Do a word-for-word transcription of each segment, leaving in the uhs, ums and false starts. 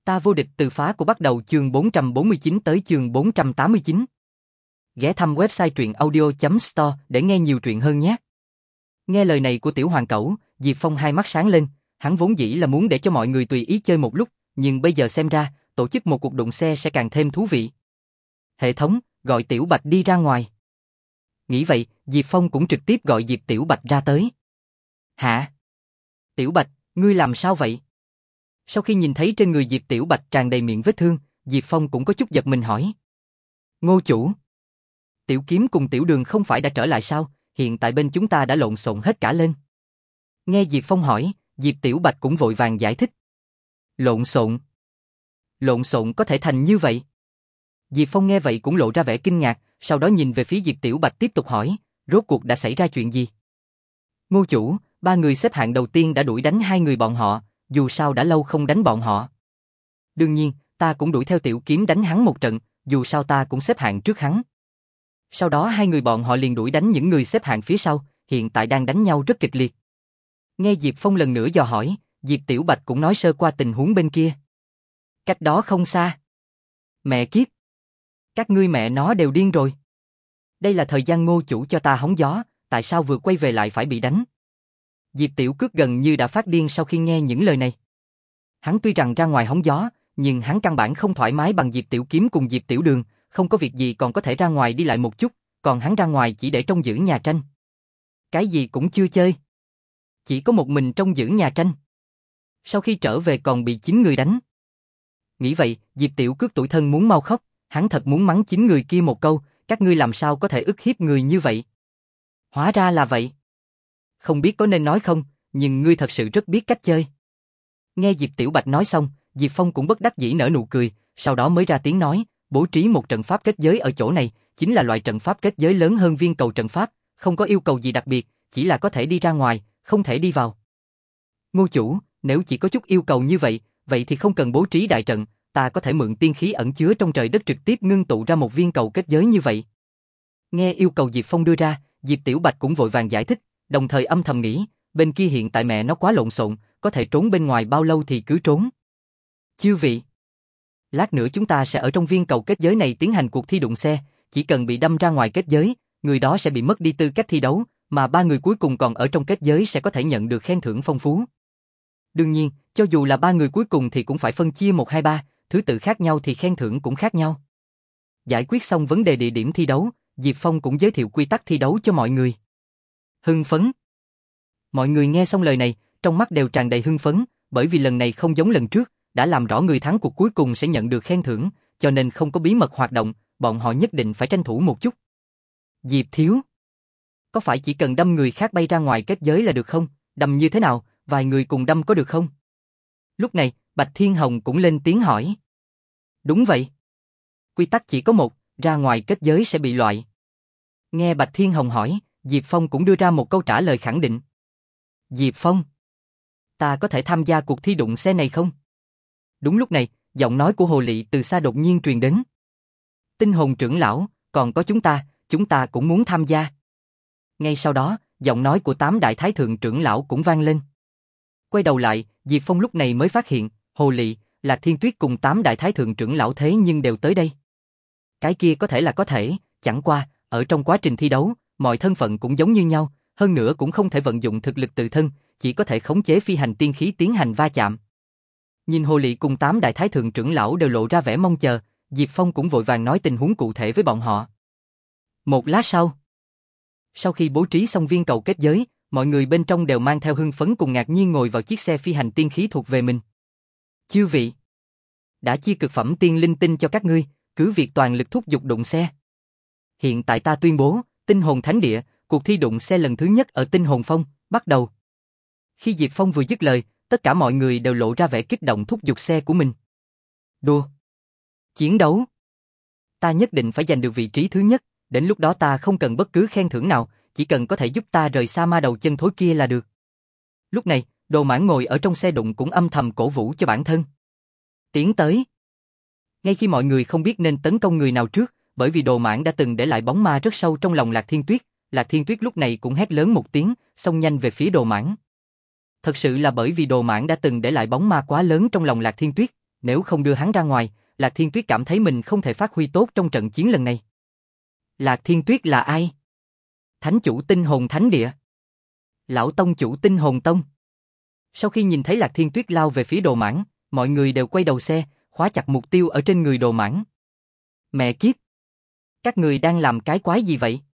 Ta vô địch từ phá của bắt đầu chương bốn trăm bốn mươi chín tới chương bốn trăm tám mươi chín. Ghé thăm website truyện audio chấm store để nghe nhiều truyện hơn nhé. Nghe lời này của Tiểu Hoàng Cẩu, Diệp Phong hai mắt sáng lên, hắn vốn dĩ là muốn để cho mọi người tùy ý chơi một lúc, nhưng bây giờ xem ra, tổ chức một cuộc đụng xe sẽ càng thêm thú vị. Hệ thống, gọi Tiểu Bạch đi ra ngoài. Nghĩ vậy, Diệp Phong cũng trực tiếp gọi Diệp Tiểu Bạch ra tới. Hả? Tiểu Bạch, ngươi làm sao vậy? Sau khi nhìn thấy trên người Diệp Tiểu Bạch tràn đầy miệng vết thương, Diệp Phong cũng có chút giật mình hỏi. Ngô chủ, Tiểu Kiếm cùng Tiểu Đường không phải đã trở lại sao? Hiện tại bên chúng ta đã lộn xộn hết cả lên. Nghe Diệp Phong hỏi, Diệp Tiểu Bạch cũng vội vàng giải thích. Lộn xộn? Lộn xộn có thể thành như vậy? Diệp Phong nghe vậy cũng lộ ra vẻ kinh ngạc, sau đó nhìn về phía Diệp Tiểu Bạch tiếp tục hỏi, rốt cuộc đã xảy ra chuyện gì? Ngô chủ, ba người xếp hạng đầu tiên đã đuổi đánh hai người bọn họ, dù sao đã lâu không đánh bọn họ. Đương nhiên, ta cũng đuổi theo Tiểu Kiếm đánh hắn một trận, dù sao ta cũng xếp hạng trước hắn. Sau đó hai người bọn họ liền đuổi đánh những người xếp hạng phía sau, hiện tại đang đánh nhau rất kịch liệt. Nghe Diệp Phong lần nữa dò hỏi, Diệp Tiểu Bạch cũng nói sơ qua tình huống bên kia. Cách đó không xa. Mẹ kiếp! Các ngươi mẹ nó đều điên rồi. Đây là thời gian Ngô chủ cho ta hóng gió, tại sao vừa quay về lại phải bị đánh? Diệp Tiểu Cước gần như đã phát điên sau khi nghe những lời này. Hắn tuy rằng ra ngoài hóng gió, nhưng hắn căn bản không thoải mái bằng Diệp Tiểu Kiếm cùng Diệp Tiểu Đường, không có việc gì còn có thể ra ngoài đi lại một chút, còn hắn ra ngoài chỉ để trông giữ nhà tranh. Cái gì cũng chưa chơi. Chỉ có một mình trông giữ nhà tranh. Sau khi trở về còn bị chín người đánh. Nghĩ vậy, Diệp Tiểu Cước tủi thân muốn mau khóc, hắn thật muốn mắng chín người kia một câu, các ngươi làm sao có thể ức hiếp người như vậy? Hóa ra là vậy. Không biết có nên nói không, nhưng ngươi thật sự rất biết cách chơi. Nghe Diệp Tiểu Bạch nói xong, Diệp Phong cũng bất đắc dĩ nở nụ cười, sau đó mới ra tiếng nói, bố trí một trận pháp kết giới ở chỗ này, chính là loại trận pháp kết giới lớn hơn viên cầu trận pháp, không có yêu cầu gì đặc biệt, chỉ là có thể đi ra ngoài, không thể đi vào. Ngô chủ, nếu chỉ có chút yêu cầu như vậy, vậy thì không cần bố trí đại trận, ta có thể mượn tiên khí ẩn chứa trong trời đất trực tiếp ngưng tụ ra một viên cầu kết giới như vậy. Nghe yêu cầu Diệp Phong đưa ra, Diệp Tiểu Bạch cũng vội vàng giải thích, đồng thời âm thầm nghĩ, bên kia hiện tại mẹ nó quá lộn xộn, có thể trốn bên ngoài bao lâu thì cứ trốn. Chư vị, lát nữa chúng ta sẽ ở trong viên cầu kết giới này tiến hành cuộc thi đụng xe, chỉ cần bị đâm ra ngoài kết giới, người đó sẽ bị mất đi tư cách thi đấu, mà ba người cuối cùng còn ở trong kết giới sẽ có thể nhận được khen thưởng phong phú. Đương nhiên, cho dù là ba người cuối cùng thì cũng phải phân chia một hai ba, thứ tự khác nhau thì khen thưởng cũng khác nhau. Giải quyết xong vấn đề địa điểm thi đấu, Diệp Phong cũng giới thiệu quy tắc thi đấu cho mọi người. Hưng phấn. Mọi người nghe xong lời này, trong mắt đều tràn đầy hưng phấn, bởi vì lần này không giống lần trước, đã làm rõ người thắng cuộc cuối cùng sẽ nhận được khen thưởng, cho nên không có bí mật hoạt động, bọn họ nhất định phải tranh thủ một chút. Diệp thiếu, có phải chỉ cần đâm người khác bay ra ngoài kết giới là được không? Đâm như thế nào? Vài người cùng đâm có được không? Lúc này, Bạch Thiên Hồng cũng lên tiếng hỏi. Đúng vậy. Quy tắc chỉ có một, ra ngoài kết giới sẽ bị loại. Nghe Bạch Thiên Hồng hỏi, Diệp Phong cũng đưa ra một câu trả lời khẳng định. Diệp Phong, ta có thể tham gia cuộc thi đụng xe này không? Đúng lúc này, giọng nói của Hồ Lị từ xa đột nhiên truyền đến. Tinh hồn trưởng lão, còn có chúng ta, chúng ta cũng muốn tham gia. Ngay sau đó, giọng nói của tám đại thái thượng trưởng lão cũng vang lên. Quay đầu lại, Diệp Phong lúc này mới phát hiện, Hồ Lị, Lạc Thiên Tuyết cùng tám đại thái thượng trưởng lão thế nhưng đều tới đây. Cái kia có thể là có thể, chẳng qua, ở trong quá trình thi đấu, mọi thân phận cũng giống như nhau, hơn nữa cũng không thể vận dụng thực lực tự thân, chỉ có thể khống chế phi hành tiên khí tiến hành va chạm. Nhìn Hồ Lị cùng tám đại thái thượng trưởng lão đều lộ ra vẻ mong chờ, Diệp Phong cũng vội vàng nói tình huống cụ thể với bọn họ. Một lát sau, sau khi bố trí xong viên cầu kết giới, mọi người bên trong đều mang theo hưng phấn cùng ngạc nhiên ngồi vào chiếc xe phi hành tiên khí thuộc về mình. Chư vị, đã chia cực phẩm tiên linh tinh cho các ngươi, cứ việc toàn lực thúc giục đụng xe. Hiện tại ta tuyên bố, Tinh Hồn Thánh Địa, cuộc thi đụng xe lần thứ nhất ở Tinh Hồn Phong, bắt đầu. Khi Diệp Phong vừa dứt lời, tất cả mọi người đều lộ ra vẻ kích động thúc giục xe của mình. Đua, chiến đấu, ta nhất định phải giành được vị trí thứ nhất, đến lúc đó ta không cần bất cứ khen thưởng nào, chỉ cần có thể giúp ta rời xa ma đầu chân thối kia là được. Lúc này, Đồ Mãn ngồi ở trong xe đụng cũng âm thầm cổ vũ cho bản thân. Tiến tới. Ngay khi mọi người không biết nên tấn công người nào trước, bởi vì Đồ Mãn đã từng để lại bóng ma rất sâu trong lòng Lạc Thiên Tuyết, Lạc Thiên Tuyết lúc này cũng hét lớn một tiếng, xông nhanh về phía Đồ Mãn. Thật sự là bởi vì Đồ Mãn đã từng để lại bóng ma quá lớn trong lòng Lạc Thiên Tuyết, Nếu không đưa hắn ra ngoài, Lạc Thiên Tuyết cảm thấy mình không thể phát huy tốt trong trận chiến lần này. Lạc Thiên Tuyết là ai? Thánh chủ Tinh Hồn Thánh Địa. Lão tông chủ Tinh Hồn Tông. Sau khi nhìn thấy Lạc Thiên Tuyết lao về phía Đồ Mãng, mọi người đều quay đầu xe, khóa chặt mục tiêu ở trên người Đồ Mãng. Mẹ kiếp! Các người đang làm cái quái gì vậy?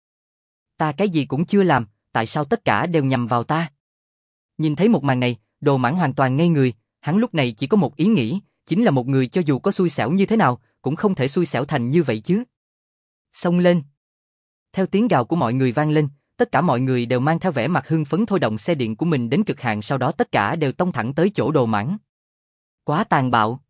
Ta cái gì cũng chưa làm, tại sao tất cả đều nhằm vào ta? Nhìn thấy một màn này, Đồ Mãng hoàn toàn ngây người, hắn lúc này chỉ có một ý nghĩ, chính là một người cho dù có xui xẻo như thế nào, cũng không thể xui xẻo thành như vậy chứ. Xông lên! Theo tiếng gào của mọi người vang lên, tất cả mọi người đều mang theo vẻ mặt hưng phấn thôi động xe điện của mình đến cực hạn, sau đó tất cả đều tông thẳng tới chỗ Đồ Mãng. Quá tàn bạo!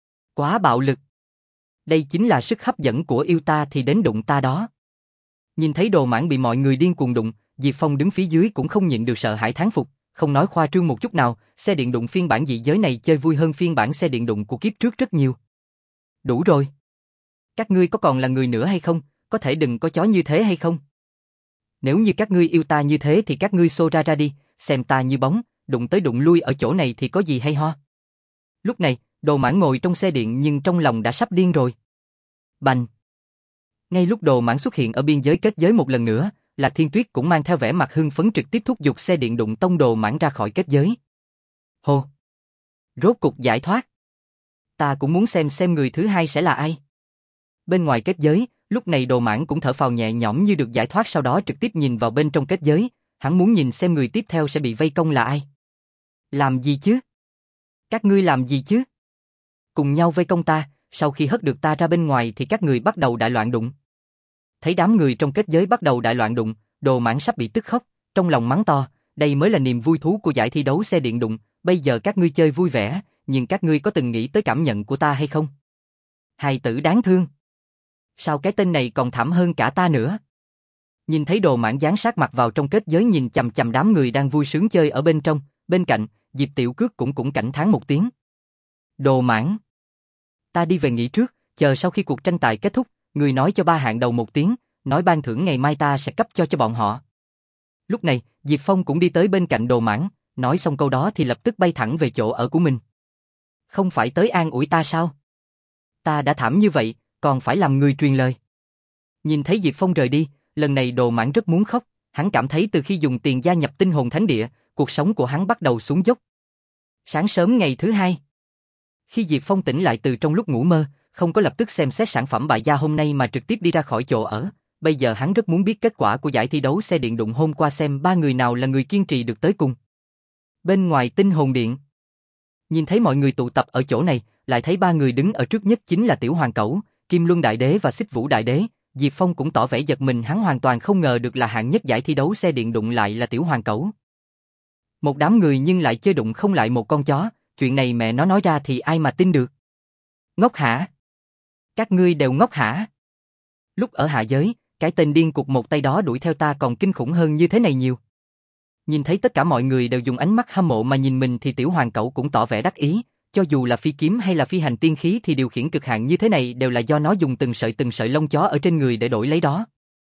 Quá bạo lực! Đây chính là sức hấp dẫn của yêu ta thì đến đụng ta đó. Nhìn thấy Đồ Mãng bị mọi người điên cuồng đụng, Diệp Phong đứng phía dưới cũng không nhịn được sợ hãi thán phục, không nói khoa trương một chút nào, xe điện đụng phiên bản dị giới này chơi vui hơn phiên bản xe điện đụng của kiếp trước rất nhiều. Đủ rồi. Các ngươi có còn là người nữa hay không, có thể đừng có chó như thế hay không? Nếu như các ngươi yêu ta như thế thì các ngươi xô ra ra đi, xem ta như bóng, đụng tới đụng lui ở chỗ này thì có gì hay ho. Lúc này, Đồ Mãng ngồi trong xe điện nhưng trong lòng đã sắp điên rồi. Bành! Ngay lúc Đồ Mãng xuất hiện ở biên giới kết giới một lần nữa, Lạc Thiên Tuyết cũng mang theo vẻ mặt hưng phấn trực tiếp thúc giục xe điện đụng tông Đồ Mãng ra khỏi kết giới. Hô! Rốt cục giải thoát! Ta cũng muốn xem xem người thứ hai sẽ là ai. Bên ngoài kết giới, lúc này Đồ Mãng cũng thở phào nhẹ nhõm như được giải thoát, sau đó trực tiếp nhìn vào bên trong kết giới, hắn muốn nhìn xem người tiếp theo sẽ bị vây công là ai. Làm gì chứ? Các ngươi làm gì chứ? Cùng nhau vây công ta, sau khi hất được ta ra bên ngoài thì các người bắt đầu đại loạn đụng. Thấy đám người trong kết giới bắt đầu đại loạn đụng, Đồ Mãng sắp bị tức khóc, trong lòng mắng to, đây mới là niềm vui thú của giải thi đấu xe điện đụng, bây giờ các ngươi chơi vui vẻ, nhưng các ngươi có từng nghĩ tới cảm nhận của ta hay không? Hài tử đáng thương. Sao cái tên này còn thảm hơn cả ta nữa? Nhìn thấy Đồ Mãng dán sát mặt vào trong kết giới nhìn chằm chằm đám người đang vui sướng chơi ở bên trong, bên cạnh, Diệp Tiểu Cước cũng cũng cảm thán một tiếng. Đồ Mãng! Ta đi về nghỉ trước, chờ sau khi cuộc tranh tài kết thúc, người nói cho ba hạng đầu một tiếng, nói ban thưởng ngày mai ta sẽ cấp cho cho bọn họ. Lúc này, Diệp Phong cũng đi tới bên cạnh Đồ Mãng, nói xong câu đó thì lập tức bay thẳng về chỗ ở của mình. Không phải tới an ủi ta sao? Ta đã thảm như vậy, còn phải làm người truyền lời. Nhìn thấy Diệp Phong rời đi, lần này Đồ Mãng rất muốn khóc, hắn cảm thấy từ khi dùng tiền gia nhập Tinh Hồn Thánh Địa, cuộc sống của hắn bắt đầu xuống dốc. Sáng sớm ngày thứ hai, khi Diệp Phong tỉnh lại từ trong lúc ngủ mơ, không có lập tức xem xét sản phẩm bại gia hôm nay mà trực tiếp đi ra khỏi chỗ ở, bây giờ hắn rất muốn biết kết quả của giải thi đấu xe điện đụng hôm qua, xem ba người nào là người kiên trì được tới cùng. Bên ngoài Tinh Hồn Điện, nhìn thấy mọi người tụ tập ở chỗ này, lại thấy ba người đứng ở trước nhất chính là Tiểu Hoàng Cẩu, Kim Luân Đại Đế và Xích Vũ Đại Đế. Diệp Phong cũng tỏ vẻ giật mình, hắn hoàn toàn không ngờ được là hạng nhất giải thi đấu xe điện đụng lại là Tiểu Hoàng Cẩu. Một đám người nhưng lại chơi đụng không lại một con chó, chuyện này mẹ nó nói ra thì ai mà tin được. Ngốc hả? Các ngươi đều ngốc hả? Lúc ở hạ giới, cái tên điên cục một tay đó đuổi theo ta còn kinh khủng hơn như thế này nhiều. Nhìn thấy tất cả mọi người đều dùng ánh mắt hâm mộ mà nhìn mình thì Tiểu Hoàng Cẩu cũng tỏ vẻ đắc ý, cho dù là phi kiếm hay là phi hành tiên khí thì điều khiển cực hạn như thế này đều là do nó dùng từng sợi từng sợi lông chó ở trên người để đổi lấy đó.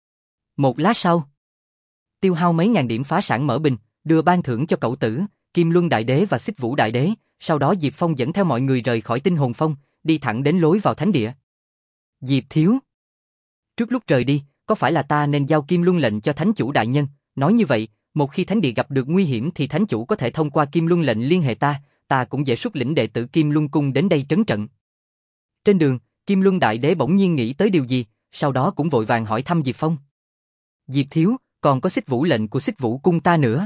Một lát sau, tiêu hao mấy ngàn điểm phá sản mở bình, đưa ban thưởng cho Cẩu Tử, Kim Luân Đại Đế và Xích Vũ Đại Đế, sau đó Diệp Phong dẫn theo mọi người rời khỏi Tinh Hồn Phong, đi thẳng đến lối vào thánh địa. Diệp thiếu, trước lúc rời đi, có phải là ta nên giao Kim Luân lệnh cho thánh chủ đại nhân? Nói như vậy, một khi thánh địa gặp được nguy hiểm thì thánh chủ có thể thông qua Kim Luân lệnh liên hệ ta, ta cũng dễ xuất lĩnh đệ tử Kim Luân cung đến đây trấn trận. Trên đường, Kim Luân Đại Đế bỗng nhiên nghĩ tới điều gì, sau đó cũng vội vàng hỏi thăm Diệp Phong. Diệp thiếu, còn có Xích Vũ lệnh của Xích Vũ cung ta nữa.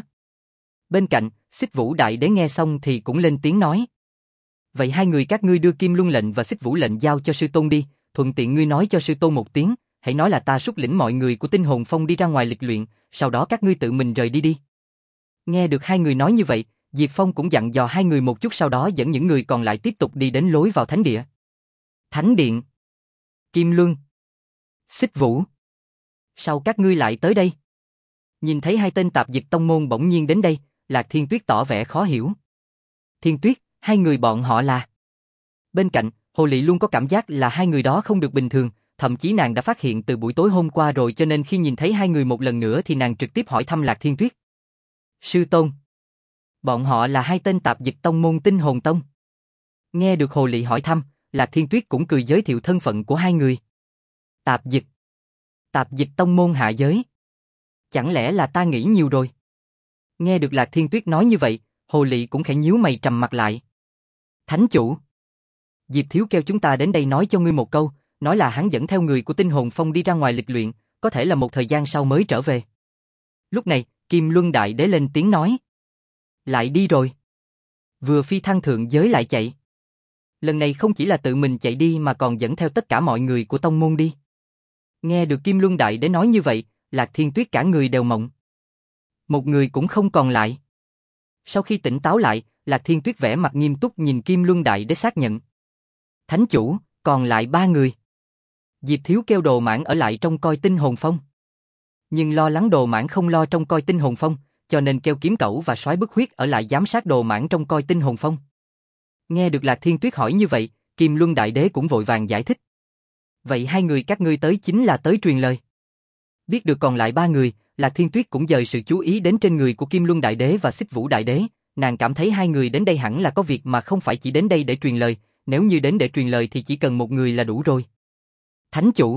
Bên cạnh, Xích Vũ Đại Đế nghe xong thì cũng lên tiếng nói. Vậy hai người các ngươi đưa Kim Luân lệnh và Xích Vũ lệnh giao cho sư tôn đi, thuận tiện ngươi nói cho sư tôn một tiếng, hãy nói là ta xuất lĩnh mọi người của Tinh Hồn Phong đi ra ngoài lịch luyện, sau đó các ngươi tự mình rời đi đi. Nghe được hai người nói như vậy, Diệp Phong cũng dặn dò hai người một chút, sau đó dẫn những người còn lại tiếp tục đi đến lối vào thánh địa. Thánh điện. Kim Luân. Xích Vũ. Sao các ngươi lại tới đây? Nhìn thấy hai tên tạp dịch tông môn bỗng nhiên đến đây, Lạc Thiên Tuyết tỏ vẻ khó hiểu. Thiên Tuyết, hai người bọn họ là... Bên cạnh, Hồ Lị luôn có cảm giác là hai người đó không được bình thường, thậm chí nàng đã phát hiện từ buổi tối hôm qua rồi, cho nên khi nhìn thấy hai người một lần nữa thì nàng trực tiếp hỏi thăm Lạc Thiên Tuyết. Sư tôn. Bọn họ là hai tên tạp dịch tông môn Tinh Hồn Tông. Nghe được Hồ Lị hỏi thăm, Lạc Thiên Tuyết cũng cười giới thiệu thân phận của hai người. Tạp dịch. Tạp dịch tông môn hạ giới. Chẳng lẽ là ta nghĩ nhiều rồi? Nghe được Lạc Thiên Tuyết nói như vậy, Hồ Lị cũng khẽ nhíu mày trầm mặt lại. Thánh chủ. Diệp Thiếu kêu chúng ta đến đây nói cho ngươi một câu, nói là hắn dẫn theo người của Tinh Hồn Phong đi ra ngoài lịch luyện, có thể là một thời gian sau mới trở về. Lúc này, Kim Luân Đại Đế lên tiếng nói. Lại đi rồi. Vừa phi thăng thượng giới lại chạy. Lần này không chỉ là tự mình chạy đi mà còn dẫn theo tất cả mọi người của tông môn đi. Nghe được Kim Luân Đại Đế nói như vậy, Lạc Thiên Tuyết cả người đều mộng. Một người cũng không còn lại. Sau khi tỉnh táo lại, Lạc Thiên Tuyết vẻ mặt nghiêm túc nhìn Kim Luân Đại Đế xác nhận. Thánh chủ, còn lại ba người. Diệp Thiếu kêu Đồ Mãn ở lại trong coi Tinh Hồn Phong. Nhưng lo lắng Đồ Mãn không lo trong coi Tinh Hồn Phong, cho nên kêu Kiếm Cẩu và Soái Bức Huyết ở lại giám sát Đồ Mãn trong coi Tinh Hồn Phong. Nghe được Lạc Thiên Tuyết hỏi như vậy, Kim Luân Đại Đế cũng vội vàng giải thích. Vậy hai người các ngươi tới chính là tới truyền lời. Biết được còn lại ba người, Lạc Thiên Tuyết cũng dời sự chú ý đến trên người của Kim Luân Đại Đế và Xích Vũ Đại Đế, nàng cảm thấy hai người đến đây hẳn là có việc mà không phải chỉ đến đây để truyền lời, nếu như đến để truyền lời thì chỉ cần một người là đủ rồi. Thánh chủ.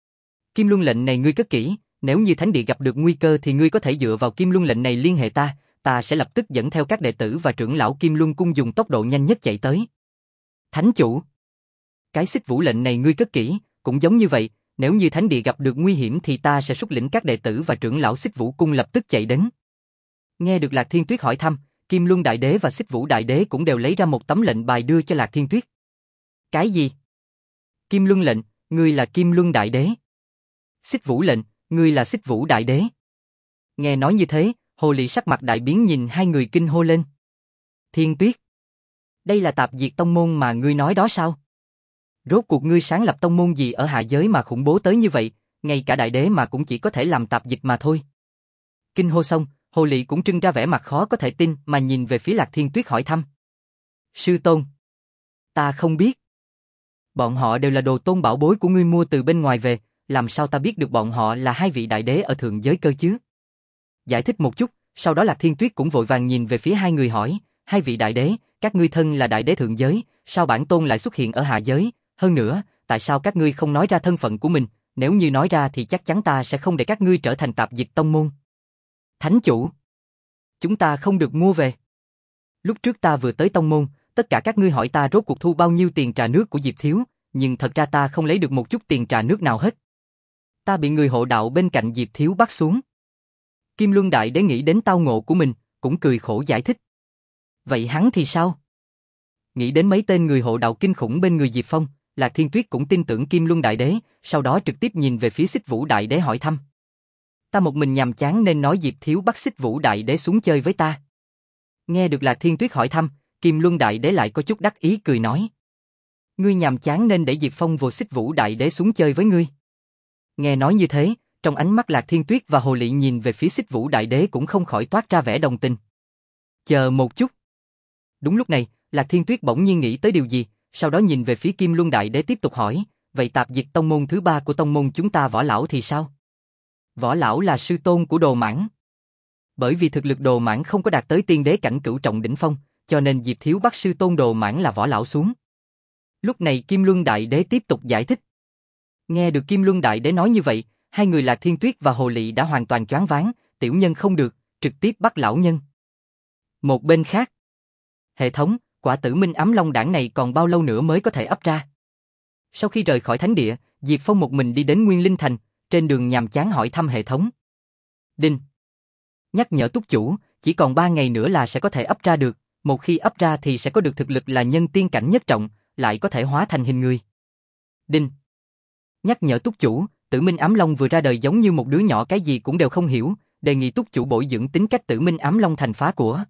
Kim Luân lệnh này ngươi cất kỹ, nếu như thánh địa gặp được nguy cơ thì ngươi có thể dựa vào Kim Luân lệnh này liên hệ ta, ta sẽ lập tức dẫn theo các đệ tử và trưởng lão Kim Luân cung dùng tốc độ nhanh nhất chạy tới. Thánh chủ. Cái Xích Vũ lệnh này ngươi cất kỹ, cũng giống như vậy, nếu như thánh địa gặp được nguy hiểm thì ta sẽ xuất lĩnh các đệ tử và trưởng lão Xích Vũ cung lập tức chạy đến. Nghe được Lạc Thiên Tuyết hỏi thăm, Kim Luân Đại Đế và Xích Vũ Đại Đế cũng đều lấy ra một tấm lệnh bài đưa cho Lạc Thiên Tuyết. Cái gì? Kim Luân lệnh, ngươi là Kim Luân Đại Đế. Xích Vũ lệnh, ngươi là Xích Vũ Đại Đế. Nghe nói như thế, Hồ Lị sắc mặt đại biến nhìn hai người kinh hô lên. Thiên Tuyết, đây là tạp diệt tông môn mà ngươi nói đó sao? Rốt cuộc ngươi sáng lập tông môn gì ở hạ giới mà khủng bố tới như vậy, ngay cả đại đế mà cũng chỉ có thể làm tạp dịch mà thôi. Kinh hô xong, Hồ Lị cũng trưng ra vẻ mặt khó có thể tin mà nhìn về phía Lạc Thiên Tuyết hỏi thăm. Sư tôn, ta không biết. Bọn họ đều là đồ tôn bảo bối của ngươi mua từ bên ngoài về, làm sao ta biết được bọn họ là hai vị đại đế ở thượng giới cơ chứ? Giải thích một chút, sau đó Lạc Thiên Tuyết cũng vội vàng nhìn về phía hai người hỏi, hai vị đại đế, các ngươi thân là đại đế thượng giới, sao bản tôn lại xuất hiện ở hạ giới? Hơn nữa, tại sao các ngươi không nói ra thân phận của mình, nếu như nói ra thì chắc chắn ta sẽ không để các ngươi trở thành tạp dịch tông môn. Thánh chủ, chúng ta không được mua về. Lúc trước ta vừa tới tông môn, tất cả các ngươi hỏi ta rốt cuộc thu bao nhiêu tiền trà nước của Diệp Thiếu, nhưng thật ra ta không lấy được một chút tiền trà nước nào hết. Ta bị người hộ đạo bên cạnh Diệp Thiếu bắt xuống. Kim Luân Đại Đế nghĩ đến tao ngộ của mình, cũng cười khổ giải thích. Vậy hắn thì sao? Nghĩ đến mấy tên người hộ đạo kinh khủng bên người Diệp Phong, Lạc Thiên Tuyết cũng tin tưởng Kim Luân Đại Đế, sau đó trực tiếp nhìn về phía Xích Vũ Đại Đế hỏi thăm. Ta một mình nhàm chán nên nói Diệp Thiếu bắt Xích Vũ Đại Đế xuống chơi với ta. Nghe được Lạc Thiên Tuyết hỏi thăm, Kim Luân Đại Đế lại có chút đắc ý cười nói. Ngươi nhàm chán nên để Diệp Phong vô Xích Vũ Đại Đế xuống chơi với ngươi. Nghe nói như thế, trong ánh mắt Lạc Thiên Tuyết và Hồ Lị nhìn về phía Xích Vũ Đại Đế cũng không khỏi toát ra vẻ đồng tình. Chờ một chút. Đúng lúc này, Lạc Thiên Tuyết bỗng nhiên nghĩ tới điều gì, sau đó nhìn về phía Kim Luân Đại Đế tiếp tục hỏi, vậy tạp dịch tông môn thứ ba của tông môn chúng ta Võ Lão thì sao? Võ Lão là sư tôn của Đồ Mãn. Bởi vì thực lực Đồ Mãn không có đạt tới tiên đế cảnh cửu trọng đỉnh phong, cho nên Diệp Thiếu bắt sư tôn Đồ Mãn là Võ Lão xuống. Lúc này Kim Luân Đại Đế tiếp tục giải thích. Nghe được Kim Luân Đại Đế nói như vậy, hai người Lạc Thiên Tuyết và Hồ Lị đã hoàn toàn choáng váng, tiểu nhân không được, trực tiếp bắt lão nhân. Một bên khác, hệ thống, quả Tử Minh Ám Long đảng này còn bao lâu nữa mới có thể ấp ra? Sau khi rời khỏi thánh địa, Diệp Phong một mình đi đến Nguyên Linh Thành, trên đường nhàm chán hỏi thăm hệ thống. Đinh. Nhắc nhở túc chủ, chỉ còn ba ngày nữa là sẽ có thể ấp ra được, một khi ấp ra thì sẽ có được thực lực là nhân tiên cảnh nhất trọng, lại có thể hóa thành hình người. Đinh. Nhắc nhở túc chủ, Tử Minh Ám Long vừa ra đời giống như một đứa nhỏ cái gì cũng đều không hiểu, đề nghị túc chủ bồi dưỡng tính cách Tử Minh Ám Long thành phá của.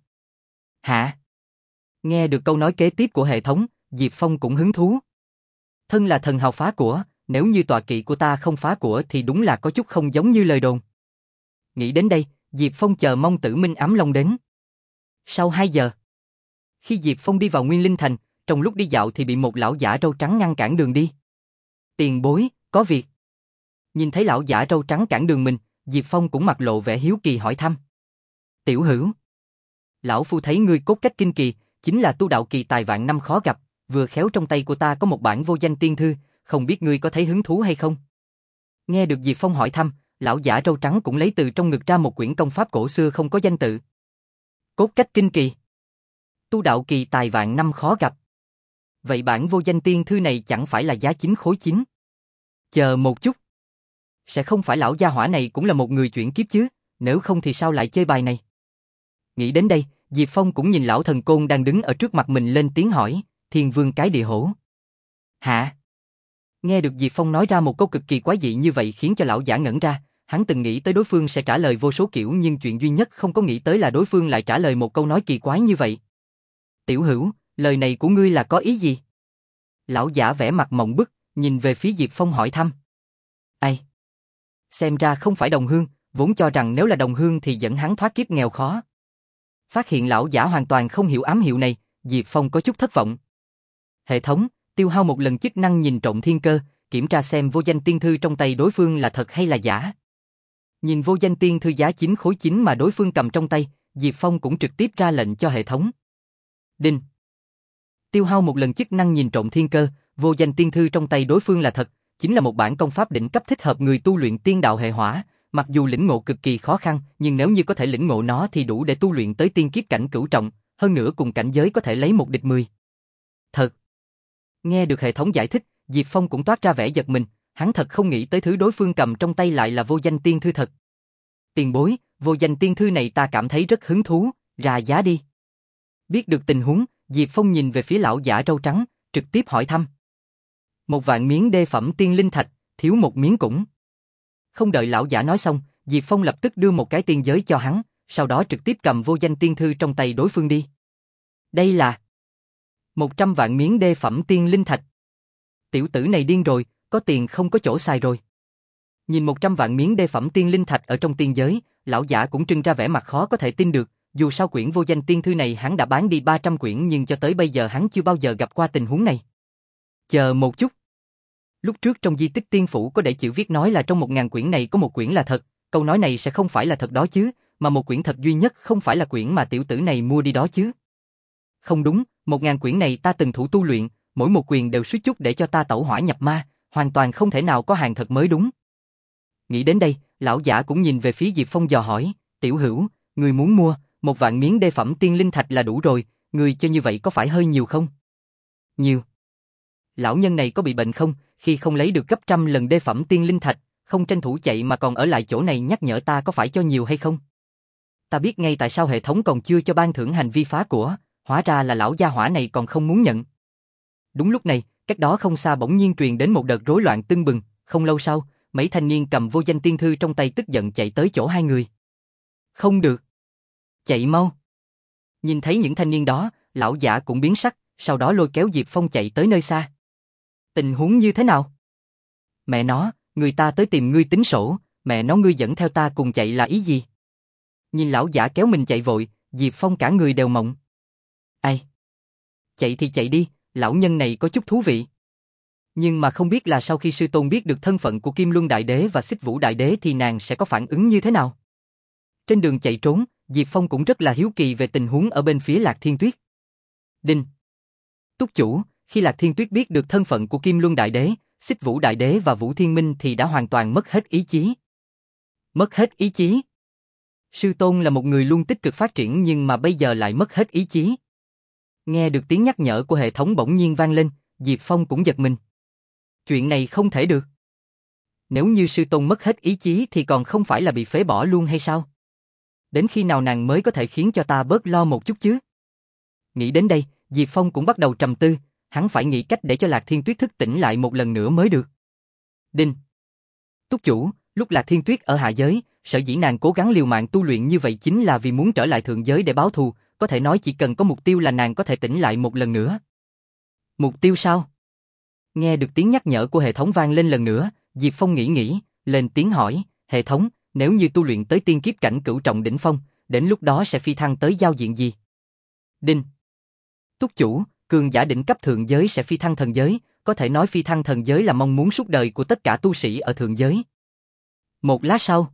Hả? Nghe được câu nói kế tiếp của hệ thống, Diệp Phong cũng hứng thú. Thân là thần hào phá của, nếu như tọa kỵ của ta không phá của thì đúng là có chút không giống như lời đồn. Nghĩ đến đây, Diệp Phong chờ mong Tử Minh Ám Long đến. Sau hai giờ, khi Diệp Phong đi vào Nguyên Linh Thành, trong lúc đi dạo thì bị một lão giả râu trắng ngăn cản đường đi. Tiền bối, có việc. Nhìn thấy lão giả râu trắng cản đường mình, Diệp Phong cũng mặt lộ vẻ hiếu kỳ hỏi thăm. Tiểu hữu, lão phu thấy ngươi cốt cách kinh kỳ, chính là tu đạo kỳ tài vạn năm khó gặp, vừa khéo trong tay của ta có một bản vô danh tiên thư, không biết ngươi có thấy hứng thú hay không? Nghe được Diệp Phong hỏi thăm, lão giả râu trắng cũng lấy từ trong ngực ra một quyển công pháp cổ xưa không có danh tự. Cốt cách kinh kỳ. Tu đạo kỳ tài vạn năm khó gặp. Vậy bản vô danh tiên thư này chẳng phải là giá chín khối chín? Chờ một chút. Sẽ không phải lão gia hỏa này cũng là một người chuyển kiếp chứ, nếu không thì sao lại chơi bài này? Nghĩ đến đây, Diệp Phong cũng nhìn lão thần côn đang đứng ở trước mặt mình lên tiếng hỏi, Thiên Vương cái địa hổ. Hả? Nghe được Diệp Phong nói ra một câu cực kỳ quái dị như vậy khiến cho lão giả ngẩn ra, hắn từng nghĩ tới đối phương sẽ trả lời vô số kiểu nhưng chuyện duy nhất không có nghĩ tới là đối phương lại trả lời một câu nói kỳ quái như vậy. Tiểu hữu, lời này của ngươi là có ý gì? Lão giả vẻ mặt mộng bức, nhìn về phía Diệp Phong hỏi thăm. Ai? Xem ra không phải đồng hương, vốn cho rằng nếu là đồng hương thì dẫn hắn thoát kiếp nghèo khó. Phát hiện lão giả hoàn toàn không hiểu ám hiệu này, Diệp Phong có chút thất vọng. Hệ thống, tiêu hao một lần chức năng nhìn trộm thiên cơ, kiểm tra xem vô danh tiên thư trong tay đối phương là thật hay là giả. Nhìn vô danh tiên thư giá chín khối chín mà đối phương cầm trong tay, Diệp Phong cũng trực tiếp ra lệnh cho hệ thống. Đinh. Tiêu hao một lần chức năng nhìn trộm thiên cơ, vô danh tiên thư trong tay đối phương là thật, chính là một bản công pháp đỉnh cấp thích hợp người tu luyện tiên đạo hệ hỏa, mặc dù lĩnh ngộ cực kỳ khó khăn, nhưng nếu như có thể lĩnh ngộ nó thì đủ để tu luyện tới tiên kiếp cảnh cửu trọng, hơn nữa cùng cảnh giới có thể lấy một địch mười. Thật. Nghe được hệ thống giải thích, Diệp Phong cũng toát ra vẻ giật mình, hắn thật không nghĩ tới thứ đối phương cầm trong tay lại là vô danh tiên thư thật. Tiền bối, vô danh tiên thư này ta cảm thấy rất hứng thú, ra giá đi. Biết được tình huống, Diệp Phong nhìn về phía lão giả râu trắng, trực tiếp hỏi thăm. Một vạn miếng đê phẩm tiên linh thạch, thiếu một miếng cũng. Không đợi lão giả nói xong, Diệp Phong lập tức đưa một cái tiên giới cho hắn, sau đó trực tiếp cầm vô danh tiên thư trong tay đối phương đi. Đây là một trăm vạn miếng đê phẩm tiên linh thạch. Tiểu tử này điên rồi, có tiền không có chỗ xài rồi. Nhìn một trăm vạn miếng đê phẩm tiên linh thạch ở trong tiên giới, lão giả cũng trưng ra vẻ mặt khó có thể tin được, dù sao quyển vô danh tiên thư này hắn đã bán đi ba trăm quyển nhưng cho tới bây giờ hắn chưa bao giờ gặp qua tình huống này. Chờ một chút. Lúc trước trong di tích tiên phủ có để chữ viết nói là trong một ngàn quyển này có một quyển là thật, câu nói này sẽ không phải là thật đó chứ, mà một quyển thật duy nhất không phải là quyển mà tiểu tử này mua đi đó chứ. Không đúng, một ngàn quyển này ta từng thủ tu luyện, mỗi một quyền đều suýt chút để cho ta tẩu hỏa nhập ma, hoàn toàn không thể nào có hàng thật mới đúng. Nghĩ đến đây, lão giả cũng nhìn về phía Diệp Phong dò hỏi, tiểu hữu, người muốn mua, một vạn miếng đê phẩm tiên linh thạch là đủ rồi, người cho như vậy có phải hơi nhiều không? Nhiều. Lão nhân này có bị bệnh không, khi không lấy được gấp trăm lần đê phẩm tiên linh thạch, không tranh thủ chạy mà còn ở lại chỗ này nhắc nhở ta có phải cho nhiều hay không? Ta biết ngay tại sao hệ thống còn chưa cho ban thưởng hành vi phá của, hóa ra là lão gia hỏa này còn không muốn nhận. Đúng lúc này, cách đó không xa bỗng nhiên truyền đến một đợt rối loạn tưng bừng, không lâu sau, mấy thanh niên cầm vô danh tiên thư trong tay tức giận chạy tới chỗ hai người. Không được. Chạy mau. Nhìn thấy những thanh niên đó, lão giả cũng biến sắc, sau đó lôi kéo Diệp Phong chạy tới nơi xa. Tình huống như thế nào? Mẹ nó, người ta tới tìm ngươi tính sổ, mẹ nó ngươi dẫn theo ta cùng chạy là ý gì? Nhìn lão giả kéo mình chạy vội, Diệp Phong cả người đều mộng. Ai? Chạy thì chạy đi, lão nhân này có chút thú vị. Nhưng mà không biết là sau khi sư tôn biết được thân phận của Kim Luân Đại Đế và Xích Vũ Đại Đế thì nàng sẽ có phản ứng như thế nào? Trên đường chạy trốn, Diệp Phong cũng rất là hiếu kỳ về tình huống ở bên phía Lạc Thiên Tuyết. Đinh. Túc chủ, khi Lạc Thiên Tuyết biết được thân phận của Kim Luân Đại Đế, Xích Vũ Đại Đế và Vũ Thiên Minh thì đã hoàn toàn mất hết ý chí. Mất hết ý chí? Sư tôn là một người luôn tích cực phát triển nhưng mà bây giờ lại mất hết ý chí. Nghe được tiếng nhắc nhở của hệ thống bỗng nhiên vang lên, Diệp Phong cũng giật mình. Chuyện này không thể được. Nếu như sư tôn mất hết ý chí thì còn không phải là bị phế bỏ luôn hay sao? Đến khi nào nàng mới có thể khiến cho ta bớt lo một chút chứ? Nghĩ đến đây, Diệp Phong cũng bắt đầu trầm tư, hắn phải nghĩ cách để cho Lạc Thiên Tuyết thức tỉnh lại một lần nữa mới được. Đinh. Túc chủ, lúc Lạc Thiên Tuyết ở hạ giới, sở dĩ nàng cố gắng liều mạng tu luyện như vậy chính là vì muốn trở lại thượng giới để báo thù, có thể nói chỉ cần có mục tiêu là nàng có thể tỉnh lại một lần nữa. Mục tiêu sao? Nghe được tiếng nhắc nhở của hệ thống vang lên lần nữa, Diệp Phong nghĩ nghĩ, lên tiếng hỏi, hệ thống, nếu như tu luyện tới tiên kiếp cảnh cửu trọng đỉnh phong, đến lúc đó sẽ phi thăng tới giao diện gì? Đinh. Túc chủ, cường giả đỉnh cấp thượng giới sẽ phi thăng thần giới, có thể nói phi thăng thần giới là mong muốn suốt đời của tất cả tu sĩ ở thượng giới. Một lát sau.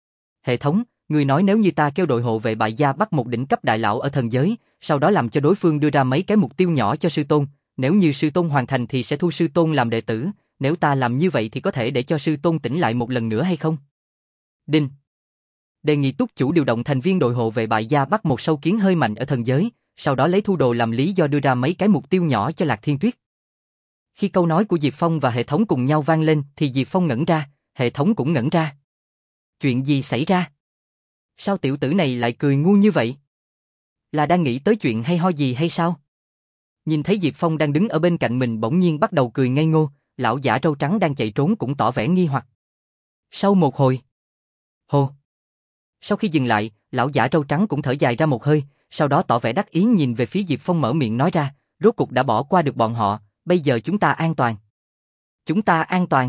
Hệ thống, người nói nếu như ta kêu đội hộ vệ bại gia bắt một đỉnh cấp đại lão ở thần giới, sau đó làm cho đối phương đưa ra mấy cái mục tiêu nhỏ cho sư tôn, Nếu như sư tôn hoàn thành thì sẽ thu sư tôn làm đệ tử, nếu ta làm như vậy thì có thể để cho sư tôn tỉnh lại một lần nữa hay không? Đinh. Đề nghị túc chủ điều động thành viên đội hộ vệ bại gia bắt một sâu kiến hơi mạnh ở thần giới, sau đó lấy thu đồ làm lý do đưa ra mấy cái mục tiêu nhỏ cho Lạc Thiên Tuyết. Khi câu nói của Diệp Phong và hệ thống cùng nhau vang lên thì Diệp Phong ngẩn ra, hệ thống cũng ngẩn ra. Chuyện gì xảy ra? Sao tiểu tử này lại cười ngu như vậy? Là đang nghĩ tới chuyện hay ho gì hay sao? Nhìn thấy Diệp Phong đang đứng ở bên cạnh mình bỗng nhiên bắt đầu cười ngây ngô, lão giả râu trắng đang chạy trốn cũng tỏ vẻ nghi hoặc. Sau một hồi, hồ. Sau khi dừng lại, lão giả râu trắng cũng thở dài ra một hơi, sau đó tỏ vẻ đắc ý nhìn về phía Diệp Phong mở miệng nói ra, rốt cục đã bỏ qua được bọn họ, bây giờ chúng ta an toàn. Chúng ta an toàn.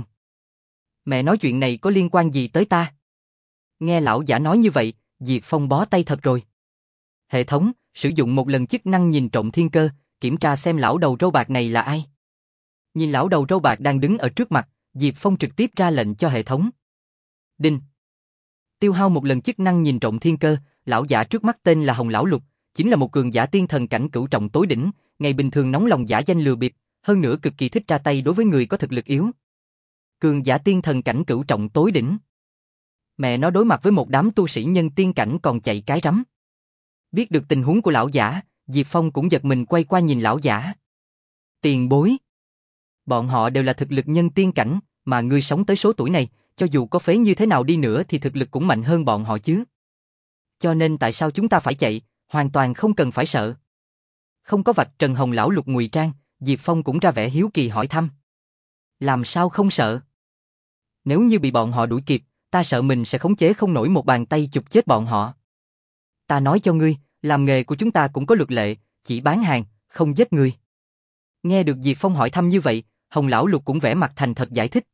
Mẹ nói chuyện này có liên quan gì tới ta? Nghe lão giả nói như vậy, Diệp Phong bó tay thật rồi. Hệ thống, sử dụng một lần chức năng nhìn trộm thiên cơ, kiểm tra xem lão đầu râu bạc này là ai. Nhìn lão đầu râu bạc đang đứng ở trước mặt, Diệp Phong trực tiếp ra lệnh cho hệ thống. Đinh. Tiêu hao một lần chức năng nhìn trộm thiên cơ, lão giả trước mắt tên là Hồng Lão Lục, chính là một cường giả tiên thần cảnh cửu trọng tối đỉnh, ngày bình thường nóng lòng giả danh lừa bịp, hơn nữa cực kỳ thích ra tay đối với người có thực lực yếu. Cường giả tiên thần cảnh cửu trọng tối đỉnh. Mẹ nó đối mặt với một đám tu sĩ nhân tiên cảnh còn chạy cái rắm. Biết được tình huống của lão giả, Diệp Phong cũng giật mình quay qua nhìn lão giả. Tiền bối. Bọn họ đều là thực lực nhân tiên cảnh, mà ngươi sống tới số tuổi này, cho dù có phế như thế nào đi nữa thì thực lực cũng mạnh hơn bọn họ chứ. Cho nên tại sao chúng ta phải chạy, hoàn toàn không cần phải sợ. Không có vạch trần Hồng Lão Lục ngụy trang, Diệp Phong cũng ra vẻ hiếu kỳ hỏi thăm. Làm sao không sợ? Nếu như bị bọn họ đuổi kịp, ta sợ mình sẽ khống chế không nổi một bàn tay chụp chết bọn họ. Ta nói cho ngươi, làm nghề của chúng ta cũng có luật lệ, chỉ bán hàng, không giết người. Nghe được Diệp Phong hỏi thăm như vậy, Hồng Lão Lục cũng vẻ mặt thành thật giải thích.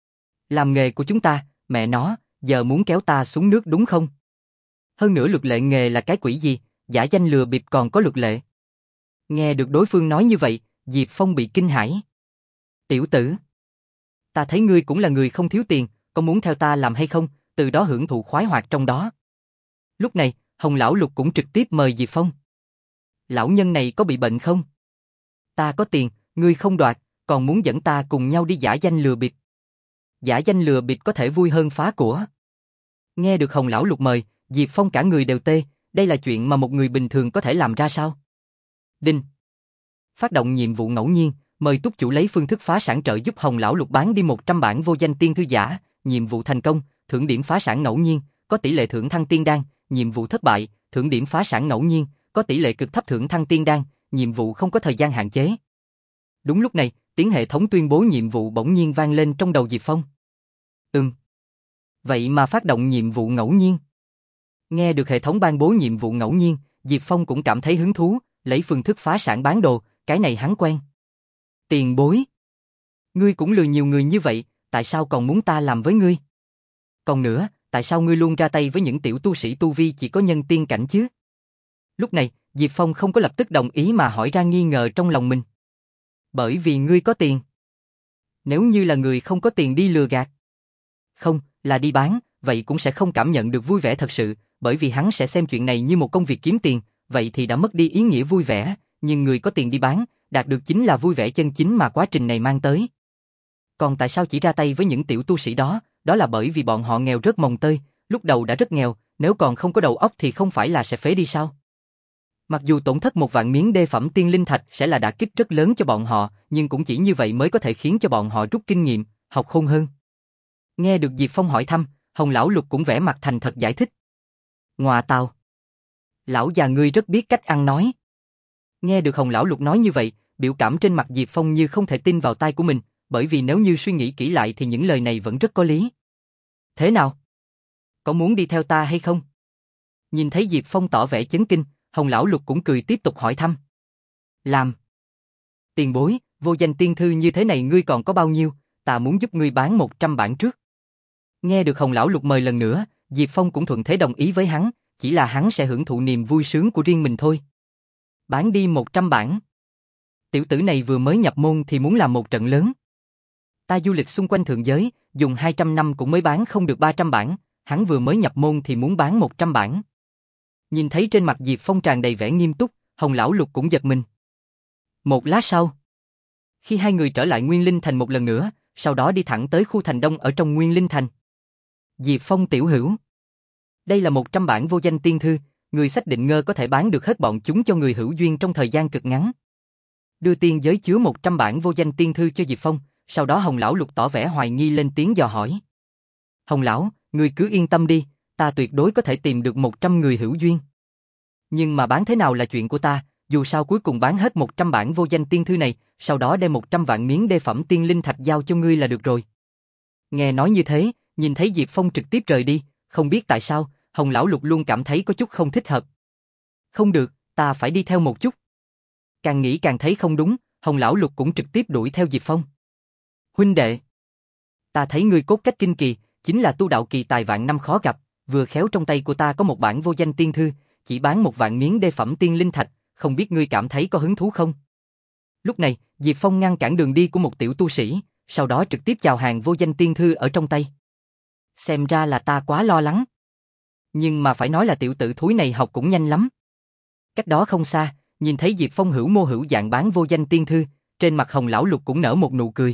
Làm nghề của chúng ta, mẹ nó, giờ muốn kéo ta xuống nước đúng không? Hơn nữa luật lệ nghề là cái quỷ gì, giả danh lừa bịp còn có luật lệ. Nghe được đối phương nói như vậy, Diệp Phong bị kinh hãi. Tiểu tử, ta thấy ngươi cũng là người không thiếu tiền, có muốn theo ta làm hay không, từ đó hưởng thụ khoái hoạt trong đó. Lúc này, Hồng Lão Lục cũng trực tiếp mời Diệp Phong. Lão nhân này có bị bệnh không? Ta có tiền, ngươi không đoạt, còn muốn dẫn ta cùng nhau đi giả danh lừa bịp. Giả danh lừa bịp có thể vui hơn phá của. Nghe được Hồng Lão Lục mời, Diệp Phong cả người đều tê, đây là chuyện mà một người bình thường có thể làm ra sao? Đinh. Phát động nhiệm vụ ngẫu nhiên, mời túc chủ lấy phương thức phá sản trợ giúp Hồng Lão Lục bán đi một trăm bản vô danh tiên thư giả, nhiệm vụ thành công, thưởng điểm phá sản ngẫu nhiên, có tỷ lệ thưởng thăng tiên đan, nhiệm vụ thất bại, thưởng điểm phá sản ngẫu nhiên, có tỷ lệ cực thấp thưởng thăng tiên đan, nhiệm vụ không có thời gian hạn chế. Đúng lúc này, tiếng hệ thống tuyên bố nhiệm vụ bỗng nhiên vang lên trong đầu Diệp Phong. Ừm. Vậy mà phát động nhiệm vụ ngẫu nhiên. Nghe được hệ thống ban bố nhiệm vụ ngẫu nhiên, Diệp Phong cũng cảm thấy hứng thú, lấy phương thức phá sản bán đồ, cái này hắn quen. Tiền bối. Ngươi cũng lừa nhiều người như vậy, tại sao còn muốn ta làm với ngươi? Còn nữa, tại sao ngươi luôn ra tay với những tiểu tu sĩ tu vi chỉ có nhân tiên cảnh chứ? Lúc này, Diệp Phong không có lập tức đồng ý mà hỏi ra nghi ngờ trong lòng mình. Bởi vì ngươi có tiền. Nếu như là người không có tiền đi lừa gạt, không, là đi bán, vậy cũng sẽ không cảm nhận được vui vẻ thật sự, bởi vì hắn sẽ xem chuyện này như một công việc kiếm tiền, vậy thì đã mất đi ý nghĩa vui vẻ, nhưng người có tiền đi bán, đạt được chính là vui vẻ chân chính mà quá trình này mang tới. Còn tại sao chỉ ra tay với những tiểu tu sĩ đó, đó là bởi vì bọn họ nghèo rất mồng tơi, lúc đầu đã rất nghèo, nếu còn không có đầu óc thì không phải là sẽ phế đi sao? Mặc dù tổn thất một vạn miếng đê phẩm tiên linh thạch sẽ là đả kích rất lớn cho bọn họ, nhưng cũng chỉ như vậy mới có thể khiến cho bọn họ rút kinh nghiệm, học khôn hơn. Nghe được Diệp Phong hỏi thăm, Hồng Lão Lục cũng vẻ mặt thành thật giải thích. Ngoà tào. Lão già ngươi rất biết cách ăn nói. Nghe được Hồng Lão Lục nói như vậy, biểu cảm trên mặt Diệp Phong như không thể tin vào tai của mình, bởi vì nếu như suy nghĩ kỹ lại thì những lời này vẫn rất có lý. Thế nào? Có muốn đi theo ta hay không? Nhìn thấy Diệp Phong tỏ vẻ chấn kinh, Hồng Lão Lục cũng cười tiếp tục hỏi thăm. Làm. Tiền bối, vô danh tiên thư như thế này ngươi còn có bao nhiêu, ta muốn giúp ngươi bán một trăm bản trước. Nghe được Hồng Lão Lục mời lần nữa, Diệp Phong cũng thuận thế đồng ý với hắn, chỉ là hắn sẽ hưởng thụ niềm vui sướng của riêng mình thôi. Bán đi một trăm bản. Tiểu tử này vừa mới nhập môn thì muốn làm một trận lớn. Ta du lịch xung quanh thượng giới, dùng hai trăm năm cũng mới bán không được ba trăm bản, hắn vừa mới nhập môn thì muốn bán một trăm bản. Nhìn thấy trên mặt Diệp Phong tràn đầy vẻ nghiêm túc, Hồng Lão Lục cũng giật mình. Một lát sau, Khi hai người trở lại Nguyên Linh Thành một lần nữa, sau đó đi thẳng tới khu thành đông ở trong Nguyên Linh Thành. Diệp Phong tiểu hữu. Đây là một trăm bản vô danh tiên thư, người sách định ngơ có thể bán được hết bọn chúng cho người hữu duyên trong thời gian cực ngắn. Đưa tiên giới chứa một trăm bản vô danh tiên thư cho Diệp Phong, sau đó Hồng Lão Lục tỏ vẻ hoài nghi lên tiếng dò hỏi. Hồng Lão, người cứ yên tâm đi, ta tuyệt đối có thể tìm được một trăm người hữu duyên. Nhưng mà bán thế nào là chuyện của ta, dù sao cuối cùng bán hết một trăm bản vô danh tiên thư này, sau đó đem một trăm vạn miếng đê phẩm tiên linh thạch giao cho ngươi là được rồi. Nghe nói như thế, nhìn thấy Diệp Phong trực tiếp rời đi, không biết tại sao, Hồng Lão Lục luôn cảm thấy có chút không thích hợp. Không được, ta phải đi theo một chút. Càng nghĩ càng thấy không đúng, Hồng Lão Lục cũng trực tiếp đuổi theo Diệp Phong. Huynh đệ, ta thấy ngươi cốt cách kinh kỳ, chính là tu đạo kỳ tài vạn năm khó gặp, vừa khéo trong tay của ta có một bản vô danh tiên thư, chỉ bán một vạn miếng đê phẩm tiên linh thạch, không biết ngươi cảm thấy có hứng thú không? Lúc này, Diệp Phong ngăn cản đường đi của một tiểu tu sĩ, sau đó trực tiếp chào hàng vô danh tiên thư ở trong tay. Xem ra là ta quá lo lắng. Nhưng mà phải nói là tiểu tử thúi này học cũng nhanh lắm. Cách đó không xa, nhìn thấy Diệp Phong hữu mô hữu dạng bán vô danh tiên thư, trên mặt Hồng Lão Lục cũng nở một nụ cười.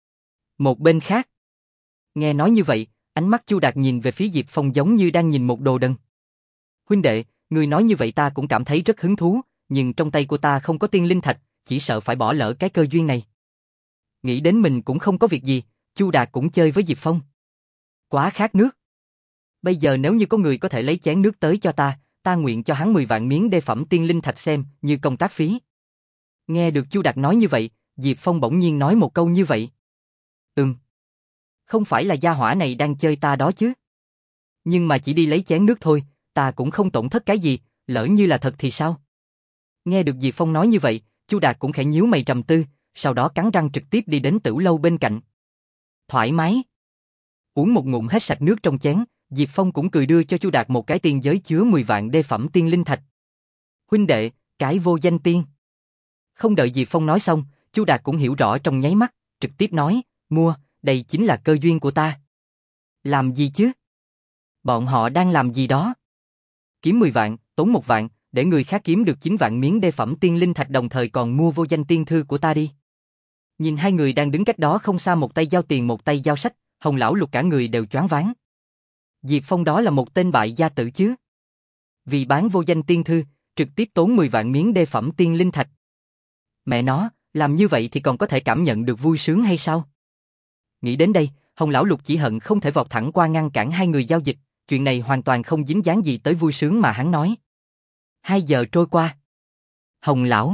Một bên khác, nghe nói như vậy, ánh mắt Chu Đạt nhìn về phía Diệp Phong giống như đang nhìn một đồ đần. Huynh đệ, người nói như vậy ta cũng cảm thấy rất hứng thú, nhưng trong tay của ta không có tiên linh thạch, chỉ sợ phải bỏ lỡ cái cơ duyên này. Nghĩ đến mình cũng không có việc gì, Chu Đạt cũng chơi với Diệp Phong. Quá khát nước. Bây giờ nếu như có người có thể lấy chén nước tới cho ta, ta nguyện cho hắn mười vạn miếng đê phẩm tiên linh thạch xem như công tác phí. Nghe được Chu Đạt nói như vậy, Diệp Phong bỗng nhiên nói một câu như vậy. Ừm. Không phải là gia hỏa này đang chơi ta đó chứ. Nhưng mà chỉ đi lấy chén nước thôi, ta cũng không tổn thất cái gì, lỡ như là thật thì sao? Nghe được Diệp Phong nói như vậy, Chu Đạt cũng khẽ nhíu mày trầm tư, sau đó cắn răng trực tiếp đi đến tửu lâu bên cạnh. Thoải mái. Uống một ngụm hết sạch nước trong chén, Diệp Phong cũng cười đưa cho Chu Đạt một cái tiên giới chứa mười vạn đê phẩm tiên linh thạch. Huynh đệ, cái vô danh tiên. Không đợi Diệp Phong nói xong, Chu Đạt cũng hiểu rõ trong nháy mắt, trực tiếp nói, mua, đây chính là cơ duyên của ta. Làm gì chứ? Bọn họ đang làm gì đó? Kiếm mười vạn, tốn một vạn, để người khác kiếm được chín vạn miếng đê phẩm tiên linh thạch đồng thời còn mua vô danh tiên thư của ta đi. Nhìn hai người đang đứng cách đó không xa, một tay giao tiền một tay giao sách, Hồng Lão Lục cả người đều choáng váng. Diệp Phong đó là một tên bại gia tử chứ. Vì bán vô danh tiên thư, trực tiếp tốn mười vạn miếng đê phẩm tiên linh thạch. Mẹ nó, làm như vậy thì còn có thể cảm nhận được vui sướng hay sao? Nghĩ đến đây, Hồng Lão Lục chỉ hận không thể vọt thẳng qua ngăn cản hai người giao dịch, chuyện này hoàn toàn không dính dáng gì tới vui sướng mà hắn nói. Hai giờ trôi qua. Hồng Lão,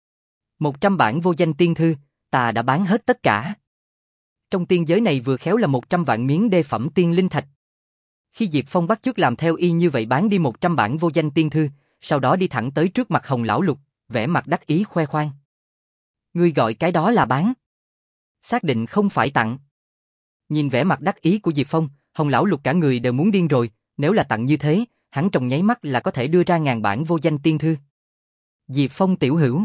một trăm bản vô danh tiên thư, ta đã bán hết tất cả. Trong tiên giới này vừa khéo là một trăm vạn miếng đê phẩm tiên linh thạch. Khi Diệp Phong bắt chước làm theo y như vậy bán đi một trăm bản vô danh tiên thư, sau đó đi thẳng tới trước mặt Hồng Lão Lục, vẻ mặt đắc ý khoe khoang. Ngươi gọi cái đó là bán. Xác định không phải tặng. Nhìn vẻ mặt đắc ý của Diệp Phong, Hồng Lão Lục cả người đều muốn điên rồi, nếu là tặng như thế, hắn trong nháy mắt là có thể đưa ra ngàn bản vô danh tiên thư. Diệp Phong tiểu hữu,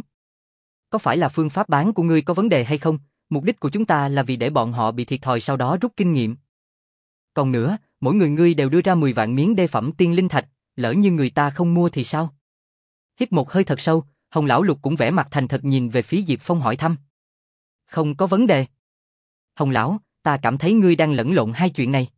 có phải là phương pháp bán của ngươi có vấn đề hay không? Mục đích của chúng ta là vì để bọn họ bị thiệt thòi sau đó rút kinh nghiệm. Còn nữa, mỗi người ngươi đều đưa ra mười vạn miếng đê phẩm tiên linh thạch, lỡ như người ta không mua thì sao? Hít một hơi thật sâu, Hồng Lão Lục cũng vẻ mặt thành thật nhìn về phía Diệp Phong hỏi thăm. Không có vấn đề. Hồng Lão, ta cảm thấy ngươi đang lẫn lộn hai chuyện này.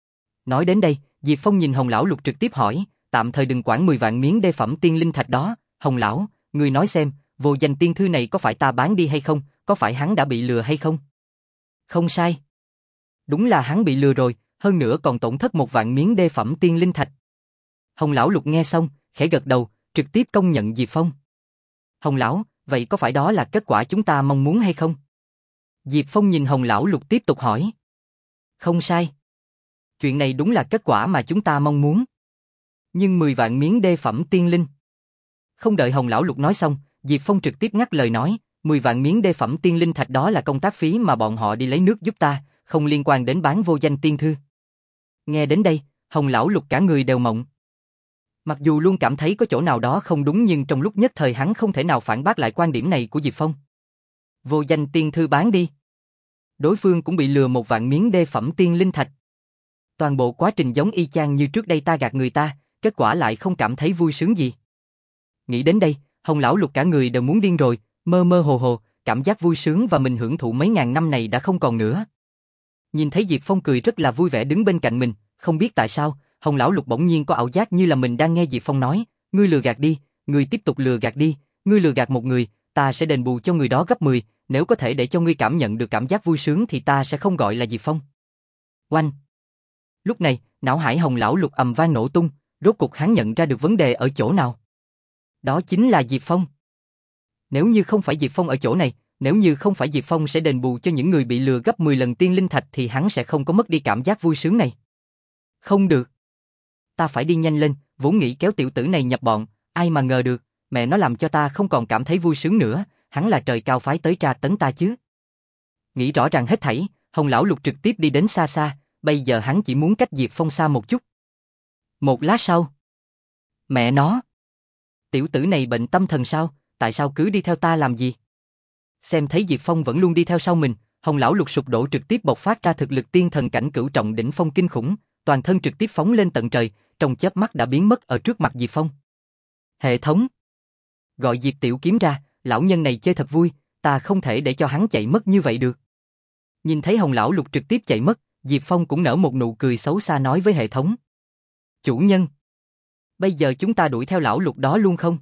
Nói đến đây, Diệp Phong nhìn Hồng Lão Lục trực tiếp hỏi, tạm thời đừng quản mười vạn miếng đê phẩm tiên linh thạch đó, Hồng Lão, ngươi nói xem, vô danh tiên thư này có phải ta bán đi hay không, có phải hắn đã bị lừa hay không? Không sai. Đúng là hắn bị lừa rồi, hơn nữa còn tổn thất một vạn miếng đê phẩm tiên linh thạch. Hồng Lão Lục nghe xong, khẽ gật đầu, trực tiếp công nhận Diệp Phong. Hồng Lão, vậy có phải đó là kết quả chúng ta mong muốn hay không? Diệp Phong nhìn Hồng Lão Lục tiếp tục hỏi. Không sai. Chuyện này đúng là kết quả mà chúng ta mong muốn. Nhưng mười vạn miếng đê phẩm tiên linh. Không đợi Hồng Lão Lục nói xong, Diệp Phong trực tiếp ngắt lời nói, mười vạn miếng đê phẩm tiên linh thạch đó là công tác phí mà bọn họ đi lấy nước giúp ta, không liên quan đến bán vô danh tiên thư. Nghe đến đây, Hồng Lão Lục cả người đều mộng. Mặc dù luôn cảm thấy có chỗ nào đó không đúng nhưng trong lúc nhất thời hắn không thể nào phản bác lại quan điểm này của Diệp Phong. Vô danh tiên thư bán đi. Đối phương cũng bị lừa một vạn miếng đê phẩm tiên linh thạch. Toàn bộ quá trình giống y chang như trước đây ta gạt người ta, kết quả lại không cảm thấy vui sướng gì. Nghĩ đến đây, Hồng Lão Lục cả người đều muốn điên rồi, mơ mơ hồ hồ, cảm giác vui sướng và mình hưởng thụ mấy ngàn năm này đã không còn nữa. Nhìn thấy Diệp Phong cười rất là vui vẻ đứng bên cạnh mình, không biết tại sao, Hồng lão lục bỗng nhiên có ảo giác như là mình đang nghe Diệp Phong nói, ngươi lừa gạt đi, ngươi tiếp tục lừa gạt đi, ngươi lừa gạt một người, ta sẽ đền bù cho người đó gấp mười, nếu có thể để cho ngươi cảm nhận được cảm giác vui sướng thì ta sẽ không gọi là Diệp Phong. Oanh! Lúc này, não hải Hồng lão lục ầm vang nổ tung, rốt cuộc hắn nhận ra được vấn đề ở chỗ nào. Đó chính là Diệp Phong. Nếu như không phải Diệp Phong ở chỗ này, nếu như không phải Diệp Phong sẽ đền bù cho những người bị lừa gấp mười lần tiên linh thạch thì hắn sẽ không có mất đi cảm giác vui sướng này. Không được. Ta phải đi nhanh lên, vốn nghĩ kéo tiểu tử này nhập bọn, ai mà ngờ được, mẹ nó làm cho ta không còn cảm thấy vui sướng nữa, hắn là trời cao phái tới tra tấn ta chứ. Nghĩ rõ ràng hết thảy, Hồng lão lục trực tiếp đi đến xa xa, bây giờ hắn chỉ muốn cách Diệp Phong xa một chút. Một lát sau. Mẹ nó. Tiểu tử này bệnh tâm thần sao, tại sao cứ đi theo ta làm gì? Xem thấy Diệp Phong vẫn luôn đi theo sau mình, Hồng lão lục sụp đổ trực tiếp bộc phát ra thực lực tiên thần cảnh cửu trọng đỉnh phong kinh khủng, toàn thân trực tiếp phóng lên tận trời, trong chớp mắt đã biến mất ở trước mặt Diệp Phong. Hệ thống. Gọi Diệp Tiểu Kiếm ra, lão nhân này chơi thật vui, ta không thể để cho hắn chạy mất như vậy được. Nhìn thấy Hồng lão lục trực tiếp chạy mất, Diệp Phong cũng nở một nụ cười xấu xa nói với hệ thống. Chủ nhân. Bây giờ chúng ta đuổi theo lão lục đó luôn không?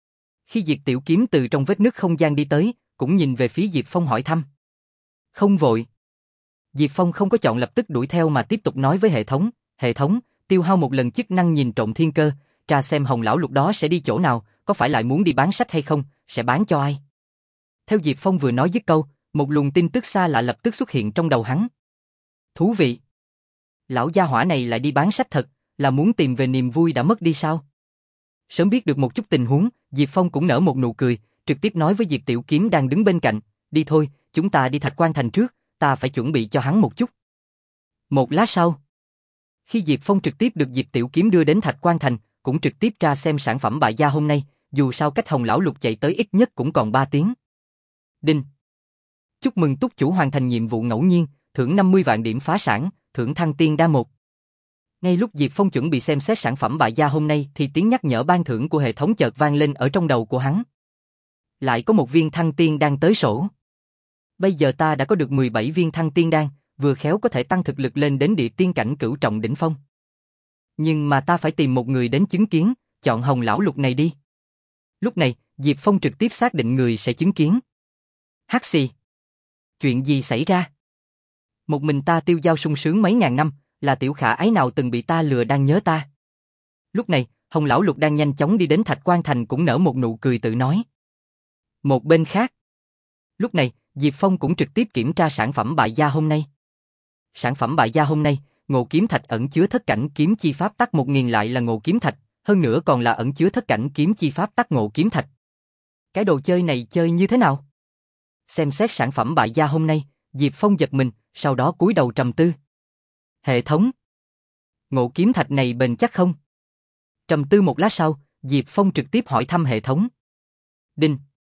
Khi Diệp Tiểu Kiếm từ trong vết nứt không gian đi tới, cũng nhìn về phía Diệp Phong hỏi thăm. Không vội. Diệp Phong không có chọn lập tức đuổi theo mà tiếp tục nói với hệ thống, hệ thống, tiêu hao một lần chức năng nhìn trộm thiên cơ, tra xem Hồng lão lục đó sẽ đi chỗ nào, có phải lại muốn đi bán sách hay không, sẽ bán cho ai. Theo Diệp Phong vừa nói dứt câu, một luồng tin tức xa lạ lập tức xuất hiện trong đầu hắn. Thú vị. Lão gia hỏa này lại đi bán sách thật, là muốn tìm về niềm vui đã mất đi sao? Sớm biết được một chút tình huống, Diệp Phong cũng nở một nụ cười, trực tiếp nói với Diệp Tiểu Kiếm đang đứng bên cạnh, đi thôi, chúng ta đi Thạch Quan Thành trước, ta phải chuẩn bị cho hắn một chút. Một lát sau, khi Diệp Phong trực tiếp được Diệp Tiểu Kiếm đưa đến Thạch Quan Thành, cũng trực tiếp ra xem sản phẩm bại gia hôm nay, dù sao cách Hồng lão lục chạy tới ít nhất cũng còn ba tiếng. Đinh. Chúc mừng túc chủ hoàn thành nhiệm vụ ngẫu nhiên, thưởng năm mươi vạn điểm phá sản, thưởng thăng tiên đa một. Ngay lúc Diệp Phong chuẩn bị xem xét sản phẩm bại gia hôm nay thì tiếng nhắc nhở ban thưởng của hệ thống chợt vang lên ở trong đầu của hắn. Lại có một viên thăng tiên đan tới sổ. Bây giờ ta đã có được mười bảy viên thăng tiên đan, vừa khéo có thể tăng thực lực lên đến địa tiên cảnh cửu trọng đỉnh phong. Nhưng mà ta phải tìm một người đến chứng kiến, chọn Hồng lão lục này đi. Lúc này, Diệp Phong trực tiếp xác định người sẽ chứng kiến. Hắc xì. Chuyện gì xảy ra? Một mình ta tiêu dao sung sướng mấy ngàn năm, là tiểu khả ái nào từng bị ta lừa đang nhớ ta. Lúc này, Hồng lão lục đang nhanh chóng đi đến Thạch Quan Thành cũng nở một nụ cười tự nói. Một bên khác. Lúc này, Diệp Phong cũng trực tiếp kiểm tra sản phẩm bại gia hôm nay. Sản phẩm bại gia hôm nay, ngộ kiếm thạch ẩn chứa thất cảnh kiếm chi pháp tắc một nghìn lại là ngộ kiếm thạch, hơn nữa còn là ẩn chứa thất cảnh kiếm chi pháp tắc ngộ kiếm thạch. Cái đồ chơi này chơi như thế nào? Xem xét sản phẩm bại gia hôm nay, Diệp Phong giật mình, sau đó cúi đầu trầm tư. Hệ thống. Ngộ kiếm thạch này bền chắc không? Trầm tư một lát sau, Diệp Phong trực tiếp hỏi thăm hệ thống. Đinh.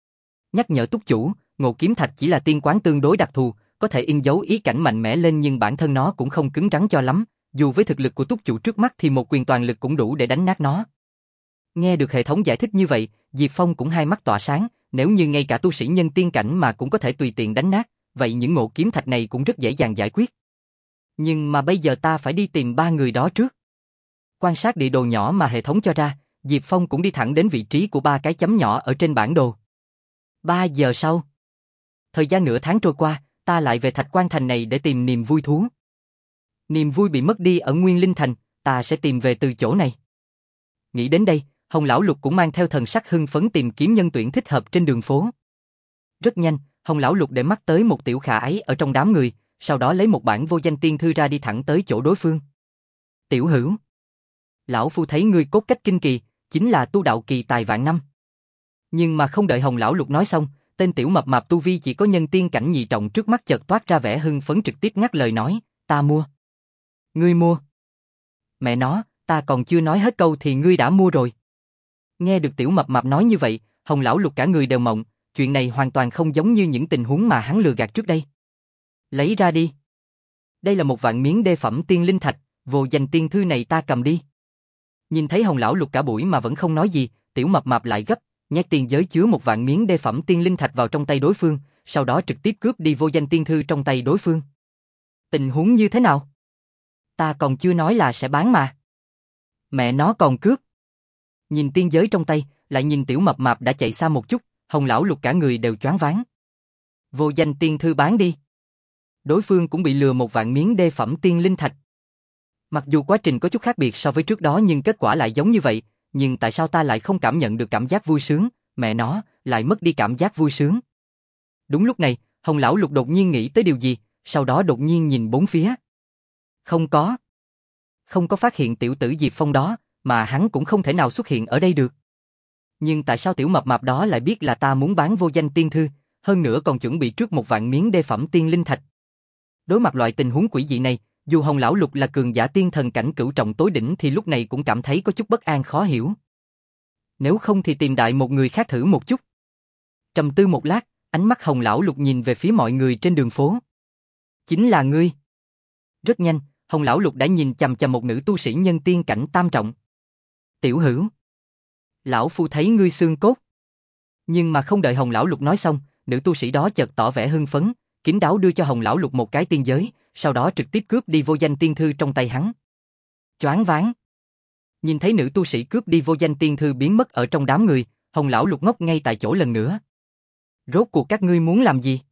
Nhắc nhở túc chủ, ngộ kiếm thạch chỉ là tiên quán tương đối đặc thù, có thể in dấu ý cảnh mạnh mẽ lên nhưng bản thân nó cũng không cứng rắn cho lắm, dù với thực lực của túc chủ trước mắt thì một quyền toàn lực cũng đủ để đánh nát nó. Nghe được hệ thống giải thích như vậy, Diệp Phong cũng hai mắt tỏa sáng, nếu như ngay cả tu sĩ nhân tiên cảnh mà cũng có thể tùy tiện đánh nát, vậy những ngộ kiếm thạch này cũng rất dễ dàng giải quyết. Nhưng mà bây giờ ta phải đi tìm ba người đó trước. Quan sát địa đồ nhỏ mà hệ thống cho ra, Diệp Phong cũng đi thẳng đến vị trí của ba cái chấm nhỏ ở trên bản đồ. Ba giờ sau. Thời gian nửa tháng trôi qua, ta lại về Thạch Quan Thành này để tìm niềm vui thú. Niềm vui bị mất đi ở Nguyên Linh Thành, ta sẽ tìm về từ chỗ này. Nghĩ đến đây, Hồng lão lục cũng mang theo thần sắc hưng phấn tìm kiếm nhân tuyển thích hợp trên đường phố. Rất nhanh, Hồng lão lục để mắt tới một tiểu khả ái ở trong đám người, sau đó lấy một bản vô danh tiên thư ra đi thẳng tới chỗ đối phương. Tiểu hữu. Lão phu thấy ngươi cốt cách kinh kỳ, chính là tu đạo kỳ tài vạn năm. Nhưng mà không đợi Hồng lão lục nói xong, tên tiểu mập mạp tu vi chỉ có nhân tiên cảnh nhị trọng trước mắt chợt toát ra vẻ hưng phấn trực tiếp ngắt lời nói, ta mua. Ngươi mua. Mẹ nó, ta còn chưa nói hết câu thì ngươi đã mua rồi. Nghe được tiểu mập mạp nói như vậy, Hồng lão lục cả người đều mộng, chuyện này hoàn toàn không giống như những tình huống mà hắn lừa gạt trước đây. Lấy ra đi. Đây là một vạn miếng đê phẩm tiên linh thạch, vô danh tiên thư này ta cầm đi. Nhìn thấy Hồng lão lục cả buổi mà vẫn không nói gì, tiểu mập mạp lại gấp, nhét tiền giới chứa một vạn miếng đê phẩm tiên linh thạch vào trong tay đối phương, sau đó trực tiếp cướp đi vô danh tiên thư trong tay đối phương. Tình huống như thế nào? Ta còn chưa nói là sẽ bán mà. Mẹ nó còn cướp. Nhìn tiên giới trong tay, lại nhìn tiểu mập mạp đã chạy xa một chút, Hồng lão lục cả người đều choáng váng. Vô danh tiên thư bán đi. Đối phương cũng bị lừa một vạn miếng đê phẩm tiên linh thạch. Mặc dù quá trình có chút khác biệt so với trước đó nhưng kết quả lại giống như vậy, nhưng tại sao ta lại không cảm nhận được cảm giác vui sướng, mẹ nó, lại mất đi cảm giác vui sướng. Đúng lúc này, Hồng lão lục đột nhiên nghĩ tới điều gì, sau đó đột nhiên nhìn bốn phía. Không có. Không có phát hiện tiểu tử Diệp Phong đó, mà hắn cũng không thể nào xuất hiện ở đây được. Nhưng tại sao tiểu mập mạp đó lại biết là ta muốn bán vô danh tiên thư, hơn nữa còn chuẩn bị trước một vạn miếng đê phẩm tiên linh thạch. Đối mặt loại tình huống quỷ dị này, dù Hồng lão lục là cường giả tiên thần cảnh cửu trọng tối đỉnh thì lúc này cũng cảm thấy có chút bất an khó hiểu. Nếu không thì tìm đại một người khác thử một chút. Trầm tư một lát, ánh mắt Hồng lão lục nhìn về phía mọi người trên đường phố. Chính là ngươi. Rất nhanh, Hồng lão lục đã nhìn chằm chằm một nữ tu sĩ nhân tiên cảnh tam trọng. Tiểu Hữu, lão phu thấy ngươi xương cốt. Nhưng mà không đợi Hồng lão lục nói xong, nữ tu sĩ đó chợt tỏ vẻ hưng phấn, kín đáo đưa cho Hồng lão lục một cái tiên giới, sau đó trực tiếp cướp đi vô danh tiên thư trong tay hắn. Choáng váng. Nhìn thấy nữ tu sĩ cướp đi vô danh tiên thư biến mất ở trong đám người, Hồng lão lục ngốc ngay tại chỗ lần nữa. Rốt cuộc các ngươi muốn làm gì?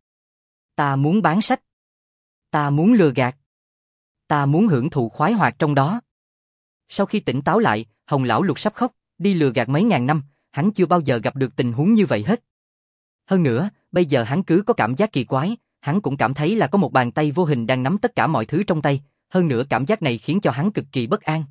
Ta muốn bán sách. Ta muốn lừa gạt. Ta muốn hưởng thụ khoái hoạt trong đó. Sau khi tỉnh táo lại, Hồng lão lục sắp khóc, đi lừa gạt mấy ngàn năm, hắn chưa bao giờ gặp được tình huống như vậy hết. Hơn nữa, bây giờ hắn cứ có cảm giác kỳ quái, hắn cũng cảm thấy là có một bàn tay vô hình đang nắm tất cả mọi thứ trong tay, hơn nữa cảm giác này khiến cho hắn cực kỳ bất an.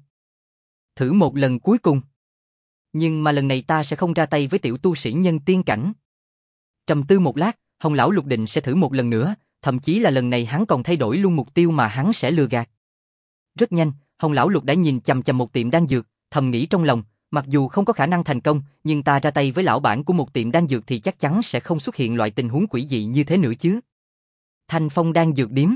Thử một lần cuối cùng. Nhưng mà lần này ta sẽ không ra tay với tiểu tu sĩ nhân tiên cảnh. Trầm tư một lát, Hồng lão lục định sẽ thử một lần nữa, thậm chí là lần này hắn còn thay đổi luôn mục tiêu mà hắn sẽ lừa gạt. Rất nhanh, Hồng lão lục đã nhìn chằm chằm một tiệm đan dược, thầm nghĩ trong lòng, mặc dù không có khả năng thành công, nhưng ta ra tay với lão bản của một tiệm đan dược thì chắc chắn sẽ không xuất hiện loại tình huống quỷ dị như thế nữa chứ. Thanh Phong đan dược điếm.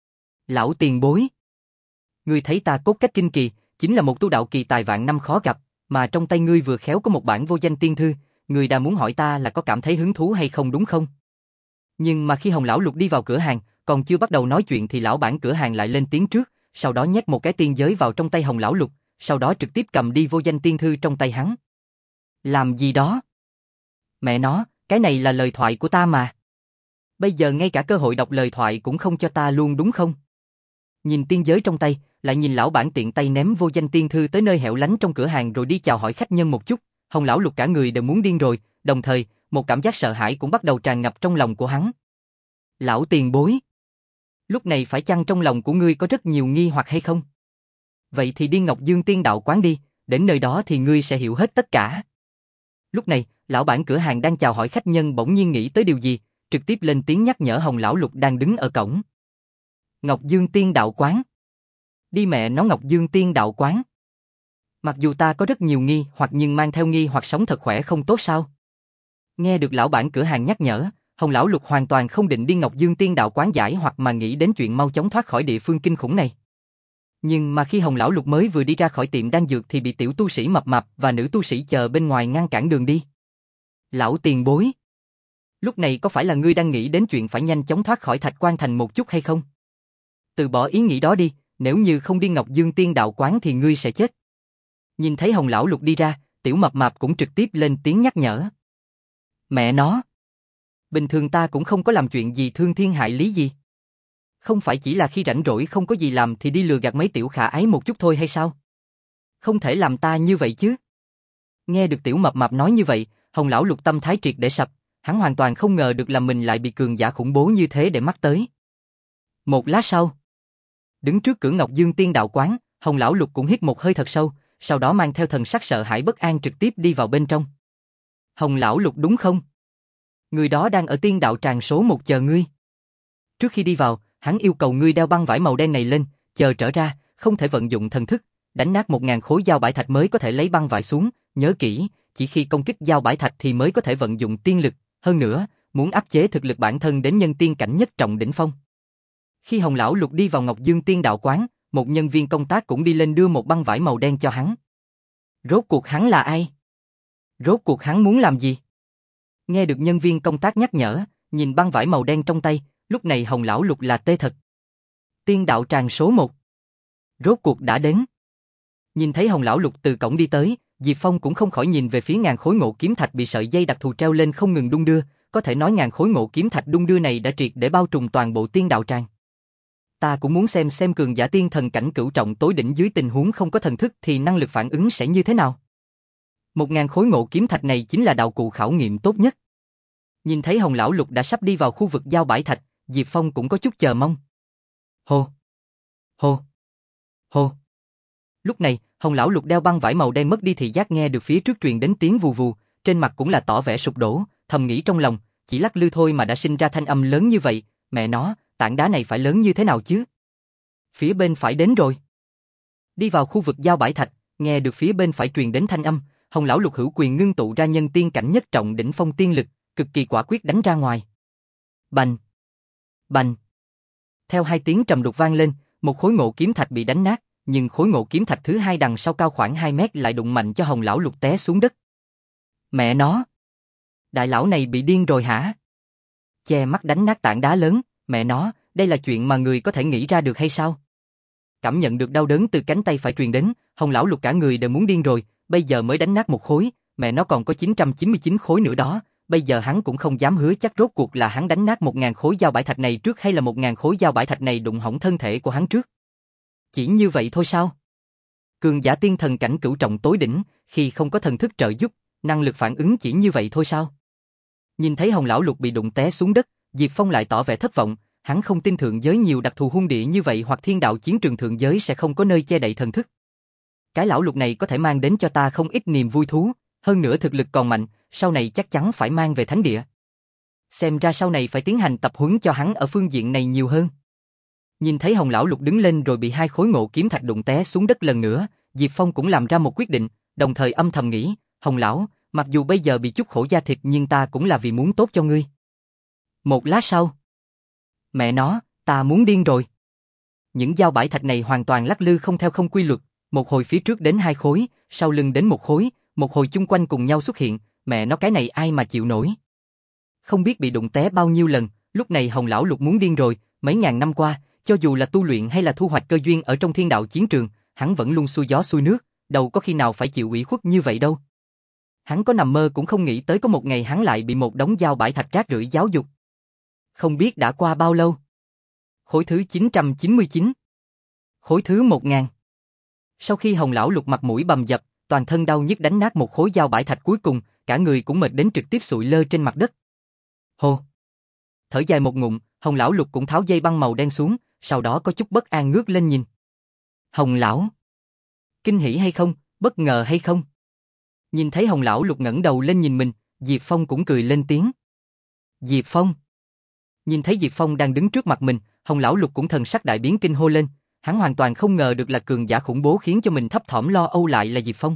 Lão tiền bối. Ngươi thấy ta cốt cách kinh kỳ, chính là một tu đạo kỳ tài vạn năm khó gặp, mà trong tay ngươi vừa khéo có một bản vô danh tiên thư, ngươi đã muốn hỏi ta là có cảm thấy hứng thú hay không đúng không? Nhưng mà khi Hồng lão lục đi vào cửa hàng, còn chưa bắt đầu nói chuyện thì lão bản cửa hàng lại lên tiếng trước, sau đó nhét một cái tiên giới vào trong tay Hồng lão lục, sau đó trực tiếp cầm đi vô danh tiên thư trong tay hắn. Làm gì đó? Mẹ nó, cái này là lời thoại của ta mà. Bây giờ ngay cả cơ hội đọc lời thoại cũng không cho ta luôn đúng không? Nhìn tiên giới trong tay, lại nhìn lão bản tiện tay ném vô danh tiên thư tới nơi hẻo lánh trong cửa hàng rồi đi chào hỏi khách nhân một chút, Hồng lão lục cả người đều muốn điên rồi, đồng thời, một cảm giác sợ hãi cũng bắt đầu tràn ngập trong lòng của hắn. Lão tiền bối. Lúc này phải chăng trong lòng của ngươi có rất nhiều nghi hoặc hay không? Vậy thì đi Ngọc Dương Tiên Đạo Quán đi, đến nơi đó thì ngươi sẽ hiểu hết tất cả. Lúc này, lão bản cửa hàng đang chào hỏi khách nhân bỗng nhiên nghĩ tới điều gì, trực tiếp lên tiếng nhắc nhở Hồng lão lục đang đứng ở cổng. Ngọc Dương Tiên Đạo Quán. Đi mẹ nó Ngọc Dương Tiên Đạo Quán. Mặc dù ta có rất nhiều nghi hoặc nhưng mang theo nghi hoặc sống thật khỏe không tốt sao? Nghe được lão bản cửa hàng nhắc nhở, Hồng lão lục hoàn toàn không định đi Ngọc Dương Tiên Đạo Quán giải hoặc mà nghĩ đến chuyện mau chóng thoát khỏi địa phương kinh khủng này. Nhưng mà khi Hồng lão lục mới vừa đi ra khỏi tiệm đan dược thì bị tiểu tu sĩ mập mạp và nữ tu sĩ chờ bên ngoài ngăn cản đường đi. Lão tiền bối. Lúc này có phải là ngươi đang nghĩ đến chuyện phải nhanh chóng thoát khỏi Thạch Quan Thành một chút hay không? Từ bỏ ý nghĩ đó đi, nếu như không đi Ngọc Dương Tiên Đạo Quán thì ngươi sẽ chết. Nhìn thấy Hồng lão lục đi ra, tiểu mập mạp cũng trực tiếp lên tiếng nhắc nhở. Mẹ nó. Bình thường ta cũng không có làm chuyện gì thương thiên hại lý gì. Không phải chỉ là khi rảnh rỗi không có gì làm thì đi lừa gạt mấy tiểu khả ái một chút thôi hay sao? Không thể làm ta như vậy chứ. Nghe được tiểu mập mạp nói như vậy, Hồng lão lục tâm thái triệt để sập, hắn hoàn toàn không ngờ được là mình lại bị cường giả khủng bố như thế để mắt tới. Một lát sau, đứng trước cửa Ngọc Dương Tiên Đạo Quán, Hồng lão lục cũng hít một hơi thật sâu, sau đó mang theo thần sắc sợ hãi bất an trực tiếp đi vào bên trong. Hồng lão lục đúng không? Người đó đang ở tiên đạo tràng số một chờ ngươi. Trước khi đi vào, hắn yêu cầu ngươi đeo băng vải màu đen này lên, chờ trở ra, không thể vận dụng thần thức, đánh nát một ngàn khối dao bãi thạch mới có thể lấy băng vải xuống, nhớ kỹ, chỉ khi công kích dao bãi thạch thì mới có thể vận dụng tiên lực, hơn nữa, muốn áp chế thực lực bản thân đến nhân tiên cảnh nhất trọng đỉnh phong. Khi Hồng lão lục đi vào Ngọc Dương Tiên Đạo Quán, một nhân viên công tác cũng đi lên đưa một băng vải màu đen cho hắn. Rốt cuộc hắn là ai? Rốt cuộc hắn muốn làm gì? Nghe được nhân viên công tác nhắc nhở, nhìn băng vải màu đen trong tay, lúc này Hồng lão lục là tê thật. Tiên đạo tràng số một. Rốt cuộc đã đến. Nhìn thấy Hồng lão lục từ cổng đi tới, Diệp Phong cũng không khỏi nhìn về phía ngàn khối ngộ kiếm thạch bị sợi dây đặc thù treo lên không ngừng đung đưa, có thể nói ngàn khối ngộ kiếm thạch đung đưa này đã triệt để bao trùm toàn bộ tiên đạo tràng. Ta cũng muốn xem xem cường giả tiên thần cảnh cửu trọng tối đỉnh dưới tình huống không có thần thức thì năng lực phản ứng sẽ như thế nào. Một ngàn khối ngộ kiếm thạch này chính là đạo cụ khảo nghiệm tốt nhất. Nhìn thấy Hồng lão lục đã sắp đi vào khu vực giao bãi thạch, Diệp Phong cũng có chút chờ mong. Hô! Hô! Hô! Lúc này, Hồng lão lục đeo băng vải màu đen mất đi thị giác nghe được phía trước truyền đến tiếng vù vù, trên mặt cũng là tỏ vẻ sụp đổ, thầm nghĩ trong lòng, chỉ lắc lư thôi mà đã sinh ra thanh âm lớn như vậy, mẹ nó, tảng đá này phải lớn như thế nào chứ? Phía bên phải đến rồi. Đi vào khu vực giao bãi thạch, nghe được phía bên phải truyền đến thanh âm, Hồng lão lục hữu quyền ngưng tụ ra nhân tiên cảnh nhất trọng đỉnh phong tiên lực, cực kỳ quả quyết đánh ra ngoài. Bành! Bành! Theo hai tiếng trầm đục vang lên, một khối ngộ kiếm thạch bị đánh nát, nhưng khối ngộ kiếm thạch thứ hai đằng sau cao khoảng hai mét lại đụng mạnh cho Hồng lão lục té xuống đất. Mẹ nó! Đại lão này bị điên rồi hả? Che mắt đánh nát tảng đá lớn, mẹ nó, đây là chuyện mà người có thể nghĩ ra được hay sao? Cảm nhận được đau đớn từ cánh tay phải truyền đến, Hồng lão lục cả người đều muốn điên rồi, bây giờ mới đánh nát một khối, mẹ nó còn có chín trăm chín mươi chín khối nữa đó, bây giờ hắn cũng không dám hứa chắc rốt cuộc là hắn đánh nát một ngàn khối giao bãi thạch này trước hay là một ngàn khối giao bãi thạch này đụng hỏng thân thể của hắn trước. Chỉ như vậy thôi sao? Cường giả tiên thần cảnh cửu trọng tối đỉnh, khi không có thần thức trợ giúp, năng lực phản ứng chỉ như vậy thôi sao? Nhìn thấy Hồng lão lục bị đụng té xuống đất, Diệp Phong lại tỏ vẻ thất vọng, hắn không tin thượng giới nhiều đặc thù hung địa như vậy hoặc thiên đạo chiến trường thượng giới sẽ không có nơi che đậy thần thức. Cái lão lục này có thể mang đến cho ta không ít niềm vui thú, hơn nữa thực lực còn mạnh, sau này chắc chắn phải mang về thánh địa. Xem ra sau này phải tiến hành tập huấn cho hắn ở phương diện này nhiều hơn. Nhìn thấy Hồng lão lục đứng lên rồi bị hai khối ngộ kiếm thạch đụng té xuống đất lần nữa, Diệp Phong cũng làm ra một quyết định, đồng thời âm thầm nghĩ, Hồng lão, mặc dù bây giờ bị chút khổ da thịt nhưng ta cũng là vì muốn tốt cho ngươi. Một lát sau, mẹ nó, ta muốn điên rồi. Những giao bãi thạch này hoàn toàn lắc lư không theo không quy luật, một hồi phía trước đến hai khối, sau lưng đến một khối, một hồi chung quanh cùng nhau xuất hiện, mẹ nó cái này ai mà chịu nổi. Không biết bị đụng té bao nhiêu lần, lúc này Hồng lão lục muốn điên rồi, mấy ngàn năm qua, cho dù là tu luyện hay là thu hoạch cơ duyên ở trong thiên đạo chiến trường, hắn vẫn luôn xuôi gió xuôi nước, đâu có khi nào phải chịu ủy khuất như vậy đâu. Hắn có nằm mơ cũng không nghĩ tới có một ngày hắn lại bị một đống giao bãi thạch rác rưởi giáo dục. Không biết đã qua bao lâu. Khối thứ chín trăm chín mươi chín. Khối thứ một nghìn. Sau khi Hồng lão lục mặt mũi bầm dập, toàn thân đau nhức đánh nát một khối giao bãi thạch cuối cùng, cả người cũng mệt đến trực tiếp sụi lơ trên mặt đất. Hô. Thở dài một ngụm, Hồng lão lục cũng tháo dây băng màu đen xuống, sau đó có chút bất an ngước lên nhìn. Hồng lão. Kinh hỉ hay không, bất ngờ hay không? Nhìn thấy Hồng lão lục ngẩng đầu lên nhìn mình, Diệp Phong cũng cười lên tiếng. Diệp Phong. Nhìn thấy Diệp Phong đang đứng trước mặt mình, Hồng lão lục cũng thần sắc đại biến kinh hô lên, hắn hoàn toàn không ngờ được là cường giả khủng bố khiến cho mình thấp thỏm lo âu lại là Diệp Phong.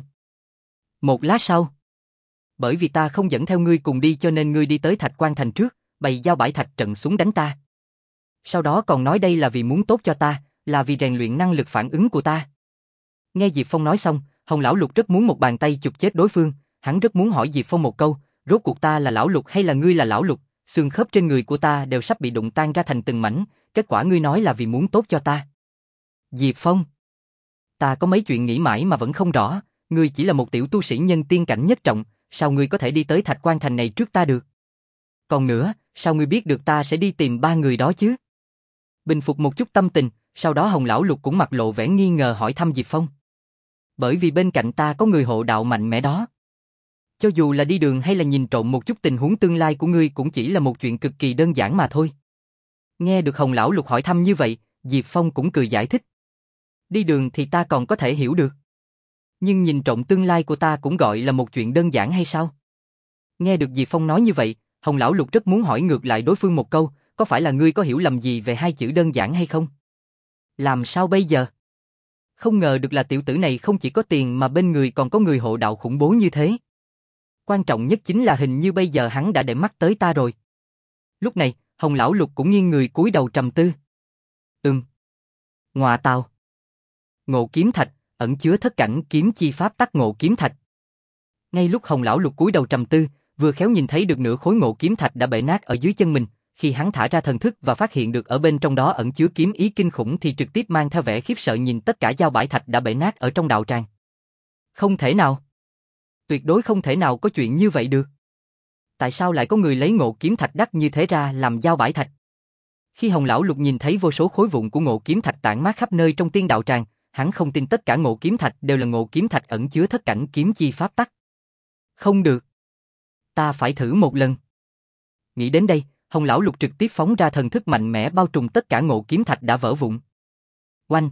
Một lát sau, bởi vì ta không dẫn theo ngươi cùng đi cho nên ngươi đi tới Thạch Quan thành trước, bày giao bãi thạch trận xuống đánh ta. Sau đó còn nói đây là vì muốn tốt cho ta, là vì rèn luyện năng lực phản ứng của ta. Nghe Diệp Phong nói xong, Hồng lão lục rất muốn một bàn tay chụp chết đối phương, hắn rất muốn hỏi Diệp Phong một câu, rốt cuộc ta là lão lục hay là ngươi là lão lục, xương khớp trên người của ta đều sắp bị đụng tan ra thành từng mảnh, kết quả ngươi nói là vì muốn tốt cho ta. Diệp Phong, ta có mấy chuyện nghĩ mãi mà vẫn không rõ, ngươi chỉ là một tiểu tu sĩ nhân tiên cảnh nhất trọng, sao ngươi có thể đi tới Thạch Quan thành này trước ta được? Còn nữa, sao ngươi biết được ta sẽ đi tìm ba người đó chứ? Bình phục một chút tâm tình, sau đó Hồng lão lục cũng mặt lộ vẻ nghi ngờ hỏi thăm Diệp Phong. Bởi vì bên cạnh ta có người hộ đạo mạnh mẽ đó. Cho dù là đi đường hay là nhìn trộm một chút tình huống tương lai của ngươi cũng chỉ là một chuyện cực kỳ đơn giản mà thôi. Nghe được Hồng lão lục hỏi thăm như vậy, Diệp Phong cũng cười giải thích. Đi đường thì ta còn có thể hiểu được. Nhưng nhìn trộm tương lai của ta cũng gọi là một chuyện đơn giản hay sao? Nghe được Diệp Phong nói như vậy, Hồng lão lục rất muốn hỏi ngược lại đối phương một câu, có phải là ngươi có hiểu lầm gì về hai chữ đơn giản hay không? Làm sao bây giờ? Không ngờ được là tiểu tử này không chỉ có tiền mà bên người còn có người hộ đạo khủng bố như thế. Quan trọng nhất chính là hình như bây giờ hắn đã để mắt tới ta rồi. Lúc này, Hồng lão lục cũng nghiêng người cúi đầu trầm tư. Ừm. Ngọa tào. Ngộ kiếm thạch, ẩn chứa thất cảnh kiếm chi pháp tắc ngộ kiếm thạch. Ngay lúc Hồng lão lục cúi đầu trầm tư, vừa khéo nhìn thấy được nửa khối ngộ kiếm thạch đã bể nát ở dưới chân mình. Khi hắn thả ra thần thức và phát hiện được ở bên trong đó ẩn chứa kiếm ý kinh khủng thì trực tiếp mang theo vẻ khiếp sợ nhìn tất cả giao bãi thạch đã bể nát ở trong đạo tràng. Không thể nào. Tuyệt đối không thể nào có chuyện như vậy được. Tại sao lại có người lấy ngộ kiếm thạch đắt như thế ra làm giao bãi thạch? Khi Hồng Lão Lục nhìn thấy vô số khối vụn của ngộ kiếm thạch tản mát khắp nơi trong tiên đạo tràng, hắn không tin tất cả ngộ kiếm thạch đều là ngộ kiếm thạch ẩn chứa thất cảnh kiếm chi pháp tắc. Không được. Ta phải thử một lần. Nghĩ đến đây, Hồng Lão Lục trực tiếp phóng ra thần thức mạnh mẽ bao trùm tất cả ngộ kiếm thạch đã vỡ vụn. Oanh!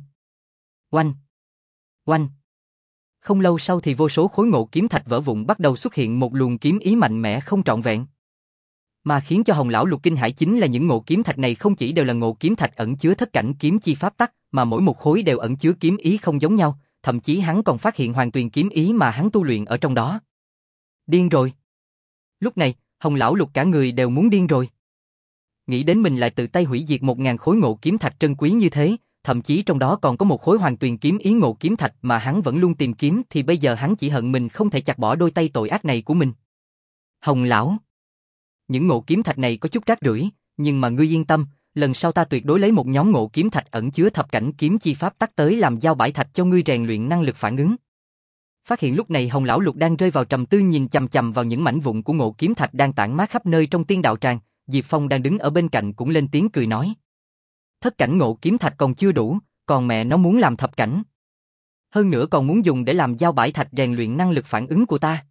Oanh! Oanh! Không lâu sau thì vô số khối ngộ kiếm thạch vỡ vụn bắt đầu xuất hiện một luồng kiếm ý mạnh mẽ không trọn vẹn. Mà khiến cho Hồng Lão Lục kinh hãi chính là những ngộ kiếm thạch này không chỉ đều là ngộ kiếm thạch ẩn chứa thất cảnh kiếm chi pháp tắc, mà mỗi một khối đều ẩn chứa kiếm ý không giống nhau, thậm chí hắn còn phát hiện hoàn tuyền kiếm ý mà hắn tu luyện ở trong đó. Điên rồi. Lúc này, Hồng Lão Lục cả người đều muốn điên rồi. Nghĩ đến mình lại tự tay hủy diệt một ngàn khối ngộ kiếm thạch trân quý như thế, thậm chí trong đó còn có một khối hoàn tuyền kiếm ý ngộ kiếm thạch mà hắn vẫn luôn tìm kiếm, thì bây giờ hắn chỉ hận mình không thể chặt bỏ đôi tay tội ác này của mình. Hồng Lão, những ngộ kiếm thạch này có chút rác rưởi, nhưng mà ngươi yên tâm, lần sau ta tuyệt đối lấy một nhóm ngộ kiếm thạch ẩn chứa thập cảnh kiếm chi pháp tắc tới làm giao bãi thạch cho ngươi rèn luyện năng lực phản ứng. Phát hiện lúc này Hồng Lão Lục đang rơi vào trầm tư nhìn chằm chằm vào những mảnh vụn của ngộ kiếm thạch đang tản mát khắp nơi trong tiên đạo tràng, Diệp Phong đang đứng ở bên cạnh cũng lên tiếng cười nói. Thất cảnh ngộ kiếm thạch còn chưa đủ, còn mẹ nó muốn làm thập cảnh. Hơn nữa còn muốn dùng để làm giao bãi thạch rèn luyện năng lực phản ứng của ta.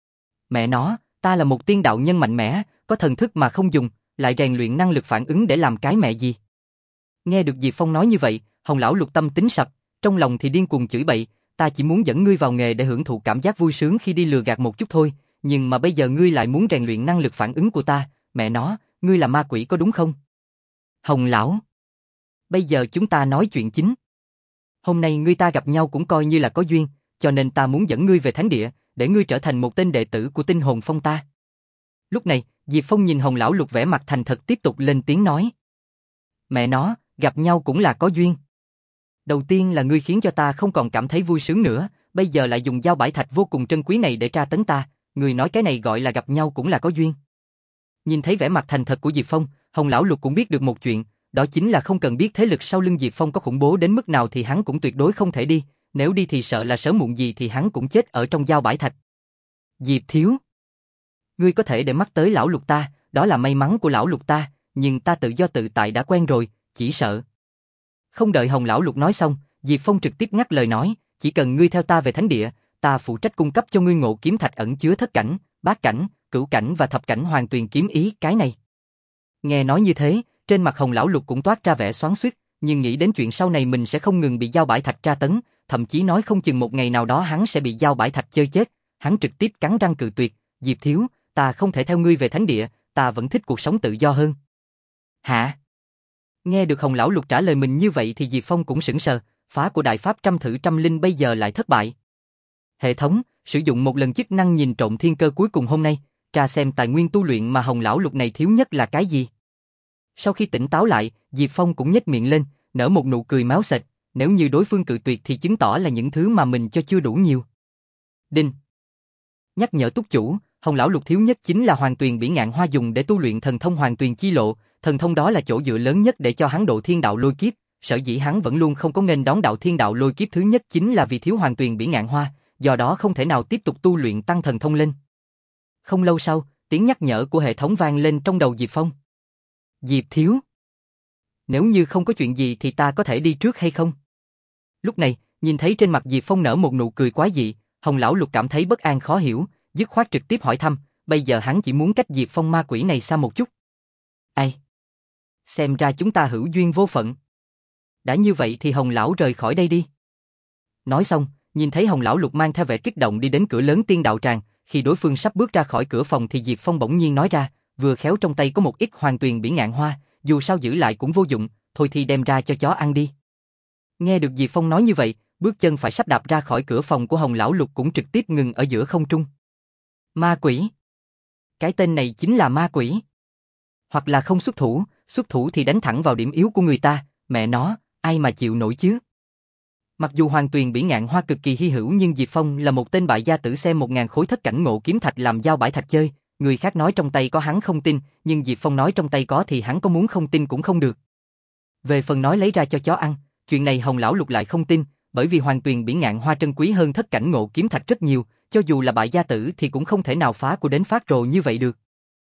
Mẹ nó, ta là một tiên đạo nhân mạnh mẽ, có thần thức mà không dùng, lại rèn luyện năng lực phản ứng để làm cái mẹ gì? Nghe được Diệp Phong nói như vậy, Hồng Lão Lục tâm tính sập, trong lòng thì điên cuồng chửi bậy, ta chỉ muốn dẫn ngươi vào nghề để hưởng thụ cảm giác vui sướng khi đi lừa gạt một chút thôi, nhưng mà bây giờ ngươi lại muốn rèn luyện năng lực phản ứng của ta, mẹ nó, ngươi là ma quỷ có đúng không? Hồng Lão, bây giờ chúng ta nói chuyện chính. Hôm nay ngươi ta gặp nhau cũng coi như là có duyên, cho nên ta muốn dẫn ngươi về thánh địa, để ngươi trở thành một tên đệ tử của Tinh Hồn Phong ta. Lúc này, Diệp Phong nhìn Hồng Lão Lục vẻ mặt thành thật tiếp tục lên tiếng nói. Mẹ nó, gặp nhau cũng là có duyên. Đầu tiên là ngươi khiến cho ta không còn cảm thấy vui sướng nữa, bây giờ lại dùng dao bãi thạch vô cùng trân quý này để tra tấn ta, ngươi nói cái này gọi là gặp nhau cũng là có duyên. Nhìn thấy vẻ mặt thành thật của Diệp Phong, Hồng Lão Lục cũng biết được một chuyện, đó chính là không cần biết thế lực sau lưng Diệp Phong có khủng bố đến mức nào thì hắn cũng tuyệt đối không thể đi, nếu đi thì sợ là sớm muộn gì thì hắn cũng chết ở trong dao bãi thạch. Diệp thiếu, ngươi có thể để mắt tới lão Lục ta, đó là may mắn của lão Lục ta, nhưng ta tự do tự tại đã quen rồi, chỉ sợ. Không đợi Hồng Lão Lục nói xong, Diệp Phong trực tiếp ngắt lời nói, chỉ cần ngươi theo ta về thánh địa, ta phụ trách cung cấp cho ngươi ngộ kiếm thạch ẩn chứa thất cảnh, bát cảnh, cửu cảnh và thập cảnh hoàn tuyền kiếm ý cái này. Nghe nói như thế, trên mặt Hồng Lão Lục cũng toát ra vẻ xoắn xuýt, nhưng nghĩ đến chuyện sau này mình sẽ không ngừng bị dao bãi thạch tra tấn, thậm chí nói không chừng một ngày nào đó hắn sẽ bị dao bãi thạch chơi chết, hắn trực tiếp cắn răng cự tuyệt, Diệp thiếu, ta không thể theo ngươi về thánh địa, ta vẫn thích cuộc sống tự do hơn. Hả? Nghe được Hồng Lão Lục trả lời mình như vậy thì Diệp Phong cũng sững sờ, phá của đại pháp trăm thử trăm linh bây giờ lại thất bại. Hệ thống, sử dụng một lần chức năng nhìn trộm thiên cơ cuối cùng hôm nay, tra xem tài nguyên tu luyện mà Hồng Lão Lục này thiếu nhất là cái gì. Sau khi tỉnh táo lại, Diệp Phong cũng nhếch miệng lên, nở một nụ cười máu xệt, nếu như đối phương cự tuyệt thì chứng tỏ là những thứ mà mình cho chưa đủ nhiều. Đinh. Nhắc nhở túc chủ, Hồng Lão Lục thiếu nhất chính là Hoàn Tuyền Bỉ Ngạn Hoa dùng để tu luyện thần thông Hoàn Tuyền Chi Lộ, thần thông đó là chỗ dựa lớn nhất để cho hắn độ thiên đạo lôi kiếp, sở dĩ hắn vẫn luôn không có nghênh đón đạo thiên đạo lôi kiếp thứ nhất chính là vì thiếu Hoàn Tuyền Bỉ Ngạn Hoa, do đó không thể nào tiếp tục tu luyện tăng thần thông lên. Không lâu sau, tiếng nhắc nhở của hệ thống vang lên trong đầu Diệp Phong. Diệp thiếu, nếu như không có chuyện gì thì ta có thể đi trước hay không? Lúc này, nhìn thấy trên mặt Diệp Phong nở một nụ cười quái dị, Hồng Lão Lục cảm thấy bất an khó hiểu, dứt khoát trực tiếp hỏi thăm, bây giờ hắn chỉ muốn cách Diệp Phong ma quỷ này xa một chút. Ai? Xem ra chúng ta hữu duyên vô phận. Đã như vậy thì Hồng Lão rời khỏi đây đi. Nói xong, nhìn thấy Hồng Lão Lục mang theo vẻ kích động đi đến cửa lớn tiên đạo tràng, khi đối phương sắp bước ra khỏi cửa phòng thì Diệp Phong bỗng nhiên nói ra, vừa khéo trong tay có một ít Hoàn Tuyền Bỉ Ngạn Hoa, dù sao giữ lại cũng vô dụng, thôi thì đem ra cho chó ăn đi. Nghe được Diệp Phong nói như vậy, bước chân phải sắp đạp ra khỏi cửa phòng của Hồng Lão Lục cũng trực tiếp ngừng ở giữa không trung. Ma quỷ. Cái tên này chính là ma quỷ. Hoặc là không xuất thủ, xuất thủ thì đánh thẳng vào điểm yếu của người ta, mẹ nó, ai mà chịu nổi chứ. Mặc dù Hoàn Tuyền Bỉ Ngạn Hoa cực kỳ hy hữu nhưng Diệp Phong là một tên bại gia tử xem một ngàn khối thất cảnh ngộ kiếm thạch làm dao bãi thạch chơi, người khác nói trong tay có hắn không tin, nhưng Diệp Phong nói trong tay có thì hắn có muốn không tin cũng không được. Về phần nói lấy ra cho chó ăn, chuyện này Hồng lão lục lại không tin, bởi vì Hoàng Tuyền bỉ ngạn hoa trân quý hơn thất cảnh ngộ kiếm thạch rất nhiều, cho dù là bại gia tử thì cũng không thể nào phá của đến phát rồ như vậy được.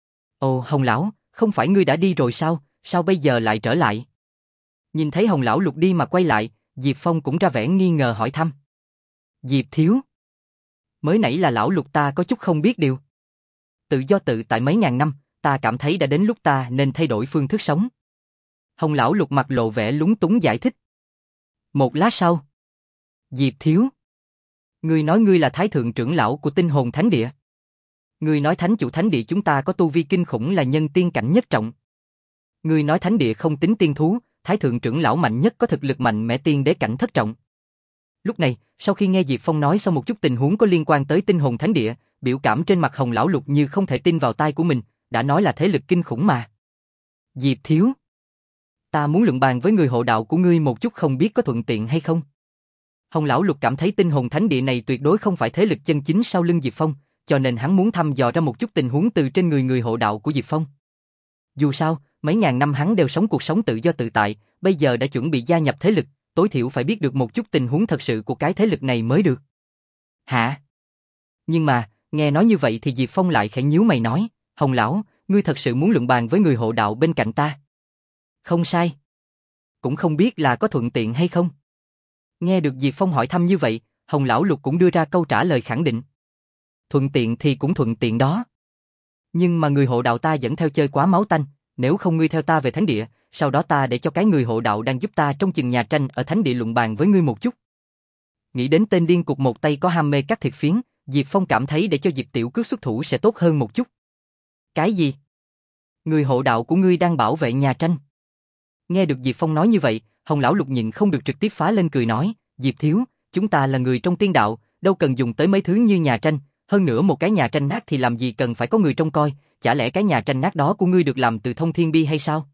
Ồ Hồng lão, không phải ngươi đã đi rồi sao, sao bây giờ lại trở lại? Nhìn thấy Hồng lão lục đi mà quay lại, Diệp Phong cũng ra vẻ nghi ngờ hỏi thăm. Diệp thiếu. Mới nãy là lão lục ta có chút không biết điều. Tự do tự tại mấy ngàn năm, ta cảm thấy đã đến lúc ta nên thay đổi phương thức sống. Hồng lão lục mặt lộ vẻ lúng túng giải thích. Một lát sau. Diệp thiếu. Ngươi nói ngươi là thái thượng trưởng lão của tinh hồn thánh địa. Ngươi nói thánh chủ thánh địa chúng ta có tu vi kinh khủng là nhân tiên cảnh nhất trọng. Ngươi nói thánh địa không tính tiên thú, thái thượng trưởng lão mạnh nhất có thực lực mạnh mẽ tiên đế cảnh thất trọng. Lúc này, sau khi nghe Diệp Phong nói xong một chút tình huống có liên quan tới tinh hồn thánh địa, biểu cảm trên mặt Hồng lão lục như không thể tin vào tai của mình, đã nói là thế lực kinh khủng mà. Diệp thiếu. Ta muốn luận bàn với người hộ đạo của ngươi một chút không biết có thuận tiện hay không? Hồng lão lục cảm thấy tinh hồn thánh địa này tuyệt đối không phải thế lực chân chính sau lưng Diệp Phong, cho nên hắn muốn thăm dò ra một chút tình huống từ trên người người hộ đạo của Diệp Phong. Dù sao, mấy ngàn năm hắn đều sống cuộc sống tự do tự tại, bây giờ đã chuẩn bị gia nhập thế lực, tối thiểu phải biết được một chút tình huống thật sự của cái thế lực này mới được. Hả? Nhưng mà, nghe nói như vậy thì Diệp Phong lại khẽ nhíu mày nói, Hồng lão, ngươi thật sự muốn luận bàn với người hộ đạo bên cạnh ta? Không sai. Cũng không biết là có thuận tiện hay không? Nghe được Diệp Phong hỏi thăm như vậy, Hồng lão lục cũng đưa ra câu trả lời khẳng định. Thuận tiện thì cũng thuận tiện đó. Nhưng mà người hộ đạo ta dẫn theo chơi quá máu tanh, nếu không ngươi theo ta về thánh địa, sau đó ta để cho cái người hộ đạo đang giúp ta trong chừng nhà tranh ở thánh địa luận bàn với ngươi một chút. Nghĩ đến tên điên cục một tay có ham mê cắt thịt phiến, Diệp Phong cảm thấy để cho Diệp Tiểu Cước xuất thủ sẽ tốt hơn một chút. Cái gì? Người hộ đạo của ngươi đang bảo vệ nhà tranh? Nghe được Diệp Phong nói như vậy, Hồng lão lục nhịn không được trực tiếp phá lên cười nói, Diệp thiếu, chúng ta là người trong tiên đạo, đâu cần dùng tới mấy thứ như nhà tranh, hơn nữa một cái nhà tranh nát thì làm gì cần phải có người trông coi, chả lẽ cái nhà tranh nát đó của ngươi được làm từ thông thiên bi hay sao?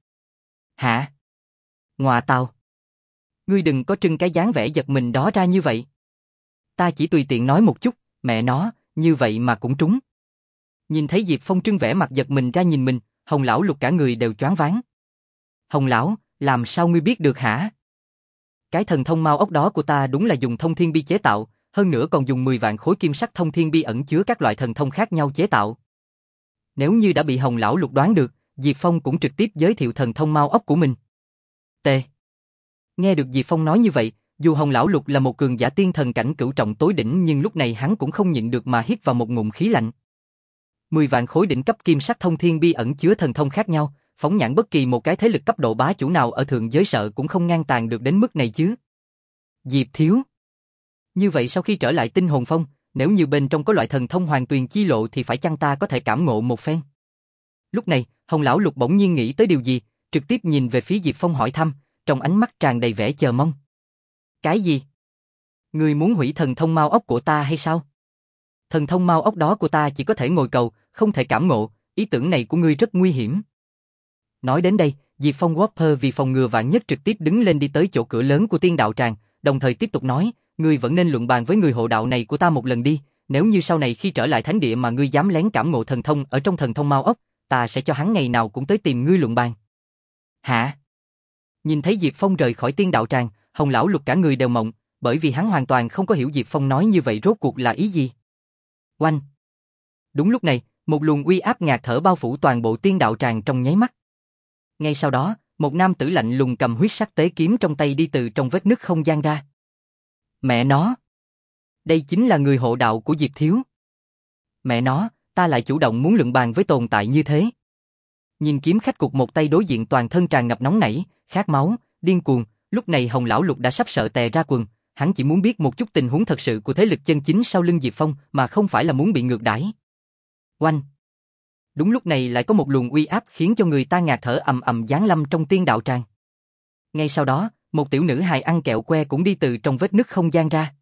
Hả? Ngọa tào. Ngươi đừng có trưng cái dáng vẻ giật mình đó ra như vậy. Ta chỉ tùy tiện nói một chút, mẹ nó, như vậy mà cũng trúng. Nhìn thấy Diệp Phong trưng vẻ mặt giật mình ra nhìn mình, Hồng lão lục cả người đều choáng váng. Hồng lão, làm sao ngươi biết được hả? Cái thần thông mau ốc đó của ta đúng là dùng thông thiên bi chế tạo, hơn nữa còn dùng mười vạn khối kim sắc thông thiên bi ẩn chứa các loại thần thông khác nhau chế tạo. Nếu như đã bị Hồng lão lục đoán được, Diệp Phong cũng trực tiếp giới thiệu thần thông mau ốc của mình. T. Nghe được Diệp Phong nói như vậy, dù Hồng lão lục là một cường giả tiên thần cảnh cửu trọng tối đỉnh nhưng lúc này hắn cũng không nhịn được mà hít vào một ngụm khí lạnh. Mười vạn khối đỉnh cấp kim sắc thông thiên bi ẩn chứa thần thông khác nhau, phóng nhãn bất kỳ một cái thế lực cấp độ bá chủ nào ở thượng giới sợ cũng không ngang tàn được đến mức này chứ. Diệp thiếu. Như vậy sau khi trở lại tinh hồn phong, nếu như bên trong có loại thần thông hoàng tuyền chi lộ thì phải chăng ta có thể cảm ngộ một phen? Lúc này, Hồng lão lục bỗng nhiên nghĩ tới điều gì, trực tiếp nhìn về phía Diệp Phong hỏi thăm, trong ánh mắt tràn đầy vẻ chờ mong. Cái gì? Ngươi muốn hủy thần thông mau ốc của ta hay sao? Thần thông mau ốc đó của ta chỉ có thể ngồi cầu, không thể cảm ngộ, ý tưởng này của ngươi rất nguy hiểm. Nói đến đây, Diệp Phong Whopper vì phòng ngừa vạn nhất trực tiếp đứng lên đi tới chỗ cửa lớn của tiên đạo tràng, đồng thời tiếp tục nói, ngươi vẫn nên luận bàn với người hộ đạo này của ta một lần đi, nếu như sau này khi trở lại thánh địa mà ngươi dám lén cảm ngộ thần thông ở trong thần thông mau ốc, ta sẽ cho hắn ngày nào cũng tới tìm ngươi luận bàn. Hả? Nhìn thấy Diệp Phong rời khỏi tiên đạo tràng, Hồng lão lục cả người đều mộng, bởi vì hắn hoàn toàn không có hiểu Diệp Phong nói như vậy rốt cuộc là ý gì. Oanh! Đúng lúc này, một luồng uy áp ngạt thở bao phủ toàn bộ tiên đạo tràng trong nháy mắt. Ngay sau đó, một nam tử lạnh lùng cầm huyết sắc tế kiếm trong tay đi từ trong vết nứt không gian ra. Mẹ nó! Đây chính là người hộ đạo của Diệp thiếu. Mẹ nó, ta lại chủ động muốn luận bàn với tồn tại như thế. Nhìn kiếm khách cục một tay đối diện toàn thân tràn ngập nóng nảy, khát máu, điên cuồng, lúc này Hồng lão lục đã sắp sợ tè ra quần, hắn chỉ muốn biết một chút tình huống thật sự của thế lực chân chính sau lưng Diệp Phong mà không phải là muốn bị ngược đãi. Oanh! Đúng lúc này lại có một luồng uy áp khiến cho người ta ngạt thở ầm ầm giáng lâm trong tiên đạo tràng. Ngay sau đó, một tiểu nữ hài ăn kẹo que cũng đi từ trong vết nứt không gian ra.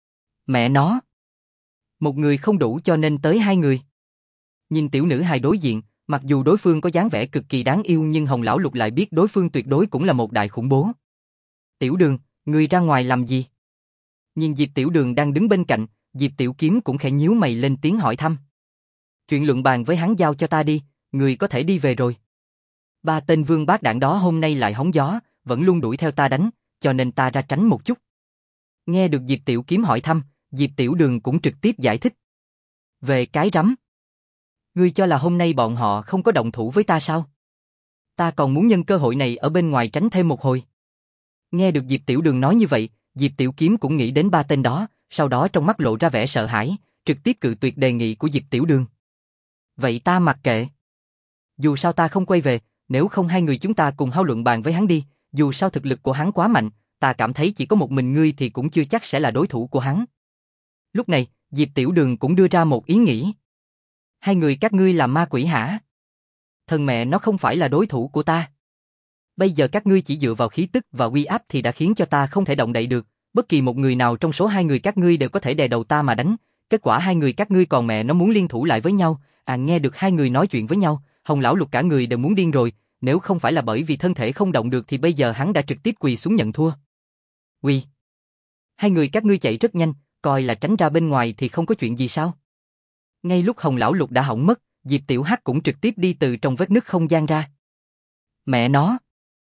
Mẹ nó! Một người không đủ cho nên tới hai người. Nhìn tiểu nữ hài đối diện, mặc dù đối phương có dáng vẻ cực kỳ đáng yêu nhưng Hồng lão lục lại biết đối phương tuyệt đối cũng là một đại khủng bố. Tiểu Đường, người ra ngoài làm gì? Nhìn Diệp Tiểu Đường đang đứng bên cạnh, Diệp Tiểu Kiếm cũng khẽ nhíu mày lên tiếng hỏi thăm. Chuyện luận bàn với hắn giao cho ta đi, người có thể đi về rồi. Ba tên vương bát đảng đó hôm nay lại hóng gió, vẫn luôn đuổi theo ta đánh, cho nên ta ra tránh một chút. Nghe được Diệp Tiểu Kiếm hỏi thăm, Diệp Tiểu Đường cũng trực tiếp giải thích. Về cái rắm. Ngươi cho là hôm nay bọn họ không có động thủ với ta sao? Ta còn muốn nhân cơ hội này ở bên ngoài tránh thêm một hồi. Nghe được Diệp Tiểu Đường nói như vậy, Diệp Tiểu Kiếm cũng nghĩ đến ba tên đó, sau đó trong mắt lộ ra vẻ sợ hãi, trực tiếp cự tuyệt đề nghị của Diệp Tiểu Đường. Vậy ta mặc kệ. Dù sao ta không quay về, nếu không hai người chúng ta cùng hao luận bàn với hắn đi, dù sao thực lực của hắn quá mạnh, ta cảm thấy chỉ có một mình ngươi thì cũng chưa chắc sẽ là đối thủ của hắn. Lúc này, Diệp Tiểu Đường cũng đưa ra một ý nghĩ. Hai người các ngươi là ma quỷ hả? Thần mẹ nó không phải là đối thủ của ta. Bây giờ các ngươi chỉ dựa vào khí tức và uy áp thì đã khiến cho ta không thể động đậy được, bất kỳ một người nào trong số hai người các ngươi đều có thể đè đầu ta mà đánh, kết quả hai người các ngươi còn mẹ nó muốn liên thủ lại với nhau. À, nghe được hai người nói chuyện với nhau, Hồng lão lục cả người đều muốn điên rồi, nếu không phải là bởi vì thân thể không động được thì bây giờ hắn đã trực tiếp quỳ xuống nhận thua. Quỳ? Hai người các ngươi chạy rất nhanh, coi là tránh ra bên ngoài thì không có chuyện gì sao? Ngay lúc Hồng lão lục đã hỏng mất, Diệp Tiểu Hắc cũng trực tiếp đi từ trong vết nứt không gian ra. Mẹ nó!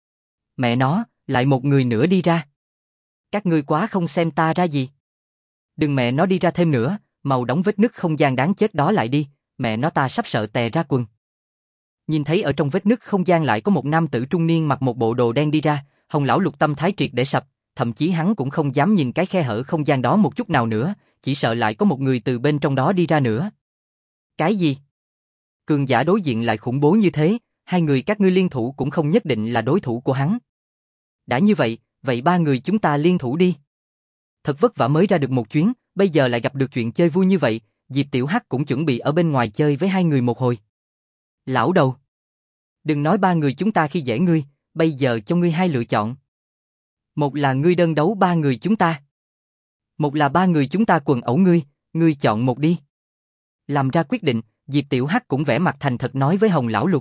Mẹ nó, lại một người nữa đi ra. Các ngươi quá không xem ta ra gì. Đừng mẹ nó đi ra thêm nữa, mau đóng vết nứt không gian đáng chết đó lại đi, mẹ nó ta sắp sợ tè ra quần. Nhìn thấy ở trong vết nứt không gian lại có một nam tử trung niên mặc một bộ đồ đen đi ra, Hồng lão lục tâm thái triệt để sập, thậm chí hắn cũng không dám nhìn cái khe hở không gian đó một chút nào nữa, chỉ sợ lại có một người từ bên trong đó đi ra nữa. Cái gì? Cường giả đối diện lại khủng bố như thế, hai người các ngươi liên thủ cũng không nhất định là đối thủ của hắn. Đã như vậy, vậy ba người chúng ta liên thủ đi. Thật vất vả mới ra được một chuyến, bây giờ lại gặp được chuyện chơi vui như vậy, Diệp Tiểu Hắc cũng chuẩn bị ở bên ngoài chơi với hai người một hồi. Lão đầu, đừng nói ba người chúng ta khi dễ ngươi, bây giờ cho ngươi hai lựa chọn. Một là ngươi đơn đấu ba người chúng ta. Một là ba người chúng ta quần ẩu ngươi, ngươi chọn một đi. Làm ra quyết định, Diệp Tiểu Hắc cũng vẻ mặt thành thật nói với Hồng lão lục.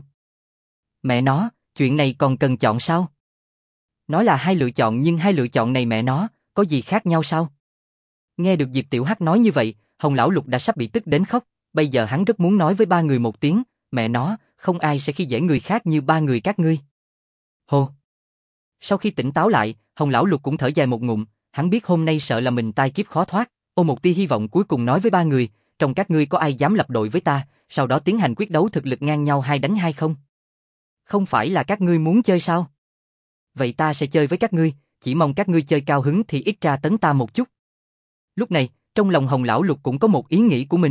Mẹ nó, chuyện này còn cần chọn sao? Nói là hai lựa chọn nhưng hai lựa chọn này mẹ nó, có gì khác nhau sao? Nghe được Diệp Tiểu Hắc nói như vậy, Hồng lão lục đã sắp bị tức đến khóc, bây giờ hắn rất muốn nói với ba người một tiếng, mẹ nó, không ai sẽ khi dễ người khác như ba người các ngươi. Hồ. Sau khi tỉnh táo lại, Hồng lão lục cũng thở dài một ngụm, hắn biết hôm nay sợ là mình tai kiếp khó thoát, ôm một tia hy vọng cuối cùng nói với ba người, trong các ngươi có ai dám lập đội với ta, sau đó tiến hành quyết đấu thực lực ngang nhau hai đánh hai không? Không phải là các ngươi muốn chơi sao? Vậy ta sẽ chơi với các ngươi, chỉ mong các ngươi chơi cao hứng thì ít tra tấn ta một chút. Lúc này, trong lòng Hồng lão lục cũng có một ý nghĩ của mình.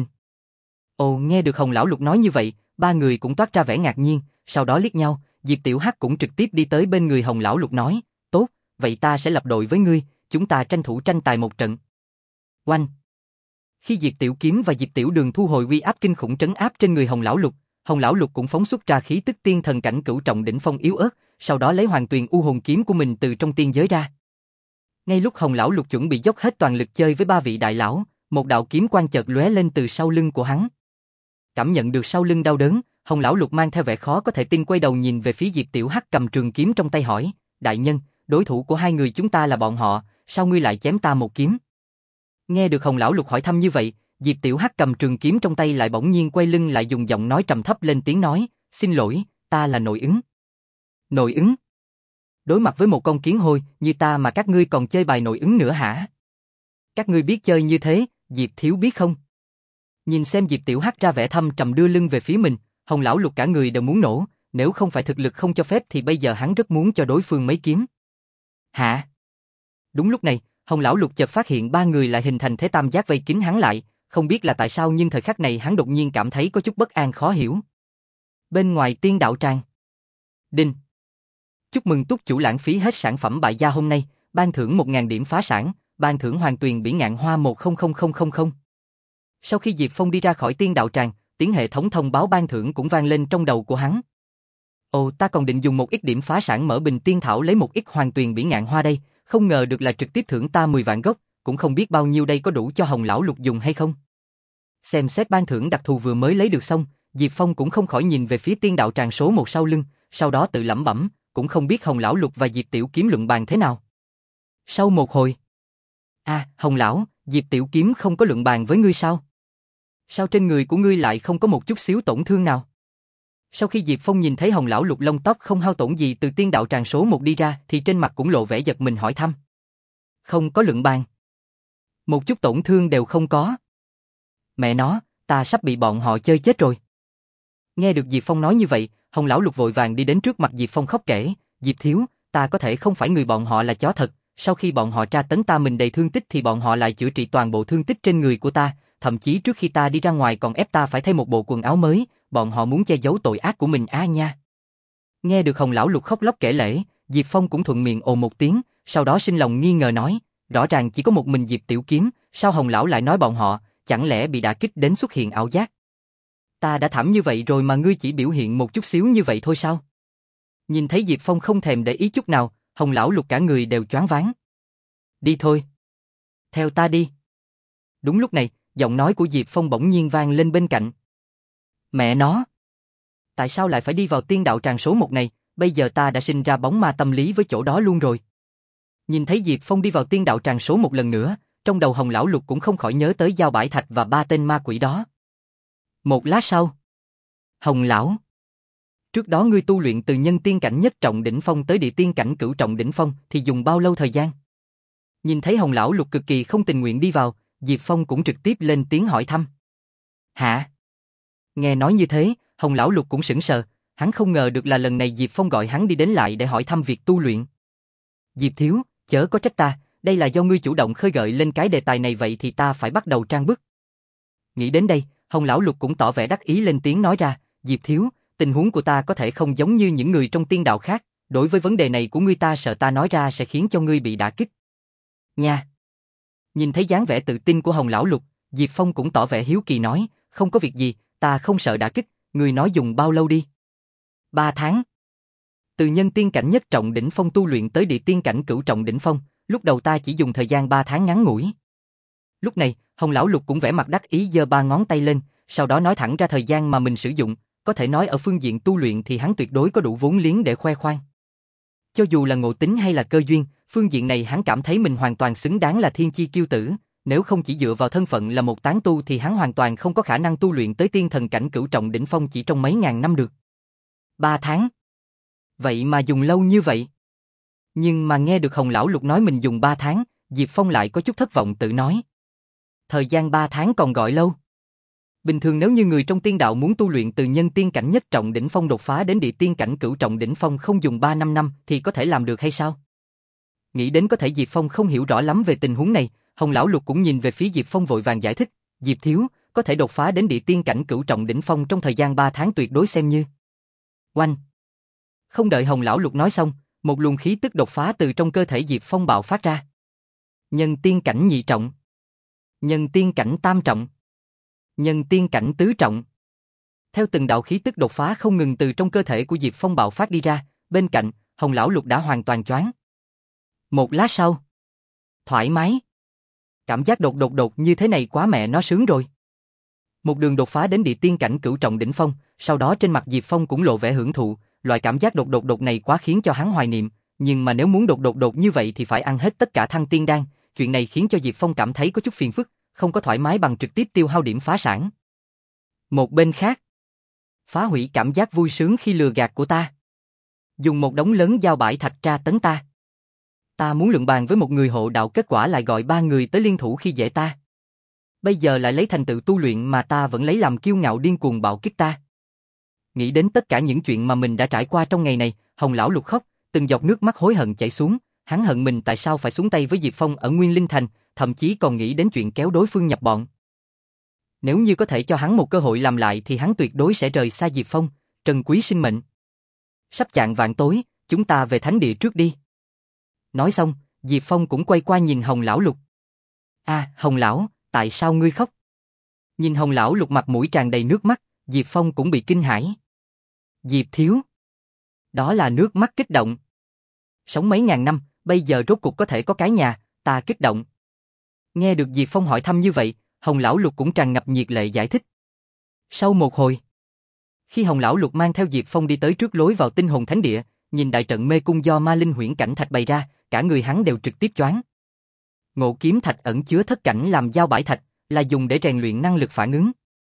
Ồ, nghe được Hồng lão lục nói như vậy, ba người cũng toát ra vẻ ngạc nhiên, sau đó liếc nhau, Diệp Tiểu Hắc cũng trực tiếp đi tới bên người Hồng lão lục nói, tốt, vậy ta sẽ lập đội với ngươi, chúng ta tranh thủ tranh tài một trận. Oanh! Khi Diệp Tiểu Kiếm và Diệp Tiểu Đường thu hồi uy áp kinh khủng trấn áp trên người Hồng lão lục, Hồng lão lục cũng phóng xuất ra khí tức tiên thần cảnh cửu trọng đỉnh phong yếu ớt, sau đó lấy Hoàng Tuyền U hồn kiếm của mình từ trong tiên giới ra. Ngay lúc Hồng lão lục chuẩn bị dốc hết toàn lực chơi với ba vị đại lão, một đạo kiếm quang chợt lóe lên từ sau lưng của hắn. Cảm nhận được sau lưng đau đớn, Hồng lão lục mang theo vẻ khó có thể tin quay đầu nhìn về phía Diệp Tiểu Hắc cầm trường kiếm trong tay hỏi, đại nhân, đối thủ của hai người chúng ta là bọn họ, sao ngươi lại chém ta một kiếm? Nghe được Hồng lão lục hỏi thăm như vậy, Diệp Tiểu Hắc cầm trường kiếm trong tay lại bỗng nhiên quay lưng lại dùng giọng nói trầm thấp lên tiếng nói, xin lỗi, ta là nội ứng. Nội ứng? Đối mặt với một con kiến hôi như ta mà các ngươi còn chơi bài nội ứng nữa hả? Các ngươi biết chơi như thế, Diệp thiếu biết không? Nhìn xem Diệp Tiểu Hắc ra vẻ thâm trầm đưa lưng về phía mình, Hồng lão lục cả người đều muốn nổ, nếu không phải thực lực không cho phép thì bây giờ hắn rất muốn cho đối phương mấy kiếm. Hả? Đúng lúc này, Hồng lão lục chợt phát hiện ba người lại hình thành thế tam giác vây kín hắn lại, không biết là tại sao nhưng thời khắc này hắn đột nhiên cảm thấy có chút bất an khó hiểu. Bên ngoài tiên đạo tràng. Đinh. Chúc mừng túc chủ lãng phí hết sản phẩm bại gia hôm nay, ban thưởng một nghìn điểm phá sản, ban thưởng Hoàng Tuyền bỉ ngạn hoa một không không không không không. Sau khi Diệp Phong đi ra khỏi tiên đạo tràng, tiếng hệ thống thông báo ban thưởng cũng vang lên trong đầu của hắn. Ồ, ta còn định dùng một ít điểm phá sản mở bình tiên thảo lấy một ít Hoàng Tuyền bỉ ngạn hoa đây, không ngờ được là trực tiếp thưởng ta mười vạn gốc, cũng không biết bao nhiêu đây có đủ cho Hồng lão lục dùng hay không. Xem xét ban thưởng đặc thù vừa mới lấy được xong, Diệp Phong cũng không khỏi nhìn về phía tiên đạo tràng số một sau lưng, sau đó tự lẩm bẩm, cũng không biết Hồng lão lục và Diệp Tiểu Kiếm luận bàn thế nào. Sau một hồi, à, Hồng lão, Diệp Tiểu Kiếm không có luận bàn với ngươi sao? Sao trên người của ngươi lại không có một chút xíu tổn thương nào? Sau khi Diệp Phong nhìn thấy Hồng lão lục lông tóc không hao tổn gì từ tiên đạo tràng số một đi ra thì trên mặt cũng lộ vẻ giật mình hỏi thăm. Không có luận bàn. Một chút tổn thương đều không có. Mẹ nó, ta sắp bị bọn họ chơi chết rồi. Nghe được Diệp Phong nói như vậy, Hồng lão lục vội vàng đi đến trước mặt Diệp Phong khóc kể, Diệp thiếu, ta có thể không phải người bọn họ là chó thật, sau khi bọn họ tra tấn ta mình đầy thương tích thì bọn họ lại chữa trị toàn bộ thương tích trên người của ta, thậm chí trước khi ta đi ra ngoài còn ép ta phải thay một bộ quần áo mới, bọn họ muốn che giấu tội ác của mình á nha. Nghe được Hồng lão lục khóc lóc kể lể, Diệp Phong cũng thuận miệng ồ một tiếng, sau đó sinh lòng nghi ngờ nói, rõ ràng chỉ có một mình Diệp Tiểu Kiếm, sao Hồng lão lại nói bọn họ, chẳng lẽ bị đả kích đến xuất hiện ảo giác? Ta đã thảm như vậy rồi mà ngươi chỉ biểu hiện một chút xíu như vậy thôi sao? Nhìn thấy Diệp Phong không thèm để ý chút nào, Hồng lão lục cả người đều choáng váng. Đi thôi. Theo ta đi. Đúng lúc này, giọng nói của Diệp Phong bỗng nhiên vang lên bên cạnh. Mẹ nó! Tại sao lại phải đi vào tiên đạo tràng số một này, bây giờ ta đã sinh ra bóng ma tâm lý với chỗ đó luôn rồi. Nhìn thấy Diệp Phong đi vào tiên đạo tràng số một lần nữa, trong đầu Hồng lão lục cũng không khỏi nhớ tới Giao Bãi Thạch và ba tên ma quỷ đó. Một lát sau. Hồng lão. Trước đó ngươi tu luyện từ nhân tiên cảnh nhất trọng đỉnh phong tới địa tiên cảnh cửu trọng đỉnh phong thì dùng bao lâu thời gian? Nhìn thấy Hồng lão lục cực kỳ không tình nguyện đi vào, Diệp Phong cũng trực tiếp lên tiếng hỏi thăm. Hả? Nghe nói như thế, Hồng lão lục cũng sững sờ, hắn không ngờ được là lần này Diệp Phong gọi hắn đi đến lại để hỏi thăm việc tu luyện. Diệp thiếu, chớ có trách ta, đây là do ngươi chủ động khơi gợi lên cái đề tài này vậy thì ta phải bắt đầu trang bức. Nghĩ đến đây, Hồng lão lục cũng tỏ vẻ đắc ý lên tiếng nói ra, Diệp thiếu, tình huống của ta có thể không giống như những người trong tiên đạo khác, đối với vấn đề này của ngươi ta sợ ta nói ra sẽ khiến cho ngươi bị đả kích. Nha. Nhìn thấy dáng vẻ tự tin của Hồng lão lục, Diệp Phong cũng tỏ vẻ hiếu kỳ nói, không có việc gì, ta không sợ đả kích, ngươi nói dùng bao lâu đi? Ba tháng. Từ nhân tiên cảnh nhất trọng đỉnh phong tu luyện tới địa tiên cảnh cửu trọng đỉnh phong, lúc đầu ta chỉ dùng thời gian ba tháng ngắn ngủi. Lúc này, Hồng lão lục cũng vẻ mặt đắc ý giơ ba ngón tay lên, sau đó nói thẳng ra thời gian mà mình sử dụng, có thể nói ở phương diện tu luyện thì hắn tuyệt đối có đủ vốn liếng để khoe khoang. Cho dù là ngộ tính hay là cơ duyên, phương diện này hắn cảm thấy mình hoàn toàn xứng đáng là thiên chi kiêu tử, nếu không chỉ dựa vào thân phận là một tán tu thì hắn hoàn toàn không có khả năng tu luyện tới tiên thần cảnh cửu trọng đỉnh phong chỉ trong mấy ngàn năm được. Ba tháng. Vậy mà dùng lâu như vậy. Nhưng mà nghe được Hồng lão lục nói mình dùng ba tháng, Diệp Phong lại có chút thất vọng tự nói. Thời gian ba tháng còn gọi lâu. Bình thường nếu như người trong tiên đạo muốn tu luyện từ nhân tiên cảnh nhất trọng đỉnh phong đột phá đến địa tiên cảnh cửu trọng đỉnh phong không dùng ba năm năm thì có thể làm được hay sao? Nghĩ đến có thể Diệp Phong không hiểu rõ lắm về tình huống này, Hồng lão lục cũng nhìn về phía Diệp Phong vội vàng giải thích, Diệp thiếu, có thể đột phá đến địa tiên cảnh cửu trọng đỉnh phong trong thời gian ba tháng tuyệt đối xem như. Oanh! Không đợi Hồng lão lục nói xong, một luồng khí tức đột phá từ trong cơ thể Diệp Phong bạo phát ra. Nhân tiên cảnh nhị trọng, nhân tiên cảnh tam trọng, nhân tiên cảnh tứ trọng. Theo từng đạo khí tức đột phá không ngừng từ trong cơ thể của Diệp Phong bạo phát đi ra, bên cạnh, Hồng lão lục đã hoàn toàn choáng. Một lát sau, thoải mái. Cảm giác đột đột đột như thế này quá mẹ nó sướng rồi. Một đường đột phá đến địa tiên cảnh cửu trọng đỉnh phong, sau đó trên mặt Diệp Phong cũng lộ vẻ hưởng thụ, loại cảm giác đột đột đột này quá khiến cho hắn hoài niệm, nhưng mà nếu muốn đột đột đột như vậy thì phải ăn hết tất cả thăng tiên đan, chuyện này khiến cho Diệp Phong cảm thấy có chút phiền phức, không có thoải mái bằng trực tiếp tiêu hao điểm phá sản. Một bên khác, phá hủy cảm giác vui sướng khi lừa gạt của ta. Dùng một đống lớn Giao Bãi Thạch tra tấn ta. Ta muốn luận bàn với một người hộ đạo kết quả lại gọi ba người tới liên thủ khi dễ ta. Bây giờ lại lấy thành tựu tu luyện mà ta vẫn lấy làm kiêu ngạo điên cuồng bạo kích ta. Nghĩ đến tất cả những chuyện mà mình đã trải qua trong ngày này, Hồng lão lục khóc, từng giọt nước mắt hối hận chảy xuống, hắn hận mình tại sao phải xuống tay với Diệp Phong ở Nguyên Linh Thành, thậm chí còn nghĩ đến chuyện kéo đối phương nhập bọn. Nếu như có thể cho hắn một cơ hội làm lại thì hắn tuyệt đối sẽ rời xa Diệp Phong, trân quý sinh mệnh. Sắp chạng vạn tối, chúng ta về thánh địa trước đi. Nói xong, Diệp Phong cũng quay qua nhìn Hồng lão lục. À, Hồng lão, tại sao ngươi khóc? Nhìn Hồng lão lục mặt mũi tràn đầy nước mắt, Diệp Phong cũng bị kinh hãi. Diệp thiếu. Đó là nước mắt kích động. Sống mấy ngàn năm, bây giờ rốt cuộc có thể có cái nhà, ta kích động. Nghe được Diệp Phong hỏi thăm như vậy, Hồng lão lục cũng tràn ngập nhiệt lệ giải thích. Sau một hồi, khi Hồng lão lục mang theo Diệp Phong đi tới trước lối vào tinh hồn thánh địa, nhìn đại trận mê cung do ma linh huyễn cảnh thạch bày ra, cả người hắn đều trực tiếp choáng. Ngộ kiếm thạch ẩn chứa thất cảnh làm Giao Bãi Thạch, là dùng để rèn luyện năng lực phản ứng.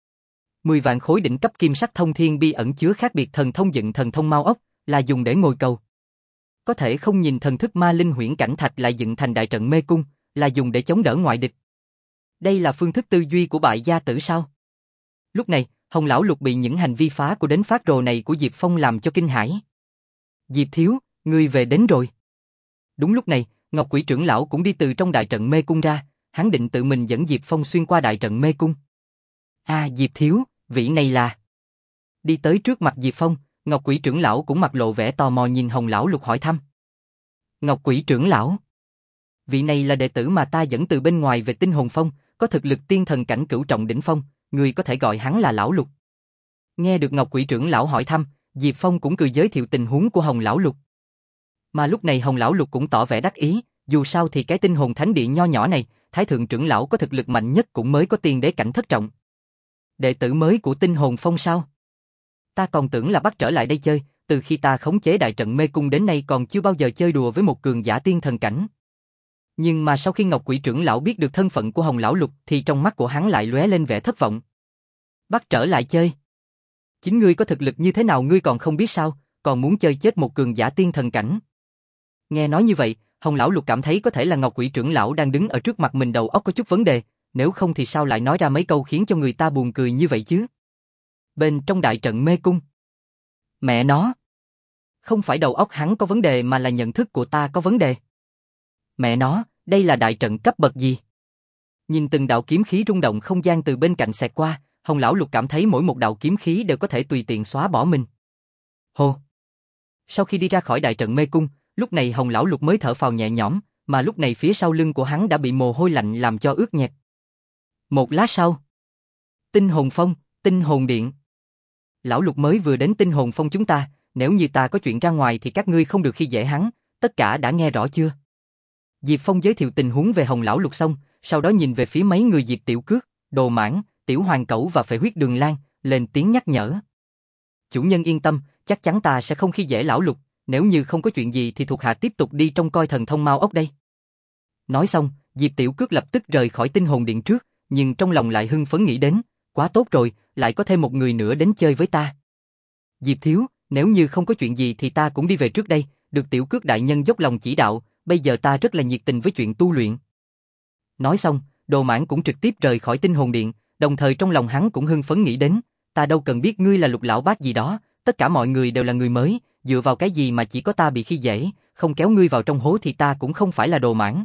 mười vạn khối đỉnh cấp kim sắc thông thiên bi ẩn chứa khác biệt thần thông dựng thần thông mau ốc, là dùng để ngồi cầu. Có thể không nhìn thần thức ma linh huyễn cảnh thạch lại dựng thành đại trận mê cung, là dùng để chống đỡ ngoại địch. Đây là phương thức tư duy của bại gia tử sao? Lúc này, Hồng lão lục bị những hành vi phá của đến phát rồ này của Diệp Phong làm cho kinh hãi. Diệp thiếu, ngươi về đến rồi. Đúng lúc này, Ngọc Quỷ trưởng lão cũng đi từ trong đại trận mê cung ra, hắn định tự mình dẫn Diệp Phong xuyên qua đại trận mê cung. À, Diệp thiếu, vị này là... Đi tới trước mặt Diệp Phong, Ngọc Quỷ trưởng lão cũng mặt lộ vẻ tò mò nhìn Hồng lão lục hỏi thăm. Ngọc Quỷ trưởng lão, vị này là đệ tử mà ta dẫn từ bên ngoài về Tinh Hồn Phong, có thực lực tiên thần cảnh cửu trọng đỉnh phong, người có thể gọi hắn là lão lục. Nghe được Ngọc Quỷ trưởng lão hỏi thăm, Diệp Phong cũng cười giới thiệu tình huống của Hồng lão lục. Mà lúc này Hồng lão lục cũng tỏ vẻ đắc ý, dù sao thì cái Tinh Hồn Thánh địa nho nhỏ này, Thái thượng trưởng lão có thực lực mạnh nhất cũng mới có tiên đế cảnh thất trọng. Đệ tử mới của Tinh Hồn Phong sao? Ta còn tưởng là bắt trở lại đây chơi, từ khi ta khống chế đại trận mê cung đến nay còn chưa bao giờ chơi đùa với một cường giả tiên thần cảnh. Nhưng mà sau khi Ngọc Quỷ trưởng lão biết được thân phận của Hồng lão lục thì trong mắt của hắn lại lóe lên vẻ thất vọng. Bắt trở lại chơi? Chính ngươi có thực lực như thế nào ngươi còn không biết sao, còn muốn chơi chết một cường giả tiên thần cảnh. Nghe nói như vậy, Hồng lão lục cảm thấy có thể là Ngọc Quỷ trưởng lão đang đứng ở trước mặt mình đầu óc có chút vấn đề, nếu không thì sao lại nói ra mấy câu khiến cho người ta buồn cười như vậy chứ? Bên trong đại trận mê cung. Mẹ nó! Không phải đầu óc hắn có vấn đề mà là nhận thức của ta có vấn đề. Mẹ nó, đây là đại trận cấp bậc gì? Nhìn từng đạo kiếm khí rung động không gian từ bên cạnh xẹt qua, Hồng lão lục cảm thấy mỗi một đạo kiếm khí đều có thể tùy tiện xóa bỏ mình. Hô! Sau khi đi ra khỏi đại trận mê cung, lúc này Hồng lão lục mới thở phào nhẹ nhõm, mà lúc này phía sau lưng của hắn đã bị mồ hôi lạnh làm cho ướt nhẹp. Một lát sau, Tinh Hồn Phong, Tinh Hồn Điện. Lão lục mới vừa đến Tinh Hồn Phong chúng ta, nếu như ta có chuyện ra ngoài thì các ngươi không được khi dễ hắn, tất cả đã nghe rõ chưa? Diệp Phong giới thiệu tình huống về Hồng lão lục xong, sau đó nhìn về phía mấy người Diệp Tiểu Cước, Đồ Mãn, Tiểu Hoàng Cẩu và Phệ Huyết Đường Lan, lên tiếng nhắc nhở. Chủ nhân yên tâm, chắc chắn ta sẽ không khi dễ lão lục, nếu như không có chuyện gì thì thuộc hạ tiếp tục đi trông coi thần thông Mao ốc đây. Nói xong, Diệp Tiểu Cước lập tức rời khỏi Tinh Hồn Điện trước, nhưng trong lòng lại hưng phấn nghĩ đến, quá tốt rồi, lại có thêm một người nữa đến chơi với ta. Diệp thiếu, nếu như không có chuyện gì thì ta cũng đi về trước đây, được Tiểu Cước đại nhân dốc lòng chỉ đạo, bây giờ ta rất là nhiệt tình với chuyện tu luyện. Nói xong, Đồ Mãn cũng trực tiếp rời khỏi Tinh Hồn Điện, đồng thời trong lòng hắn cũng hưng phấn nghĩ đến, ta đâu cần biết ngươi là Lục lão bác gì đó, tất cả mọi người đều là người mới, dựa vào cái gì mà chỉ có ta bị khi dễ, không kéo ngươi vào trong hố thì ta cũng không phải là Đồ Mãn.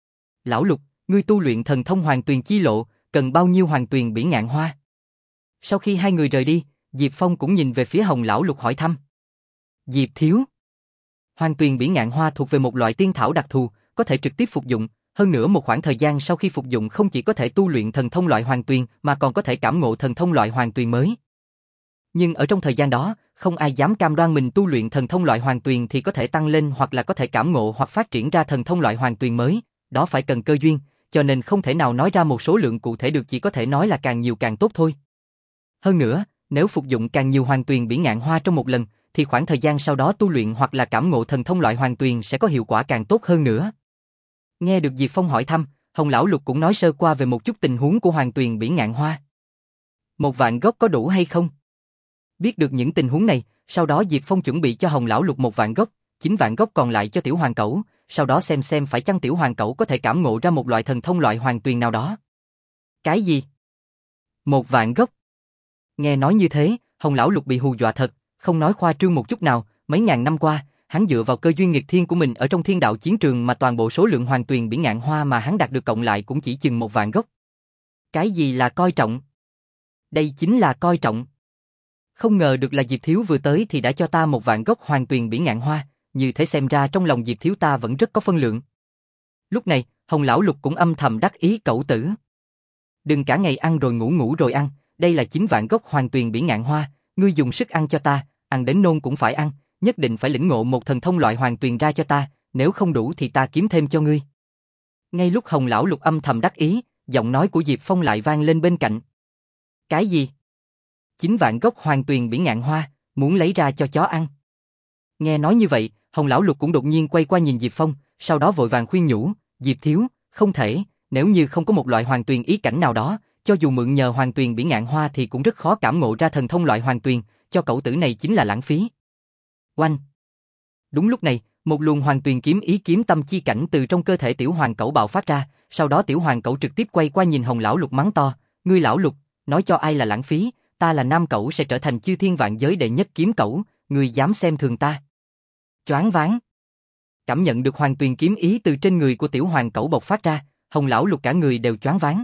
Lão Lục, ngươi tu luyện thần thông Hoàng Tuyền chi lộ, cần bao nhiêu Hoàng Tuyền bỉ ngạn hoa? Sau khi hai người rời đi, Diệp Phong cũng nhìn về phía Hồng lão lục hỏi thăm. Diệp thiếu, Hoàng Tuyền bỉ ngạn hoa thuộc về một loại tiên thảo đặc thù, có thể trực tiếp phục dụng, hơn nữa một khoảng thời gian sau khi phục dụng không chỉ có thể tu luyện thần thông loại Hoàng Tuyền mà còn có thể cảm ngộ thần thông loại Hoàng Tuyền mới. Nhưng ở trong thời gian đó, không ai dám cam đoan mình tu luyện thần thông loại Hoàng Tuyền thì có thể tăng lên hoặc là có thể cảm ngộ hoặc phát triển ra thần thông loại Hoàng Tuyền mới, đó phải cần cơ duyên, cho nên không thể nào nói ra một số lượng cụ thể được, chỉ có thể nói là càng nhiều càng tốt thôi. Hơn nữa, nếu phục dụng càng nhiều Hoàng Tuyền bỉ ngạn hoa trong một lần, thì khoảng thời gian sau đó tu luyện hoặc là cảm ngộ thần thông loại Hoàng Tuyền sẽ có hiệu quả càng tốt hơn nữa. Nghe được Diệp Phong hỏi thăm, Hồng lão lục cũng nói sơ qua về một chút tình huống của Hoàng Tuyền bỉ ngạn hoa. Một vạn gốc có đủ hay không? Biết được những tình huống này, sau đó Diệp Phong chuẩn bị cho Hồng lão lục một vạn gốc, chín vạn gốc còn lại cho Tiểu Hoàng Cẩu, sau đó xem xem phải chăng Tiểu Hoàng Cẩu có thể cảm ngộ ra một loại thần thông loại Hoàng Tuyền nào đó. Cái gì? Một vạn gốc? Nghe nói như thế, Hồng lão lục bị hù dọa thật, không nói khoa trương một chút nào, mấy ngàn năm qua, hắn dựa vào cơ duyên nghịch thiên của mình ở trong thiên đạo chiến trường mà toàn bộ số lượng Hoàng Tuyền bỉ ngạn hoa mà hắn đạt được cộng lại cũng chỉ chừng một vạn gốc. Cái gì là coi trọng? Đây chính là coi trọng. Không ngờ được là Diệp thiếu vừa tới thì đã cho ta một vạn gốc Hoàng Tuyền bỉ ngạn hoa, như thế xem ra trong lòng Diệp thiếu ta vẫn rất có phân lượng. Lúc này, Hồng lão lục cũng âm thầm đắc ý cẩu tử. Đừng cả ngày ăn rồi ngủ ngủ rồi ăn, đây là chín vạn gốc Hoàng Tuyền bỉ ngạn hoa, ngươi dùng sức ăn cho ta, ăn đến nôn cũng phải ăn, nhất định phải lĩnh ngộ một thần thông loại Hoàng Tuyền ra cho ta, nếu không đủ thì ta kiếm thêm cho ngươi. Ngay lúc Hồng lão lục âm thầm đắc ý, giọng nói của Diệp Phong lại vang lên bên cạnh. Cái gì? Chín vạn gốc Hoàng Tuyền bỉ ngạn hoa, muốn lấy ra cho chó ăn. Nghe nói như vậy, Hồng lão lục cũng đột nhiên quay qua nhìn Diệp Phong, sau đó vội vàng khuyên nhủ, Diệp thiếu, không thể, nếu như không có một loại Hoàng Tuyền ý cảnh nào đó, cho dù mượn nhờ hoàng tuyền bỉ ngạn hoa thì cũng rất khó cảm ngộ ra thần thông loại hoàng tuyền, cho cậu tử này chính là lãng phí. Oanh! Đúng lúc này, một luồng hoàng tuyền kiếm ý kiếm tâm chi cảnh từ trong cơ thể tiểu hoàng cẩu bạo phát ra, sau đó tiểu hoàng cẩu trực tiếp quay qua nhìn Hồng lão lục mắng to, ngươi lão lục, nói cho ai là lãng phí, ta là nam cẩu sẽ trở thành chư thiên vạn giới đệ nhất kiếm cẩu, ngươi dám xem thường ta. Choáng váng. Cảm nhận được hoàng tuyền kiếm ý từ trên người của tiểu hoàng cẩu bộc phát ra, Hồng lão lục cả người đều choáng váng.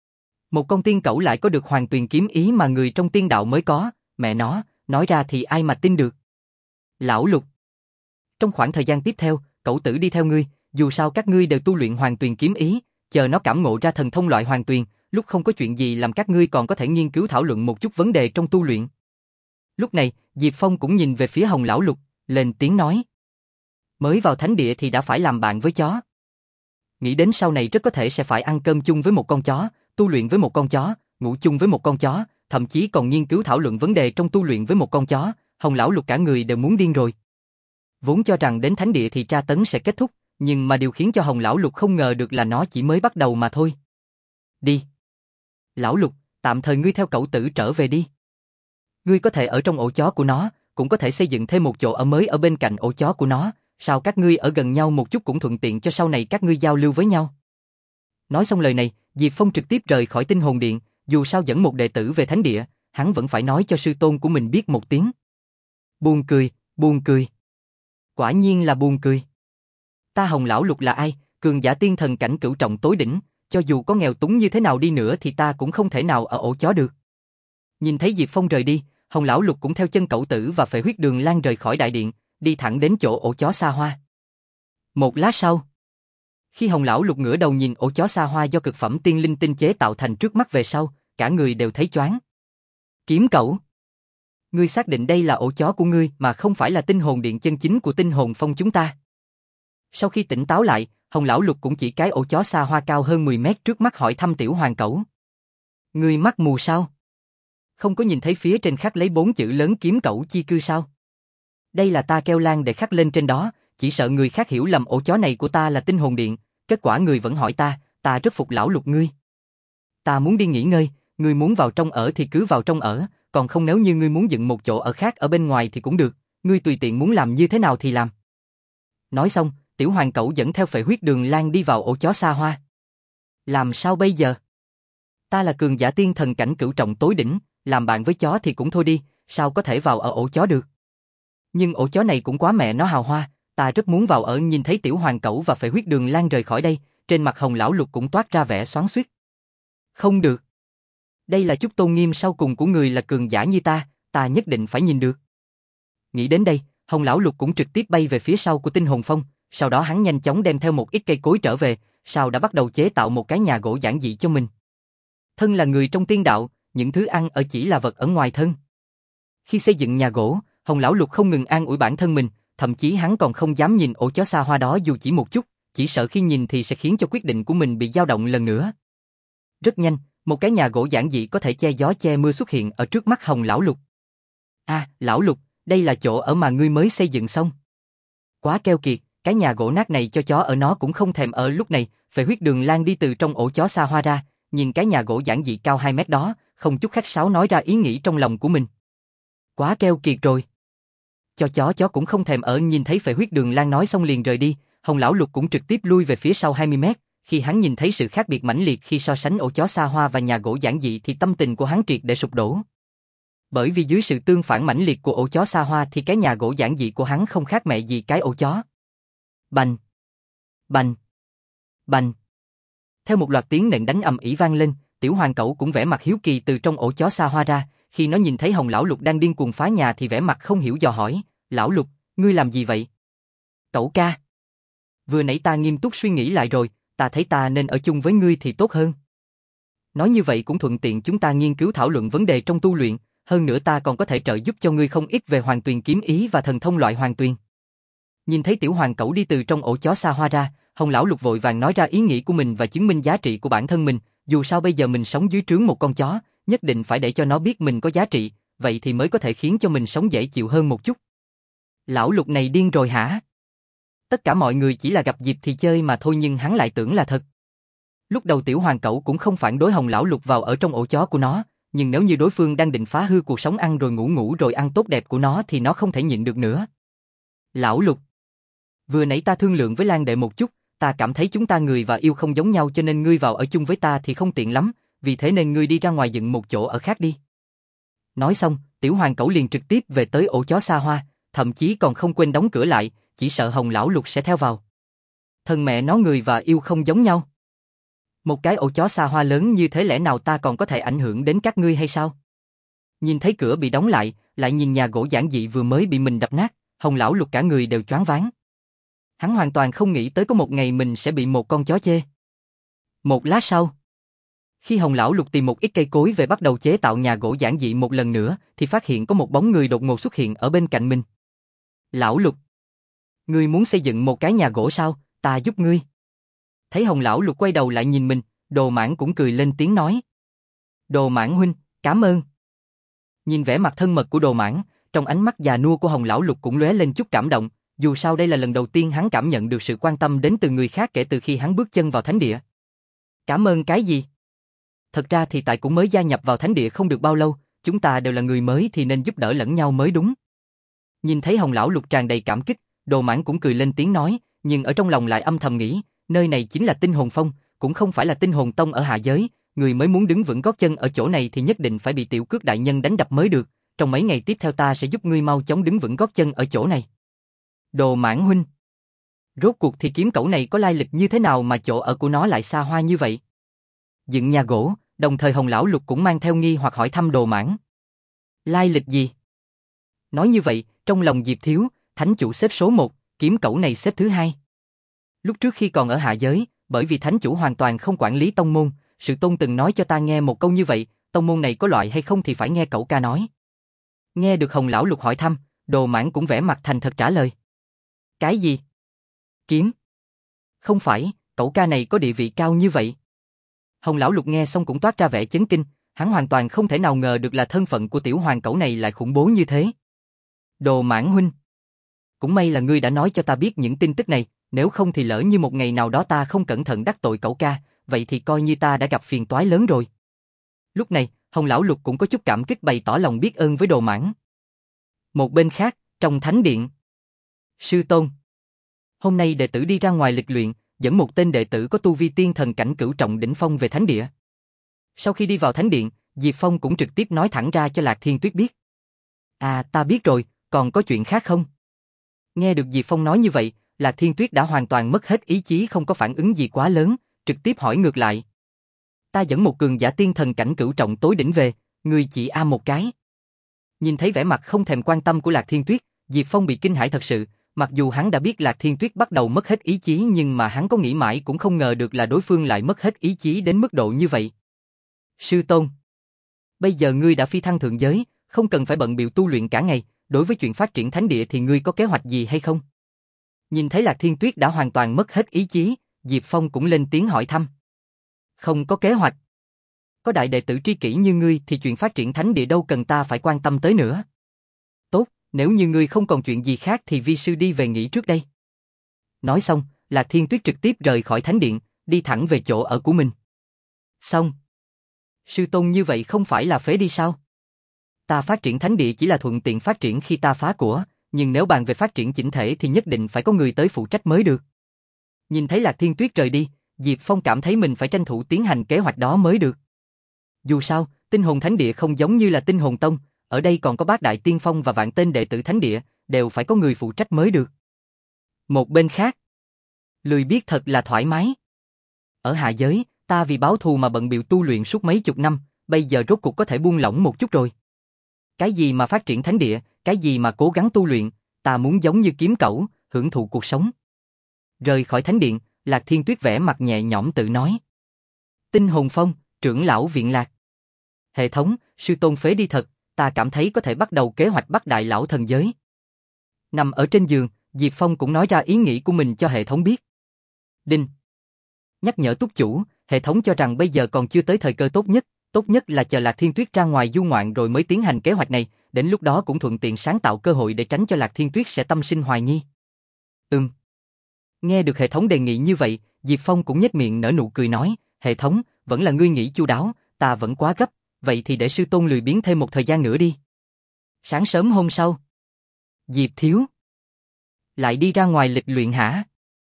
Một con tiên cẩu lại có được hoàng tuyền kiếm ý mà người trong tiên đạo mới có, mẹ nó, nói ra thì ai mà tin được. Lão lục. Trong khoảng thời gian tiếp theo, cẩu tử đi theo ngươi, dù sao các ngươi đều tu luyện hoàng tuyền kiếm ý, chờ nó cảm ngộ ra thần thông loại hoàng tuyền, lúc không có chuyện gì làm các ngươi còn có thể nghiên cứu thảo luận một chút vấn đề trong tu luyện. Lúc này, Diệp Phong cũng nhìn về phía Hồng lão lục, lên tiếng nói. Mới vào thánh địa thì đã phải làm bạn với chó. Nghĩ đến sau này rất có thể sẽ phải ăn cơm chung với một con chó, tu luyện với một con chó, ngủ chung với một con chó, thậm chí còn nghiên cứu thảo luận vấn đề trong tu luyện với một con chó, Hồng lão lục cả người đều muốn điên rồi. Vốn cho rằng đến thánh địa thì tra tấn sẽ kết thúc, nhưng mà điều khiến cho Hồng lão lục không ngờ được là nó chỉ mới bắt đầu mà thôi. Đi. Lão lục, tạm thời ngươi theo cẩu tử trở về đi. Ngươi có thể ở trong ổ chó của nó, cũng có thể xây dựng thêm một chỗ ở mới ở bên cạnh ổ chó của nó, sao các ngươi ở gần nhau một chút cũng thuận tiện cho sau này các ngươi giao lưu với nhau. Nói xong lời này, Diệp Phong trực tiếp rời khỏi tinh hồn điện, dù sao dẫn một đệ tử về thánh địa, hắn vẫn phải nói cho sư tôn của mình biết một tiếng. Buồn cười, buồn cười. Quả nhiên là buồn cười. Ta Hồng lão lục là ai, cường giả tiên thần cảnh cửu trọng tối đỉnh, cho dù có nghèo túng như thế nào đi nữa thì ta cũng không thể nào ở ổ chó được. Nhìn thấy Diệp Phong rời đi, Hồng lão lục cũng theo chân cẩu tử và phệ huyết đường lan rời khỏi đại điện, đi thẳng đến chỗ ổ chó xa hoa. Một lát sau, khi Hồng lão lục ngửa đầu nhìn ổ chó xa hoa do cực phẩm tiên linh tinh chế tạo thành trước mắt về sau, cả người đều thấy choáng. Kiếm cẩu, ngươi xác định đây là ổ chó của ngươi mà không phải là tinh hồn điện chân chính của tinh hồn phong chúng ta? Sau khi tỉnh táo lại, Hồng lão lục cũng chỉ cái ổ chó xa hoa cao hơn mười mét trước mắt hỏi thăm tiểu hoàng cẩu. Ngươi mắt mù sao? Không có nhìn thấy phía trên khắc lấy bốn chữ lớn kiếm cẩu chi cư sao? Đây là ta keo lan để khắc lên trên đó, chỉ sợ người khác hiểu lầm ổ chó này của ta là tinh hồn điện, kết quả người vẫn hỏi ta, ta rất phục lão lục ngươi. Ta muốn đi nghỉ ngơi, ngươi muốn vào trong ở thì cứ vào trong ở, còn không nếu như ngươi muốn dựng một chỗ ở khác ở bên ngoài thì cũng được, ngươi tùy tiện muốn làm như thế nào thì làm. Nói xong, tiểu hoàng cẩu dẫn theo phệ huyết đường lan đi vào ổ chó xa hoa. Làm sao bây giờ? Ta là cường giả tiên thần cảnh cửu trọng tối đỉnh, làm bạn với chó thì cũng thôi đi, sao có thể vào ở ổ chó được? Nhưng ổ chó này cũng quá mẹ nó hào hoa, ta rất muốn vào ở. Nhìn thấy tiểu hoàng cẩu và phệ huyết đường lan rời khỏi đây, trên mặt Hồng lão lục cũng toát ra vẻ xoắn xuýt. Không được. Đây là chút tôn nghiêm sau cùng của người là cường giả như ta, ta nhất định phải nhìn được. Nghĩ đến đây, Hồng lão lục cũng trực tiếp bay về phía sau của tinh hồn phong, sau đó hắn nhanh chóng đem theo một ít cây cối trở về, sau đã bắt đầu chế tạo một cái nhà gỗ giản dị cho mình. Thân là người trong tiên đạo, những thứ ăn ở chỉ là vật ở ngoài thân. Khi xây dựng nhà gỗ, Hồng lão lục không ngừng an ủi bản thân mình, thậm chí hắn còn không dám nhìn ổ chó xa hoa đó dù chỉ một chút, chỉ sợ khi nhìn thì sẽ khiến cho quyết định của mình bị dao động lần nữa. Rất nhanh, một cái nhà gỗ giản dị có thể che gió che mưa xuất hiện ở trước mắt Hồng lão lục. À, lão lục, đây là chỗ ở mà ngươi mới xây dựng xong. Quá keo kiệt, cái nhà gỗ nát này cho chó ở nó cũng không thèm ở. Lúc này, phệ huyết đường lan đi từ trong ổ chó xa hoa ra, nhìn cái nhà gỗ giản dị cao hai mét đó, không chút khách sáo nói ra ý nghĩ trong lòng của mình. Quá keo kiệt rồi. Cho chó chó cũng không thèm ở. Nhìn thấy phệ huyết đường lan nói xong liền rời đi, Hồng lão lục cũng trực tiếp lui về phía sau hai mươi mét. Khi hắn nhìn thấy sự khác biệt mãnh liệt khi so sánh ổ chó xa hoa và nhà gỗ giản dị thì tâm tình của hắn triệt để sụp đổ. Bởi vì dưới sự tương phản mãnh liệt của ổ chó xa hoa thì cái nhà gỗ giản dị của hắn không khác mẹ gì cái ổ chó. Bành! Bành! Bành! Theo một loạt tiếng nện đánh ầm ĩ vang lên, tiểu hoàng cẩu cũng vẻ mặt hiếu kỳ từ trong ổ chó xa hoa ra. Khi nó nhìn thấy Hồng lão lục đang điên cuồng phá nhà thì vẻ mặt không hiểu dò hỏi, lão lục, ngươi làm gì vậy? Cẩu ca! Vừa nãy ta nghiêm túc suy nghĩ lại rồi, ta thấy ta nên ở chung với ngươi thì tốt hơn. Nói như vậy cũng thuận tiện chúng ta nghiên cứu thảo luận vấn đề trong tu luyện, hơn nữa ta còn có thể trợ giúp cho ngươi không ít về hoàng tuyền kiếm ý và thần thông loại hoàng tuyền. Nhìn thấy tiểu hoàng cẩu đi từ trong ổ chó xa hoa ra, Hồng lão lục vội vàng nói ra ý nghĩ của mình và chứng minh giá trị của bản thân mình, dù sao bây giờ mình sống dưới trướng một con chó, nhất định phải để cho nó biết mình có giá trị, vậy thì mới có thể khiến cho mình sống dễ chịu hơn một chút. Lão lục này điên rồi hả? Tất cả mọi người chỉ là gặp dịp thì chơi mà thôi nhưng hắn lại tưởng là thật. Lúc đầu tiểu hoàng cẩu cũng không phản đối Hồng lão lục vào ở trong ổ chó của nó, nhưng nếu như đối phương đang định phá hư cuộc sống ăn rồi ngủ ngủ rồi ăn tốt đẹp của nó thì nó không thể nhịn được nữa. Lão lục, vừa nãy ta thương lượng với Lan đệ một chút, ta cảm thấy chúng ta người và yêu không giống nhau cho nên ngươi vào ở chung với ta thì không tiện lắm, vì thế nên ngươi đi ra ngoài dựng một chỗ ở khác đi. Nói xong, tiểu hoàng cẩu liền trực tiếp về tới ổ chó xa hoa, thậm chí còn không quên đóng cửa lại, chỉ sợ Hồng lão lục sẽ theo vào. Thân mẹ nó người và yêu không giống nhau. Một cái ổ chó xa hoa lớn như thế lẽ nào ta còn có thể ảnh hưởng đến các ngươi hay sao? Nhìn thấy cửa bị đóng lại, lại nhìn nhà gỗ giản dị vừa mới bị mình đập nát, Hồng lão lục cả người đều choáng váng. Hắn hoàn toàn không nghĩ tới có một ngày mình sẽ bị một con chó chê. Một lát sau, khi Hồng lão lục tìm một ít cây cối về bắt đầu chế tạo nhà gỗ giản dị một lần nữa, thì phát hiện có một bóng người đột ngột xuất hiện ở bên cạnh mình. Lão lục, ngươi muốn xây dựng một cái nhà gỗ sao? Ta giúp ngươi. Thấy Hồng lão lục quay đầu lại nhìn mình, Đồ Mãn cũng cười lên tiếng nói. Đồ Mãn huynh, cảm ơn. Nhìn vẻ mặt thân mật của Đồ Mãn, trong ánh mắt già nua của Hồng lão lục cũng lóe lên chút cảm động, dù sao đây là lần đầu tiên hắn cảm nhận được sự quan tâm đến từ người khác kể từ khi hắn bước chân vào thánh địa. Cảm ơn cái gì? Thật ra thì tại cũng mới gia nhập vào thánh địa không được bao lâu, chúng ta đều là người mới thì nên giúp đỡ lẫn nhau mới đúng. Nhìn thấy Hồng lão lục tràn đầy cảm kích, Đồ Mãn cũng cười lên tiếng nói, nhưng ở trong lòng lại âm thầm nghĩ, nơi này chính là Tinh Hồn Phong, cũng không phải là Tinh Hồn Tông ở hạ giới, người mới muốn đứng vững gót chân ở chỗ này thì nhất định phải bị Tiểu Cước đại nhân đánh đập mới được, trong mấy ngày tiếp theo ta sẽ giúp ngươi mau chóng đứng vững gót chân ở chỗ này. Đồ Mãn huynh, rốt cuộc thì kiếm cẩu này có lai lịch như thế nào mà chỗ ở của nó lại xa hoa như vậy? Dựng nhà gỗ, đồng thời Hồng lão lục cũng mang theo nghi hoặc hỏi thăm Đồ Mãn. Lai lịch gì? Nói như vậy, trong lòng Diệp Thiếu, thánh chủ xếp số một, kiếm cẩu này xếp thứ hai. Lúc trước khi còn ở hạ giới, bởi vì thánh chủ hoàn toàn không quản lý tông môn, Sự Tôn từng nói cho ta nghe một câu như vậy, tông môn này có loại hay không thì phải nghe cậu ca nói. Nghe được Hồng lão lục hỏi thăm, Đồ Mãn cũng vẻ mặt thành thật trả lời. Cái gì? Kiếm? Không phải, cậu ca này có địa vị cao như vậy. Hồng lão lục nghe xong cũng toát ra vẻ chấn kinh, hắn hoàn toàn không thể nào ngờ được là thân phận của tiểu hoàng cẩu này lại khủng bố như thế. Đồ Mãn huynh, cũng may là ngươi đã nói cho ta biết những tin tức này, nếu không thì lỡ như một ngày nào đó ta không cẩn thận đắc tội cậu ca, vậy thì coi như ta đã gặp phiền toái lớn rồi. Lúc này, Hồng lão lục cũng có chút cảm kích bày tỏ lòng biết ơn với Đồ Mãn. Một bên khác, trong thánh điện. Sư Tôn, hôm nay đệ tử đi ra ngoài lịch luyện, dẫn một tên đệ tử có tu vi tiên thần cảnh cửu trọng đỉnh phong về thánh địa. Sau khi đi vào thánh điện, Diệp Phong cũng trực tiếp nói thẳng ra cho Lạc Thiên Tuyết biết. À, ta biết rồi, còn có chuyện khác không? Nghe được Diệp Phong nói như vậy, Lạc Thiên Tuyết đã hoàn toàn mất hết ý chí, không có phản ứng gì quá lớn, trực tiếp hỏi ngược lại. Ta dẫn một cường giả tiên thần cảnh cửu trọng tối đỉnh về, ngươi chỉ a một cái. Nhìn thấy vẻ mặt không thèm quan tâm của Lạc Thiên Tuyết, Diệp Phong bị kinh hãi thật sự, mặc dù hắn đã biết Lạc Thiên Tuyết bắt đầu mất hết ý chí nhưng mà hắn có nghĩ mãi cũng không ngờ được là đối phương lại mất hết ý chí đến mức độ như vậy. Sư Tôn, bây giờ ngươi đã phi thăng thượng giới, không cần phải bận bịu tu luyện cả ngày, đối với chuyện phát triển thánh địa thì ngươi có kế hoạch gì hay không? Nhìn thấy Lạc Thiên Tuyết đã hoàn toàn mất hết ý chí, Diệp Phong cũng lên tiếng hỏi thăm. Không có kế hoạch. Có đại đệ tử tri kỷ như ngươi thì chuyện phát triển thánh địa đâu cần ta phải quan tâm tới nữa. Tốt, nếu như ngươi không còn chuyện gì khác thì vi sư đi về nghỉ trước đây. Nói xong, Lạc Thiên Tuyết trực tiếp rời khỏi thánh điện, đi thẳng về chỗ ở của mình. Xong. Sư Tôn như vậy không phải là phế đi sao? Ta phát triển thánh địa chỉ là thuận tiện phát triển khi ta phá của, nhưng nếu bàn về phát triển chỉnh thể thì nhất định phải có người tới phụ trách mới được. Nhìn thấy Lạc Thiên Tuyết rời đi, Diệp Phong cảm thấy mình phải tranh thủ tiến hành kế hoạch đó mới được. Dù sao, Tinh Hồn Thánh Địa không giống như là Tinh Hồn Tông, ở đây còn có bát đại tiên phong và vạn tên đệ tử Thánh Địa, đều phải có người phụ trách mới được. Một bên khác, lười biết thật là thoải mái. Ở hạ giới, ta vì báo thù mà bận bịu tu luyện suốt mấy chục năm, bây giờ rốt cuộc có thể buông lỏng một chút rồi. Cái gì mà phát triển thánh địa, cái gì mà cố gắng tu luyện, ta muốn giống như kiếm cẩu, hưởng thụ cuộc sống. Rời khỏi thánh điện, Lạc Thiên Tuyết vẻ mặt nhẹ nhõm tự nói. Tinh Hồn Phong, trưởng lão viện Lạc. Hệ thống, sư tôn phế đi thật, ta cảm thấy có thể bắt đầu kế hoạch bắt đại lão thần giới. Nằm ở trên giường, Diệp Phong cũng nói ra ý nghĩ của mình cho hệ thống biết. Đinh. Nhắc nhở túc chủ, hệ thống cho rằng bây giờ còn chưa tới thời cơ tốt nhất, tốt nhất là chờ Lạc Thiên Tuyết ra ngoài du ngoạn rồi mới tiến hành kế hoạch này, đến lúc đó cũng thuận tiện sáng tạo cơ hội để tránh cho Lạc Thiên Tuyết sẽ tâm sinh hoài nghi. Ừm. Nghe được hệ thống đề nghị như vậy, Diệp Phong cũng nhếch miệng nở nụ cười nói, hệ thống, vẫn là ngươi nghĩ chu đáo, ta vẫn quá gấp, vậy thì để sư tôn lười biếng thêm một thời gian nữa đi. Sáng sớm hôm sau, Diệp Thiếu lại đi ra ngoài lịch luyện hả?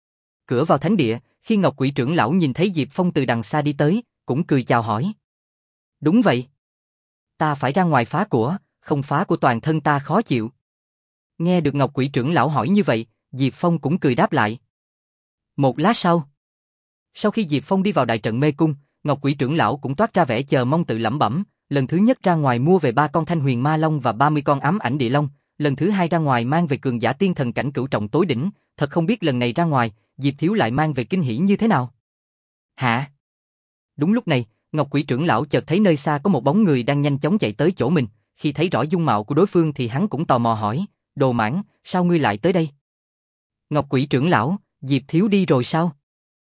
Cửa vào thánh địa, khi Ngọc Quỷ trưởng lão nhìn thấy Diệp Phong từ đằng xa đi tới, cũng cười chào hỏi. Đúng vậy. Ta phải ra ngoài phá của, không phá của toàn thân ta khó chịu. Nghe được Ngọc Quỷ trưởng lão hỏi như vậy, Diệp Phong cũng cười đáp lại. Một lát sau, sau khi Diệp Phong đi vào đại trận mê cung, Ngọc Quỷ trưởng lão cũng toát ra vẻ chờ mong tự lẩm bẩm, lần thứ nhất ra ngoài mua về ba con thanh huyền ma long và ba mươi con ám ảnh địa long, lần thứ hai ra ngoài mang về cường giả tiên thần cảnh cửu trọng tối đỉnh, thật không biết lần này ra ngoài, Diệp Thiếu lại mang về kinh hỉ như thế nào. Hả? Đúng lúc này, Ngọc Quỷ trưởng lão chợt thấy nơi xa có một bóng người đang nhanh chóng chạy tới chỗ mình, khi thấy rõ dung mạo của đối phương thì hắn cũng tò mò hỏi, Đồ Mãng, sao ngươi lại tới đây? Ngọc Quỷ trưởng lão, Diệp Thiếu đi rồi sao?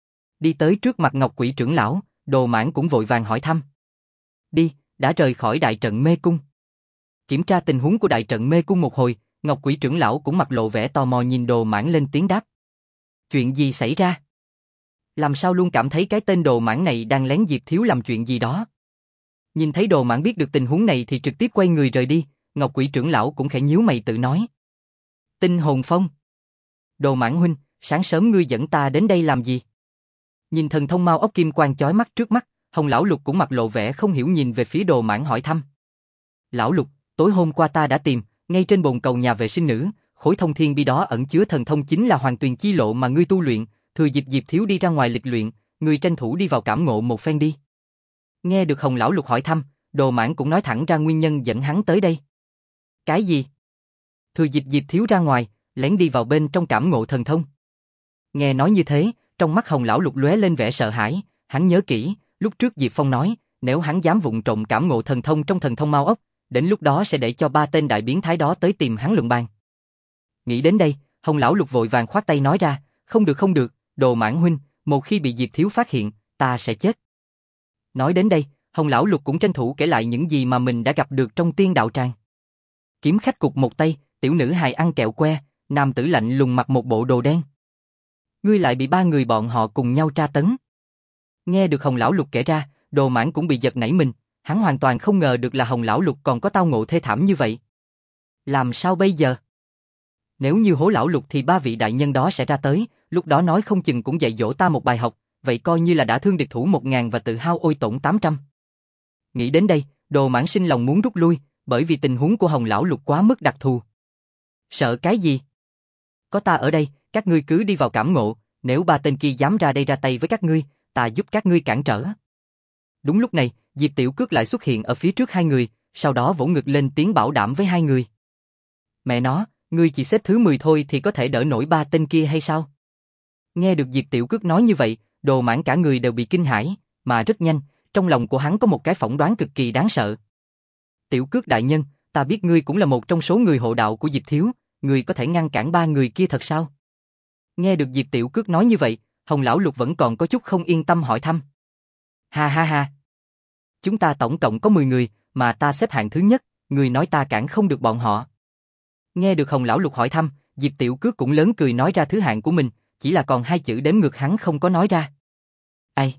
Đi tới trước mặt Ngọc Quỷ trưởng lão, Đồ Mãng cũng vội vàng hỏi thăm. Đi, đã rời khỏi đại trận mê cung. Kiểm tra tình huống của đại trận mê cung một hồi, Ngọc Quỷ trưởng lão cũng mặt lộ vẻ tò mò nhìn Đồ Mãng lên tiếng đáp. Chuyện gì xảy ra? Làm sao luôn cảm thấy cái tên Đồ Mãng này đang lén Diệp Thiếu làm chuyện gì đó? Nhìn thấy Đồ Mãng biết được tình huống này thì trực tiếp quay người rời đi, Ngọc Quỷ trưởng lão cũng khẽ nhíu mày tự nói. Tinh hồn phong. Đồ Mãng huynh, sáng sớm ngươi dẫn ta đến đây làm gì? Nhìn thần thông mao ốc kim quang chói mắt trước mắt, Hồng lão lục cũng mặt lộ vẻ không hiểu nhìn về phía Đồ Mãng hỏi thăm. Lão lục, tối hôm qua ta đã tìm, ngay trên bồn cầu nhà vệ sinh nữ, khối thông thiên bi đó ẩn chứa thần thông chính là Hoàng Tuyền chi lộ mà ngươi tu luyện, thừa dịp Diệp Thiếu đi ra ngoài lịch luyện, ngươi tranh thủ đi vào cảm ngộ một phen đi. Nghe được Hồng lão lục hỏi thăm, Đồ Mãng cũng nói thẳng ra nguyên nhân dẫn hắn tới đây. Cái gì? Thừa dịp Diệp Thiếu ra ngoài, lén đi vào bên trong cảm ngộ thần thông. Nghe nói như thế, trong mắt Hồng lão lục lóe lên vẻ sợ hãi, hắn nhớ kỹ, lúc trước Diệp Phong nói, nếu hắn dám vụng trộm cảm ngộ thần thông trong thần thông mao ốc, đến lúc đó sẽ để cho ba tên đại biến thái đó tới tìm hắn luận bàn. Nghĩ đến đây, Hồng lão lục vội vàng khoát tay nói ra, không được không được, Đồ Mãng huynh, một khi bị Diệp Thiếu phát hiện, ta sẽ chết. Nói đến đây, Hồng lão lục cũng tranh thủ kể lại những gì mà mình đã gặp được trong tiên đạo tràng. Kiếm khách cục một tay, tiểu nữ hài ăn kẹo que, nam tử lạnh lùng mặc một bộ đồ đen. Ngươi lại bị ba người bọn họ cùng nhau tra tấn. Nghe được Hồng lão lục kể ra, Đồ Mãng cũng bị giật nảy mình, hắn hoàn toàn không ngờ được là Hồng lão lục còn có tao ngộ thê thảm như vậy. Làm sao bây giờ? Nếu như hố lão lục thì ba vị đại nhân đó sẽ ra tới, lúc đó nói không chừng cũng dạy dỗ ta một bài học, vậy coi như là đã thương địch thủ một ngàn và tự hao ôi tổn tám trăm. Nghĩ đến đây, Đồ Mãng sinh lòng muốn rút lui, bởi vì tình huống của Hồng lão lục quá mức đặc thù. Sợ cái gì? Có ta ở đây, các ngươi cứ đi vào cảm ngộ, nếu ba tên kia dám ra đây ra tay với các ngươi, ta giúp các ngươi cản trở. Đúng lúc này, Diệp Tiểu Cước lại xuất hiện ở phía trước hai người, sau đó vỗ ngực lên tiếng bảo đảm với hai người. Mẹ nó, ngươi chỉ xếp thứ mười thôi thì có thể đỡ nổi ba tên kia hay sao? Nghe được Diệp Tiểu Cước nói như vậy, Đồ Mãng cả người đều bị kinh hãi, mà rất nhanh, trong lòng của hắn có một cái phỏng đoán cực kỳ đáng sợ. Tiểu Cước đại nhân, ta biết ngươi cũng là một trong số người hộ đạo của Diệp Thiếu, ngươi có thể ngăn cản ba người kia thật sao? Nghe được Diệp Tiểu Cước nói như vậy, Hồng lão lục vẫn còn có chút không yên tâm hỏi thăm. Ha ha ha. Chúng ta tổng cộng có mười người, mà ta xếp hạng thứ nhất, ngươi nói ta cản không được bọn họ. Nghe được Hồng lão lục hỏi thăm, Diệp Tiểu Cước cũng lớn cười nói ra thứ hạng của mình, chỉ là còn hai chữ đếm ngược hắn không có nói ra. Ai?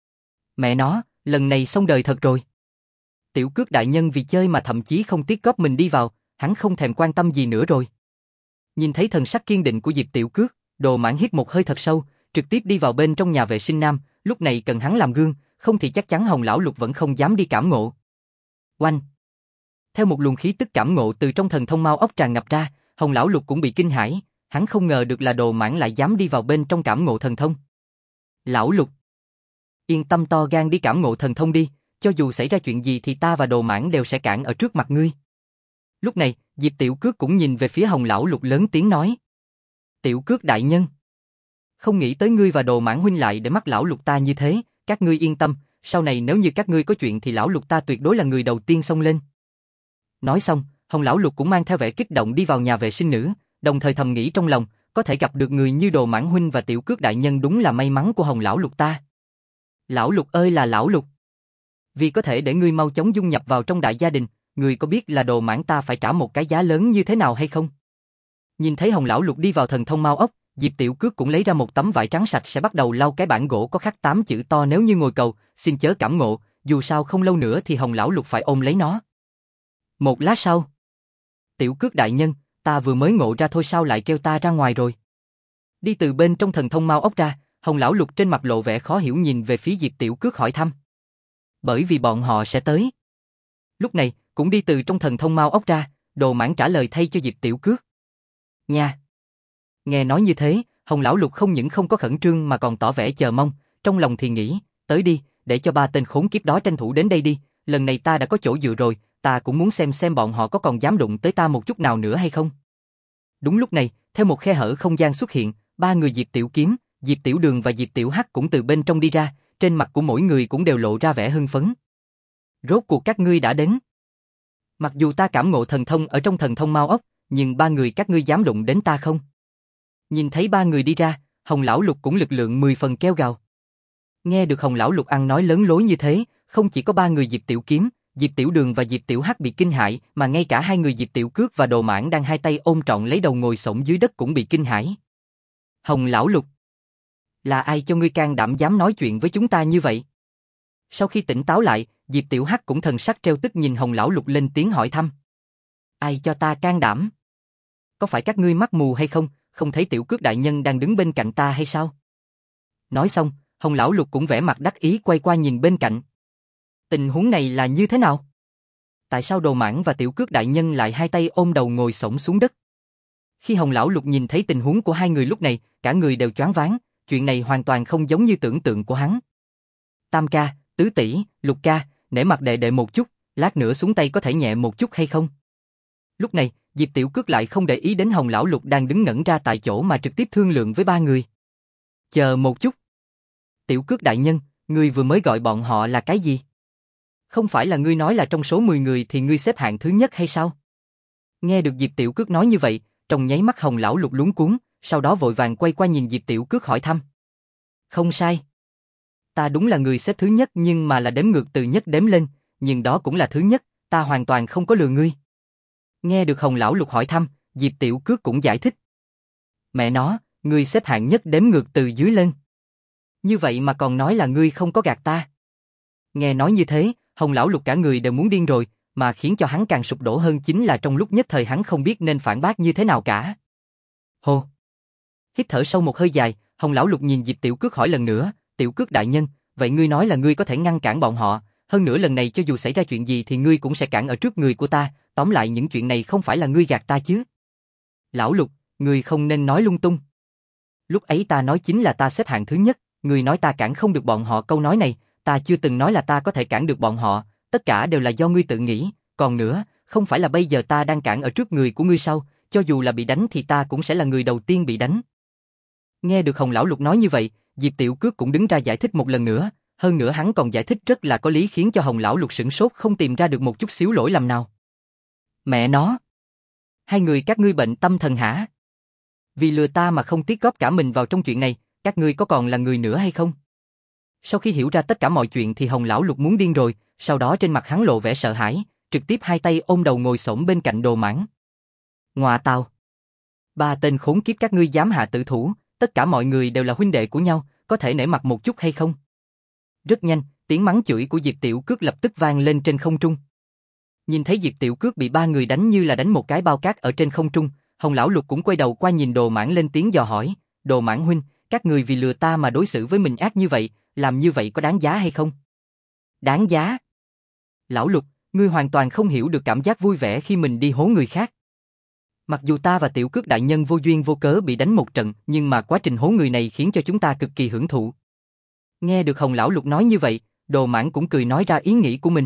Mẹ nó, lần này xong đời thật rồi. Tiểu Cước đại nhân vì chơi mà thậm chí không tiếc góp mình đi vào, hắn không thèm quan tâm gì nữa rồi. Nhìn thấy thần sắc kiên định của Diệp Tiểu Cước, Đồ Mãng hít một hơi thật sâu, trực tiếp đi vào bên trong nhà vệ sinh nam, lúc này cần hắn làm gương, không thì chắc chắn Hồng lão lục vẫn không dám đi cảm ngộ. Oanh! Theo một luồng khí tức cảm ngộ từ trong thần thông mao ốc tràn ngập ra, Hồng lão lục cũng bị kinh hãi, hắn không ngờ được là Đồ Mãng lại dám đi vào bên trong cảm ngộ thần thông. Lão lục! Yên tâm to gan đi cảm ngộ thần thông đi, cho dù xảy ra chuyện gì thì ta và Đồ Mãng đều sẽ cản ở trước mặt ngươi. Lúc này, Diệp Tiểu Cước cũng nhìn về phía Hồng lão lục lớn tiếng nói. Tiểu Cước đại nhân! Không nghĩ tới ngươi và Đồ Mãng huynh lại để mắt lão lục ta như thế, các ngươi yên tâm, sau này nếu như các ngươi có chuyện thì lão lục ta tuyệt đối là người đầu tiên xông lên. Nói xong, Hồng lão lục cũng mang theo vẻ kích động đi vào nhà vệ sinh nữ, đồng thời thầm nghĩ trong lòng, có thể gặp được người như Đồ Mãng huynh và Tiểu Cước đại nhân đúng là may mắn của Hồng lão lục ta. Lão lục ơi là lão lục! Vì có thể để ngươi mau chóng dung nhập vào trong đại gia đình, ngươi có biết là Đồ Mãng ta phải trả một cái giá lớn như thế nào hay không? Nhìn thấy Hồng lão lục đi vào thần thông mao ốc, Diệp Tiểu Cước cũng lấy ra một tấm vải trắng sạch sẽ bắt đầu lau cái bảng gỗ có khắc tám chữ to nếu như ngồi cầu, xin chớ cảm ngộ, dù sao không lâu nữa thì Hồng lão lục phải ôm lấy nó. Một lát sau, Tiểu Cước đại nhân, ta vừa mới ngộ ra thôi sao lại kêu ta ra ngoài rồi? Đi từ bên trong thần thông mau ốc ra, Hồng lão lục trên mặt lộ vẻ khó hiểu nhìn về phía Diệp Tiểu Cước hỏi thăm. Bởi vì bọn họ sẽ tới. Lúc này, cũng đi từ trong thần thông mau ốc ra, Đồ Mãng trả lời thay cho Diệp Tiểu Cước. Nha. Nghe nói như thế, Hồng lão lục không những không có khẩn trương mà còn tỏ vẻ chờ mong, trong lòng thì nghĩ, tới đi, để cho ba tên khốn kiếp đó tranh thủ đến đây đi, lần này ta đã có chỗ dựa rồi, ta cũng muốn xem xem bọn họ có còn dám đụng tới ta một chút nào nữa hay không. Đúng lúc này, theo một khe hở không gian xuất hiện, ba người Diệp Tiểu Kiếm, Diệp Tiểu Đường và Diệp Tiểu Hắc cũng từ bên trong đi ra, trên mặt của mỗi người cũng đều lộ ra vẻ hưng phấn. Rốt cuộc các ngươi đã đến. Mặc dù ta cảm ngộ thần thông ở trong thần thông mau ốc, nhưng ba người các ngươi dám đụng đến ta không? Nhìn thấy ba người đi ra, Hồng lão lục cũng lực lượng mười phần kêu gào. Nghe được Hồng lão lục ăn nói lớn lối như thế, không chỉ có ba người Diệp Tiểu Kiếm, Diệp Tiểu Đường và Diệp Tiểu Hắc bị kinh hãi, mà ngay cả hai người Diệp Tiểu Cước và Đồ Mãng đang hai tay ôm trọn lấy đầu ngồi xổm dưới đất cũng bị kinh hãi. Hồng lão lục, là ai cho ngươi can đảm dám nói chuyện với chúng ta như vậy? Sau khi tỉnh táo lại, Diệp Tiểu Hắc cũng thần sắc trêu tức nhìn Hồng lão lục lên tiếng hỏi thăm. Ai cho ta can đảm? Có phải các ngươi mắt mù hay không, không thấy Tiểu Cước đại nhân đang đứng bên cạnh ta hay sao? Nói xong, Hồng lão lục cũng vẻ mặt đắc ý quay qua nhìn bên cạnh. Tình huống này là như thế nào? Tại sao Đồ Mãng và Tiểu Cước đại nhân lại hai tay ôm đầu ngồi xổm xuống đất? Khi Hồng lão lục nhìn thấy tình huống của hai người lúc này, cả người đều choáng váng, chuyện này hoàn toàn không giống như tưởng tượng của hắn. Tam ca, tứ tỷ, lục ca, nể mặt đệ đệ một chút, lát nữa xuống tay có thể nhẹ một chút hay không? Lúc này, Diệp Tiểu Cước lại không để ý đến Hồng lão lục đang đứng ngẩn ra tại chỗ mà trực tiếp thương lượng với ba người. Chờ một chút. Tiểu Cước đại nhân, ngươi vừa mới gọi bọn họ là cái gì? Không phải là ngươi nói là trong số mười người thì ngươi xếp hạng thứ nhất hay sao? Nghe được Diệp Tiểu Cước nói như vậy, trong nháy mắt Hồng lão lục luống cuống, sau đó vội vàng quay qua nhìn Diệp Tiểu Cước hỏi thăm. Không sai. Ta đúng là người xếp thứ nhất nhưng mà là đếm ngược từ nhất đếm lên, nhưng đó cũng là thứ nhất, ta hoàn toàn không có lừa ngươi. Nghe được Hồng lão lục hỏi thăm, Diệp Tiểu Cước cũng giải thích. Mẹ nó, ngươi xếp hạng nhất đếm ngược từ dưới lên. Như vậy mà còn nói là ngươi không có gạt ta. Nghe nói như thế, Hồng lão lục cả người đều muốn điên rồi, mà khiến cho hắn càng sụp đổ hơn chính là trong lúc nhất thời hắn không biết nên phản bác như thế nào cả. Hô. Hít thở sâu một hơi dài, Hồng lão lục nhìn Diệp Tiểu Cước hỏi lần nữa, Tiểu Cước đại nhân, vậy ngươi nói là ngươi có thể ngăn cản bọn họ, hơn nữa lần này cho dù xảy ra chuyện gì thì ngươi cũng sẽ cản ở trước người của ta, tóm lại những chuyện này không phải là ngươi gạt ta chứ? Lão lục, ngươi không nên nói lung tung. Lúc ấy ta nói chính là ta xếp hạng thứ nhất, ngươi nói ta cản không được bọn họ câu nói này, ta chưa từng nói là ta có thể cản được bọn họ, tất cả đều là do ngươi tự nghĩ, còn nữa, không phải là bây giờ ta đang cản ở trước người của ngươi sao, cho dù là bị đánh thì ta cũng sẽ là người đầu tiên bị đánh. Nghe được Hồng lão lục nói như vậy, Diệp Tiểu Cước cũng đứng ra giải thích một lần nữa, hơn nữa hắn còn giải thích rất là có lý khiến cho Hồng lão lục sửng sốt không tìm ra được một chút xíu lỗi lầm nào. Mẹ nó! Hai người các ngươi bệnh tâm thần hả? Vì lừa ta mà không tiếc góp cả mình vào trong chuyện này, các ngươi có còn là người nữa hay không? Sau khi hiểu ra tất cả mọi chuyện thì Hồng lão lục muốn điên rồi, sau đó trên mặt hắn lộ vẻ sợ hãi, trực tiếp hai tay ôm đầu ngồi xổm bên cạnh Đồ Mãng. Ngoà tào! Ba tên khốn kiếp các ngươi dám hạ tử thủ, tất cả mọi người đều là huynh đệ của nhau, có thể nể mặt một chút hay không? Rất nhanh, tiếng mắng chửi của Diệp Tiểu Cước lập tức vang lên trên không trung. Nhìn thấy Diệp Tiểu Cước bị ba người đánh như là đánh một cái bao cát ở trên không trung, Hồng lão lục cũng quay đầu qua nhìn Đồ Mãng lên tiếng dò hỏi, Đồ Mãng huynh, các người vì lừa ta mà đối xử với mình ác như vậy, làm như vậy có đáng giá hay không? Đáng giá? Lão lục, ngươi hoàn toàn không hiểu được cảm giác vui vẻ khi mình đi hố người khác. Mặc dù ta và Tiểu Cước đại nhân vô duyên vô cớ bị đánh một trận, nhưng mà quá trình hố người này khiến cho chúng ta cực kỳ hưởng thụ. Nghe được Hồng lão lục nói như vậy, Đồ Mãng cũng cười nói ra ý nghĩ của mình.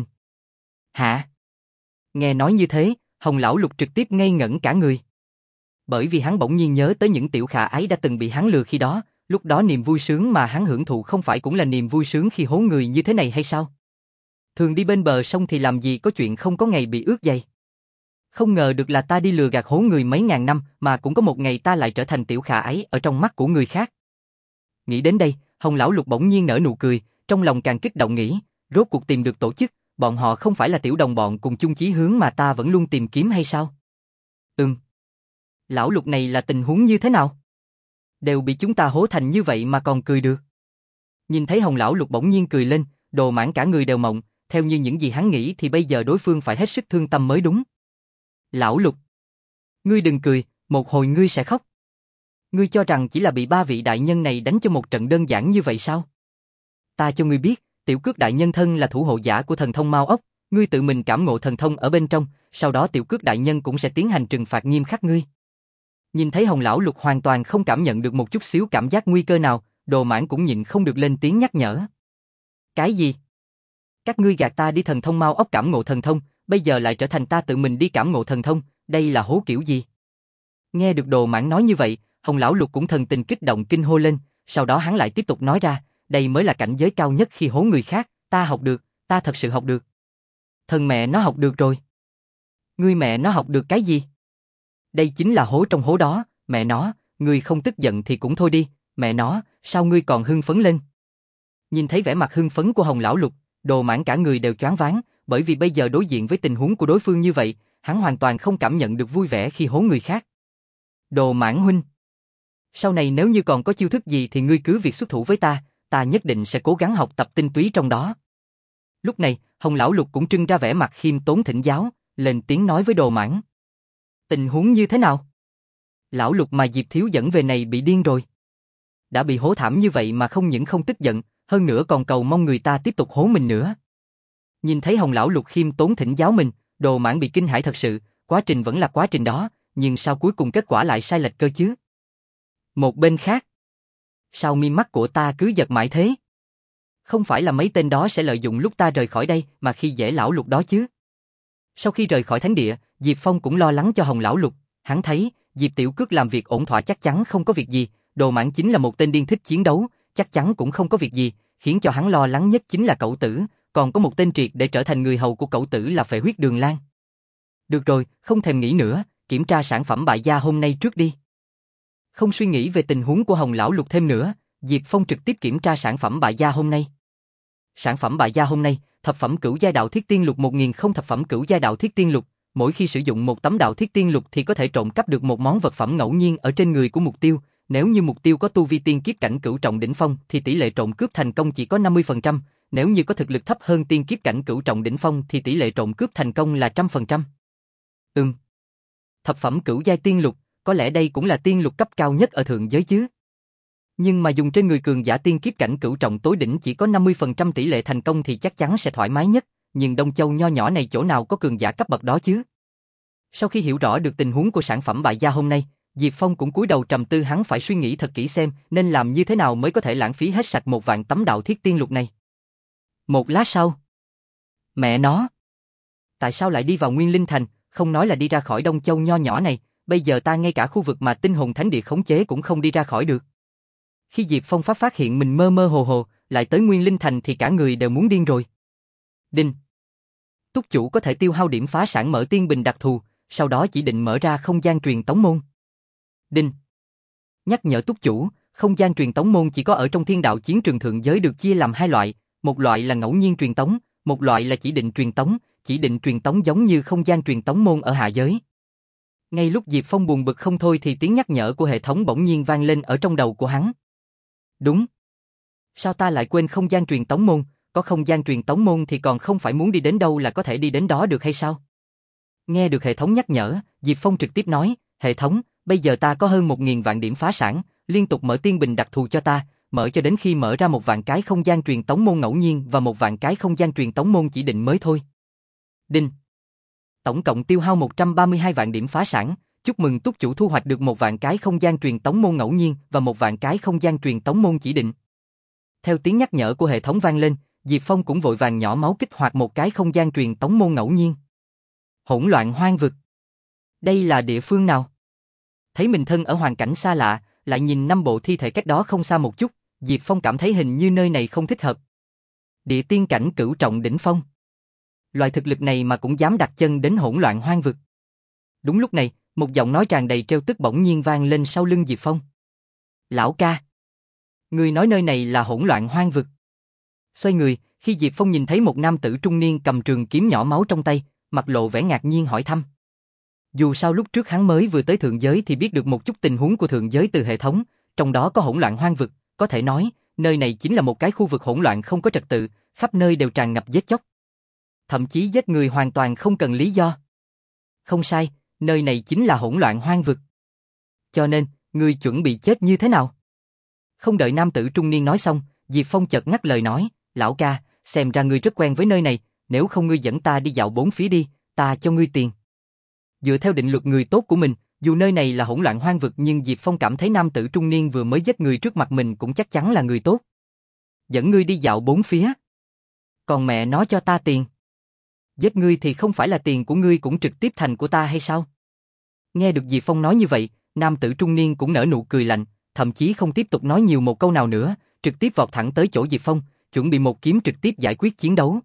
Hả? Nghe nói như thế, Hồng lão lục trực tiếp ngây ngẩn cả người. Bởi vì hắn bỗng nhiên nhớ tới những tiểu khả ái đã từng bị hắn lừa khi đó, lúc đó niềm vui sướng mà hắn hưởng thụ không phải cũng là niềm vui sướng khi hố người như thế này hay sao? Thường đi bên bờ sông thì làm gì có chuyện không có ngày bị ướt giày. Không ngờ được là ta đi lừa gạt hố người mấy ngàn năm mà cũng có một ngày ta lại trở thành tiểu khả ái ở trong mắt của người khác. Nghĩ đến đây, Hồng lão lục bỗng nhiên nở nụ cười, trong lòng càng kích động nghĩ, rốt cuộc tìm được tổ chức, bọn họ không phải là tiểu đồng bọn cùng chung chí hướng mà ta vẫn luôn tìm kiếm hay sao? Ừm. Lão lục này là tình huống như thế nào? Đều bị chúng ta hố thành như vậy mà còn cười được. Nhìn thấy Hồng lão lục bỗng nhiên cười lên, Đồ Mãn cả người đều mộng, theo như những gì hắn nghĩ thì bây giờ đối phương phải hết sức thương tâm mới đúng. Lão Lục, ngươi đừng cười, một hồi ngươi sẽ khóc. Ngươi cho rằng chỉ là bị ba vị đại nhân này đánh cho một trận đơn giản như vậy sao? Ta cho ngươi biết, Tiểu Cước đại nhân thân là thủ hộ giả của thần thông Mao Ốc, ngươi tự mình cảm ngộ thần thông ở bên trong, sau đó Tiểu Cước đại nhân cũng sẽ tiến hành trừng phạt nghiêm khắc ngươi. Nhìn thấy Hồng lão Lục hoàn toàn không cảm nhận được một chút xíu cảm giác nguy cơ nào, Đồ Mãn cũng nhịn không được lên tiếng nhắc nhở. Cái gì? Các ngươi gạt ta đi thần thông Mao Ốc cảm ngộ thần thông, bây giờ lại trở thành ta tự mình đi cảm ngộ thần thông, đây là hố kiểu gì? Nghe được Đồ Mãn nói như vậy, Hồng lão Lục cũng thần tình kích động kinh hô lên, sau đó hắn lại tiếp tục nói ra, đây mới là cảnh giới cao nhất khi hố người khác, ta học được, ta thật sự học được. Thần mẹ nó học được rồi. Ngươi mẹ nó học được cái gì? Đây chính là hố trong hố đó, mẹ nó, ngươi không tức giận thì cũng thôi đi, mẹ nó, sao ngươi còn hưng phấn lên? Nhìn thấy vẻ mặt hưng phấn của Hồng lão Lục, Đồ Mãn cả người đều choáng váng, bởi vì bây giờ đối diện với tình huống của đối phương như vậy, hắn hoàn toàn không cảm nhận được vui vẻ khi hố người khác. Đồ Mãn huynh, sau này nếu như còn có chiêu thức gì thì ngươi cứ việc xuất thủ với ta, ta nhất định sẽ cố gắng học tập tinh túy trong đó. Lúc này, Hồng lão Lục cũng trưng ra vẻ mặt khiêm tốn thỉnh giáo, lên tiếng nói với Đồ Mãn. Tình huống như thế nào? Lão Lục mà Diệp Thiếu dẫn về này bị điên rồi. Đã bị hố thảm như vậy mà không những không tức giận, hơn nữa còn cầu mong người ta tiếp tục hố mình nữa. Nhìn thấy Hồng lão Lục khiêm tốn thỉnh giáo mình, Đồ Mãn bị kinh hãi thật sự, quá trình vẫn là quá trình đó, nhưng sao cuối cùng kết quả lại sai lệch cơ chứ? Một bên khác, sao mi mắt của ta cứ giật mãi thế? Không phải là mấy tên đó sẽ lợi dụng lúc ta rời khỏi đây mà khi dễ lão Lục đó chứ? Sau khi rời khỏi thánh địa, Diệp Phong cũng lo lắng cho Hồng lão Lục, hắn thấy Diệp Tiểu Cước làm việc ổn thỏa chắc chắn không có việc gì, Đồ Mãn chính là một tên điên thích chiến đấu, chắc chắn cũng không có việc gì, khiến cho hắn lo lắng nhất chính là Cẩu Tử, còn có một tên triệt để trở thành người hầu của Cẩu Tử là Phệ Huyết Đường Lan. Được rồi, không thèm nghĩ nữa, kiểm tra sản phẩm bại gia hôm nay trước đi. Không suy nghĩ về tình huống của Hồng lão Lục thêm nữa, Diệp Phong trực tiếp kiểm tra sản phẩm bại gia hôm nay. Sản phẩm bại gia hôm nay, thập phẩm cửu giai đạo thiết tiên lục một nghìn không thập phẩm cửu giai đạo thiết tiên lục, mỗi khi sử dụng một tấm đạo thiết tiên lục thì có thể trộm cắp được một món vật phẩm ngẫu nhiên ở trên người của mục tiêu, nếu như mục tiêu có tu vi tiên kiếp cảnh cửu trọng đỉnh phong thì tỷ lệ trộm cướp thành công chỉ có năm mươi phần trăm, nếu như có thực lực thấp hơn tiên kiếp cảnh cửu trọng đỉnh phong thì tỷ lệ trộm cướp thành công là một trăm phần trăm. Ừm. Thập phẩm cửu giai tiên lục, có lẽ đây cũng là tiên lục cấp cao nhất ở thượng giới chứ. Nhưng mà dùng trên người cường giả tiên kiếp cảnh cửu trọng tối đỉnh chỉ có năm mươi phần trăm tỷ lệ thành công thì chắc chắn sẽ thoải mái nhất, nhưng Đông Châu nho nhỏ này chỗ nào có cường giả cấp bậc đó chứ. Sau khi hiểu rõ được tình huống của sản phẩm bại gia hôm nay, Diệp Phong cũng cúi đầu trầm tư, hắn phải suy nghĩ thật kỹ xem nên làm như thế nào mới có thể lãng phí hết sạch một vạn tấm đạo thiết tiên lục này. Một lát sau, mẹ nó, tại sao lại đi vào Nguyên Linh Thành, không nói là đi ra khỏi Đông Châu nho nhỏ này, bây giờ ta ngay cả khu vực mà tinh hồn thánh địa khống chế cũng không đi ra khỏi được. Khi Diệp Phong phát phát hiện mình mơ mơ hồ hồ, lại tới Nguyên Linh Thành thì cả người đều muốn điên rồi. Đinh. Túc chủ có thể tiêu hao điểm phá sản mở tiên bình đặc thù, sau đó chỉ định mở ra không gian truyền tống môn. Đinh. Nhắc nhở túc chủ, không gian truyền tống môn chỉ có ở trong thiên đạo chiến trường thượng giới được chia làm hai loại, một loại là ngẫu nhiên truyền tống, một loại là chỉ định truyền tống, chỉ định truyền tống giống như không gian truyền tống môn ở hạ giới. Ngay lúc Diệp Phong buồn bực không thôi thì tiếng nhắc nhở của hệ thống bỗng nhiên vang lên ở trong đầu của hắn. Đúng. Sao ta lại quên không gian truyền tống môn, có không gian truyền tống môn thì còn không phải muốn đi đến đâu là có thể đi đến đó được hay sao? Nghe được hệ thống nhắc nhở, Diệp Phong trực tiếp nói, hệ thống, bây giờ ta có hơn một nghìn vạn điểm phá sản, liên tục mở tiên bình đặc thù cho ta, mở cho đến khi mở ra một vạn cái không gian truyền tống môn ngẫu nhiên và một vạn cái không gian truyền tống môn chỉ định mới thôi. Đinh. Tổng cộng tiêu hao một trăm ba mươi hai vạn điểm phá sản, chúc mừng túc chủ thu hoạch được một vạn cái không gian truyền tống môn ngẫu nhiên và một vạn cái không gian truyền tống môn chỉ định. Theo tiếng nhắc nhở của hệ thống vang lên, Diệp Phong cũng vội vàng nhỏ máu kích hoạt một cái không gian truyền tống môn ngẫu nhiên. Hỗn loạn hoang vực. Đây là địa phương nào? Thấy mình thân ở hoàn cảnh xa lạ, lại nhìn năm bộ thi thể cách đó không xa một chút, Diệp Phong cảm thấy hình như nơi này không thích hợp. Địa tiên cảnh cửu trọng đỉnh phong. Loại thực lực này mà cũng dám đặt chân đến hỗn loạn hoang vực. Đúng lúc này, một giọng nói tràn đầy trêu tức bỗng nhiên vang lên sau lưng Diệp Phong. Lão ca, người nói nơi này là hỗn loạn hoang vực. Xoay người, khi Diệp Phong nhìn thấy một nam tử trung niên cầm trường kiếm nhỏ máu trong tay, mặt lộ vẻ ngạc nhiên hỏi thăm. Dù sao lúc trước hắn mới vừa tới thượng giới thì biết được một chút tình huống của thượng giới từ hệ thống, trong đó có hỗn loạn hoang vực, có thể nói, nơi này chính là một cái khu vực hỗn loạn không có trật tự, khắp nơi đều tràn ngập giết chóc. Thậm chí giết người hoàn toàn không cần lý do. Không sai, nơi này chính là hỗn loạn hoang vực. Cho nên, ngươi chuẩn bị chết như thế nào? Không đợi nam tử trung niên nói xong, Diệp Phong chợt ngắt lời nói, lão ca, xem ra ngươi rất quen với nơi này, nếu không ngươi dẫn ta đi dạo bốn phía đi, ta cho ngươi tiền. Dựa theo định luật người tốt của mình, dù nơi này là hỗn loạn hoang vực nhưng Diệp Phong cảm thấy nam tử trung niên vừa mới giết người trước mặt mình cũng chắc chắn là người tốt. Dẫn ngươi đi dạo bốn phía. Còn mẹ nó cho ta tiền. Giết ngươi thì không phải là tiền của ngươi cũng trực tiếp thành của ta hay sao? Nghe được Diệp Phong nói như vậy, nam tử trung niên cũng nở nụ cười lạnh, thậm chí không tiếp tục nói nhiều một câu nào nữa, trực tiếp vọt thẳng tới chỗ Diệp Phong, chuẩn bị một kiếm trực tiếp giải quyết chiến đấu.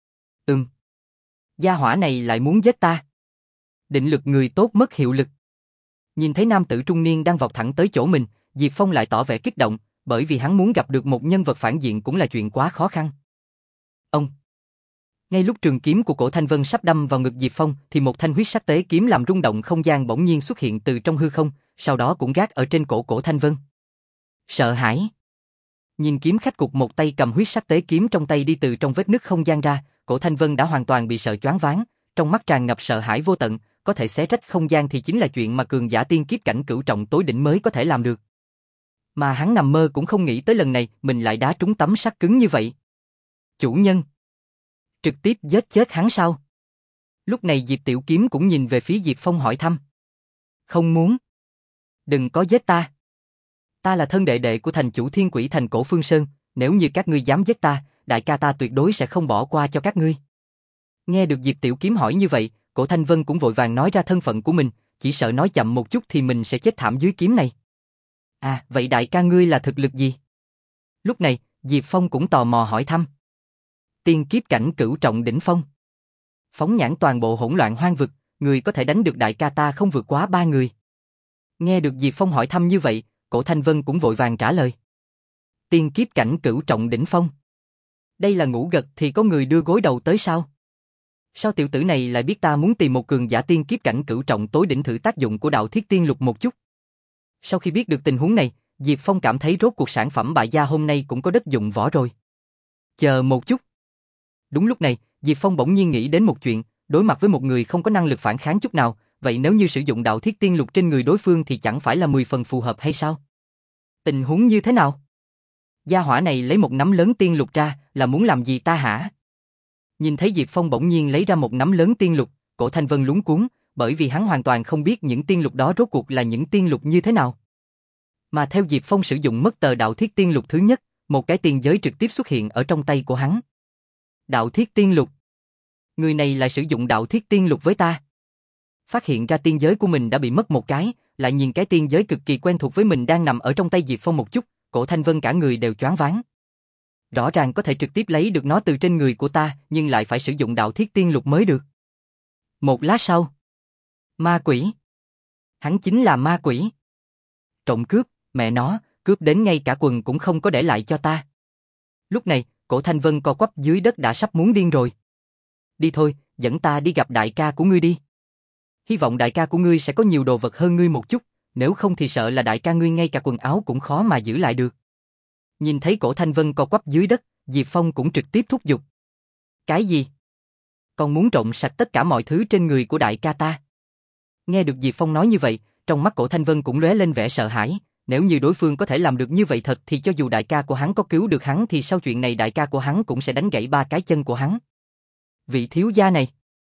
Ừm. Gia hỏa này lại muốn giết ta. Định lực người tốt mất hiệu lực. Nhìn thấy nam tử trung niên đang vọt thẳng tới chỗ mình, Diệp Phong lại tỏ vẻ kích động, bởi vì hắn muốn gặp được một nhân vật phản diện cũng là chuyện quá khó khăn. Ông. Ngay lúc trường kiếm của Cổ Thanh Vân sắp đâm vào ngực Diệp Phong thì một thanh huyết sắc tế kiếm làm rung động không gian bỗng nhiên xuất hiện từ trong hư không, sau đó cũng gác ở trên cổ Cổ Thanh Vân. Sợ hãi. Nhìn kiếm khách cục một tay cầm huyết sắc tế kiếm trong tay đi từ trong vết nứt không gian ra, Cổ Thanh Vân đã hoàn toàn bị sợ choáng váng, trong mắt tràn ngập sợ hãi vô tận, có thể xé rách không gian thì chính là chuyện mà cường giả tiên kiếp cảnh cửu trọng tối đỉnh mới có thể làm được. Mà hắn nằm mơ cũng không nghĩ tới lần này mình lại đá trúng tấm sắt cứng như vậy. Chủ nhân. Trực tiếp giết chết hắn sao? Lúc này Diệp Tiểu Kiếm cũng nhìn về phía Diệp Phong hỏi thăm. Không muốn. Đừng có giết ta. Ta là thân đệ đệ của thành chủ Thiên Quỷ Thành Cổ Phương Sơn, nếu như các ngươi dám giết ta, đại ca ta tuyệt đối sẽ không bỏ qua cho các ngươi. Nghe được Diệp Tiểu Kiếm hỏi như vậy, Cổ Thanh Vân cũng vội vàng nói ra thân phận của mình, chỉ sợ nói chậm một chút thì mình sẽ chết thảm dưới kiếm này. À, vậy đại ca ngươi là thực lực gì? Lúc này, Diệp Phong cũng tò mò hỏi thăm. Tiên kiếp cảnh cửu trọng đỉnh phong. Phóng nhãn toàn bộ hỗn loạn hoang vực, người có thể đánh được đại ca ta không vượt quá ba người. Nghe được Diệp Phong hỏi thăm như vậy, Cổ Thanh Vân cũng vội vàng trả lời. Tiên kiếp cảnh cửu trọng đỉnh phong. Đây là ngủ gật thì có người đưa gối đầu tới sao? Sao tiểu tử này lại biết ta muốn tìm một cường giả tiên kiếp cảnh cửu trọng tối đỉnh thử tác dụng của đạo thiết tiên lục một chút? Sau khi biết được tình huống này, Diệp Phong cảm thấy rốt cuộc sản phẩm bại gia hôm nay cũng có đất dụng võ rồi. Chờ một chút. Đúng lúc này, Diệp Phong bỗng nhiên nghĩ đến một chuyện, đối mặt với một người không có năng lực phản kháng chút nào, vậy nếu như sử dụng đạo thiết tiên lục trên người đối phương thì chẳng phải là mười phần phù hợp hay sao? Tình huống như thế nào? Gia hỏa này lấy một nắm lớn tiên lục ra, là muốn làm gì ta hả? Nhìn thấy Diệp Phong bỗng nhiên lấy ra một nắm lớn tiên lục, Cổ Thanh Vân luống cuống, bởi vì hắn hoàn toàn không biết những tiên lục đó rốt cuộc là những tiên lục như thế nào. Mà theo Diệp Phong sử dụng mất tờ đạo thiết tiên lục thứ nhất, một cái tiên giới trực tiếp xuất hiện ở trong tay của hắn. Đạo thiết tiên lục. Người này lại sử dụng đạo thiết tiên lục với ta. Phát hiện ra tiên giới của mình đã bị mất một cái, lại nhìn cái tiên giới cực kỳ quen thuộc với mình đang nằm ở trong tay Diệp Phong một chút, Cổ Thanh Vân cả người đều choáng váng. Rõ ràng có thể trực tiếp lấy được nó từ trên người của ta, nhưng lại phải sử dụng đạo thiết tiên lục mới được. Một lát sau. Ma quỷ. Hắn chính là ma quỷ. Trộm cướp, mẹ nó, cướp đến ngay cả quần cũng không có để lại cho ta. Lúc này, Cổ Thanh Vân co quắp dưới đất đã sắp muốn điên rồi. Đi thôi, dẫn ta đi gặp đại ca của ngươi đi. Hy vọng đại ca của ngươi sẽ có nhiều đồ vật hơn ngươi một chút, nếu không thì sợ là đại ca ngươi ngay cả quần áo cũng khó mà giữ lại được. Nhìn thấy Cổ Thanh Vân co quắp dưới đất, Diệp Phong cũng trực tiếp thúc giục. Cái gì? Còn muốn trộm sạch tất cả mọi thứ trên người của đại ca ta? Nghe được Diệp Phong nói như vậy, trong mắt Cổ Thanh Vân cũng lóe lên vẻ sợ hãi. Nếu như đối phương có thể làm được như vậy thật thì cho dù đại ca của hắn có cứu được hắn thì sau chuyện này đại ca của hắn cũng sẽ đánh gãy ba cái chân của hắn. Vị thiếu gia này,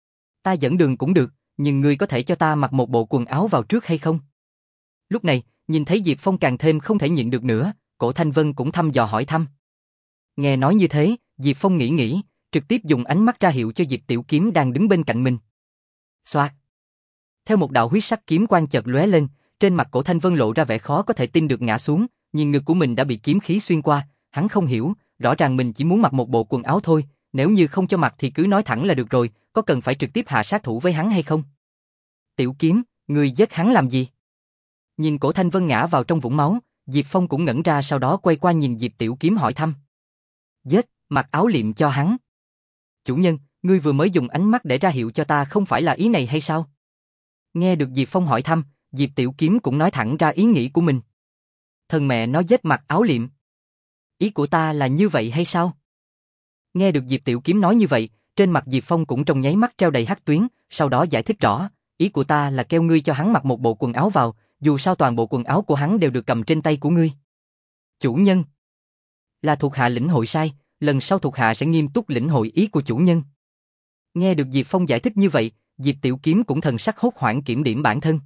ta dẫn đường cũng được, nhưng ngươi có thể cho ta mặc một bộ quần áo vào trước hay không? Lúc này, nhìn thấy Diệp Phong càng thêm không thể nhịn được nữa, Cổ Thanh Vân cũng thăm dò hỏi thăm. Nghe nói như thế, Diệp Phong nghĩ nghĩ, trực tiếp dùng ánh mắt ra hiệu cho Diệp Tiểu Kiếm đang đứng bên cạnh mình. Xoạt. Theo một đạo huyết sắc kiếm quang chợt lóe lên, trên mặt Cổ Thanh Vân lộ ra vẻ khó có thể tin được ngã xuống, nhìn ngực của mình đã bị kiếm khí xuyên qua, hắn không hiểu, rõ ràng mình chỉ muốn mặc một bộ quần áo thôi, nếu như không cho mặc thì cứ nói thẳng là được rồi, có cần phải trực tiếp hạ sát thủ với hắn hay không? Tiểu Kiếm, ngươi giết hắn làm gì? Nhìn Cổ Thanh Vân ngã vào trong vũng máu, Diệp Phong cũng ngẩn ra sau đó quay qua nhìn Diệp Tiểu Kiếm hỏi thăm. Giết, mặc áo liệm cho hắn. Chủ nhân, ngươi vừa mới dùng ánh mắt để ra hiệu cho ta không phải là ý này hay sao? Nghe được Diệp Phong hỏi thăm, Diệp Tiểu Kiếm cũng nói thẳng ra ý nghĩ của mình. Thần mẹ nó giết mặc áo liệm. Ý của ta là như vậy hay sao? Nghe được Diệp Tiểu Kiếm nói như vậy, trên mặt Diệp Phong cũng trong nháy mắt treo đầy hắc tuyến, sau đó giải thích rõ, ý của ta là kêu ngươi cho hắn mặc một bộ quần áo vào, dù sao toàn bộ quần áo của hắn đều được cầm trên tay của ngươi. Chủ nhân, là thuộc hạ lĩnh hội sai, lần sau thuộc hạ sẽ nghiêm túc lĩnh hội ý của chủ nhân. Nghe được Diệp Phong giải thích như vậy, Diệp Tiểu Kiếm cũng thần sắc hốt hoảng kiểm điểm bản thân.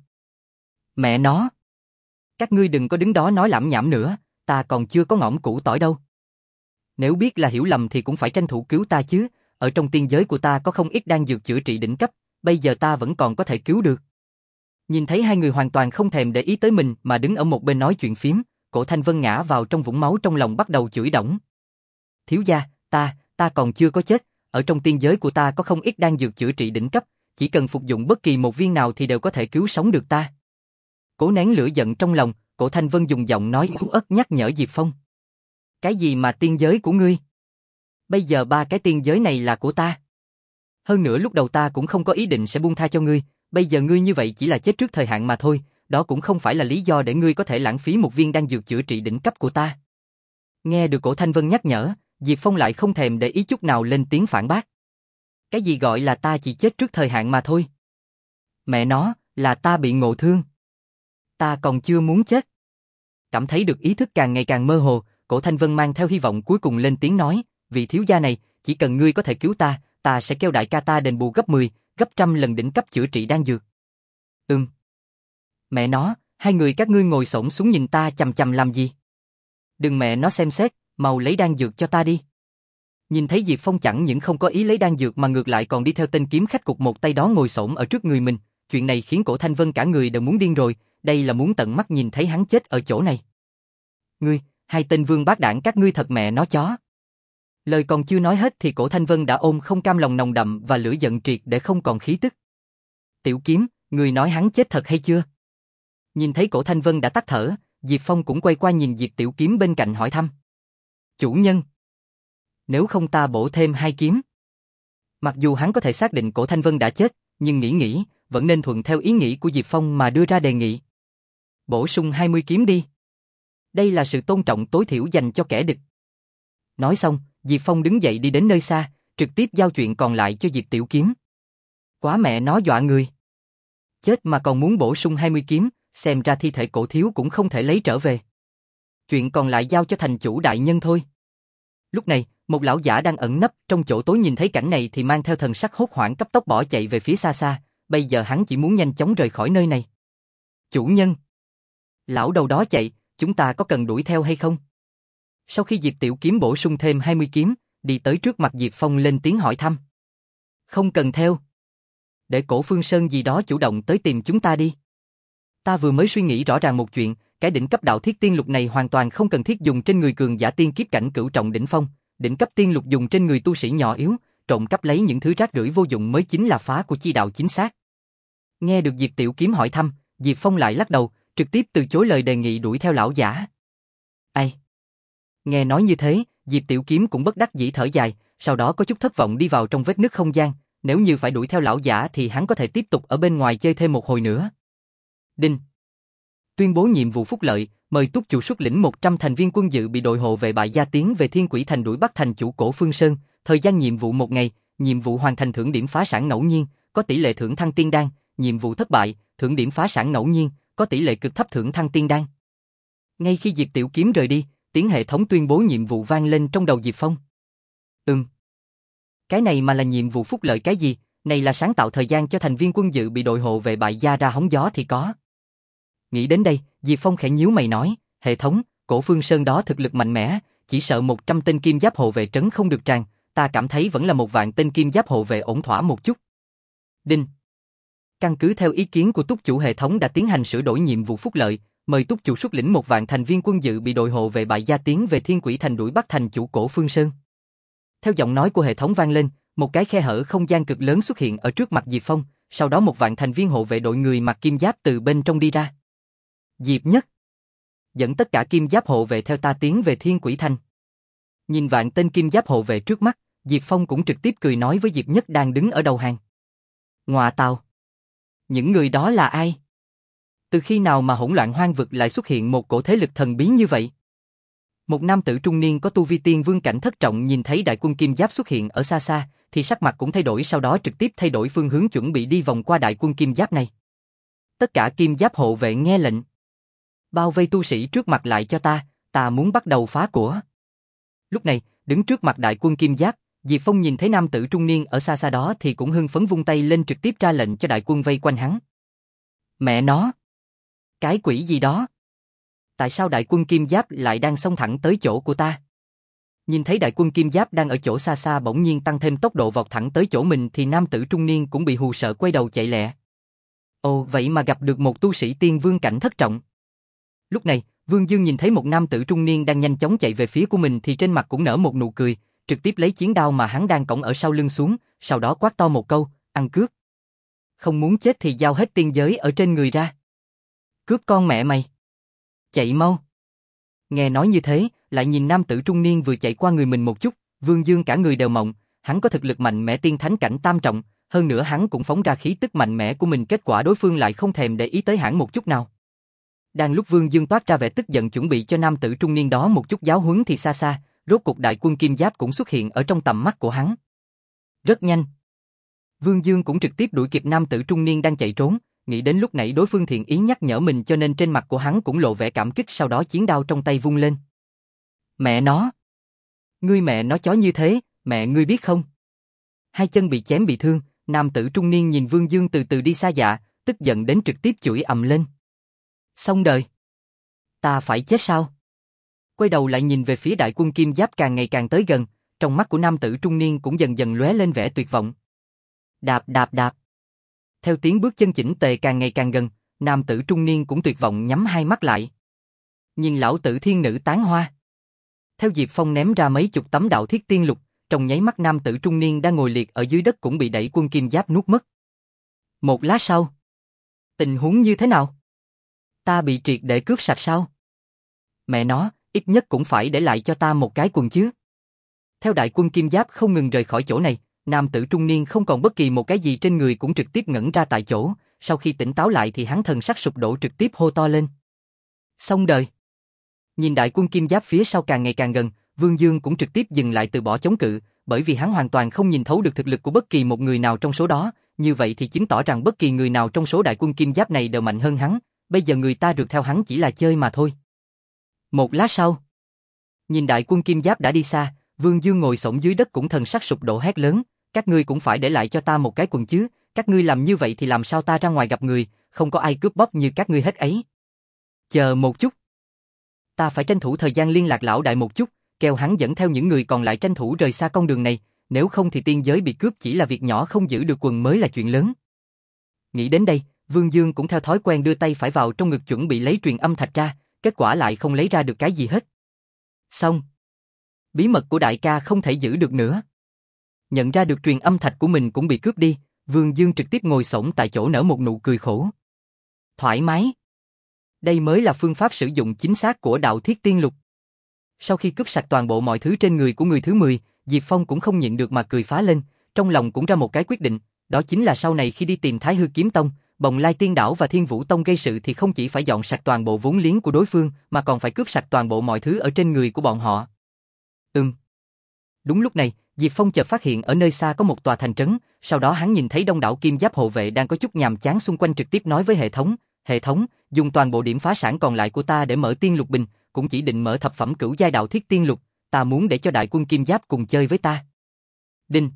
Mẹ nó! Các ngươi đừng có đứng đó nói lảm nhảm nữa, ta còn chưa có ngõm củ tỏi đâu. Nếu biết là hiểu lầm thì cũng phải tranh thủ cứu ta chứ, ở trong tiên giới của ta có không ít đan dược chữa trị đỉnh cấp, bây giờ ta vẫn còn có thể cứu được. Nhìn thấy hai người hoàn toàn không thèm để ý tới mình mà đứng ở một bên nói chuyện phiếm, Cổ Thanh Vân ngã vào trong vũng máu trong lòng bắt đầu chửi đổng. Thiếu gia, ta, ta còn chưa có chết, ở trong tiên giới của ta có không ít đan dược chữa trị đỉnh cấp, chỉ cần phục dụng bất kỳ một viên nào thì đều có thể cứu sống được ta. Cố nén lửa giận trong lòng, Cổ Thanh Vân dùng giọng nói yếu ớt nhắc nhở Diệp Phong. Cái gì mà tiên giới của ngươi? Bây giờ ba cái tiên giới này là của ta. Hơn nữa lúc đầu ta cũng không có ý định sẽ buông tha cho ngươi, bây giờ ngươi như vậy chỉ là chết trước thời hạn mà thôi, đó cũng không phải là lý do để ngươi có thể lãng phí một viên đan dược chữa trị đỉnh cấp của ta. Nghe được Cổ Thanh Vân nhắc nhở, Diệp Phong lại không thèm để ý chút nào lên tiếng phản bác. Cái gì gọi là ta chỉ chết trước thời hạn mà thôi? Mẹ nó, là ta bị ngộ thương. Ta còn chưa muốn chết. Cảm thấy được ý thức càng ngày càng mơ hồ, Cổ Thanh Vân mang theo hy vọng cuối cùng lên tiếng nói, vị thiếu gia này, chỉ cần ngươi có thể cứu ta, ta sẽ kêu đại ca ta đền bù gấp mười, gấp trăm lần đỉnh cấp chữa trị đan dược. Ừm. Mẹ nó, hai người các ngươi ngồi xổm xuống nhìn ta chằm chằm làm gì? Đừng mẹ nó xem xét, mau lấy đan dược cho ta đi. Nhìn thấy Diệp Phong chẳng những không có ý lấy đan dược mà ngược lại còn đi theo tên kiếm khách cục một tay đó ngồi xổm ở trước người mình, chuyện này khiến Cổ Thanh Vân cả người đều muốn điên rồi, đây là muốn tận mắt nhìn thấy hắn chết ở chỗ này. Ngươi, hai tên vương bát đảng các ngươi thật mẹ nó chó. Lời còn chưa nói hết thì Cổ Thanh Vân đã ôm không cam lòng nồng đậm và lửa giận triệt để không còn khí tức. Tiểu Kiếm, ngươi nói hắn chết thật hay chưa? Nhìn thấy Cổ Thanh Vân đã tắt thở, Diệp Phong cũng quay qua nhìn Diệp Tiểu Kiếm bên cạnh hỏi thăm. Chủ nhân, nếu không ta bổ thêm hai kiếm. Mặc dù hắn có thể xác định Cổ Thanh Vân đã chết, nhưng nghĩ nghĩ, vẫn nên thuận theo ý nghĩ của Diệp Phong mà đưa ra đề nghị. Bổ sung hai mươi kiếm đi. Đây là sự tôn trọng tối thiểu dành cho kẻ địch. Nói xong, Diệp Phong đứng dậy đi đến nơi xa, trực tiếp giao chuyện còn lại cho Diệp Tiểu Kiếm. Quá mẹ nó dọa người. Chết mà còn muốn bổ sung hai mươi kiếm, xem ra thi thể Cổ thiếu cũng không thể lấy trở về. Chuyện còn lại giao cho thành chủ đại nhân thôi. Lúc này, một lão giả đang ẩn nấp trong chỗ tối nhìn thấy cảnh này thì mang theo thần sắc hốt hoảng cấp tốc bỏ chạy về phía xa xa, bây giờ hắn chỉ muốn nhanh chóng rời khỏi nơi này. Chủ nhân! Lão đầu đó chạy, chúng ta có cần đuổi theo hay không? Sau khi Diệp Tiểu Kiếm bổ sung thêm hai mươi kiếm, đi tới trước mặt Diệp Phong lên tiếng hỏi thăm. Không cần theo. Để Cổ Phương Sơn gì đó chủ động tới tìm chúng ta đi. Ta vừa mới suy nghĩ rõ ràng một chuyện, cái đỉnh cấp đạo thiết tiên lục này hoàn toàn không cần thiết dùng trên người cường giả tiên kiếp cảnh cửu trọng đỉnh phong, đỉnh cấp tiên lục dùng trên người tu sĩ nhỏ yếu, trộm cắp lấy những thứ rác rưởi vô dụng mới chính là phá của chi đạo chính xác. Nghe được Diệp Tiểu Kiếm hỏi thăm, Diệp Phong lại lắc đầu, trực tiếp từ chối lời đề nghị đuổi theo lão giả. Ai? Nghe nói như thế, Diệp Tiểu Kiếm cũng bất đắc dĩ thở dài, sau đó có chút thất vọng đi vào trong vết nứt không gian, nếu như phải đuổi theo lão giả thì hắn có thể tiếp tục ở bên ngoài chơi thêm một hồi nữa. Đinh. Tuyên bố nhiệm vụ phúc lợi, mời túc chủ xuất lĩnh một trăm thành viên quân dự bị đội hộ vệ bại gia tiến về Thiên Quỷ Thành đuổi bắt thành chủ Cổ Phương Sơn, thời gian nhiệm vụ một ngày, nhiệm vụ hoàn thành thưởng điểm phá sản ngẫu nhiên, có tỷ lệ thưởng thăng tiên đan, nhiệm vụ thất bại, thưởng điểm phá sản ngẫu nhiên, có tỷ lệ cực thấp thưởng thăng tiên đan. Ngay khi Diệp Tiểu Kiếm rời đi, tiếng hệ thống tuyên bố nhiệm vụ vang lên trong đầu Diệp Phong. Ừm. Cái này mà là nhiệm vụ phúc lợi cái gì, này là sáng tạo thời gian cho thành viên quân dự bị đội hộ vệ bại gia ra hóng gió thì có. Nghĩ đến đây, Diệp Phong khẽ nhíu mày nói, hệ thống, Cổ Phương Sơn đó thực lực mạnh mẽ, chỉ sợ một trăm tên kim giáp hộ vệ trấn không được tràn, ta cảm thấy vẫn là một vạn tên kim giáp hộ vệ ổn thỏa một chút. Đinh. Căn cứ theo ý kiến của túc chủ hệ thống đã tiến hành sửa đổi nhiệm vụ phúc lợi, mời túc chủ xuất lĩnh một vạn thành viên quân dự bị đội hộ vệ bại gia tiến về Thiên Quỷ Thành đuổi bắt thành chủ Cổ Phương Sơn. Theo giọng nói của hệ thống vang lên, một cái khe hở không gian cực lớn xuất hiện ở trước mặt Diệp Phong, sau đó một vạn thành viên hộ vệ đội người mặc kim giáp từ bên trong đi ra. Diệp Nhất, dẫn tất cả kim giáp hộ vệ theo ta tiến về Thiên Quỷ Thành. Nhìn vạn tên kim giáp hộ vệ trước mắt, Diệp Phong cũng trực tiếp cười nói với Diệp Nhất đang đứng ở đầu hàng. Ngoà tào, những người đó là ai? Từ khi nào mà hỗn loạn hoang vực lại xuất hiện một cổ thế lực thần bí như vậy? Một nam tử trung niên có tu vi tiên vương cảnh thất trọng nhìn thấy đại quân kim giáp xuất hiện ở xa xa, thì sắc mặt cũng thay đổi, sau đó trực tiếp thay đổi phương hướng chuẩn bị đi vòng qua đại quân kim giáp này. Tất cả kim giáp hộ vệ nghe lệnh. Bao vây tu sĩ trước mặt lại cho ta, ta muốn bắt đầu phá của. Lúc này, đứng trước mặt đại quân kim giáp, Diệp Phong nhìn thấy nam tử trung niên ở xa xa đó thì cũng hưng phấn vung tay lên trực tiếp ra lệnh cho đại quân vây quanh hắn. Mẹ nó! Cái quỷ gì đó? Tại sao đại quân kim giáp lại đang xông thẳng tới chỗ của ta? Nhìn thấy đại quân kim giáp đang ở chỗ xa xa bỗng nhiên tăng thêm tốc độ vọt thẳng tới chỗ mình thì nam tử trung niên cũng bị hù sợ quay đầu chạy lẹ. Ồ, vậy mà gặp được một tu sĩ tiên vương cảnh thất trọng. Lúc này, Vương Dương nhìn thấy một nam tử trung niên đang nhanh chóng chạy về phía của mình thì trên mặt cũng nở một nụ cười, trực tiếp lấy chiến đao mà hắn đang cõng ở sau lưng xuống, sau đó quát to một câu, ăn cướp. Không muốn chết thì giao hết tiên giới ở trên người ra. Cướp con mẹ mày. Chạy mau. Nghe nói như thế, lại nhìn nam tử trung niên vừa chạy qua người mình một chút, Vương Dương cả người đều mộng, hắn có thực lực mạnh mẽ tiên thánh cảnh tam trọng, hơn nữa hắn cũng phóng ra khí tức mạnh mẽ của mình, kết quả đối phương lại không thèm để ý tới hắn một chút nào. Đang lúc Vương Dương toát ra vẻ tức giận chuẩn bị cho nam tử trung niên đó một chút giáo huấn thì xa xa, rốt cục đại quân kim giáp cũng xuất hiện ở trong tầm mắt của hắn. Rất nhanh. Vương Dương cũng trực tiếp đuổi kịp nam tử trung niên đang chạy trốn, nghĩ đến lúc nãy đối phương thiện ý nhắc nhở mình cho nên trên mặt của hắn cũng lộ vẻ cảm kích, sau đó chiến đao trong tay vung lên. Mẹ nó! Ngươi mẹ nó chó như thế, mẹ ngươi biết không? Hai chân bị chém bị thương, nam tử trung niên nhìn Vương Dương từ từ đi xa dạ, tức giận đến trực tiếp chửi ầm lên. Xong đời! Ta phải chết sao? Quay đầu lại nhìn về phía đại quân kim giáp càng ngày càng tới gần, trong mắt của nam tử trung niên cũng dần dần lóe lên vẻ tuyệt vọng. Đạp đạp đạp. Theo tiếng bước chân chỉnh tề càng ngày càng gần, nam tử trung niên cũng tuyệt vọng nhắm hai mắt lại. Nhìn lão tử thiên nữ tán hoa. Theo Diệp Phong ném ra mấy chục tấm đạo thiết tiên lục, trong nháy mắt nam tử trung niên đang ngồi liệt ở dưới đất cũng bị đẩy quân kim giáp nuốt mất. Một lát sau. Tình huống như thế nào? Ta bị triệt để cướp sạch sao? Mẹ nó, ít nhất cũng phải để lại cho ta một cái quần chứ. Theo đại quân kim giáp không ngừng rời khỏi chỗ này, nam tử trung niên không còn bất kỳ một cái gì trên người cũng trực tiếp ngẩn ra tại chỗ, sau khi tỉnh táo lại thì hắn thần sắc sụp đổ trực tiếp hô to lên. Xong đời. Nhìn đại quân kim giáp phía sau càng ngày càng gần, Vương Dương cũng trực tiếp dừng lại từ bỏ chống cự, bởi vì hắn hoàn toàn không nhìn thấu được thực lực của bất kỳ một người nào trong số đó, như vậy thì chứng tỏ rằng bất kỳ người nào trong số đại quân kim giáp này đều mạnh hơn hắn, bây giờ người ta rượt theo hắn chỉ là chơi mà thôi. Một lát sau, nhìn đại quân kim giáp đã đi xa, Vương Dương ngồi xổm dưới đất cũng thần sắc sụp đổ hét lớn, các ngươi cũng phải để lại cho ta một cái quần chứ, các ngươi làm như vậy thì làm sao ta ra ngoài gặp người, không có ai cướp bóc như các ngươi hết ấy. Chờ một chút. Ta phải tranh thủ thời gian liên lạc lão đại một chút, kêu hắn dẫn theo những người còn lại tranh thủ rời xa con đường này, nếu không thì tiên giới bị cướp chỉ là việc nhỏ, không giữ được quần mới là chuyện lớn. Nghĩ đến đây, Vương Dương cũng theo thói quen đưa tay phải vào trong ngực chuẩn bị lấy truyền âm thạch ra, kết quả lại không lấy ra được cái gì hết. Xong. Bí mật của đại ca không thể giữ được nữa. Nhận ra được truyền âm thạch của mình cũng bị cướp đi, Vương Dương trực tiếp ngồi xổm tại chỗ nở một nụ cười khổ. Thoải mái. Đây mới là phương pháp sử dụng chính xác của đạo thiết tiên lục. Sau khi cướp sạch toàn bộ mọi thứ trên người của người thứ mười, Diệp Phong cũng không nhịn được mà cười phá lên, trong lòng cũng ra một cái quyết định, đó chính là sau này khi đi tìm Thái Hư Kiếm Tông, Bồng Lai Tiên Đảo và Thiên Vũ Tông gây sự thì không chỉ phải dọn sạch toàn bộ vốn liếng của đối phương, mà còn phải cướp sạch toàn bộ mọi thứ ở trên người của bọn họ. Ừm. Đúng lúc này, Diệp Phong chợt phát hiện ở nơi xa có một tòa thành trấn, sau đó hắn nhìn thấy đông đảo kim giáp hộ vệ đang có chút nhàm chán xung quanh, trực tiếp nói với hệ thống, hệ thống, dùng toàn bộ điểm phá sản còn lại của ta để mở tiên lục bình, cũng chỉ định mở thập phẩm cửu giai đạo thiết tiên lục, ta muốn để cho đại quân kim giáp cùng chơi với ta. Đinh.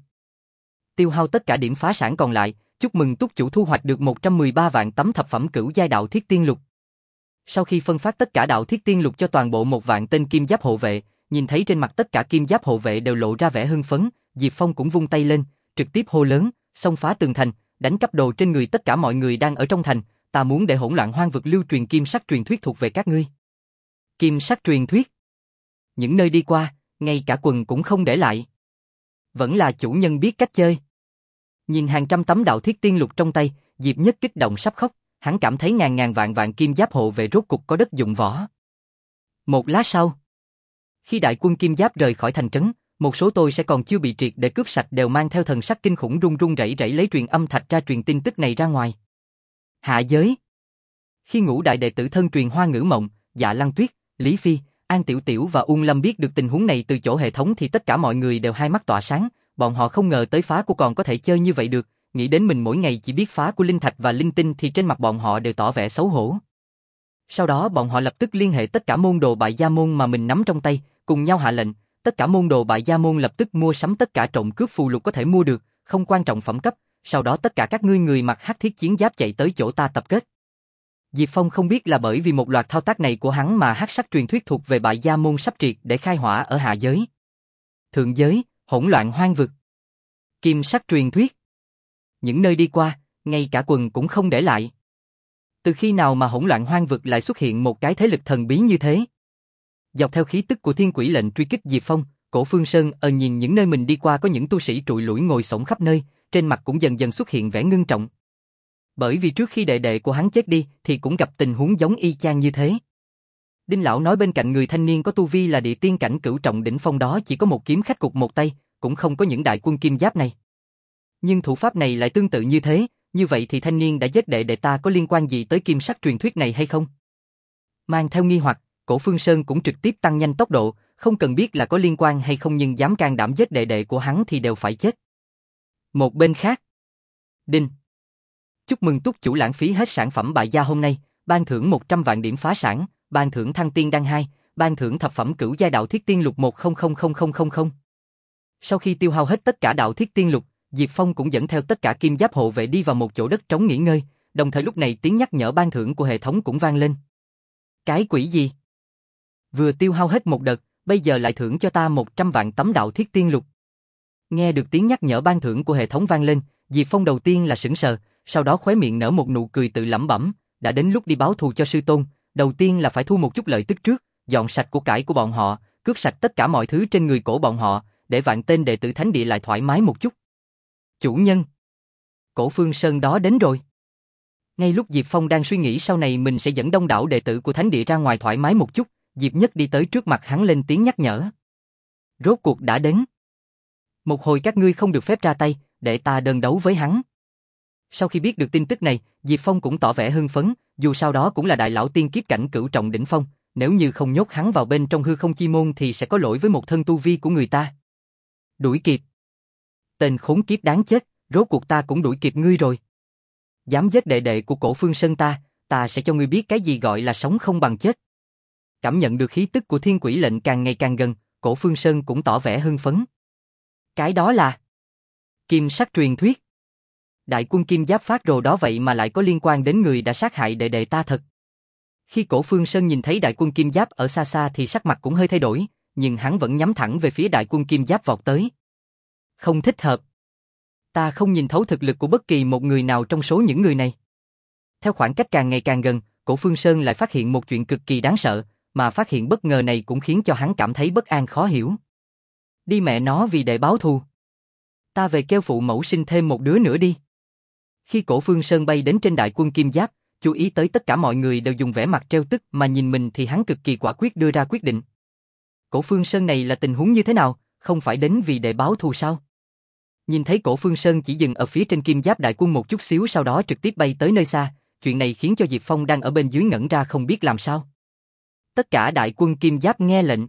Tiêu hao tất cả điểm phá sản còn lại, chúc mừng túc chủ thu hoạch được một trăm mười ba vạn tấm thập phẩm cửu giai đạo thiết tiên lục. Sau khi phân phát tất cả đạo thiết tiên lục cho toàn bộ một vạn tên kim giáp hộ vệ, nhìn thấy trên mặt tất cả kim giáp hộ vệ đều lộ ra vẻ hưng phấn, Diệp Phong cũng vung tay lên, trực tiếp hô lớn, xông phá tường thành, đánh cắp đồ trên người tất cả mọi người đang ở trong thành, ta muốn để hỗn loạn hoang vực lưu truyền kim sắc truyền thuyết thuộc về các ngươi. Kim sắc truyền thuyết? Những nơi đi qua, ngay cả quần cũng không để lại. Vẫn là chủ nhân biết cách chơi. Nhìn hàng trăm tấm đạo thiết tiên lục trong tay, Diệp Nhất kích động sắp khóc, hắn cảm thấy ngàn ngàn vạn vạn kim giáp hộ vệ rốt cục có đất dụng võ. Một lát sau, khi đại quân kim giáp rời khỏi thành trấn, một số tôi sẽ còn chưa bị triệt để cướp sạch đều mang theo thần sắc kinh khủng run run rẩy rẩy lấy truyền âm thạch ra truyền tin tức này ra ngoài. Hạ giới. Khi ngũ đại đệ tử thân truyền Hoa Ngữ Mộng, Dạ Lăng Tuyết, Lý Phi, An Tiểu Tiểu và Uông Lâm biết được tình huống này từ chỗ hệ thống thì tất cả mọi người đều hai mắt tỏa sáng, bọn họ không ngờ tới phá của còn có thể chơi như vậy được, nghĩ đến mình mỗi ngày chỉ biết phá của linh thạch và linh tinh thì trên mặt bọn họ đều tỏ vẻ xấu hổ. Sau đó bọn họ lập tức liên hệ tất cả môn đồ bại gia môn mà mình nắm trong tay, cùng nhau hạ lệnh, tất cả môn đồ bại gia môn lập tức mua sắm tất cả trộm cướp phù lục có thể mua được, không quan trọng phẩm cấp, sau đó tất cả các ngươi người mặc hắc thiết chiến giáp chạy tới chỗ ta tập kết. Diệp Phong không biết là bởi vì một loạt thao tác này của hắn mà hắc sắc truyền thuyết thuộc về bại gia môn sắp triệt để khai hỏa ở hạ giới. Thượng giới, hỗn loạn hoang vực. Kim sắc truyền thuyết. Những nơi đi qua, ngay cả quần cũng không để lại. Từ khi nào mà hỗn loạn hoang vực lại xuất hiện một cái thế lực thần bí như thế? Dọc theo khí tức của thiên quỷ lệnh truy kích Diệp Phong, Cổ Phương Sơn ở nhìn những nơi mình đi qua có những tu sĩ trụi lủi ngồi xổm khắp nơi, trên mặt cũng dần dần xuất hiện vẻ ngưng trọng. Bởi vì trước khi đệ đệ của hắn chết đi thì cũng gặp tình huống giống y chang như thế. Đinh lão nói bên cạnh người thanh niên có tu vi là địa tiên cảnh cửu trọng đỉnh phong đó chỉ có một kiếm khách cục một tay, cũng không có những đại quân kim giáp này. Nhưng thủ pháp này lại tương tự như thế, như vậy thì thanh niên đã giết đệ đệ ta có liên quan gì tới kim sắc truyền thuyết này hay không? Mang theo nghi hoặc, Cổ Phương Sơn cũng trực tiếp tăng nhanh tốc độ, không cần biết là có liên quan hay không nhưng dám can đảm giết đệ đệ của hắn thì đều phải chết. Một bên khác. Đinh. Chúc mừng túc chủ lãng phí hết sản phẩm bại gia hôm nay, ban thưởng một trăm vạn điểm phá sản, ban thưởng thăng tiên đăng hai, ban thưởng thập phẩm cửu giai đạo thiết tiên lục một không không không không không không. Sau khi tiêu hao hết tất cả đạo thiết tiên lục, Diệp Phong cũng dẫn theo tất cả kim giáp hộ vệ đi vào một chỗ đất trống nghỉ ngơi, đồng thời lúc này tiếng nhắc nhở ban thưởng của hệ thống cũng vang lên. Cái quỷ gì? Vừa tiêu hao hết một đợt, bây giờ lại thưởng cho ta một trăm vạn tấm đạo thiết tiên lục. Nghe được tiếng nhắc nhở ban thưởng của hệ thống vang lên, Diệp Phong đầu tiên là sững sờ, sau đó khóe miệng nở một nụ cười tự lẩm bẩm, đã đến lúc đi báo thù cho sư tôn, đầu tiên là phải thu một chút lợi tức trước, dọn sạch của cải của bọn họ, cướp sạch tất cả mọi thứ trên người cổ bọn họ, để vạn tên đệ tử thánh địa lại thoải mái một chút. Chủ nhân, Cổ Phương Sơn đó đến rồi. Ngay lúc Diệp Phong đang suy nghĩ sau này mình sẽ dẫn đông đảo đệ tử của thánh địa ra ngoài thoải mái một chút, Diệp Nhất đi tới trước mặt hắn lên tiếng nhắc nhở. Rốt cuộc đã đến. Một hồi các ngươi không được phép ra tay, để ta đơn đấu với hắn. Sau khi biết được tin tức này, Diệp Phong cũng tỏ vẻ hưng phấn, dù sau đó cũng là đại lão tiên kiếp cảnh cửu trọng đỉnh phong, nếu như không nhốt hắn vào bên trong hư không chi môn thì sẽ có lỗi với một thân tu vi của người ta. Đuổi kịp. Tên khốn kiếp đáng chết, rốt cuộc ta cũng đuổi kịp ngươi rồi. Dám giết đệ đệ của Cổ Phương Sơn ta, ta sẽ cho ngươi biết cái gì gọi là sống không bằng chết. Cảm nhận được khí tức của thiên quỷ lệnh càng ngày càng gần, Cổ Phương Sơn cũng tỏ vẻ hưng phấn. Cái đó là kim sắc truyền thuyết. Đại quân kim giáp phát rồ đó vậy mà lại có liên quan đến người đã sát hại đệ đệ ta thật. Khi Cổ Phương Sơn nhìn thấy đại quân kim giáp ở xa xa thì sắc mặt cũng hơi thay đổi, nhưng hắn vẫn nhắm thẳng về phía đại quân kim giáp vọt tới. Không thích hợp. Ta không nhìn thấu thực lực của bất kỳ một người nào trong số những người này. Theo khoảng cách càng ngày càng gần, Cổ Phương Sơn lại phát hiện một chuyện cực kỳ đáng sợ, mà phát hiện bất ngờ này cũng khiến cho hắn cảm thấy bất an khó hiểu. Đi mẹ nó vì để báo thù. Ta về kêu phụ mẫu sinh thêm một đứa nữa đi. Khi Cổ Phương Sơn bay đến trên đại quân kim giáp, chú ý tới tất cả mọi người đều dùng vẻ mặt trêu tức mà nhìn mình thì hắn cực kỳ quả quyết đưa ra quyết định. Cổ Phương Sơn này là tình huống như thế nào, không phải đến vì để báo thù sao? Nhìn thấy Cổ Phương Sơn chỉ dừng ở phía trên kim giáp đại quân một chút xíu sau đó trực tiếp bay tới nơi xa, chuyện này khiến cho Diệp Phong đang ở bên dưới ngẩn ra không biết làm sao. Tất cả đại quân kim giáp nghe lệnh.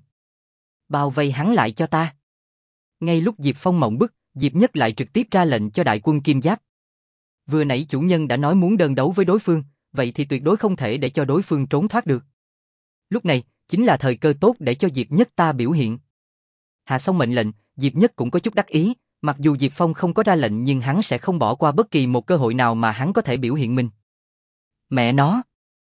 Bao vây hắn lại cho ta. Ngay lúc Diệp Phong mộng bức, Diệp Nhất lại trực tiếp ra lệnh cho đại quân kim giáp. Vừa nãy chủ nhân đã nói muốn đơn đấu với đối phương, vậy thì tuyệt đối không thể để cho đối phương trốn thoát được. Lúc này, chính là thời cơ tốt để cho Diệp Nhất ta biểu hiện. Hạ xong mệnh lệnh, Diệp Nhất cũng có chút đắc ý, mặc dù Diệp Phong không có ra lệnh nhưng hắn sẽ không bỏ qua bất kỳ một cơ hội nào mà hắn có thể biểu hiện mình. Mẹ nó!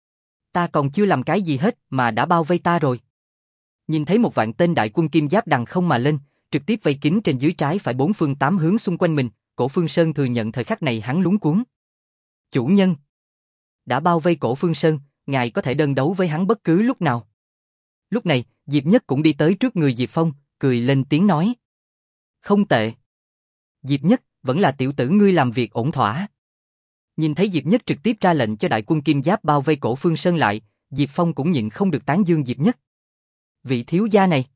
Ta còn chưa làm cái gì hết mà đã bao vây ta rồi. Nhìn thấy một vạn tên đại quân kim giáp đằng không mà lên, trực tiếp vây kín trên dưới trái phải bốn phương tám hướng xung quanh mình, Cổ Phương Sơn thừa nhận thời khắc này hắn luống cuống. Chủ nhân! Đã bao vây Cổ Phương Sơn, ngài có thể đơn đấu với hắn bất cứ lúc nào. Lúc này, Diệp Nhất cũng đi tới trước người Diệp Phong, cười lên tiếng nói. Không tệ. Diệp Nhất, vẫn là tiểu tử ngươi làm việc ổn thỏa. Nhìn thấy Diệp Nhất trực tiếp ra lệnh cho đại quân kim giáp bao vây Cổ Phương Sơn lại, Diệp Phong cũng nhịn không được tán dương Diệp Nhất. Vị thiếu gia này,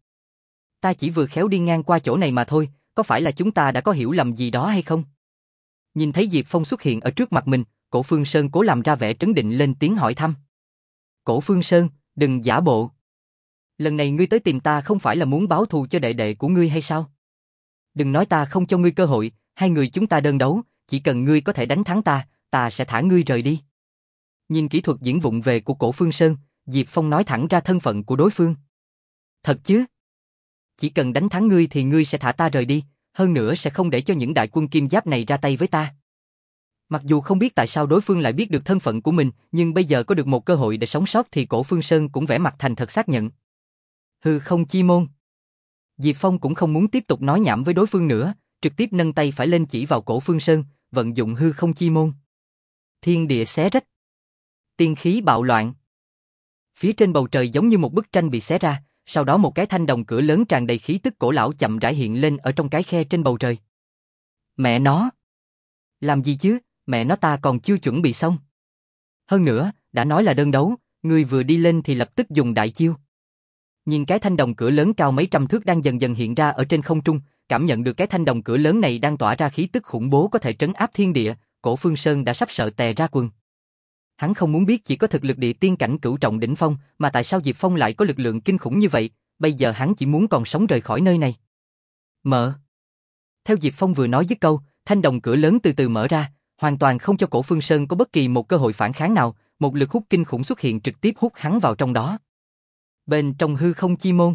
ta chỉ vừa khéo đi ngang qua chỗ này mà thôi, có phải là chúng ta đã có hiểu lầm gì đó hay không? Nhìn thấy Diệp Phong xuất hiện ở trước mặt mình, Cổ Phương Sơn cố làm ra vẻ trấn định lên tiếng hỏi thăm. Cổ Phương Sơn, đừng giả bộ. Lần này ngươi tới tìm ta không phải là muốn báo thù cho đệ đệ của ngươi hay sao? Đừng nói ta không cho ngươi cơ hội, hai người chúng ta đơn đấu, chỉ cần ngươi có thể đánh thắng ta, ta sẽ thả ngươi rời đi. Nhìn kỹ thuật diễn vụng về của Cổ Phương Sơn, Diệp Phong nói thẳng ra thân phận của đối phương. Thật chứ? Chỉ cần đánh thắng ngươi thì ngươi sẽ thả ta rời đi, hơn nữa sẽ không để cho những đại quân kim giáp này ra tay với ta. Mặc dù không biết tại sao đối phương lại biết được thân phận của mình, nhưng bây giờ có được một cơ hội để sống sót thì Cổ Phương Sơn cũng vẽ mặt thành thật xác nhận. Hư không chi môn. Diệp Phong cũng không muốn tiếp tục nói nhảm với đối phương nữa, trực tiếp nâng tay phải lên chỉ vào Cổ Phương Sơn, vận dụng hư không chi môn. Thiên địa xé rách. Tiên khí bạo loạn. Phía trên bầu trời giống như một bức tranh bị xé ra, sau đó một cái thanh đồng cửa lớn tràn đầy khí tức cổ lão chậm rãi hiện lên ở trong cái khe trên bầu trời. Mẹ nó! Làm gì chứ, mẹ nó ta còn chưa chuẩn bị xong. Hơn nữa, đã nói là đơn đấu, người vừa đi lên thì lập tức dùng đại chiêu. Nhìn cái thanh đồng cửa lớn cao mấy trăm thước đang dần dần hiện ra ở trên không trung, cảm nhận được cái thanh đồng cửa lớn này đang tỏa ra khí tức khủng bố có thể trấn áp thiên địa, Cổ Phương Sơn đã sắp sợ tè ra quần. Hắn không muốn biết chỉ có thực lực địa tiên cảnh cửu trọng đỉnh phong, mà tại sao Diệp Phong lại có lực lượng kinh khủng như vậy, bây giờ hắn chỉ muốn còn sống rời khỏi nơi này. Mở. Theo Diệp Phong vừa nói dứt câu, thanh đồng cửa lớn từ từ mở ra, hoàn toàn không cho Cổ Phương Sơn có bất kỳ một cơ hội phản kháng nào, một lực hút kinh khủng xuất hiện trực tiếp hút hắn vào trong đó. Bên trong hư không chi môn.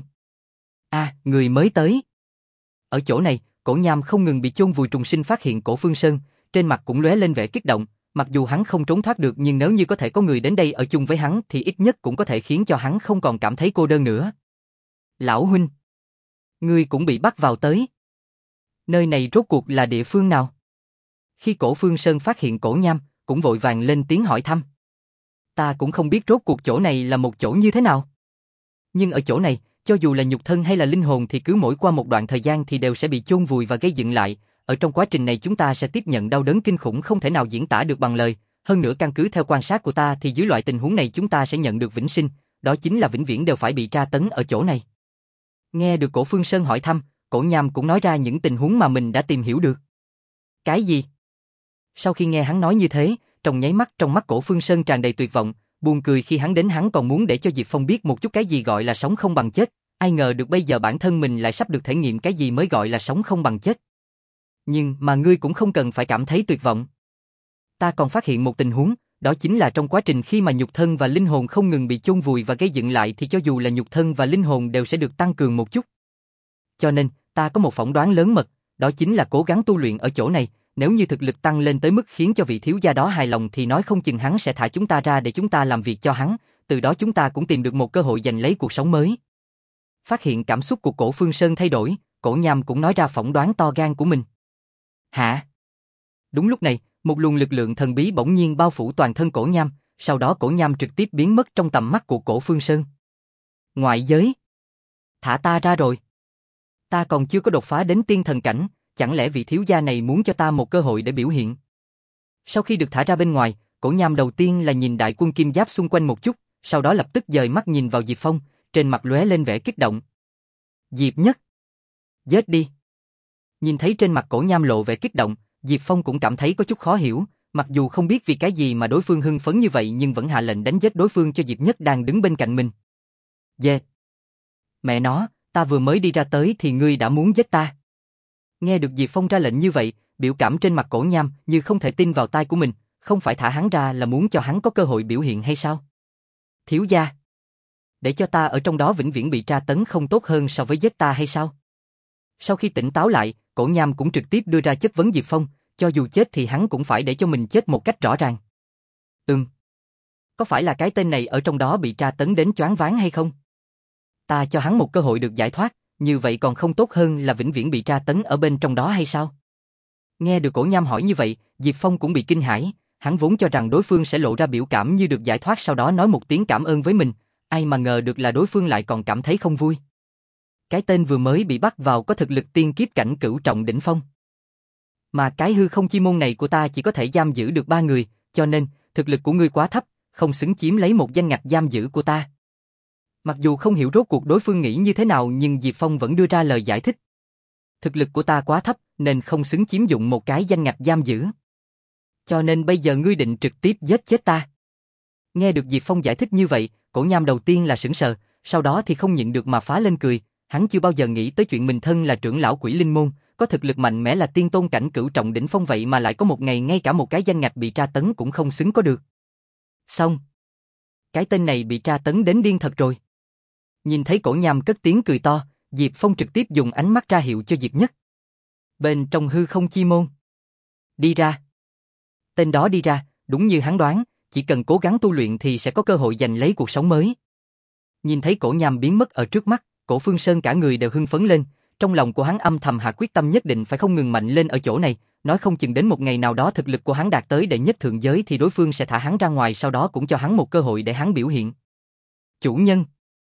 À, người mới tới. Ở chỗ này, Cổ Nham không ngừng bị chôn vùi trùng sinh phát hiện Cổ Phương Sơn, trên mặt cũng lóe lên vẻ kích động, mặc dù hắn không trốn thoát được nhưng nếu như có thể có người đến đây ở chung với hắn thì ít nhất cũng có thể khiến cho hắn không còn cảm thấy cô đơn nữa. Lão huynh, ngươi cũng bị bắt vào tới. Nơi này rốt cuộc là địa phương nào? Khi Cổ Phương Sơn phát hiện Cổ Nham, cũng vội vàng lên tiếng hỏi thăm. Ta cũng không biết rốt cuộc chỗ này là một chỗ như thế nào. Nhưng ở chỗ này, cho dù là nhục thân hay là linh hồn thì cứ mỗi qua một đoạn thời gian thì đều sẽ bị chôn vùi và gây dựng lại. Ở trong quá trình này chúng ta sẽ tiếp nhận đau đớn kinh khủng không thể nào diễn tả được bằng lời. Hơn nữa căn cứ theo quan sát của ta thì dưới loại tình huống này chúng ta sẽ nhận được vĩnh sinh, đó chính là vĩnh viễn đều phải bị tra tấn ở chỗ này. Nghe được Cổ Phương Sơn hỏi thăm, Cổ Nham cũng nói ra những tình huống mà mình đã tìm hiểu được. Cái gì? Sau khi nghe hắn nói như thế, trong nháy mắt trong mắt Cổ Phương Sơn tràn đầy tuyệt vọng, buồn cười khi hắn đến hắn còn muốn để cho Diệp Phong biết một chút cái gì gọi là sống không bằng chết, ai ngờ được bây giờ bản thân mình lại sắp được thể nghiệm cái gì mới gọi là sống không bằng chết. Nhưng mà ngươi cũng không cần phải cảm thấy tuyệt vọng. Ta còn phát hiện một tình huống, đó chính là trong quá trình khi mà nhục thân và linh hồn không ngừng bị chôn vùi và gây dựng lại thì cho dù là nhục thân và linh hồn đều sẽ được tăng cường một chút. Cho nên, ta có một phỏng đoán lớn mật, đó chính là cố gắng tu luyện ở chỗ này, nếu như thực lực tăng lên tới mức khiến cho vị thiếu gia đó hài lòng thì nói không chừng hắn sẽ thả chúng ta ra để chúng ta làm việc cho hắn, từ đó chúng ta cũng tìm được một cơ hội giành lấy cuộc sống mới. Phát hiện cảm xúc của Cổ Phương Sơn thay đổi, Cổ Nham cũng nói ra phỏng đoán to gan của mình. Hả? Đúng lúc này, một luồng lực lượng thần bí bỗng nhiên bao phủ toàn thân Cổ Nham, sau đó Cổ Nham trực tiếp biến mất trong tầm mắt của Cổ Phương Sơn. Ngoại giới? Thả ta ra rồi. Ta còn chưa có đột phá đến tiên thần cảnh, chẳng lẽ vị thiếu gia này muốn cho ta một cơ hội để biểu hiện? Sau khi được thả ra bên ngoài, Cổ Nham đầu tiên là nhìn đại quân kim giáp xung quanh một chút, sau đó lập tức dời mắt nhìn vào Diệp Phong, trên mặt lóe lên vẻ kích động. Diệp Nhất! Giết đi! Nhìn thấy trên mặt Cổ Nham lộ vẻ kích động, Diệp Phong cũng cảm thấy có chút khó hiểu, mặc dù không biết vì cái gì mà đối phương hưng phấn như vậy nhưng vẫn hạ lệnh đánh giết đối phương cho Diệp Nhất đang đứng bên cạnh mình. Dê! Mẹ nó, ta vừa mới đi ra tới thì ngươi đã muốn giết ta. Nghe được Diệp Phong ra lệnh như vậy, biểu cảm trên mặt Cổ Nham như không thể tin vào tai của mình, không phải thả hắn ra là muốn cho hắn có cơ hội biểu hiện hay sao? Thiếu gia! Để cho ta ở trong đó vĩnh viễn bị tra tấn không tốt hơn so với giết ta hay sao? Sau khi tỉnh táo lại, Cổ Nham cũng trực tiếp đưa ra chất vấn Diệp Phong, cho dù chết thì hắn cũng phải để cho mình chết một cách rõ ràng. Ừm. Có phải là cái tên này ở trong đó bị tra tấn đến choáng váng hay không? Ta cho hắn một cơ hội được giải thoát, như vậy còn không tốt hơn là vĩnh viễn bị tra tấn ở bên trong đó hay sao? Nghe được Cổ Nham hỏi như vậy, Diệp Phong cũng bị kinh hãi, hắn vốn cho rằng đối phương sẽ lộ ra biểu cảm như được giải thoát sau đó nói một tiếng cảm ơn với mình, ai mà ngờ được là đối phương lại còn cảm thấy không vui. Cái tên vừa mới bị bắt vào có thực lực tiên kiếp cảnh cửu trọng đỉnh phong. Mà cái hư không chi môn này của ta chỉ có thể giam giữ được ba người, cho nên, thực lực của ngươi quá thấp, không xứng chiếm lấy một danh ngạch giam giữ của ta. Mặc dù không hiểu rốt cuộc đối phương nghĩ như thế nào nhưng Diệp Phong vẫn đưa ra lời giải thích. Thực lực của ta quá thấp nên không xứng chiếm dụng một cái danh ngạch giam giữ. Cho nên bây giờ ngươi định trực tiếp giết chết ta. Nghe được Diệp Phong giải thích như vậy, Cổ Nham đầu tiên là sững sờ, sau đó thì không nhịn được mà phá lên cười, hắn chưa bao giờ nghĩ tới chuyện mình thân là trưởng lão Quỷ Linh môn, có thực lực mạnh mẽ là tiên tôn cảnh cửu trọng đỉnh phong vậy mà lại có một ngày ngay cả một cái danh ngạch bị tra tấn cũng không xứng có được. Xong. Cái tên này bị tra tấn đến điên thật rồi. Nhìn thấy Cổ Nham cất tiếng cười to, Diệp Phong trực tiếp dùng ánh mắt ra hiệu cho Diệp Nhất. Bên trong hư không chi môn. Đi ra. Tên đó đi ra, đúng như hắn đoán, chỉ cần cố gắng tu luyện thì sẽ có cơ hội giành lấy cuộc sống mới. Nhìn thấy Cổ Nham biến mất ở trước mắt, Cổ Phương Sơn cả người đều hưng phấn lên, trong lòng của hắn âm thầm hạ quyết tâm nhất định phải không ngừng mạnh lên ở chỗ này, nói không chừng đến một ngày nào đó thực lực của hắn đạt tới đệ nhất thượng giới thì đối phương sẽ thả hắn ra ngoài, sau đó cũng cho hắn một cơ hội để hắn biểu hiện. Chủ nhân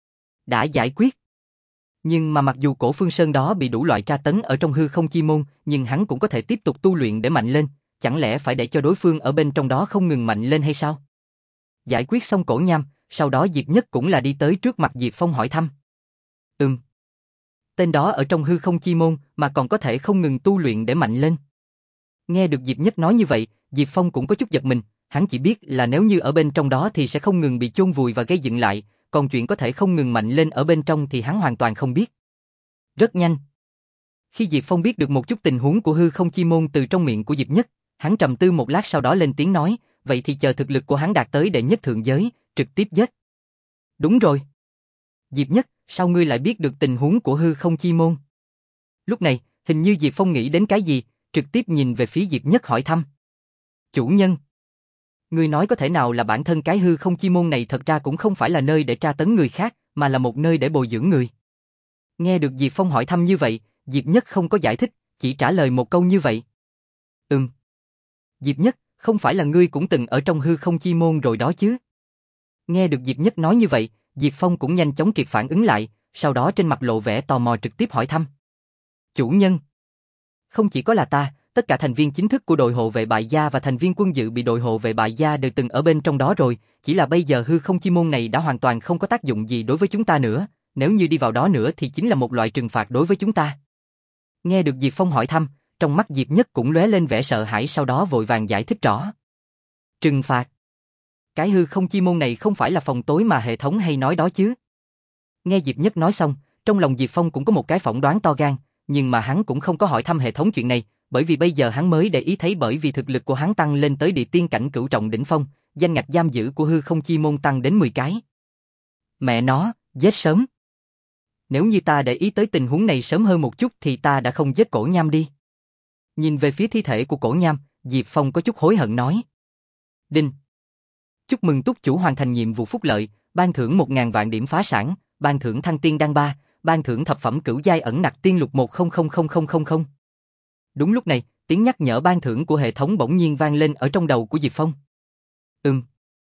đã giải quyết. Nhưng mà mặc dù Cổ Phương Sơn đó bị đủ loại tra tấn ở trong hư không chi môn, nhưng hắn cũng có thể tiếp tục tu luyện để mạnh lên, chẳng lẽ phải để cho đối phương ở bên trong đó không ngừng mạnh lên hay sao? Giải quyết xong Cổ Nham, sau đó Diệp Nhất cũng là đi tới trước mặt Diệp Phong hỏi thăm. Ừm. Tên đó ở trong hư không chi môn mà còn có thể không ngừng tu luyện để mạnh lên. Nghe được Diệp Nhất nói như vậy, Diệp Phong cũng có chút giật mình, hắn chỉ biết là nếu như ở bên trong đó thì sẽ không ngừng bị chôn vùi và gây dựng lại, còn chuyện có thể không ngừng mạnh lên ở bên trong thì hắn hoàn toàn không biết. Rất nhanh. Khi Diệp Phong biết được một chút tình huống của hư không chi môn từ trong miệng của Diệp Nhất, hắn trầm tư một lát sau đó lên tiếng nói, vậy thì chờ thực lực của hắn đạt tới đệ nhất thượng giới, trực tiếp giết. Đúng rồi. Diệp Nhất, sao ngươi lại biết được tình huống của hư không chi môn? Lúc này, hình như Diệp Phong nghĩ đến cái gì, trực tiếp nhìn về phía Diệp Nhất hỏi thăm. Chủ nhân. Ngươi nói có thể nào là bản thân cái hư không chi môn này thật ra cũng không phải là nơi để tra tấn người khác, mà là một nơi để bồi dưỡng người. Nghe được Diệp Phong hỏi thăm như vậy, Diệp Nhất không có giải thích, chỉ trả lời một câu như vậy. Ừm. Diệp Nhất, không phải là ngươi cũng từng ở trong hư không chi môn rồi đó chứ? Nghe được Diệp Nhất nói như vậy, Diệp Phong cũng nhanh chóng kịp phản ứng lại, sau đó trên mặt lộ vẻ tò mò trực tiếp hỏi thăm. Chủ nhân. Không chỉ có là ta, tất cả thành viên chính thức của đội hộ vệ bại gia và thành viên quân dự bị đội hộ vệ bại gia đều từng ở bên trong đó rồi, chỉ là bây giờ hư không chi môn này đã hoàn toàn không có tác dụng gì đối với chúng ta nữa, nếu như đi vào đó nữa thì chính là một loại trừng phạt đối với chúng ta. Nghe được Diệp Phong hỏi thăm, trong mắt Diệp Nhất cũng lóe lên vẻ sợ hãi, sau đó vội vàng giải thích rõ. Trừng phạt? Cái hư không chi môn này không phải là phòng tối mà hệ thống hay nói đó chứ? Nghe Diệp Nhất nói xong, trong lòng Diệp Phong cũng có một cái phỏng đoán to gan, nhưng mà hắn cũng không có hỏi thăm hệ thống chuyện này, bởi vì bây giờ hắn mới để ý thấy bởi vì thực lực của hắn tăng lên tới địa tiên cảnh cửu trọng đỉnh phong, danh ngạch giam giữ của hư không chi môn tăng đến mười cái. Mẹ nó, giết sớm. Nếu như ta để ý tới tình huống này sớm hơn một chút thì ta đã không giết Cổ Nham đi. Nhìn về phía thi thể của Cổ Nham, Diệp Phong có chút hối hận nói. Đinh. Chúc mừng túc chủ hoàn thành nhiệm vụ phúc lợi, ban thưởng một ngàn vạn điểm phá sản, ban thưởng thăng tiên đan ba, ban thưởng thập phẩm cửu giai ẩn nặc tiên lục một không không không không không không. Đúng lúc này, tiếng nhắc nhở ban thưởng của hệ thống bỗng nhiên vang lên ở trong đầu của Diệp Phong. Ừm.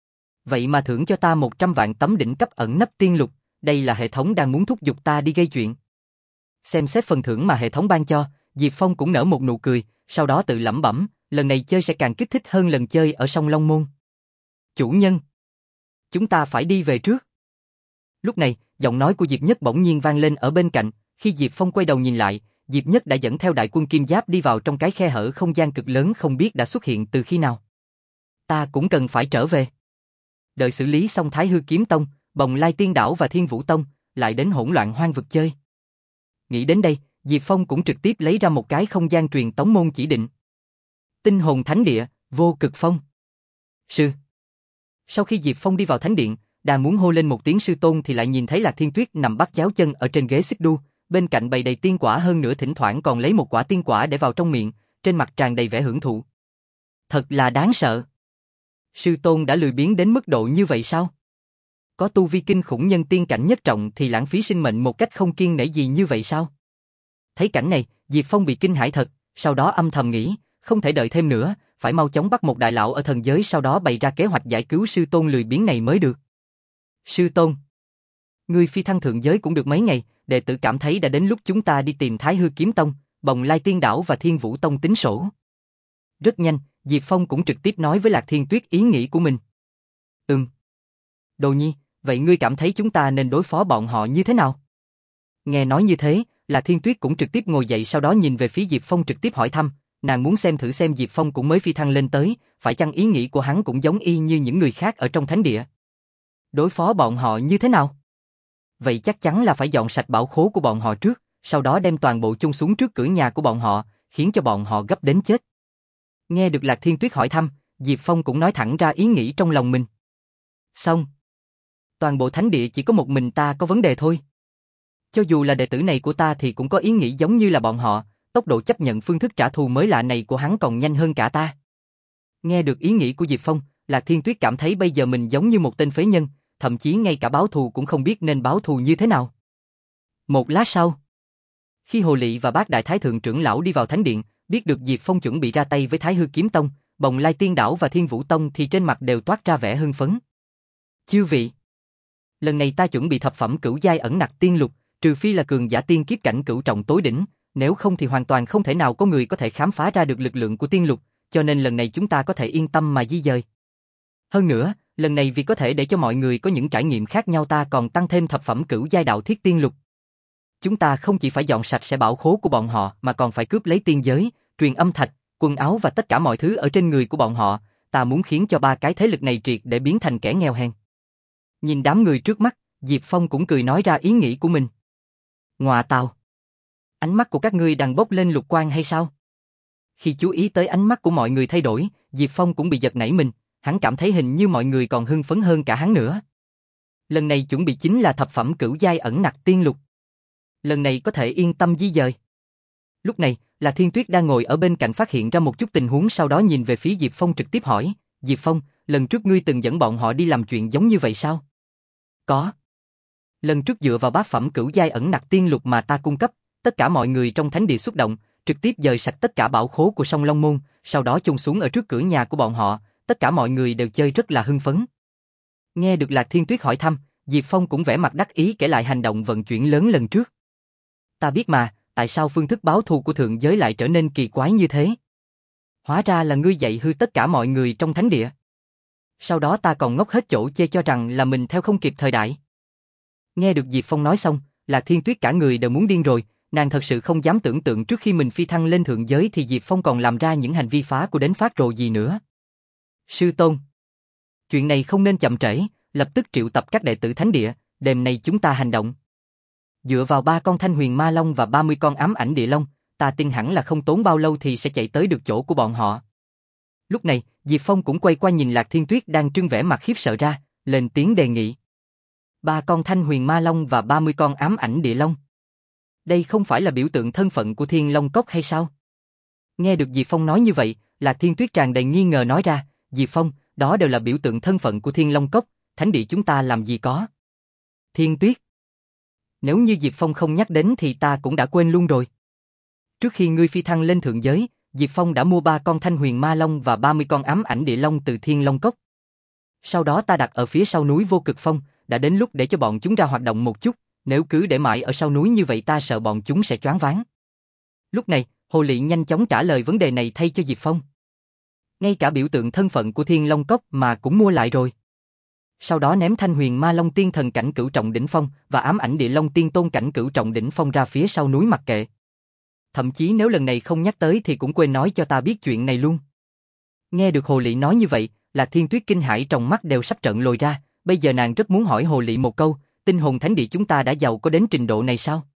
Vậy mà thưởng cho ta một trăm vạn tấm đỉnh cấp ẩn nấp tiên lục, đây là hệ thống đang muốn thúc giục ta đi gây chuyện. Xem xét phần thưởng mà hệ thống ban cho, Diệp Phong cũng nở một nụ cười, sau đó tự lẩm bẩm, lần này chơi sẽ càng kích thích hơn lần chơi ở sông Long Môn. Chủ nhân, chúng ta phải đi về trước. Lúc này, giọng nói của Diệp Nhất bỗng nhiên vang lên ở bên cạnh, khi Diệp Phong quay đầu nhìn lại, Diệp Nhất đã dẫn theo đại quân kim giáp đi vào trong cái khe hở không gian cực lớn không biết đã xuất hiện từ khi nào. Ta cũng cần phải trở về. Đợi xử lý xong Thái Hư Kiếm Tông, Bồng Lai Tiên Đảo và Thiên Vũ Tông, lại đến hỗn loạn hoang vực chơi. Nghĩ đến đây, Diệp Phong cũng trực tiếp lấy ra một cái không gian truyền tống môn chỉ định. Tinh hồn thánh địa, vô cực phong. Sư. Sau khi Diệp Phong đi vào thánh điện, đang muốn hô lên một tiếng sư tôn thì lại nhìn thấy Lạc Thiên Tuyết nằm bắt chéo chân ở trên ghế xích đu, bên cạnh bày đầy tiên quả, hơn nữa thỉnh thoảng còn lấy một quả tiên quả để vào trong miệng, trên mặt tràn đầy vẻ hưởng thụ. Thật là đáng sợ. Sư tôn đã lười biếng đến mức độ như vậy sao? Có tu vi kinh khủng nhân tiên cảnh nhất trọng thì lãng phí sinh mệnh một cách không kiêng nể gì như vậy sao? Thấy cảnh này, Diệp Phong bị kinh hãi thật, sau đó âm thầm nghĩ, không thể đợi thêm nữa, phải mau chóng bắt một đại lão ở thần giới, sau đó bày ra kế hoạch giải cứu sư tôn lười biếng này mới được. Sư tôn, ngươi phi thăng thượng giới cũng được mấy ngày, đệ tử cảm thấy đã đến lúc chúng ta đi tìm Thái Hư Kiếm Tông, Bồng Lai Tiên Đảo và Thiên Vũ Tông tính sổ. Rất nhanh, Diệp Phong cũng trực tiếp nói với Lạc Thiên Tuyết ý nghĩ của mình. Ừm. Đồ nhi, vậy ngươi cảm thấy chúng ta nên đối phó bọn họ như thế nào? Nghe nói như thế, Lạc Thiên Tuyết cũng trực tiếp ngồi dậy, sau đó nhìn về phía Diệp Phong trực tiếp hỏi thăm, nàng muốn xem thử xem Diệp Phong cũng mới phi thăng lên tới, phải chăng ý nghĩ của hắn cũng giống y như những người khác ở trong thánh địa. Đối phó bọn họ như thế nào? vậy chắc chắn là phải dọn sạch bảo khố của bọn họ trước, sau đó đem toàn bộ chôn xuống trước cửa nhà của bọn họ, khiến cho bọn họ gấp đến chết. Nghe được Lạc Thiên Tuyết hỏi thăm, Diệp Phong cũng nói thẳng ra ý nghĩ trong lòng mình. Xong. Toàn bộ thánh địa chỉ có một mình ta có vấn đề thôi. Cho dù là đệ tử này của ta thì cũng có ý nghĩ giống như là bọn họ, tốc độ chấp nhận phương thức trả thù mới lạ này của hắn còn nhanh hơn cả ta. Nghe được ý nghĩ của Diệp Phong, Lạc Thiên Tuyết cảm thấy bây giờ mình giống như một tên phế nhân, thậm chí ngay cả báo thù cũng không biết nên báo thù như thế nào. Một lát sau, khi Hồ Lị và Bát Đại Thái Thượng trưởng lão đi vào thánh điện, biết được Diệp Phong chuẩn bị ra tay với Thái Hư Kiếm Tông, Bồng Lai Tiên Đảo và Thiên Vũ Tông thì trên mặt đều toát ra vẻ hưng phấn. Chư vị, lần này ta chuẩn bị thập phẩm cửu giai ẩn nặc tiên lục, trừ phi là cường giả tiên kiếp cảnh cửu trọng tối đỉnh, nếu không thì hoàn toàn không thể nào có người có thể khám phá ra được lực lượng của tiên lục, cho nên lần này chúng ta có thể yên tâm mà di dời. Hơn nữa, lần này vì có thể để cho mọi người có những trải nghiệm khác nhau ta còn tăng thêm thập phẩm cửu giai đạo thiết tiên lục. Chúng ta không chỉ phải dọn sạch sẽ bảo khố của bọn họ mà còn phải cướp lấy tiên giới, truyền âm thạch, quần áo và tất cả mọi thứ ở trên người của bọn họ, ta muốn khiến cho ba cái thế lực này triệt để biến thành kẻ nghèo hèn. Nhìn đám người trước mắt, Diệp Phong cũng cười nói ra ý nghĩ của mình. Ngoà tào! Ánh mắt của các ngươi đang bốc lên lục quang hay sao? Khi chú ý tới ánh mắt của mọi người thay đổi, Diệp Phong cũng bị giật nảy mình, hắn cảm thấy hình như mọi người còn hưng phấn hơn cả hắn nữa. Lần này chuẩn bị chính là thập phẩm cửu giai ẩn nặc tiên lục. Lần này có thể yên tâm di dời. Lúc này, là Thiên Tuyết đang ngồi ở bên cạnh phát hiện ra một chút tình huống, sau đó nhìn về phía Diệp Phong trực tiếp hỏi, Diệp Phong, lần trước ngươi từng dẫn bọn họ đi làm chuyện giống như vậy sao? Có. Lần trước dựa vào bát phẩm cửu giai ẩn nặc tiên lục mà ta cung cấp, tất cả mọi người trong thánh địa xuất động, trực tiếp dời sạch tất cả bảo khố của Sông Long Môn, sau đó chôn xuống ở trước cửa nhà của bọn họ, tất cả mọi người đều chơi rất là hưng phấn. Nghe được Lạc Thiên Tuyết hỏi thăm, Diệp Phong cũng vẻ mặt đắc ý kể lại hành động vận chuyển lớn lần trước. Ta biết mà, tại sao phương thức báo thù của thượng giới lại trở nên kỳ quái như thế? Hóa ra là ngươi dạy hư tất cả mọi người trong thánh địa. Sau đó ta còn ngốc hết chỗ chê cho rằng là mình theo không kịp thời đại. Nghe được Diệp Phong nói xong, Lạc Thiên Tuyết cả người đều muốn điên rồi, nàng thật sự không dám tưởng tượng trước khi mình phi thăng lên thượng giới thì Diệp Phong còn làm ra những hành vi phá của đến phát rồ gì nữa. Sư tôn, chuyện này không nên chậm trễ, lập tức triệu tập các đệ tử thánh địa, đêm nay chúng ta hành động. Dựa vào ba con thanh huyền ma long và ba mươi con ám ảnh địa long, ta tin hẳn là không tốn bao lâu thì sẽ chạy tới được chỗ của bọn họ. Lúc này, Diệp Phong cũng quay qua nhìn Lạc Thiên Tuyết đang trưng vẻ mặt khiếp sợ ra, lên tiếng đề nghị. Ba con thanh huyền ma long và ba mươi con ám ảnh địa long. Đây không phải là biểu tượng thân phận của Thiên Long Cốc hay sao? Nghe được Diệp Phong nói như vậy, Lạc Thiên Tuyết tràn đầy nghi ngờ nói ra, Diệp Phong, đó đều là biểu tượng thân phận của Thiên Long Cốc, thánh địa chúng ta làm gì có. Thiên Tuyết, nếu như Diệp Phong không nhắc đến thì ta cũng đã quên luôn rồi. Trước khi ngươi phi thăng lên thượng giới, Diệp Phong đã mua ba con thanh huyền ma long và ba mươi con ám ảnh địa long từ Thiên Long Cốc. Sau đó ta đặt ở phía sau núi Vô Cực Phong, đã đến lúc để cho bọn chúng ra hoạt động một chút, nếu cứ để mãi ở sau núi như vậy ta sợ bọn chúng sẽ choáng váng. Lúc này, Hồ Lị nhanh chóng trả lời vấn đề này thay cho Diệp Phong. Ngay cả biểu tượng thân phận của Thiên Long Cốc mà cũng mua lại rồi. Sau đó ném thanh huyền ma long tiên thần cảnh cửu trọng đỉnh phong và ám ảnh địa long tiên tôn cảnh cửu trọng đỉnh phong ra phía sau núi mặc kệ. Thậm chí nếu lần này không nhắc tới thì cũng quên nói cho ta biết chuyện này luôn. Nghe được Hồ Lị nói như vậy, là Thiên Tuyết kinh hãi trong mắt đều sắp trợn lồi ra, bây giờ nàng rất muốn hỏi Hồ Lị một câu, tinh hồn thánh địa chúng ta đã giàu có đến trình độ này sao?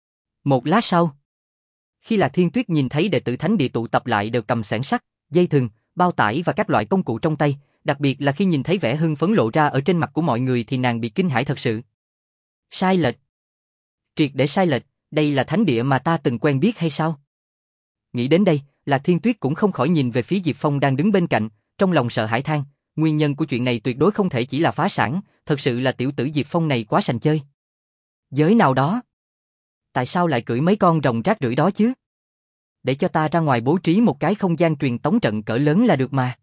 Một lát sau, khi là Thiên Tuyết nhìn thấy đệ tử thánh địa tụ tập lại đều cầm xẻng sắt, dây thừng, bao tải và các loại công cụ trong tay, đặc biệt là khi nhìn thấy vẻ hưng phấn lộ ra ở trên mặt của mọi người thì nàng bị kinh hãi thật sự. Sai lệch. Triệt để sai lệch, đây là thánh địa mà ta từng quen biết hay sao? Nghĩ đến đây, là Thiên Tuyết cũng không khỏi nhìn về phía Diệp Phong đang đứng bên cạnh, trong lòng sợ hãi than, nguyên nhân của chuyện này tuyệt đối không thể chỉ là phá sản, thật sự là tiểu tử Diệp Phong này quá sành chơi. Giới nào đó? Tại sao lại cưỡi mấy con rồng rác rưởi đó chứ? Để cho ta ra ngoài bố trí một cái không gian truyền tống trận cỡ lớn là được mà.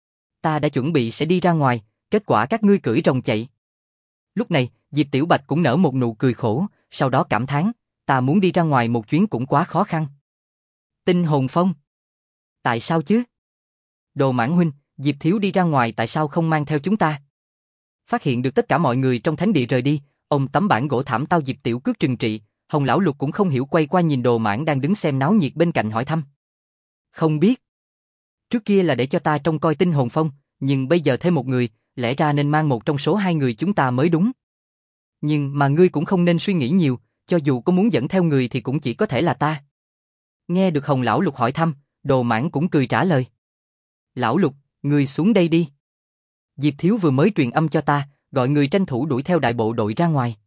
Ta đã chuẩn bị sẽ đi ra ngoài, kết quả các ngươi cưỡi rồng chạy. Lúc này, Diệp Tiểu Bạch cũng nở một nụ cười khổ, sau đó cảm thán, ta muốn đi ra ngoài một chuyến cũng quá khó khăn. Tinh hồn phong. Tại sao chứ? Đồ Mãn huynh, Diệp Thiếu đi ra ngoài tại sao không mang theo chúng ta? Phát hiện được tất cả mọi người trong thánh địa rời đi, ông tấm bản gỗ thảm tao Diệp Tiểu Cước trừng trị, Hồng Lão Lục cũng không hiểu quay qua nhìn Đồ Mãn đang đứng xem náo nhiệt bên cạnh hỏi thăm. Không biết. Trước kia là để cho ta trông coi tinh hồn phong, nhưng bây giờ thêm một người, lẽ ra nên mang một trong số hai người chúng ta mới đúng. Nhưng mà ngươi cũng không nên suy nghĩ nhiều, cho dù có muốn dẫn theo người thì cũng chỉ có thể là ta. Nghe được Hồng Lão Lục hỏi thăm, Đồ Mãng cũng cười trả lời. Lão Lục, ngươi xuống đây đi. Diệp Thiếu vừa mới truyền âm cho ta, gọi người tranh thủ đuổi theo đại bộ đội ra ngoài.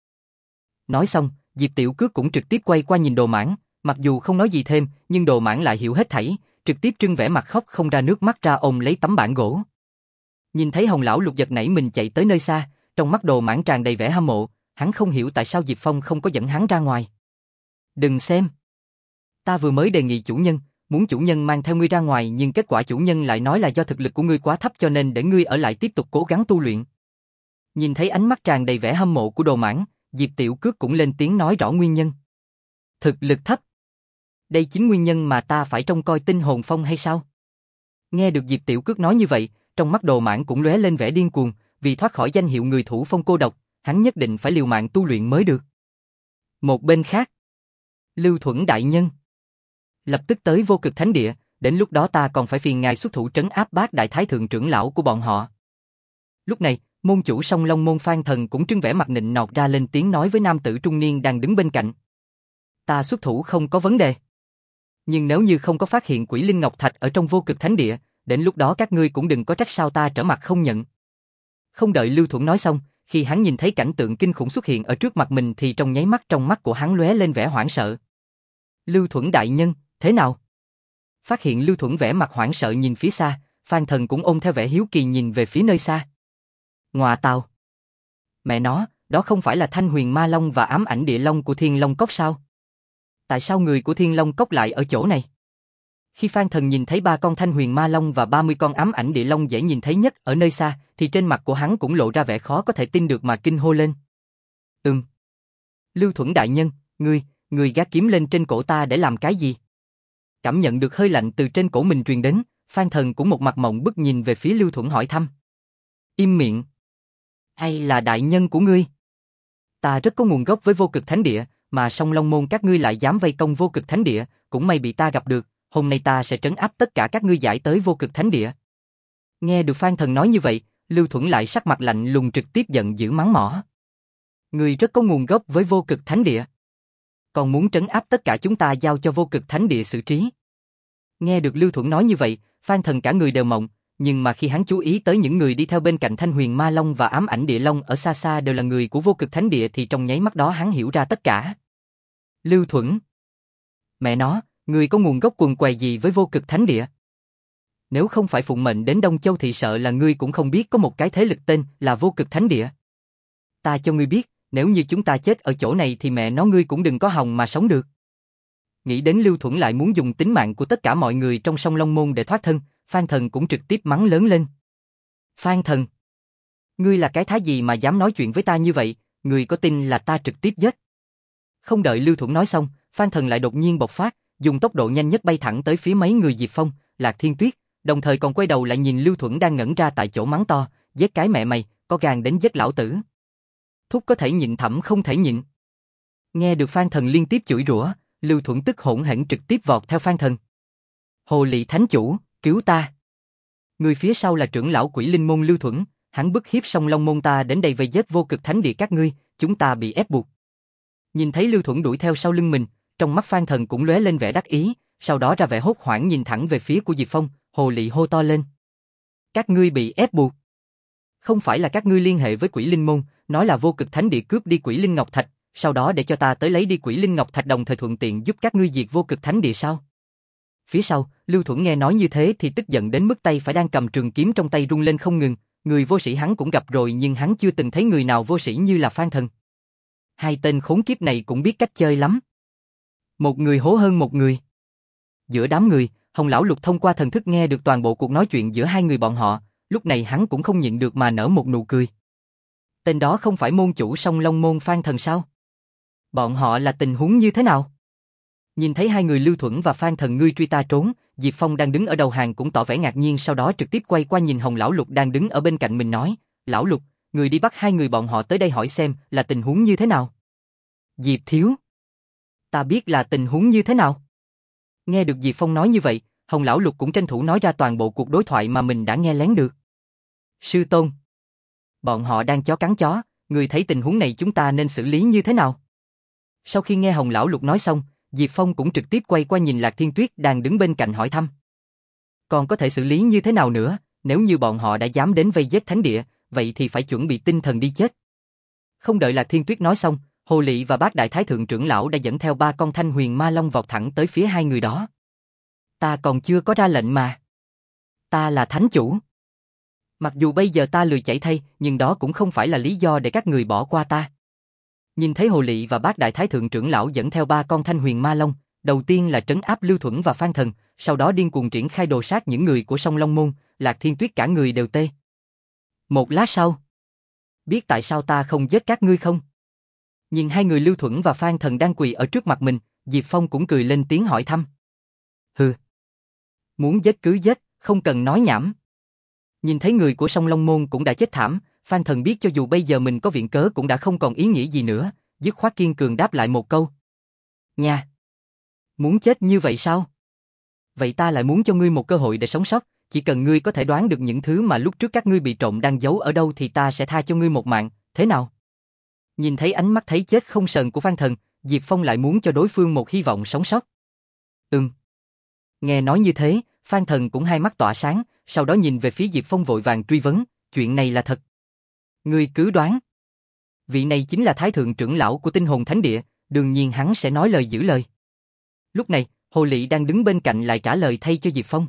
Nói xong, Diệp Tiểu Cước cũng trực tiếp quay qua nhìn Đồ Mãng, mặc dù không nói gì thêm, nhưng Đồ Mãng lại hiểu hết thảy, trực tiếp trưng vẻ mặt khóc không ra nước mắt ra ôm lấy tấm bảng gỗ. Nhìn thấy Hồng Lão Lục giật nảy mình chạy tới nơi xa, trong mắt Đồ Mãng tràn đầy vẻ hâm mộ, hắn không hiểu tại sao Diệp Phong không có dẫn hắn ra ngoài. Đừng xem. Ta vừa mới đề nghị chủ nhân, muốn chủ nhân mang theo ngươi ra ngoài nhưng kết quả chủ nhân lại nói là do thực lực của ngươi quá thấp cho nên để ngươi ở lại tiếp tục cố gắng tu luyện. Nhìn thấy ánh mắt tràn đầy vẻ hâm mộ của Đồ Mãng, Diệp Tiểu Cước cũng lên tiếng nói rõ nguyên nhân. Thực lực thấp. Đây chính nguyên nhân mà ta phải trông coi Tinh Hồn Phong hay sao? Nghe được Diệp Tiểu Cước nói như vậy, trong mắt Đồ Mãng cũng lóe lên vẻ điên cuồng, vì thoát khỏi danh hiệu người thủ phong cô độc, hắn nhất định phải liều mạng tu luyện mới được. Một bên khác, Lưu Thuẫn đại nhân lập tức tới Vô Cực Thánh Địa, đến lúc đó ta còn phải phiền ngài xuất thủ trấn áp Bát Đại Thái Thượng trưởng lão của bọn họ. Lúc này, môn chủ Song Long môn Phan Thần cũng trưng vẻ mặt nịnh nọt ra lên tiếng nói với nam tử trung niên đang đứng bên cạnh. Ta xuất thủ không có vấn đề. Nhưng nếu như không có phát hiện Quỷ Linh Ngọc Thạch ở trong Vô Cực Thánh Địa, đến lúc đó các ngươi cũng đừng có trách sao ta trở mặt không nhận. Không đợi Lưu Thuẫn nói xong, khi hắn nhìn thấy cảnh tượng kinh khủng xuất hiện ở trước mặt mình thì trong nháy mắt trong mắt của hắn lóe lên vẻ hoảng sợ. Lưu Thuẫn đại nhân, thế nào? Phát hiện Lưu Thuẫn vẻ mặt hoảng sợ nhìn phía xa, Phan Thần cũng ôm theo vẻ hiếu kỳ nhìn về phía nơi xa. Ngọa tào. Mẹ nó, đó không phải là Thanh Huyền Ma Long và Ám Ảnh Địa Long của Thiên Long Cốc sao? Tại sao người của Thiên Long Cốc lại ở chỗ này? Khi Phan Thần nhìn thấy ba con Thanh Huyền Ma Long và ba mươi con Ám Ảnh Địa Long dễ nhìn thấy nhất ở nơi xa, thì trên mặt của hắn cũng lộ ra vẻ khó có thể tin được mà kinh hô lên. Ừm. Lưu Thuẫn đại nhân, ngươi, ngươi gác kiếm lên trên cổ ta để làm cái gì? Cảm nhận được hơi lạnh từ trên cổ mình truyền đến, Phan Thần cũng một mặt mộng bức nhìn về phía Lưu Thuẫn hỏi thăm. Im miệng. Hay là đại nhân của ngươi? Ta rất có nguồn gốc với Vô Cực Thánh Địa, mà Song Long môn các ngươi lại dám vây công Vô Cực Thánh Địa, cũng may bị ta gặp được, hôm nay ta sẽ trấn áp tất cả các ngươi giải tới Vô Cực Thánh Địa. Nghe được Phan Thần nói như vậy, Lưu Thuẫn lại sắc mặt lạnh lùng trực tiếp giận dữ mắng mỏ. Ngươi rất có nguồn gốc với Vô Cực Thánh Địa, còn muốn trấn áp tất cả chúng ta giao cho Vô Cực Thánh Địa xử trí. Nghe được Lưu Thuẫn nói như vậy, Phan Thần cả người đều mộng, nhưng mà khi hắn chú ý tới những người đi theo bên cạnh Thanh Huyền Ma Long và Ám Ảnh Địa Long ở xa xa đều là người của Vô Cực Thánh Địa thì trong nháy mắt đó hắn hiểu ra tất cả. Lưu Thuẫn. Mẹ nó, ngươi có nguồn gốc quần què gì với Vô Cực Thánh Địa? Nếu không phải phụng mệnh đến Đông Châu thì sợ là ngươi cũng không biết có một cái thế lực tên là Vô Cực Thánh Địa. Ta cho ngươi biết, nếu như chúng ta chết ở chỗ này thì mẹ nó ngươi cũng đừng có hòng mà sống được. Nghĩ đến Lưu Thuẫn lại muốn dùng tính mạng của tất cả mọi người trong Song Long môn để thoát thân, Phan Thần cũng trực tiếp mắng lớn lên. Phan Thần, ngươi là cái thá gì mà dám nói chuyện với ta như vậy, ngươi có tin là ta trực tiếp giết? Không đợi Lưu Thuẫn nói xong, Phan Thần lại đột nhiên bộc phát, dùng tốc độ nhanh nhất bay thẳng tới phía mấy người Diệp Phong, Lạc Thiên Tuyết, đồng thời còn quay đầu lại nhìn Lưu Thuẫn đang ngẩn ra tại chỗ mắng to, giết cái mẹ mày, có gan đến giết lão tử. Thúc có thể nhịn thẩm không thể nhịn. Nghe được Phan Thần liên tiếp chửi rủa, Lưu Thuẫn tức hỗn hển trực tiếp vọt theo Phan Thần. Hồ Lị Thánh Chủ, cứu ta. Người phía sau là trưởng lão Quỷ Linh môn Lưu Thuẫn, hắn bức hiếp Song Long môn ta đến đây vây giết Vô Cực Thánh Địa các ngươi, chúng ta bị ép buộc. Nhìn thấy Lưu Thuẫn đuổi theo sau lưng mình, trong mắt Phan Thần cũng lóe lên vẻ đắc ý, sau đó ra vẻ hốt hoảng nhìn thẳng về phía của Diệp Phong, Hồ Lị hô to lên. Các ngươi bị ép buộc. Không phải là các ngươi liên hệ với Quỷ Linh môn, nói là Vô Cực Thánh Địa cướp đi Quỷ Linh Ngọc Thạch, sau đó để cho ta tới lấy đi Quỷ Linh Ngọc Thạch đồng thời thuận tiện giúp các ngươi diệt Vô Cực Thánh Địa sao? Phía sau, Lưu Thuẫn nghe nói như thế thì tức giận đến mức tay phải đang cầm trường kiếm trong tay rung lên không ngừng, người vô sĩ hắn cũng gặp rồi nhưng hắn chưa từng thấy người nào vô sĩ như là Phan Thần. Hai tên khốn kiếp này cũng biết cách chơi lắm. Một người hố hơn một người. Giữa đám người, Hồng Lão Lục thông qua thần thức nghe được toàn bộ cuộc nói chuyện giữa hai người bọn họ, lúc này hắn cũng không nhịn được mà nở một nụ cười. Tên đó không phải môn chủ Song Long môn Phan Thần sao? Bọn họ là tình huống như thế nào? Nhìn thấy hai người Lưu Thuẫn và Phan Thần ngươi truy ta trốn, Diệp Phong đang đứng ở đầu hàng cũng tỏ vẻ ngạc nhiên, sau đó trực tiếp quay qua nhìn Hồng Lão Lục đang đứng ở bên cạnh mình nói, Lão Lục, người đi bắt hai người bọn họ tới đây hỏi xem là tình huống như thế nào. Diệp Thiếu, ta biết là tình huống như thế nào. Nghe được Diệp Phong nói như vậy, Hồng Lão Lục cũng tranh thủ nói ra toàn bộ cuộc đối thoại mà mình đã nghe lén được. Sư Tôn, bọn họ đang chó cắn chó, người thấy tình huống này chúng ta nên xử lý như thế nào? Sau khi nghe Hồng Lão Lục nói xong, Diệp Phong cũng trực tiếp quay qua nhìn Lạc Thiên Tuyết đang đứng bên cạnh hỏi thăm. Còn có thể xử lý như thế nào nữa, nếu như bọn họ đã dám đến vây giết thánh địa, vậy thì phải chuẩn bị tinh thần đi chết. Không đợi Lạc Thiên Tuyết nói xong, Hồ Lị và Bát Đại Thái Thượng trưởng lão đã dẫn theo ba con Thanh Huyền Ma Long vọt thẳng tới phía hai người đó. Ta còn chưa có ra lệnh mà. Ta là thánh chủ. Mặc dù bây giờ ta lười chạy thay, nhưng đó cũng không phải là lý do để các người bỏ qua ta. Nhìn thấy Hồ Lị và Bát Đại Thái Thượng trưởng lão dẫn theo ba con Thanh Huyền Ma Long, đầu tiên là trấn áp Lưu Thuẫn và Phan Thần, sau đó điên cuồng triển khai đồ sát những người của Sông Long Môn, Lạc Thiên Tuyết cả người đều tê. Một lát sau, biết tại sao ta không giết các ngươi không? Nhìn hai người Lưu Thuẫn và Phan Thần đang quỳ ở trước mặt mình, Diệp Phong cũng cười lên tiếng hỏi thăm. Hừ. Muốn giết cứ giết, không cần nói nhảm. Nhìn thấy người của Sông Long Môn cũng đã chết thảm, Phan Thần biết cho dù bây giờ mình có viện cớ cũng đã không còn ý nghĩa gì nữa, dứt khoát kiên cường đáp lại một câu. Nha. Muốn chết như vậy sao? Vậy ta lại muốn cho ngươi một cơ hội để sống sót, chỉ cần ngươi có thể đoán được những thứ mà lúc trước các ngươi bị trộm đang giấu ở đâu thì ta sẽ tha cho ngươi một mạng, thế nào? Nhìn thấy ánh mắt thấy chết không sờn của Phan Thần, Diệp Phong lại muốn cho đối phương một hy vọng sống sót. Ừm. Nghe nói như thế, Phan Thần cũng hai mắt tỏa sáng, sau đó nhìn về phía Diệp Phong vội vàng truy vấn, chuyện này là thật. Ngươi cứ đoán. Vị này chính là Thái Thượng trưởng lão của Tinh Hồn Thánh Địa, đương nhiên hắn sẽ nói lời giữ lời. Lúc này, Hồ Lị đang đứng bên cạnh lại trả lời thay cho Diệp Phong.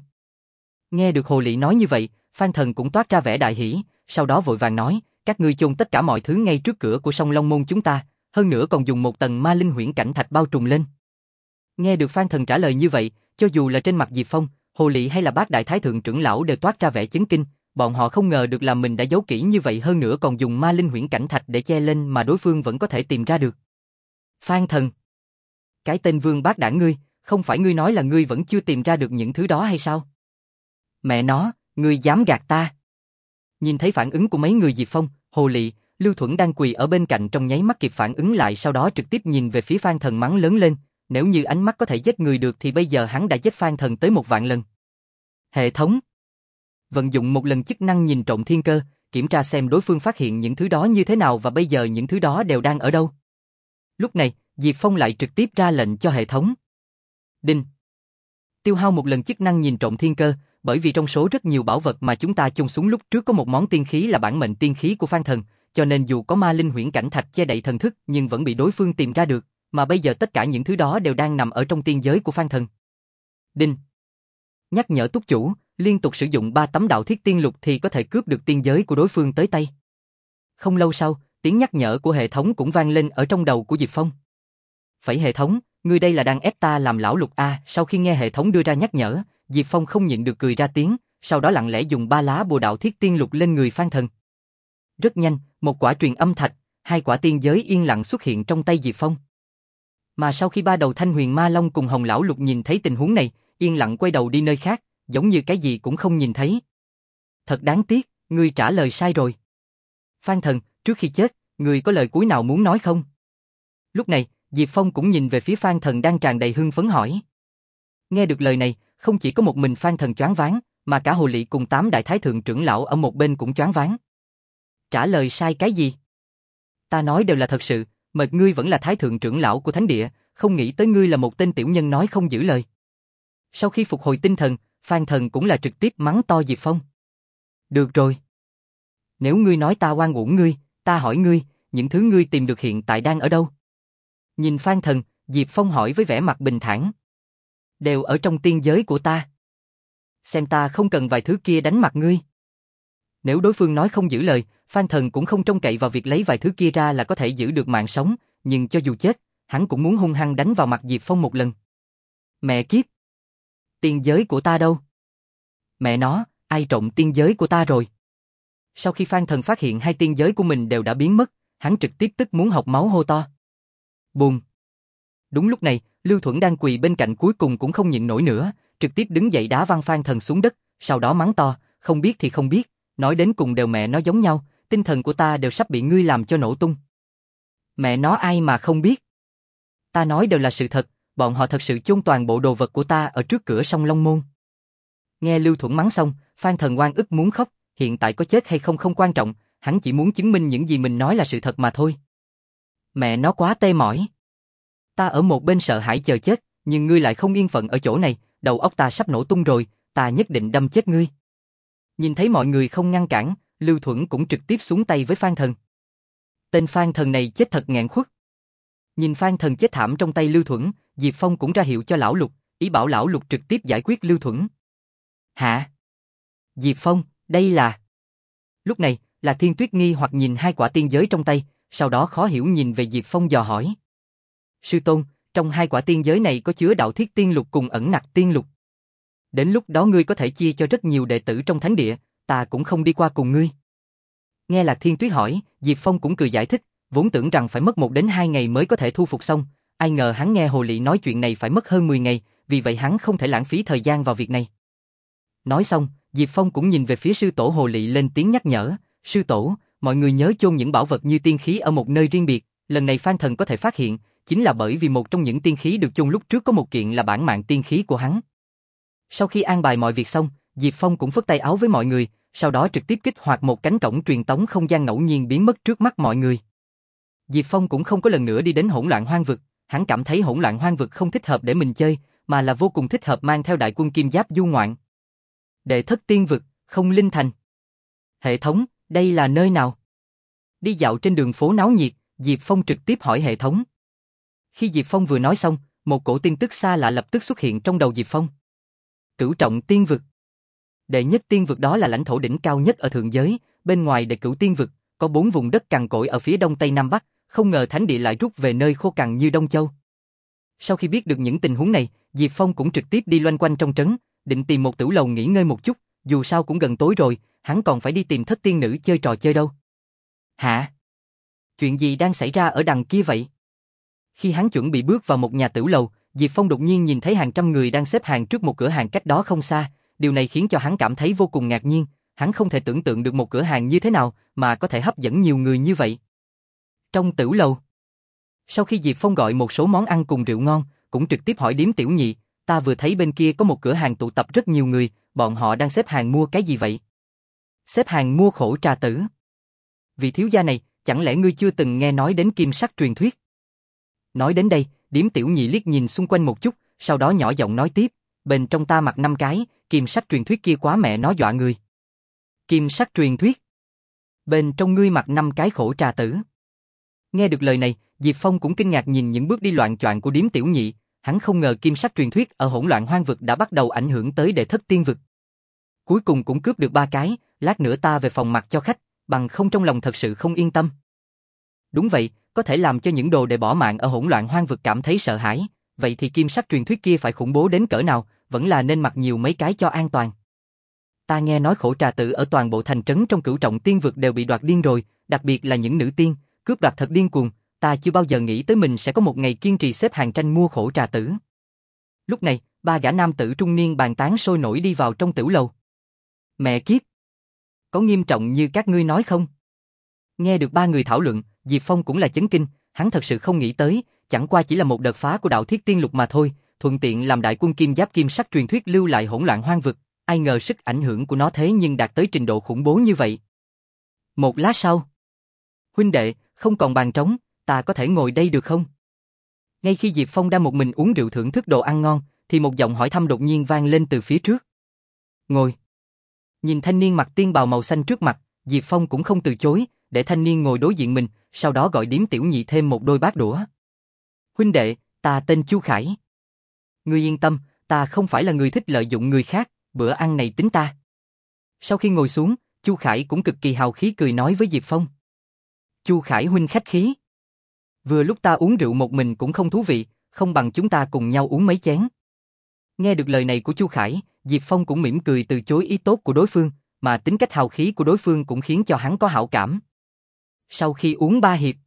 Nghe được Hồ Lị nói như vậy, Phan Thần cũng toát ra vẻ đại hỉ, sau đó vội vàng nói, các ngươi chôn tất cả mọi thứ ngay trước cửa của Sông Long Môn chúng ta, hơn nữa còn dùng một tầng ma linh huyễn cảnh thạch bao trùm lên. Nghe được Phan Thần trả lời như vậy, cho dù là trên mặt Diệp Phong, Hồ Lị hay là Bát Đại Thái Thượng trưởng lão đều toát ra vẻ chấn kinh, bọn họ không ngờ được là mình đã giấu kỹ như vậy, hơn nữa còn dùng ma linh huyễn cảnh thạch để che lên mà đối phương vẫn có thể tìm ra được. Phan Thần, cái tên Vương Bát Đản ngươi, không phải ngươi nói là ngươi vẫn chưa tìm ra được những thứ đó hay sao? Mẹ nó, ngươi dám gạt ta? Nhìn thấy phản ứng của mấy người Diệp Phong, Hồ Lị, Lưu Thuẫn đang quỳ ở bên cạnh trong nháy mắt kịp phản ứng lại, sau đó trực tiếp nhìn về phía Phan Thần mắng lớn lên, nếu như ánh mắt có thể giết người được thì bây giờ hắn đã giết Phan Thần tới một vạn lần. Hệ thống vận dụng một lần chức năng nhìn trộm thiên cơ, kiểm tra xem đối phương phát hiện những thứ đó như thế nào và bây giờ những thứ đó đều đang ở đâu. Lúc này, Diệp Phong lại trực tiếp ra lệnh cho hệ thống. Đinh. Tiêu hao một lần chức năng nhìn trộm thiên cơ, bởi vì trong số rất nhiều bảo vật mà chúng ta chôn xuống lúc trước có một món tiên khí là bản mệnh tiên khí của Phan Thần, cho nên dù có ma linh huyễn cảnh thạch che đậy thần thức nhưng vẫn bị đối phương tìm ra được, mà bây giờ tất cả những thứ đó đều đang nằm ở trong tiên giới của Phan Thần. Đinh. Nhắc nhở túc chủ, liên tục sử dụng ba tấm đạo thiết tiên lục thì có thể cướp được tiên giới của đối phương tới tay. Không lâu sau, tiếng nhắc nhở của hệ thống cũng vang lên ở trong đầu của Diệp Phong. Phẩy hệ thống, ngươi đây là đang ép ta làm lão lục a? Sau khi nghe hệ thống đưa ra nhắc nhở, Diệp Phong không nhịn được cười ra tiếng, sau đó lặng lẽ dùng ba lá bùa đạo thiết tiên lục lên người Phan Thần. Rất nhanh, một quả truyền âm thạch, hai quả tiên giới yên lặng xuất hiện trong tay Diệp Phong. Mà sau khi ba đầu Thanh Huyền Ma Long cùng Hồng lão lục nhìn thấy tình huống này, yên lặng quay đầu đi nơi khác, giống như cái gì cũng không nhìn thấy. Thật đáng tiếc, ngươi trả lời sai rồi. Phan Thần, trước khi chết, ngươi có lời cuối nào muốn nói không? Lúc này, Diệp Phong cũng nhìn về phía Phan Thần đang tràn đầy hưng phấn hỏi. Nghe được lời này, không chỉ có một mình Phan Thần choáng váng, mà cả Hồ Lị cùng tám đại thái thượng trưởng lão ở một bên cũng choáng váng. Trả lời sai cái gì? Ta nói đều là thật sự, mà ngươi vẫn là thái thượng trưởng lão của thánh địa, không nghĩ tới ngươi là một tên tiểu nhân nói không giữ lời. Sau khi phục hồi tinh thần, Phan Thần cũng là trực tiếp mắng to Diệp Phong. Được rồi. Nếu ngươi nói ta oan uổng ngươi, ta hỏi ngươi, những thứ ngươi tìm được hiện tại đang ở đâu? Nhìn Phan Thần, Diệp Phong hỏi với vẻ mặt bình thản. Đều ở trong tiên giới của ta. Xem ta không cần vài thứ kia đánh mặt ngươi. Nếu đối phương nói không giữ lời, Phan Thần cũng không trông cậy vào việc lấy vài thứ kia ra là có thể giữ được mạng sống, nhưng cho dù chết, hắn cũng muốn hung hăng đánh vào mặt Diệp Phong một lần. Mẹ kiếp! Tiên giới của ta đâu? Mẹ nó, ai trộm tiên giới của ta rồi? Sau khi Phan Thần phát hiện hai tiên giới của mình đều đã biến mất, hắn trực tiếp tức muốn học máu hô to. Bùm! Đúng lúc này, Lưu Thuẫn đang quỳ bên cạnh cuối cùng cũng không nhịn nổi nữa, trực tiếp đứng dậy đá văng Phan Thần xuống đất, sau đó mắng to, không biết thì không biết, nói đến cùng đều mẹ nó giống nhau, tinh thần của ta đều sắp bị ngươi làm cho nổ tung. Mẹ nó ai mà không biết? Ta nói đều là sự thật, bọn họ thật sự chôn toàn bộ đồ vật của ta ở trước cửa Sông Long Môn. Nghe Lưu Thuẫn mắng xong, Phan Thần oan ức muốn khóc, hiện tại có chết hay không không quan trọng, hắn chỉ muốn chứng minh những gì mình nói là sự thật mà thôi. Mẹ nó quá tê mỏi. Ta ở một bên sợ hãi chờ chết, nhưng ngươi lại không yên phận ở chỗ này, đầu óc ta sắp nổ tung rồi, ta nhất định đâm chết ngươi. Nhìn thấy mọi người không ngăn cản, Lưu Thuẫn cũng trực tiếp xuống tay với Phan Thần. Tên Phan Thần này chết thật nghẹn khuất. Nhìn Phan Thần chết thảm trong tay Lưu Thuẫn, Diệp Phong cũng ra hiệu cho lão Lục, ý bảo lão Lục trực tiếp giải quyết Lưu Thuẫn. Hả? Diệp Phong, đây là... Lúc này, Lạc Thiên Tuyết nghi hoặc nhìn hai quả tiên giới trong tay, sau đó khó hiểu nhìn về Diệp Phong dò hỏi. Sư tôn, trong hai quả tiên giới này có chứa đạo thiết tiên lục cùng ẩn nặc tiên lục. Đến lúc đó ngươi có thể chia cho rất nhiều đệ tử trong thánh địa, ta cũng không đi qua cùng ngươi. Nghe Lạc Thiên Tuyết hỏi, Diệp Phong cũng cười giải thích, vốn tưởng rằng phải mất một đến hai ngày mới có thể thu phục xong, ai ngờ hắn nghe Hồ Lị nói chuyện này phải mất hơn mười ngày, vì vậy hắn không thể lãng phí thời gian vào việc này. Nói xong, Diệp Phong cũng nhìn về phía sư tổ Hồ Lị lên tiếng nhắc nhở, sư tổ, mọi người nhớ chôn những bảo vật như tiên khí ở một nơi riêng biệt, lần này Phan Thần có thể phát hiện, chính là bởi vì một trong những tiên khí được chôn lúc trước có một kiện là bản mạng tiên khí của hắn. Sau khi an bài mọi việc xong, Diệp Phong cũng phất tay áo với mọi người, sau đó trực tiếp kích hoạt một cánh cổng truyền tống không gian ngẫu nhiên biến mất trước mắt mọi người. Diệp Phong cũng không có lần nữa đi đến hỗn loạn hoang vực, hắn cảm thấy hỗn loạn hoang vực không thích hợp để mình chơi, mà là vô cùng thích hợp mang theo đại quân kim giáp du ngoạn. Đệ thất tiên vực, không linh thành. Hệ thống, đây là nơi nào? Đi dạo trên đường phố náo nhiệt, Diệp Phong trực tiếp hỏi hệ thống. Khi Diệp Phong vừa nói xong, một cổ tin tức xa lạ lập tức xuất hiện trong đầu Diệp Phong. Cửu trọng tiên vực. Đệ nhất tiên vực đó là lãnh thổ đỉnh cao nhất ở thượng giới, bên ngoài đệ cửu tiên vực, có bốn vùng đất cằn cỗi ở phía đông tây nam bắc, không ngờ thánh địa lại rút về nơi khô cằn như Đông Châu. Sau khi biết được những tình huống này, Diệp Phong cũng trực tiếp đi loanh quanh trong trấn, định tìm một tửu lầu nghỉ ngơi một chút, dù sao cũng gần tối rồi, hắn còn phải đi tìm thất tiên nữ chơi trò chơi đâu. Hả? Chuyện gì đang xảy ra ở đằng kia vậy? Khi hắn chuẩn bị bước vào một nhà tửu lầu, Diệp Phong đột nhiên nhìn thấy hàng trăm người đang xếp hàng trước một cửa hàng cách đó không xa, điều này khiến cho hắn cảm thấy vô cùng ngạc nhiên, hắn không thể tưởng tượng được một cửa hàng như thế nào mà có thể hấp dẫn nhiều người như vậy. Trong tửu lầu, sau khi Diệp Phong gọi một số món ăn cùng rượu ngon, cũng trực tiếp hỏi điếm tiểu nhị, ta vừa thấy bên kia có một cửa hàng tụ tập rất nhiều người, bọn họ đang xếp hàng mua cái gì vậy? Xếp hàng mua khổ trà tử. Vị thiếu gia này, chẳng lẽ ngươi chưa từng nghe nói đến kim sắc truyền thuyết? Nói đến đây, điếm tiểu nhị liếc nhìn xung quanh một chút, sau đó nhỏ giọng nói tiếp, bên trong ta mặc năm cái, kim sắc truyền thuyết kia quá mẹ nó dọa người. Kim sắc truyền thuyết? Bên trong ngươi mặc năm cái khổ trà tử. Nghe được lời này, Diệp Phong cũng kinh ngạc nhìn những bước đi loạn choạng của điếm tiểu nhị, hắn không ngờ kim sắc truyền thuyết ở hỗn loạn hoang vực đã bắt đầu ảnh hưởng tới đệ thất tiên vực. Cuối cùng cũng cướp được ba cái, lát nữa ta về phòng mặc cho khách, bằng không trong lòng thật sự không yên tâm. Đúng vậy, có thể làm cho những đồ đệ bỏ mạng ở hỗn loạn hoang vực cảm thấy sợ hãi, vậy thì kim sắc truyền thuyết kia phải khủng bố đến cỡ nào, vẫn là nên mặc nhiều mấy cái cho an toàn. Ta nghe nói khổ trà tử ở toàn bộ thành trấn trong cửu trọng tiên vực đều bị đoạt điên rồi, đặc biệt là những nữ tiên, cướp đoạt thật điên cuồng, ta chưa bao giờ nghĩ tới mình sẽ có một ngày kiên trì xếp hàng tranh mua khổ trà tử. Lúc này, ba gã nam tử trung niên bàn tán sôi nổi đi vào trong tửu lầu. Mẹ kiếp! Có nghiêm trọng như các ngươi nói không? Nghe được ba người thảo luận, Diệp Phong cũng là chấn kinh, hắn thật sự không nghĩ tới, chẳng qua chỉ là một đợt phá của đạo thiết tiên lục mà thôi, thuận tiện làm đại quân kim giáp kim sắc truyền thuyết lưu lại hỗn loạn hoang vực, ai ngờ sức ảnh hưởng của nó thế nhưng đạt tới trình độ khủng bố như vậy. Một lát sau, huynh đệ, không còn bàn trống, ta có thể ngồi đây được không? Ngay khi Diệp Phong đang một mình uống rượu thưởng thức đồ ăn ngon, thì một giọng hỏi thăm đột nhiên vang lên từ phía trước. Ngồi. Nhìn thanh niên mặc tiên bào màu xanh trước mặt, Diệp Phong cũng không từ chối, để thanh niên ngồi đối diện mình, sau đó gọi điếm tiểu nhị thêm một đôi bát đũa. Huynh đệ, ta tên Chu Khải. Ngươi yên tâm, ta không phải là người thích lợi dụng người khác, bữa ăn này tính ta. Sau khi ngồi xuống, Chu Khải cũng cực kỳ hào khí cười nói với Diệp Phong. Chu Khải huynh khách khí. Vừa lúc ta uống rượu một mình cũng không thú vị, không bằng chúng ta cùng nhau uống mấy chén. Nghe được lời này của Chu Khải, Diệp Phong cũng mỉm cười từ chối ý tốt của đối phương, mà tính cách hào khí của đối phương cũng khiến cho hắn có hảo cảm. Sau khi uống ba hiệp,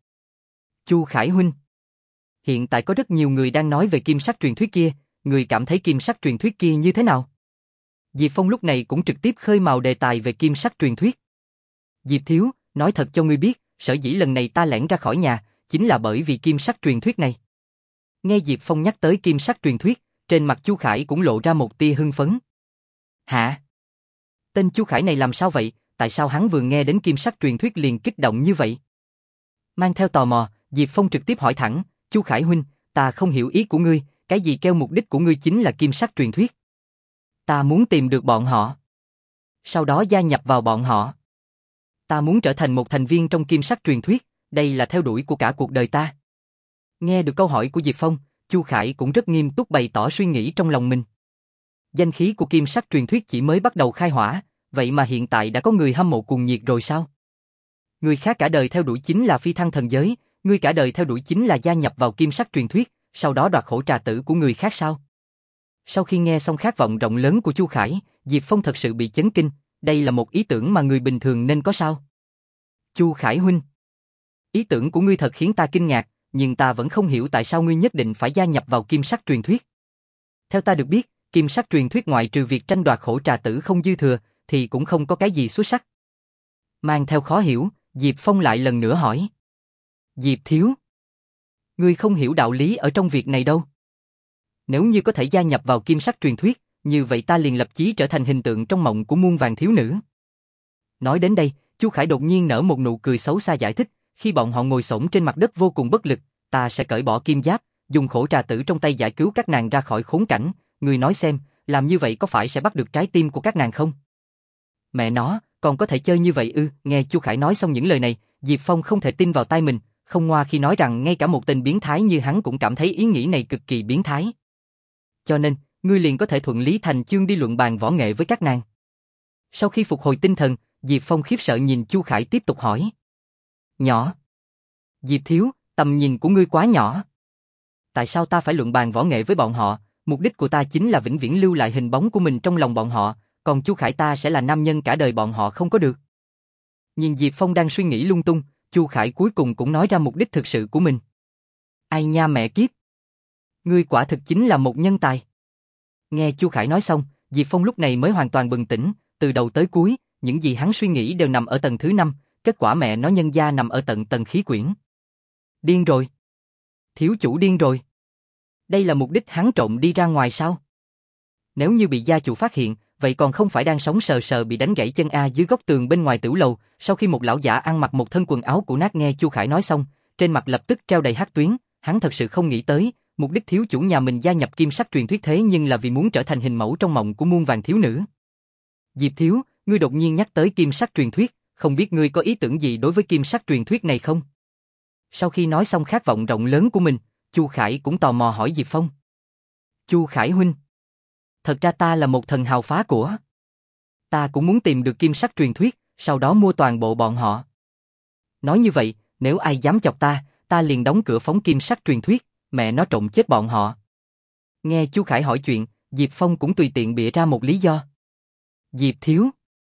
Chu Khải huynh, hiện tại có rất nhiều người đang nói về kim sắc truyền thuyết kia, người cảm thấy kim sắc truyền thuyết kia như thế nào? Diệp Phong lúc này cũng trực tiếp khơi mào đề tài về kim sắc truyền thuyết. Diệp thiếu, nói thật cho ngươi biết, sở dĩ lần này ta lẻn ra khỏi nhà, chính là bởi vì kim sắc truyền thuyết này. Nghe Diệp Phong nhắc tới kim sắc truyền thuyết, trên mặt Chu Khải cũng lộ ra một tia hưng phấn. Hả? Tên Chu Khải này làm sao vậy? tại sao hắn vừa nghe đến kim sắc truyền thuyết liền kích động như vậy? Mang theo tò mò, Diệp Phong trực tiếp hỏi thẳng, Chu Khải huynh, ta không hiểu ý của ngươi, cái gì kêu mục đích của ngươi chính là kim sắc truyền thuyết? Ta muốn tìm được bọn họ, sau đó gia nhập vào bọn họ. Ta muốn trở thành một thành viên trong kim sắc truyền thuyết, đây là theo đuổi của cả cuộc đời ta. Nghe được câu hỏi của Diệp Phong, Chu Khải cũng rất nghiêm túc bày tỏ suy nghĩ trong lòng mình. Danh khí của kim sắc truyền thuyết chỉ mới bắt đầu khai hỏa, vậy mà hiện tại đã có người hâm mộ cuồng nhiệt rồi sao? Người khác cả đời theo đuổi chính là phi thăng thần giới, ngươi cả đời theo đuổi chính là gia nhập vào kim sắc truyền thuyết, sau đó đoạt khổ trà tử của người khác sao? Sau khi nghe xong khát vọng rộng lớn của Chu Khải, Diệp Phong thật sự bị chấn kinh, đây là một ý tưởng mà người bình thường nên có sao? Chu Khải huynh, ý tưởng của ngươi thật khiến ta kinh ngạc, nhưng ta vẫn không hiểu tại sao ngươi nhất định phải gia nhập vào kim sắc truyền thuyết. Theo ta được biết, kim sắc truyền thuyết ngoại trừ việc tranh đoạt khổ trà tử không dư thừa, thì cũng không có cái gì xuất sắc. Mang theo khó hiểu, Diệp Phong lại lần nữa hỏi. Diệp thiếu, ngươi không hiểu đạo lý ở trong việc này đâu. Nếu như có thể gia nhập vào kim sắc truyền thuyết, như vậy ta liền lập chí trở thành hình tượng trong mộng của muôn vàn thiếu nữ. Nói đến đây, Chu Khải đột nhiên nở một nụ cười xấu xa giải thích, khi bọn họ ngồi xổm trên mặt đất vô cùng bất lực, ta sẽ cởi bỏ kim giáp, dùng khổ trà tử trong tay giải cứu các nàng ra khỏi khốn cảnh, ngươi nói xem, làm như vậy có phải sẽ bắt được trái tim của các nàng không? Mẹ nó, còn có thể chơi như vậy ư? Nghe Chu Khải nói xong những lời này, Diệp Phong không thể tin vào tai mình, không ngoa khi nói rằng ngay cả một tên biến thái như hắn cũng cảm thấy ý nghĩ này cực kỳ biến thái. Cho nên, ngươi liền có thể thuận lý thành chương đi luận bàn võ nghệ với các nàng. Sau khi phục hồi tinh thần, Diệp Phong khiếp sợ nhìn Chu Khải tiếp tục hỏi. Nhỏ. Diệp thiếu, tầm nhìn của ngươi quá nhỏ. Tại sao ta phải luận bàn võ nghệ với bọn họ? Mục đích của ta chính là vĩnh viễn lưu lại hình bóng của mình trong lòng bọn họ, còn Chu Khải ta sẽ là nam nhân cả đời bọn họ không có được. Nhìn Diệp Phong đang suy nghĩ lung tung, Chu Khải cuối cùng cũng nói ra mục đích thực sự của mình. Ai nha mẹ kiếp. Ngươi quả thực chính là một nhân tài. Nghe Chu Khải nói xong, Diệp Phong lúc này mới hoàn toàn bừng tỉnh, từ đầu tới cuối, những gì hắn suy nghĩ đều nằm ở tầng thứ năm, kết quả mẹ nó nhân gia nằm ở tận tầng khí quyển. Điên rồi. Thiếu chủ điên rồi. Đây là mục đích hắn trộm đi ra ngoài sao? Nếu như bị gia chủ phát hiện, vậy còn không phải đang sống sờ sờ bị đánh gãy chân a dưới góc tường bên ngoài tửu lầu, sau khi một lão giả ăn mặc một thân quần áo cũ nát nghe Chu Khải nói xong, trên mặt lập tức treo đầy hắc tuyến, hắn thật sự không nghĩ tới, mục đích thiếu chủ nhà mình gia nhập kim sắc truyền thuyết thế nhưng là vì muốn trở thành hình mẫu trong mộng của muôn vàn thiếu nữ. Diệp thiếu, ngươi đột nhiên nhắc tới kim sắc truyền thuyết, không biết ngươi có ý tưởng gì đối với kim sắc truyền thuyết này không? Sau khi nói xong khát vọng rộng lớn của mình, Chu Khải cũng tò mò hỏi Diệp Phong. Chu Khải huynh, thật ra ta là một thần hào phá của. Ta cũng muốn tìm được kim sắc truyền thuyết, sau đó mua toàn bộ bọn họ. Nói như vậy, nếu ai dám chọc ta, ta liền đóng cửa phóng kim sắc truyền thuyết, mẹ nó trộm chết bọn họ. Nghe Chu Khải hỏi chuyện, Diệp Phong cũng tùy tiện bịa ra một lý do. Diệp thiếu,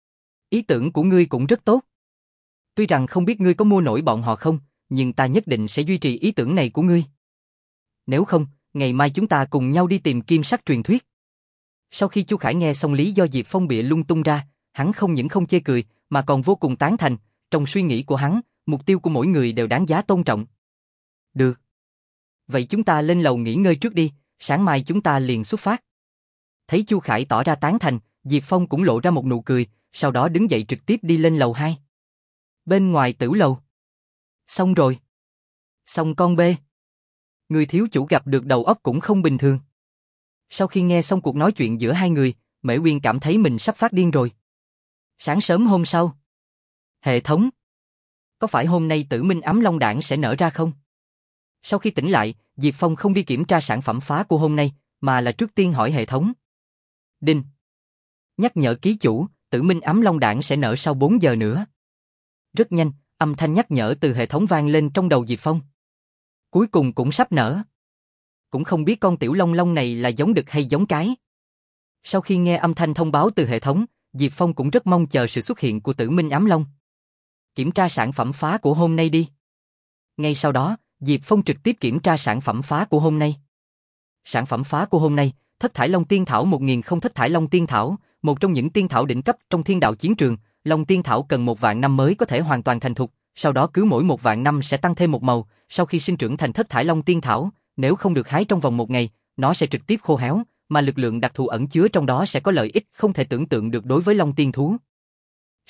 ý tưởng của ngươi cũng rất tốt. Tuy rằng không biết ngươi có mua nổi bọn họ không, nhưng ta nhất định sẽ duy trì ý tưởng này của ngươi. Nếu không, ngày mai chúng ta cùng nhau đi tìm kim sắc truyền thuyết. Sau khi Chu Khải nghe xong lý do Diệp Phong bịa lung tung ra, hắn không những không chê cười, mà còn vô cùng tán thành, trong suy nghĩ của hắn, mục tiêu của mỗi người đều đáng giá tôn trọng. Được. Vậy chúng ta lên lầu nghỉ ngơi trước đi, sáng mai chúng ta liền xuất phát. Thấy Chu Khải tỏ ra tán thành, Diệp Phong cũng lộ ra một nụ cười, sau đó đứng dậy trực tiếp đi lên lầu hai. Bên ngoài tửu lầu. Xong rồi. Xong con bê. Người thiếu chủ gặp được đầu óc cũng không bình thường. Sau khi nghe xong cuộc nói chuyện giữa hai người, Mễ Uyên cảm thấy mình sắp phát điên rồi. Sáng sớm hôm sau. Hệ thống. Có phải hôm nay Tử Minh ám long đản sẽ nở ra không? Sau khi tỉnh lại, Diệp Phong không đi kiểm tra sản phẩm phá của hôm nay, mà là trước tiên hỏi hệ thống. Đinh. Nhắc nhở ký chủ, Tử Minh ám long đản sẽ nở sau bốn giờ nữa. Rất nhanh, âm thanh nhắc nhở từ hệ thống vang lên trong đầu Diệp Phong. Cuối cùng cũng sắp nở. Cũng không biết con tiểu long long này là giống đực hay giống cái. Sau khi nghe âm thanh thông báo từ hệ thống, Diệp Phong cũng rất mong chờ sự xuất hiện của Tử Minh ám long. Kiểm tra sản phẩm phá của hôm nay đi. Ngay sau đó, Diệp Phong trực tiếp kiểm tra sản phẩm phá của hôm nay. Sản phẩm phá của hôm nay, Thất Thải Long Tiên Thảo một nghìn không Thất Thải Long Tiên Thảo, một trong những tiên thảo đỉnh cấp trong thiên đạo chiến trường. Long Tiên Thảo cần một vạn năm mới có thể hoàn toàn thành thục, sau đó cứ mỗi một vạn năm sẽ tăng thêm một màu, sau khi sinh trưởng thành Thất Thải Long Tiên Thảo, nếu không được hái trong vòng một ngày, nó sẽ trực tiếp khô héo, mà lực lượng đặc thù ẩn chứa trong đó sẽ có lợi ích không thể tưởng tượng được đối với Long Tiên thú.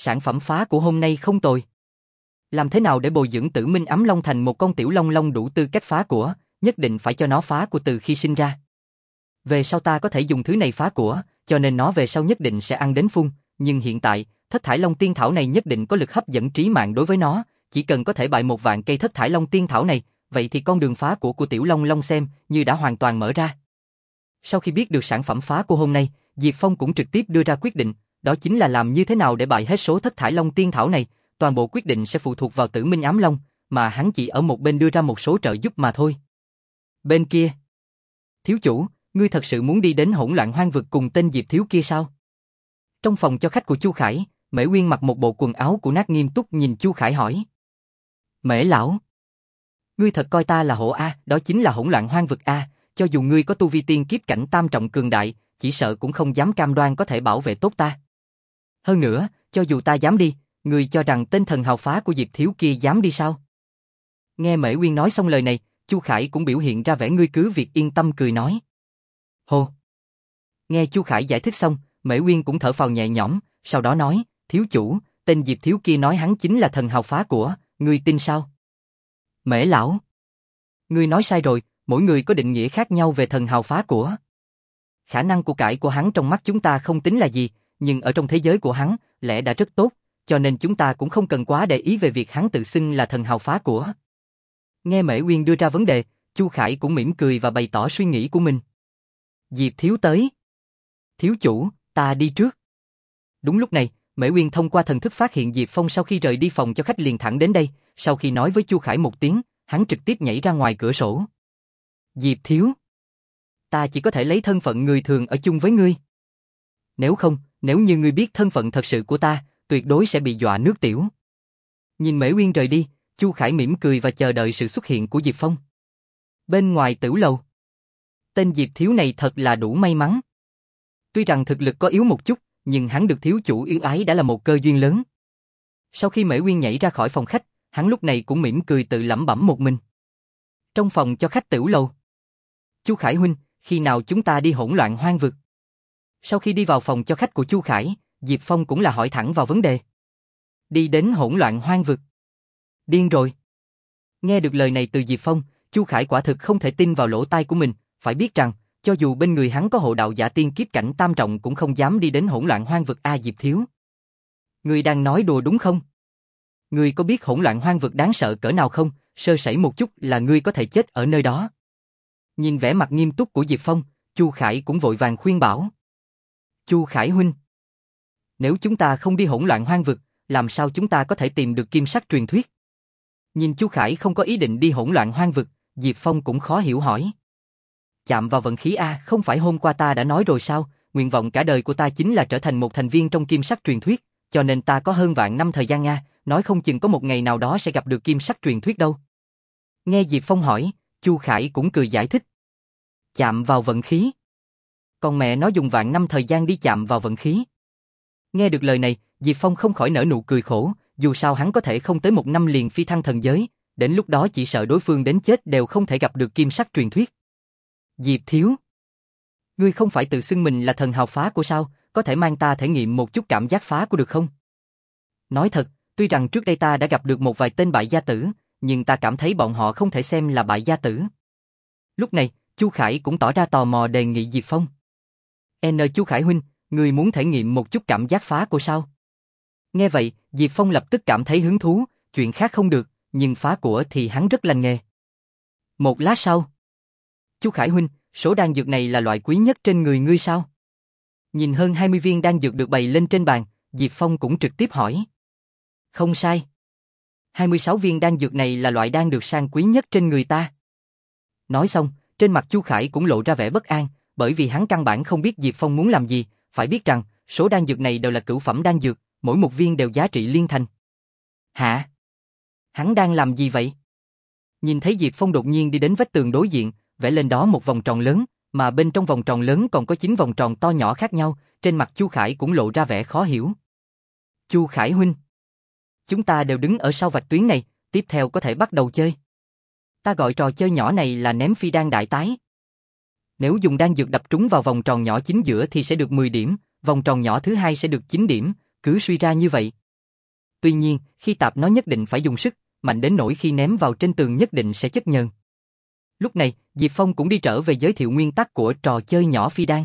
Sản phẩm phá của hôm nay không tồi. Làm thế nào để bồi dưỡng Tử Minh Ám Long thành một con tiểu long long đủ tư cách phá của, nhất định phải cho nó phá của từ khi sinh ra. Về sau ta có thể dùng thứ này phá của, cho nên nó về sau nhất định sẽ ăn đến phun, nhưng hiện tại, Thất Thải Long Tiên Thảo này nhất định có lực hấp dẫn trí mạng đối với nó, chỉ cần có thể bại một vạn cây Thất Thải Long Tiên Thảo này, vậy thì con đường phá của của tiểu long long xem như đã hoàn toàn mở ra. Sau khi biết được sản phẩm phá của hôm nay, Diệp Phong cũng trực tiếp đưa ra quyết định, đó chính là làm như thế nào để bại hết số Thất Thải Long Tiên Thảo này, toàn bộ quyết định sẽ phụ thuộc vào Tử Minh Ám Long, mà hắn chỉ ở một bên đưa ra một số trợ giúp mà thôi. Bên kia, thiếu chủ, ngươi thật sự muốn đi đến hỗn loạn hoang vực cùng tên Diệp Thiếu kia sao? Trong phòng cho khách của Chu Khải, Mễ Uyên mặc một bộ quần áo của nát nghiêm túc nhìn Chu Khải hỏi. Mễ lão, ngươi thật coi ta là hổ A, đó chính là hỗn loạn hoang vực A, cho dù ngươi có tu vi tiên kiếp cảnh tam trọng cường đại, chỉ sợ cũng không dám cam đoan có thể bảo vệ tốt ta. Hơn nữa, cho dù ta dám đi, ngươi cho rằng tên thần hào phá của Diệp Thiếu kia dám đi sao? Nghe Mễ Uyên nói xong lời này, Chu Khải cũng biểu hiện ra vẻ ngươi cứ việc yên tâm cười nói. Hô! Nghe Chu Khải giải thích xong, Mễ Uyên cũng thở phào nhẹ nhõm, sau đó nói, thiếu chủ, tên Diệp Thiếu kia nói hắn chính là thần hào phá của, ngươi tin sao? Mễ lão! Ngươi nói sai rồi, mỗi người có định nghĩa khác nhau về thần hào phá của. Khả năng của cải của hắn trong mắt chúng ta không tính là gì, nhưng ở trong thế giới của hắn, lẽ đã rất tốt, cho nên chúng ta cũng không cần quá để ý về việc hắn tự xưng là thần hào phá của. Nghe Mễ Uyên đưa ra vấn đề, Chu Khải cũng mỉm cười và bày tỏ suy nghĩ của mình. Diệp Thiếu tới. Thiếu chủ, ta đi trước. Đúng lúc này, Mễ Uyên thông qua thần thức phát hiện Diệp Phong sau khi rời đi phòng cho khách liền thẳng đến đây, sau khi nói với Chu Khải một tiếng, hắn trực tiếp nhảy ra ngoài cửa sổ. Diệp Thiếu, ta chỉ có thể lấy thân phận người thường ở chung với ngươi. Nếu không, nếu như ngươi biết thân phận thật sự của ta, tuyệt đối sẽ bị dọa nước tiểu. Nhìn Mễ Uyên rời đi, Chu Khải mỉm cười và chờ đợi sự xuất hiện của Diệp Phong. Bên ngoài tửu lầu, tên Diệp Thiếu này thật là đủ may mắn. Tuy rằng thực lực có yếu một chút, nhưng hắn được thiếu chủ yêu ái đã là một cơ duyên lớn. Sau khi Mễ Uyên nhảy ra khỏi phòng khách, hắn lúc này cũng mỉm cười tự lẩm bẩm một mình. Trong phòng cho khách tửu lầu. Chu Khải huynh, khi nào chúng ta đi hỗn loạn hoang vực? Sau khi đi vào phòng cho khách của Chu Khải, Diệp Phong cũng là hỏi thẳng vào vấn đề. Đi đến hỗn loạn hoang vực. Điên rồi. Nghe được lời này từ Diệp Phong, Chu Khải quả thực không thể tin vào lỗ tai của mình, phải biết rằng, cho dù bên người hắn có hộ đạo giả tiên kiếp cảnh tam trọng cũng không dám đi đến hỗn loạn hoang vực a Diệp Thiếu. Ngươi đang nói đùa đúng không? Ngươi có biết hỗn loạn hoang vực đáng sợ cỡ nào không? Sơ sẩy một chút là ngươi có thể chết ở nơi đó. Nhìn vẻ mặt nghiêm túc của Diệp Phong, Chu Khải cũng vội vàng khuyên bảo. Chu Khải huynh, nếu chúng ta không đi hỗn loạn hoang vực, làm sao chúng ta có thể tìm được kim sắc truyền thuyết? Nhìn Chu Khải không có ý định đi hỗn loạn hoang vực, Diệp Phong cũng khó hiểu hỏi. Chạm vào vận khí a, không phải hôm qua ta đã nói rồi sao, nguyện vọng cả đời của ta chính là trở thành một thành viên trong kim sắc truyền thuyết, cho nên ta có hơn vạn năm thời gian a, nói không chừng có một ngày nào đó sẽ gặp được kim sắc truyền thuyết đâu. Nghe Diệp Phong hỏi, Chu Khải cũng cười giải thích. Chạm vào vận khí. Còn mẹ nó dùng vạn năm thời gian đi chạm vào vận khí. Nghe được lời này, Diệp Phong không khỏi nở nụ cười khổ, dù sao hắn có thể không tới một năm liền phi thăng thần giới, đến lúc đó chỉ sợ đối phương đến chết đều không thể gặp được kim sắc truyền thuyết. Diệp Thiếu, ngươi không phải tự xưng mình là thần hào phá của sao, có thể mang ta thể nghiệm một chút cảm giác phá của được không? Nói thật, tuy rằng trước đây ta đã gặp được một vài tên bại gia tử, nhưng ta cảm thấy bọn họ không thể xem là bại gia tử. Lúc này, Chu Khải cũng tỏ ra tò mò đề nghị Diệp Phong. N Chu Khải huynh, ngươi muốn thể nghiệm một chút cảm giác phá của sao? Nghe vậy, Diệp Phong lập tức cảm thấy hứng thú, chuyện khác không được, nhưng phá của thì hắn rất lành nghề. Một lát sau, Chu Khải huynh, số đan dược này là loại quý nhất trên người ngươi sao? Nhìn hơn hai mươi viên đan dược được bày lên trên bàn, Diệp Phong cũng trực tiếp hỏi. Không sai. hai mươi sáu viên đan dược này là loại đan được sang quý nhất trên người ta. Nói xong, trên mặt Chu Khải cũng lộ ra vẻ bất an, bởi vì hắn căn bản không biết Diệp Phong muốn làm gì, phải biết rằng, số đan dược này đều là cửu phẩm đan dược, mỗi một viên đều giá trị liên thành. Hả? Hắn đang làm gì vậy? Nhìn thấy Diệp Phong đột nhiên đi đến vách tường đối diện, vẽ lên đó một vòng tròn lớn, mà bên trong vòng tròn lớn còn có chín vòng tròn to nhỏ khác nhau, trên mặt Chu Khải cũng lộ ra vẻ khó hiểu. Chu Khải huynh, chúng ta đều đứng ở sau vạch tuyến này, tiếp theo có thể bắt đầu chơi. Ta gọi trò chơi nhỏ này là ném phi đan đại tái. Nếu dùng đan dược đập trúng vào vòng tròn nhỏ chính giữa thì sẽ được mười điểm, vòng tròn nhỏ thứ hai sẽ được chín điểm, cứ suy ra như vậy. tuy nhiên, khi tạp nó nhất định phải dùng sức, mạnh đến nỗi khi ném vào trên tường nhất định sẽ chất nhờn. Lúc này, Diệp Phong cũng đi trở về giới thiệu nguyên tắc của trò chơi nhỏ phi đan.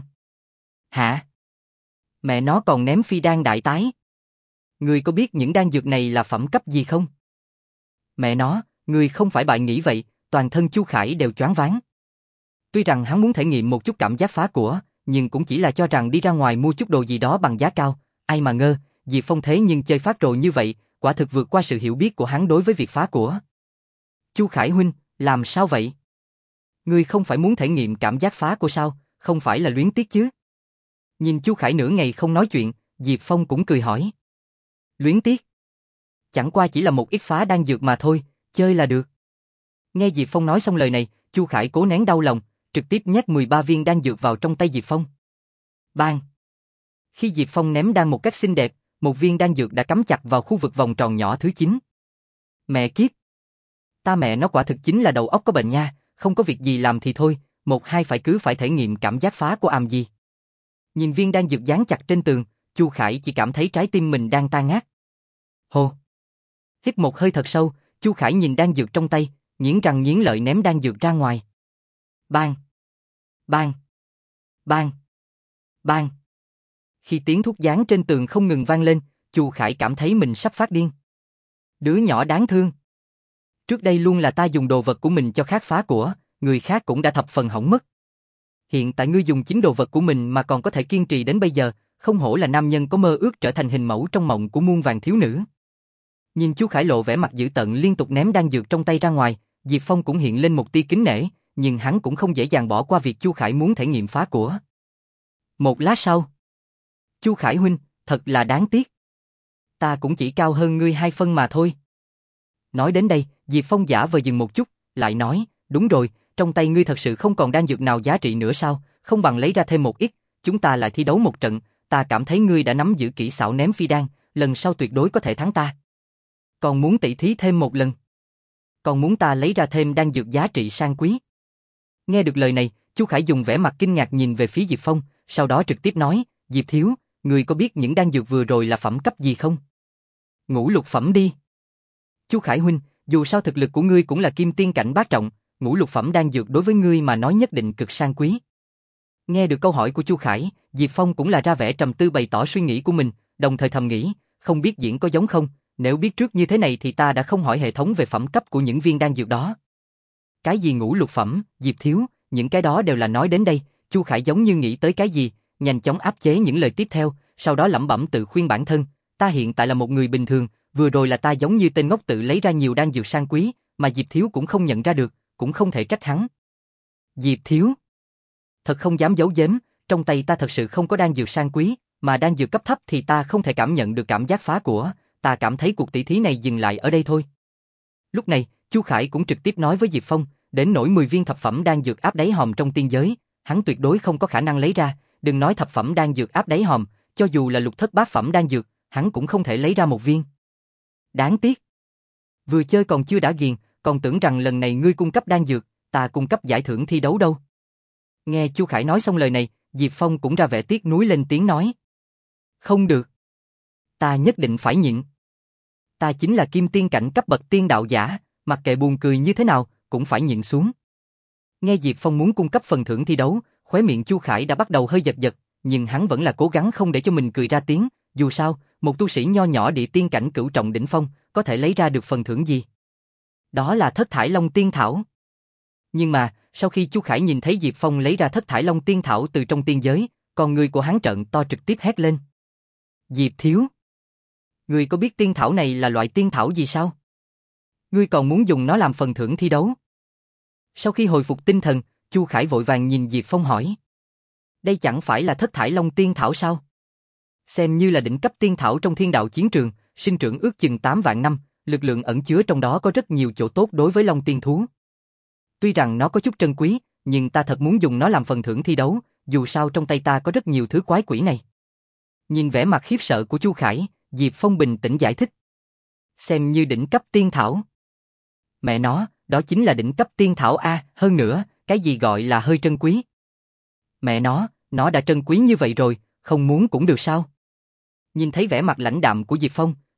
Hả? Mẹ nó còn ném phi đan đại tái. Ngươi có biết những đan dược này là phẩm cấp gì không? Mẹ nó, ngươi không phải bại nghĩ vậy, toàn thân Chu Khải đều choáng váng. Tuy rằng hắn muốn thể nghiệm một chút cảm giác phá của, nhưng cũng chỉ là cho rằng đi ra ngoài mua chút đồ gì đó bằng giá cao, ai mà ngờ, Diệp Phong thế nhưng chơi phát rồi như vậy, quả thực vượt qua sự hiểu biết của hắn đối với việc phá của. Chu Khải huynh, làm sao vậy? Ngươi không phải muốn thể nghiệm cảm giác phá của sao, không phải là luyến tiếc chứ? Nhìn Chu Khải nửa ngày không nói chuyện, Diệp Phong cũng cười hỏi. Luyến tiếc? Chẳng qua chỉ là một ít phá đan dược mà thôi, chơi là được. Nghe Diệp Phong nói xong lời này, Chu Khải cố nén đau lòng, trực tiếp nhét mười ba viên đan dược vào trong tay Diệp Phong. Bang! Khi Diệp Phong ném đan một cách xinh đẹp, một viên đan dược đã cắm chặt vào khu vực vòng tròn nhỏ thứ chín. Mẹ kiếp! Ta mẹ nó quả thực chính là đầu óc có bệnh nha, không có việc gì làm thì thôi, một hai phải cứ phải thể nghiệm cảm giác phá của am gì. Nhìn viên đan dược dán chặt trên tường, Chu Khải chỉ cảm thấy trái tim mình đang tan nát. Hô! Hít một hơi thật sâu, Chu Khải nhìn đan dược trong tay, nghiến răng nghiến lợi ném đan dược ra ngoài. Bang! Bang! Bang! Bang! Khi tiếng thuốc dán trên tường không ngừng vang lên, Chu Khải cảm thấy mình sắp phát điên. Đứa nhỏ đáng thương. Trước đây luôn là ta dùng đồ vật của mình cho khác phá của, người khác cũng đã thập phần hỏng mất. Hiện tại ngươi dùng chính đồ vật của mình mà còn có thể kiên trì đến bây giờ, không hổ là nam nhân có mơ ước trở thành hình mẫu trong mộng của muôn vàng thiếu nữ. Nhìn Chu Khải lộ vẻ mặt dữ tợn liên tục ném đan dược trong tay ra ngoài, Diệp Phong cũng hiện lên một tia kính nể, nhưng hắn cũng không dễ dàng bỏ qua việc Chu Khải muốn thể nghiệm phá của. Một lát sau, Chu Khải huynh, thật là đáng tiếc. Ta cũng chỉ cao hơn ngươi hai phân mà thôi. Nói đến đây, Diệp Phong giả vờ dừng một chút, lại nói, đúng rồi, trong tay ngươi thật sự không còn đan dược nào giá trị nữa sao, không bằng lấy ra thêm một ít, chúng ta lại thi đấu một trận, ta cảm thấy ngươi đã nắm giữ kỹ xảo ném phi đan, lần sau tuyệt đối có thể thắng ta. Còn muốn tỷ thí thêm một lần? Còn muốn ta lấy ra thêm đan dược giá trị sang quý? Nghe được lời này, Chu Khải dùng vẻ mặt kinh ngạc nhìn về phía Diệp Phong, sau đó trực tiếp nói, Diệp thiếu, ngươi có biết những đan dược vừa rồi là phẩm cấp gì không? Ngũ lục phẩm đi. Chu Khải huynh, dù sao thực lực của ngươi cũng là kim tiên cảnh bát trọng, ngũ lục phẩm đan dược đối với ngươi mà nói nhất định cực sang quý. Nghe được câu hỏi của Chu Khải, Diệp Phong cũng là ra vẻ trầm tư bày tỏ suy nghĩ của mình, đồng thời thầm nghĩ, không biết diễn có giống không, nếu biết trước như thế này thì ta đã không hỏi hệ thống về phẩm cấp của những viên đan dược đó. Cái gì ngũ lục phẩm, Diệp thiếu, những cái đó đều là nói đến đây, Chu Khải giống như nghĩ tới cái gì, nhanh chóng áp chế những lời tiếp theo, sau đó lẩm bẩm tự khuyên bản thân, ta hiện tại là một người bình thường, vừa rồi là ta giống như tên ngốc tự lấy ra nhiều đan dược sang quý, mà Diệp thiếu cũng không nhận ra được, cũng không thể trách hắn. Diệp thiếu, thật không dám giấu giếm, trong tay ta thật sự không có đan dược sang quý, mà đan dược cấp thấp thì ta không thể cảm nhận được cảm giác phá của, ta cảm thấy cuộc tỷ thí này dừng lại ở đây thôi. Lúc này, Chu Khải cũng trực tiếp nói với Diệp Phong, đến nỗi mười viên thập phẩm đan dược áp đáy hòm trong tiên giới, hắn tuyệt đối không có khả năng lấy ra, đừng nói thập phẩm đan dược áp đáy hòm, cho dù là lục thất bát phẩm đan dược, hắn cũng không thể lấy ra một viên. Đáng tiếc. Vừa chơi còn chưa đã ghiền, còn tưởng rằng lần này ngươi cung cấp đan dược, ta cung cấp giải thưởng thi đấu đâu. Nghe Chu Khải nói xong lời này, Diệp Phong cũng ra vẻ tiếc nuối lên tiếng nói. Không được. Ta nhất định phải nhịn. Ta chính là kim tiên cảnh cấp bậc tiên đạo giả, mặc kệ buồn cười như thế nào, cũng phải nhịn xuống. Nghe Diệp Phong muốn cung cấp phần thưởng thi đấu, khóe miệng Chu Khải đã bắt đầu hơi giật giật, nhưng hắn vẫn là cố gắng không để cho mình cười ra tiếng, dù sao, một tu sĩ nho nhỏ địa tiên cảnh cửu trọng đỉnh phong, có thể lấy ra được phần thưởng gì? Đó là thất thải long tiên thảo. Nhưng mà, sau khi Chu Khải nhìn thấy Diệp Phong lấy ra thất thải long tiên thảo từ trong tiên giới, con người của hắn trợn to trực tiếp hét lên. Diệp thiếu! Ngươi có biết tiên thảo này là loại tiên thảo gì sao? Ngươi còn muốn dùng nó làm phần thưởng thi đấu? Sau khi hồi phục tinh thần, Chu Khải vội vàng nhìn Diệp Phong hỏi. Đây chẳng phải là thất thải long tiên thảo sao? Xem như là đỉnh cấp tiên thảo trong thiên đạo chiến trường, sinh trưởng ước chừng tám vạn năm, lực lượng ẩn chứa trong đó có rất nhiều chỗ tốt đối với long tiên thú. Tuy rằng nó có chút trân quý, nhưng ta thật muốn dùng nó làm phần thưởng thi đấu, dù sao trong tay ta có rất nhiều thứ quái quỷ này. Nhìn vẻ mặt khiếp sợ của Chu Khải, Diệp Phong bình tĩnh giải thích. Xem như đỉnh cấp tiên thảo. Mẹ nó, đó chính là đỉnh cấp tiên thảo A, hơn nữa, cái gì gọi là hơi trân quý. Mẹ nó, nó đã trân quý như vậy rồi, không muốn cũng được sao? Nhìn thấy vẻ mặt lãnh đạm của Diệp Phong,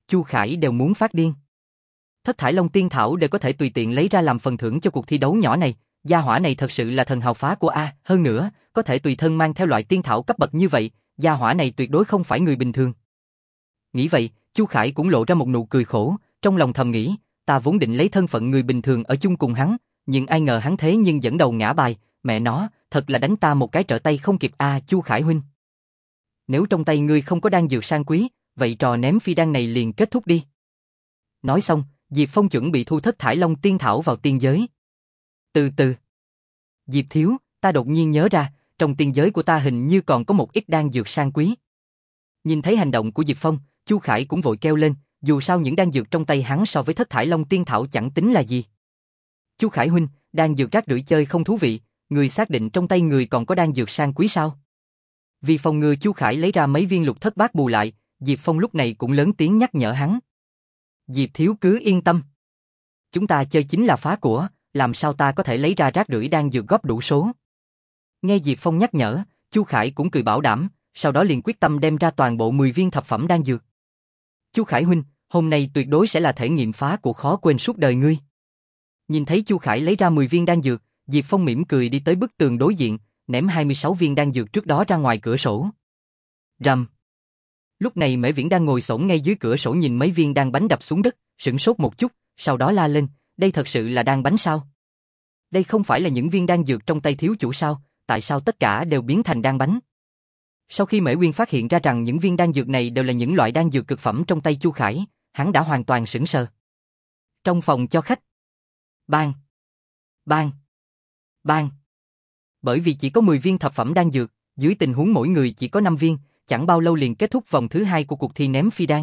Chu Khải đều muốn phát điên. Thất thải Long Tiên Thảo đều có thể tùy tiện lấy ra làm phần thưởng cho cuộc thi đấu nhỏ này, gia hỏa này thật sự là thần hào phá của A, hơn nữa, có thể tùy thân mang theo loại tiên thảo cấp bậc như vậy, gia hỏa này tuyệt đối không phải người bình thường. Nghĩ vậy, Chu Khải cũng lộ ra một nụ cười khổ, trong lòng thầm nghĩ, ta vốn định lấy thân phận người bình thường ở chung cùng hắn, nhưng ai ngờ hắn thế nhưng dẫn đầu ngã bài, mẹ nó, thật là đánh ta một cái trở tay không kịp a à, Chu Khải huynh. Nếu trong tay ngươi không có đan dược sang quý, vậy trò ném phi đan này liền kết thúc đi. Nói xong, Diệp Phong chuẩn bị thu thất thải Long Tiên Thảo vào tiên giới. Từ từ. Diệp thiếu, ta đột nhiên nhớ ra, trong tiên giới của ta hình như còn có một ít đan dược sang quý. Nhìn thấy hành động của Diệp Phong, Chu Khải cũng vội kêu lên, dù sao những đan dược trong tay hắn so với thất thải Long Tiên Thảo chẳng tính là gì. Chu Khải huynh, đan dược rác rưởi chơi không thú vị, người xác định trong tay người còn có đan dược sang quý sao? Vì phòng ngừa Chu Khải lấy ra mấy viên lục thất bát bù lại, Diệp Phong lúc này cũng lớn tiếng nhắc nhở hắn. Diệp thiếu cứ yên tâm. Chúng ta chơi chính là phá của, làm sao ta có thể lấy ra rác rưởi đan dược góp đủ số. Nghe Diệp Phong nhắc nhở, Chu Khải cũng cười bảo đảm, sau đó liền quyết tâm đem ra toàn bộ mười viên thập phẩm đan dược. Chu Khải huynh, hôm nay tuyệt đối sẽ là thể nghiệm phá của khó quên suốt đời ngươi. Nhìn thấy Chu Khải lấy ra mười viên đan dược, Diệp Phong mỉm cười đi tới bức tường đối diện, ném hai mươi sáu viên đan dược trước đó ra ngoài cửa sổ. Rầm. Lúc này Mễ Viễn đang ngồi xổm ngay dưới cửa sổ nhìn mấy viên đan bánh đập xuống đất, sửng sốt một chút, sau đó la lên, đây thật sự là đan bánh sao? Đây không phải là những viên đan dược trong tay thiếu chủ sao, tại sao tất cả đều biến thành đan bánh? Sau khi Mễ Nguyên phát hiện ra rằng những viên đan dược này đều là những loại đan dược cực phẩm trong tay Chu Khải, hắn đã hoàn toàn sững sờ. Trong phòng cho khách. Bang! Bang! Bang! Bởi vì chỉ có mười viên thập phẩm đan dược, dưới tình huống mỗi người chỉ có năm viên, chẳng bao lâu liền kết thúc vòng thứ hai của cuộc thi ném phi đan.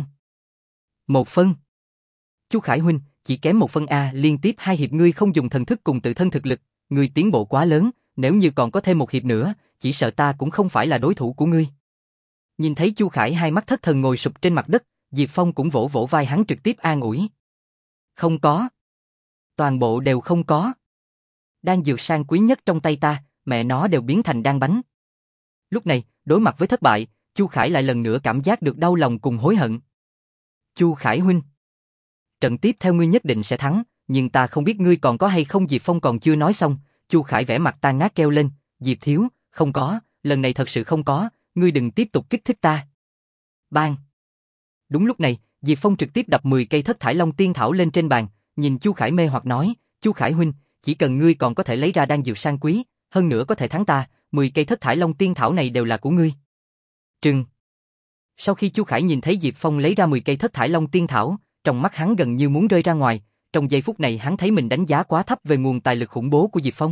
Một phân. Chu Khải huynh, chỉ kém một phân a, liên tiếp hai hiệp ngươi không dùng thần thức cùng tự thân thực lực, ngươi tiến bộ quá lớn, nếu như còn có thêm một hiệp nữa, chỉ sợ ta cũng không phải là đối thủ của ngươi. Nhìn thấy Chu Khải hai mắt thất thần ngồi sụp trên mặt đất, Diệp Phong cũng vỗ vỗ vai hắn trực tiếp an ủi. Không có. Toàn bộ đều không có. Đan dược sang quý nhất trong tay ta, mẹ nó đều biến thành đan bánh. Lúc này, đối mặt với thất bại, Chu Khải lại lần nữa cảm giác được đau lòng cùng hối hận. Chu Khải huynh, trận tiếp theo ngươi nhất định sẽ thắng, nhưng ta không biết ngươi còn có hay không. Diệp Phong còn chưa nói xong, Chu Khải vẻ mặt tan nát kêu lên, Diệp thiếu, không có, lần này thật sự không có, ngươi đừng tiếp tục kích thích ta. Bang! Đúng lúc này, Diệp Phong trực tiếp đập mười cây thất thải Long Tiên Thảo lên trên bàn, nhìn Chu Khải mê hoặc nói, Chu Khải huynh, chỉ cần ngươi còn có thể lấy ra đan dược sang quý, hơn nữa có thể thắng ta, mười cây thất thải Long Tiên Thảo này đều là của ngươi. Trừng! Sau khi Chu Khải nhìn thấy Diệp Phong lấy ra mười cây thất thải Long Tiên Thảo, trong mắt hắn gần như muốn rơi ra ngoài, trong giây phút này hắn thấy mình đánh giá quá thấp về nguồn tài lực khủng bố của Diệp Phong.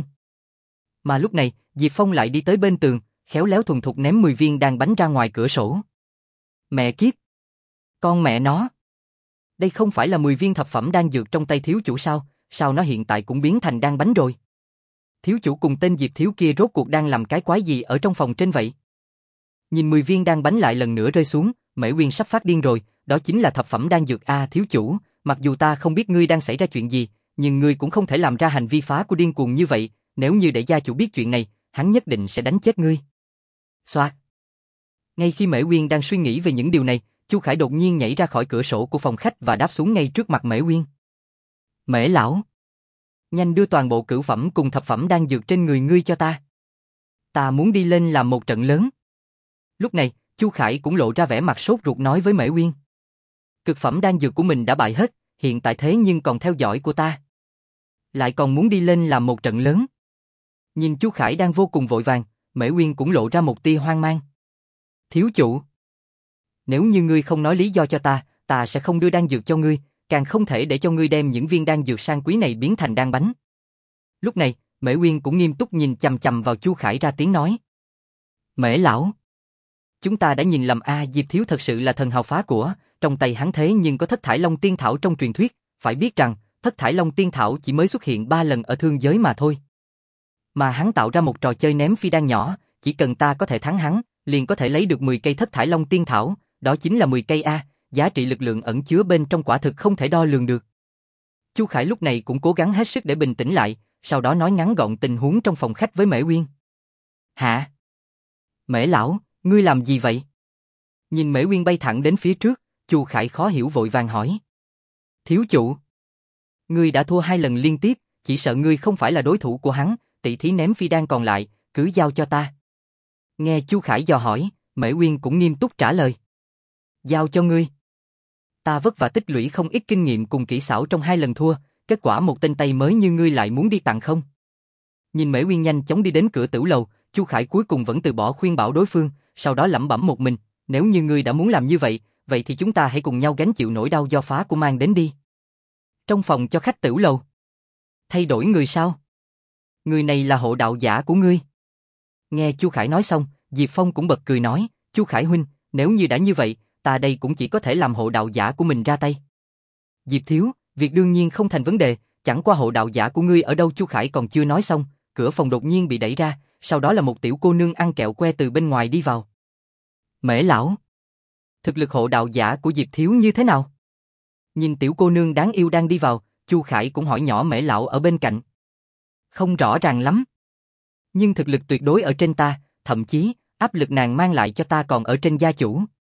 Mà lúc này, Diệp Phong lại đi tới bên tường, khéo léo thuần thục ném mười viên đan bánh ra ngoài cửa sổ. Mẹ kiếp! Con mẹ nó! Đây không phải là mười viên thập phẩm đan dược trong tay thiếu chủ sao, sao nó hiện tại cũng biến thành đan bánh rồi? Thiếu chủ cùng tên Diệp thiếu kia rốt cuộc đang làm cái quái gì ở trong phòng trên vậy? Nhìn mười viên đan bánh lại lần nữa rơi xuống, Mễ Nguyên sắp phát điên rồi, đó chính là thập phẩm đan dược a à, thiếu chủ, mặc dù ta không biết ngươi đang xảy ra chuyện gì, nhưng ngươi cũng không thể làm ra hành vi phá của điên cuồng như vậy, nếu như để gia chủ biết chuyện này, hắn nhất định sẽ đánh chết ngươi. Xoạt. Ngay khi Mễ Nguyên đang suy nghĩ về những điều này, Chu Khải đột nhiên nhảy ra khỏi cửa sổ của phòng khách và đáp xuống ngay trước mặt Mễ Nguyên. Mễ lão, nhanh đưa toàn bộ cửu phẩm cùng thập phẩm đan dược trên người ngươi cho ta. Ta muốn đi lên làm một trận lớn. Lúc này, Chu Khải cũng lộ ra vẻ mặt sốt ruột nói với Mễ Nguyên. Cực phẩm đan dược của mình đã bại hết, hiện tại thế nhưng còn theo dõi của ta. Lại còn muốn đi lên làm một trận lớn. Nhìn Chu Khải đang vô cùng vội vàng, Mễ Nguyên cũng lộ ra một tia hoang mang. Thiếu chủ, nếu như ngươi không nói lý do cho ta, ta sẽ không đưa đan dược cho ngươi, càng không thể để cho ngươi đem những viên đan dược sang quý này biến thành đan bánh. Lúc này, Mễ Nguyên cũng nghiêm túc nhìn chằm chằm vào Chu Khải ra tiếng nói. Mễ lão, chúng ta đã nhìn lầm a, Diệp thiếu thật sự là thần hào phá của, trong tay hắn thế nhưng có thất thải Long Tiên Thảo trong truyền thuyết, phải biết rằng, thất thải Long Tiên Thảo chỉ mới xuất hiện ba lần ở thương giới mà thôi. Mà hắn tạo ra một trò chơi ném phi đan nhỏ, chỉ cần ta có thể thắng hắn, liền có thể lấy được mười cây thất thải Long Tiên Thảo, đó chính là mười cây a, giá trị lực lượng ẩn chứa bên trong quả thực không thể đo lường được. Chu Khải lúc này cũng cố gắng hết sức để bình tĩnh lại, sau đó nói ngắn gọn tình huống trong phòng khách với Mễ Nguyên. Hả? Mễ lão, ngươi làm gì vậy? Nhìn Mễ Nguyên bay thẳng đến phía trước, Chu Khải khó hiểu vội vàng hỏi. Thiếu chủ, ngươi đã thua hai lần liên tiếp, chỉ sợ ngươi không phải là đối thủ của hắn, tỷ thí ném phi đan còn lại, cứ giao cho ta. Nghe Chu Khải dò hỏi, Mễ Uyên cũng nghiêm túc trả lời. Giao cho ngươi. Ta vất vả tích lũy không ít kinh nghiệm cùng kỹ xảo trong hai lần thua, kết quả một tên tay mới như ngươi lại muốn đi tặng không? Nhìn Mễ Uyên nhanh chóng đi đến cửa tửu lầu, Chu Khải cuối cùng vẫn từ bỏ khuyên bảo đối phương, sau đó lẩm bẩm một mình, nếu như ngươi đã muốn làm như vậy, vậy thì chúng ta hãy cùng nhau gánh chịu nỗi đau do phá của mang đến đi. Trong phòng cho khách tửu lầu. Thay đổi người sao? Người này là hộ đạo giả của ngươi. Nghe Chu Khải nói xong, Diệp Phong cũng bật cười nói, Chu Khải huynh, nếu như đã như vậy, ta đây cũng chỉ có thể làm hộ đạo giả của mình ra tay. Diệp thiếu, việc đương nhiên không thành vấn đề, chẳng qua hộ đạo giả của ngươi ở đâu? Chu Khải còn chưa nói xong, cửa phòng đột nhiên bị đẩy ra, sau đó là một tiểu cô nương ăn kẹo que từ bên ngoài đi vào. Mễ lão, thực lực hộ đạo giả của Diệp thiếu như thế nào? Nhìn tiểu cô nương đáng yêu đang đi vào, Chu Khải cũng hỏi nhỏ Mễ lão ở bên cạnh. Không rõ ràng lắm, nhưng thực lực tuyệt đối ở trên ta, thậm chí áp lực nàng mang lại cho ta còn ở trên gia chủ.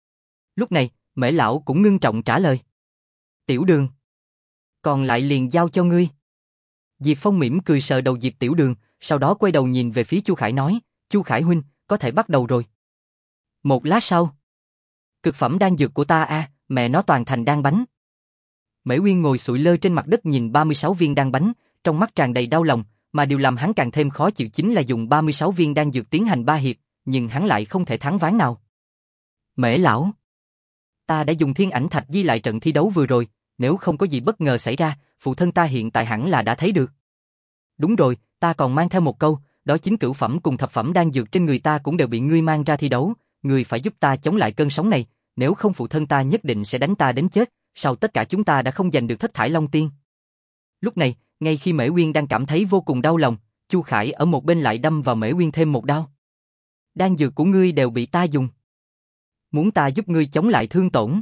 Lúc này, Mễ lão cũng ngưng trọng trả lời. Tiểu Đường, còn lại liền giao cho ngươi. Diệp Phong mỉm cười sờ đầu Diệp Tiểu Đường, sau đó quay đầu nhìn về phía Chu Khải nói, Chu Khải huynh, có thể bắt đầu rồi. Một lát sau, cực phẩm đan dược của ta a, à, mẹ nó toàn thành đan bánh. Mễ Uyên ngồi sụi lơ trên mặt đất nhìn ba mươi sáu viên đan bánh, trong mắt tràn đầy đau lòng, mà điều làm hắn càng thêm khó chịu chính là dùng ba mươi sáu viên đan dược tiến hành ba hiệp, nhưng hắn lại không thể thắng ván nào. Mễ lão, ta đã dùng thiên ảnh thạch ghi lại trận thi đấu vừa rồi, nếu không có gì bất ngờ xảy ra, phụ thân ta hiện tại hẳn là đã thấy được. Đúng rồi, ta còn mang theo một câu, đó chính cửu phẩm cùng thập phẩm đan dược trên người ta cũng đều bị ngươi mang ra thi đấu, ngươi phải giúp ta chống lại cơn sóng này, nếu không phụ thân ta nhất định sẽ đánh ta đến chết, sau tất cả chúng ta đã không giành được thất thải long tiên. Lúc này, ngay khi Mễ Uyên đang cảm thấy vô cùng đau lòng, Chu Khải ở một bên lại đâm vào Mễ Uyên thêm một đao. Đan dược của ngươi đều bị ta dùng. Muốn ta giúp ngươi chống lại thương tổn?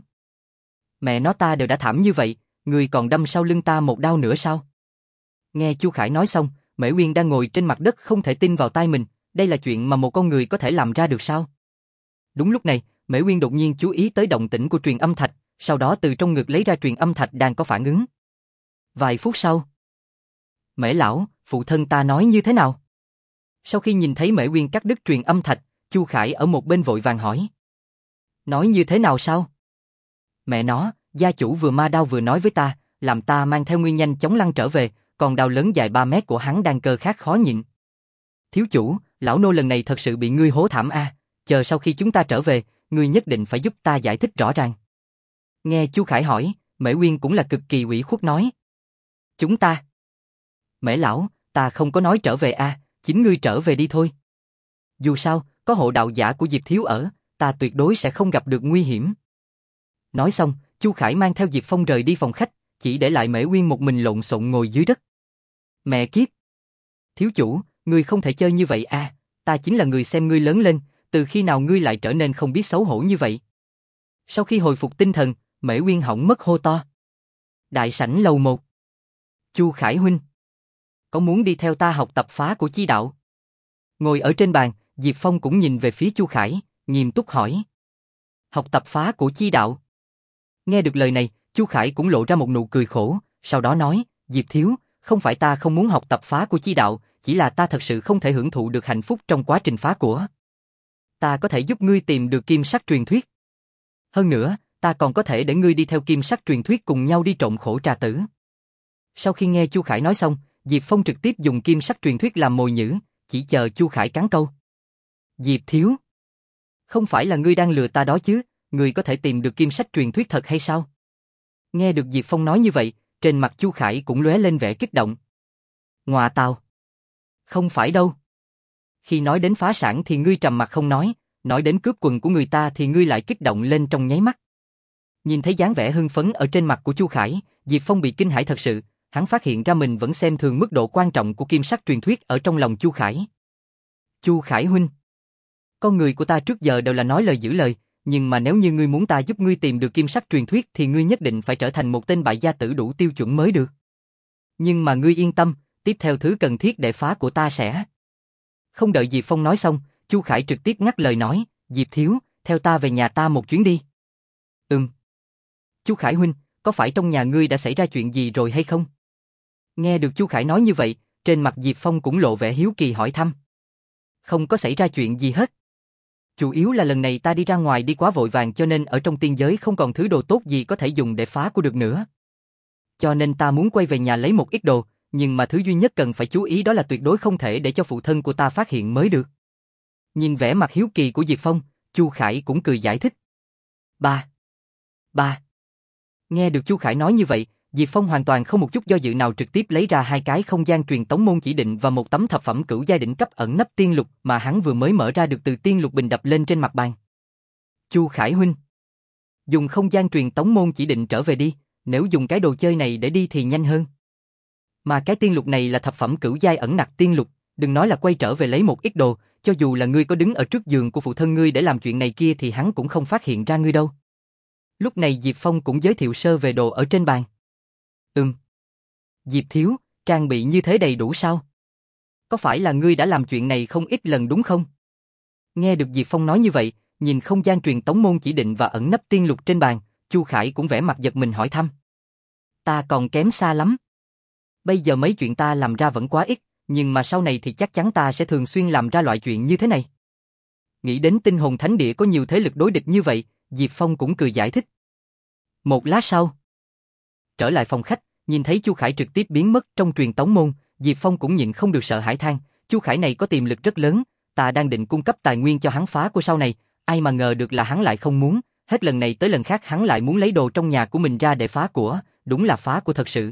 Mẹ nó, ta đều đã thảm như vậy, ngươi còn đâm sau lưng ta một đao nữa sao? Nghe Chu Khải nói xong, Mễ Uyên đang ngồi trên mặt đất không thể tin vào tai mình, đây là chuyện mà một con người có thể làm ra được sao? Đúng lúc này, Mễ Uyên đột nhiên chú ý tới động tĩnh của truyền âm thạch, sau đó từ trong ngực lấy ra truyền âm thạch đang có phản ứng. Vài phút sau, Mễ lão, phụ thân ta nói như thế nào? Sau khi nhìn thấy Mễ Uyên cắt đứt truyền âm thạch, Chu Khải ở một bên vội vàng hỏi. Nói như thế nào sao? Mẹ nó, gia chủ vừa ma đao vừa nói với ta, làm ta mang theo ngươi nhanh chóng lăn trở về, còn đao lớn dài ba mét của hắn đang cơ khát khó nhịn. Thiếu chủ, lão nô lần này thật sự bị ngươi hố thảm a, à. Chờ sau khi chúng ta trở về, ngươi nhất định phải giúp ta giải thích rõ ràng. Nghe Chu Khải hỏi, Mễ Uyên cũng là cực kỳ ủy khuất nói. Chúng ta? Mễ lão, ta không có nói trở về a, à, chính ngươi trở về đi thôi. Dù sao, có hộ đạo giả của Diệp thiếu ở, ta tuyệt đối sẽ không gặp được nguy hiểm. Nói xong, Chu Khải mang theo Diệp Phong rời đi phòng khách, chỉ để lại Mễ Uyên một mình lộn xộn ngồi dưới đất. Mẹ kiếp! Thiếu chủ, ngươi không thể chơi như vậy à, ta chính là người xem ngươi lớn lên, từ khi nào ngươi lại trở nên không biết xấu hổ như vậy? Sau khi hồi phục tinh thần, Mễ Uyên hỏng mất hô to. Đại sảnh lầu một. Chu Khải huynh, có muốn đi theo ta học tập phá của chi đạo? Ngồi ở trên bàn, Diệp Phong cũng nhìn về phía Chu Khải, nghiêm túc hỏi. Học tập phá của chi đạo? Nghe được lời này, Chu Khải cũng lộ ra một nụ cười khổ, sau đó nói, Diệp thiếu, không phải ta không muốn học tập phá của chi đạo, chỉ là ta thật sự không thể hưởng thụ được hạnh phúc trong quá trình phá của. Ta có thể giúp ngươi tìm được kim sắc truyền thuyết. Hơn nữa, ta còn có thể để ngươi đi theo kim sắc truyền thuyết cùng nhau đi trộn khổ trà tử. Sau khi nghe Chu Khải nói xong, Diệp Phong trực tiếp dùng kim sắc truyền thuyết làm mồi nhử, chỉ chờ Chu Khải cắn câu. Diệp thiếu, không phải là ngươi đang lừa ta đó chứ, ngươi có thể tìm được kim sắc truyền thuyết thật hay sao? Nghe được Diệp Phong nói như vậy, trên mặt Chu Khải cũng lóe lên vẻ kích động. Ngoà tào, không phải đâu. Khi nói đến phá sản thì ngươi trầm mặt không nói, nói đến cướp quần của người ta thì ngươi lại kích động lên trong nháy mắt. Nhìn thấy dáng vẻ hưng phấn ở trên mặt của Chu Khải, Diệp Phong bị kinh hãi thật sự, hắn phát hiện ra mình vẫn xem thường mức độ quan trọng của kim sắc truyền thuyết ở trong lòng Chu Khải. Chu Khải huynh, con người của ta trước giờ đều là nói lời giữ lời, nhưng mà nếu như ngươi muốn ta giúp ngươi tìm được kim sắc truyền thuyết thì ngươi nhất định phải trở thành một tên bại gia tử đủ tiêu chuẩn mới được. Nhưng mà ngươi yên tâm, tiếp theo thứ cần thiết để phá của ta sẽ... Không đợi Diệp Phong nói xong, Chu Khải trực tiếp ngắt lời nói, Diệp thiếu, theo ta về nhà ta một chuyến đi. Ừm. Chu Khải huynh, có phải trong nhà ngươi đã xảy ra chuyện gì rồi hay không? Nghe được Chu Khải nói như vậy, trên mặt Diệp Phong cũng lộ vẻ hiếu kỳ hỏi thăm. Không có xảy ra chuyện gì hết. Chủ yếu là lần này ta đi ra ngoài đi quá vội vàng cho nên ở trong tiên giới không còn thứ đồ tốt gì có thể dùng để phá của được nữa. Cho nên ta muốn quay về nhà lấy một ít đồ, nhưng mà thứ duy nhất cần phải chú ý đó là tuyệt đối không thể để cho phụ thân của ta phát hiện mới được. Nhìn vẻ mặt hiếu kỳ của Diệp Phong, Chu Khải cũng cười giải thích. Ba. Ba. Nghe được Chu Khải nói như vậy, Diệp Phong hoàn toàn không một chút do dự nào trực tiếp lấy ra hai cái không gian truyền tống môn chỉ định và một tấm thập phẩm cửu giai đỉnh cấp ẩn nấp tiên lục mà hắn vừa mới mở ra được từ tiên lục bình đập lên trên mặt bàn. Chu Khải huynh, dùng không gian truyền tống môn chỉ định trở về đi, nếu dùng cái đồ chơi này để đi thì nhanh hơn. Mà cái tiên lục này là thập phẩm cửu giai ẩn nặc tiên lục, đừng nói là quay trở về lấy một ít đồ, cho dù là ngươi có đứng ở trước giường của phụ thân ngươi để làm chuyện này kia thì hắn cũng không phát hiện ra ngươi đâu. Lúc này Diệp Phong cũng giới thiệu sơ về đồ ở trên bàn. Ừm. Diệp thiếu, trang bị như thế đầy đủ sao? Có phải là ngươi đã làm chuyện này không ít lần đúng không? Nghe được Diệp Phong nói như vậy, nhìn không gian truyền tống môn chỉ định và ẩn nấp tiên lục trên bàn, Chu Khải cũng vẻ mặt giật mình hỏi thăm. Ta còn kém xa lắm. Bây giờ mấy chuyện ta làm ra vẫn quá ít, nhưng mà sau này thì chắc chắn ta sẽ thường xuyên làm ra loại chuyện như thế này. Nghĩ đến tinh hồn thánh địa có nhiều thế lực đối địch như vậy, Diệp Phong cũng cười giải thích. Một lát sau, trở lại phòng khách, nhìn thấy Chu Khải trực tiếp biến mất trong truyền tống môn, Diệp Phong cũng nhịn không được sợ hãi than, Chu Khải này có tiềm lực rất lớn, ta đang định cung cấp tài nguyên cho hắn phá của sau này, ai mà ngờ được là hắn lại không muốn, hết lần này tới lần khác hắn lại muốn lấy đồ trong nhà của mình ra để phá của, đúng là phá của thật sự.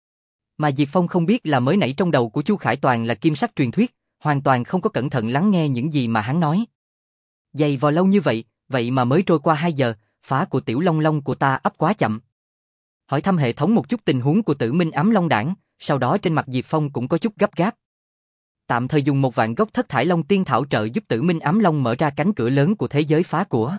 Mà Diệp Phong không biết là mới nãy trong đầu của Chu Khải toàn là kim sắc truyền thuyết, hoàn toàn không có cẩn thận lắng nghe những gì mà hắn nói. Dày vò lâu như vậy, vậy mà mới trôi qua hai giờ, phá của tiểu long long của ta ấp quá chậm. Hỏi thăm hệ thống một chút tình huống của Tử Minh ám long đảng, sau đó trên mặt Diệp Phong cũng có chút gấp gáp. Tạm thời dùng một vạn gốc thất thải long tiên thảo trợ giúp Tử Minh ám long mở ra cánh cửa lớn của thế giới phá của.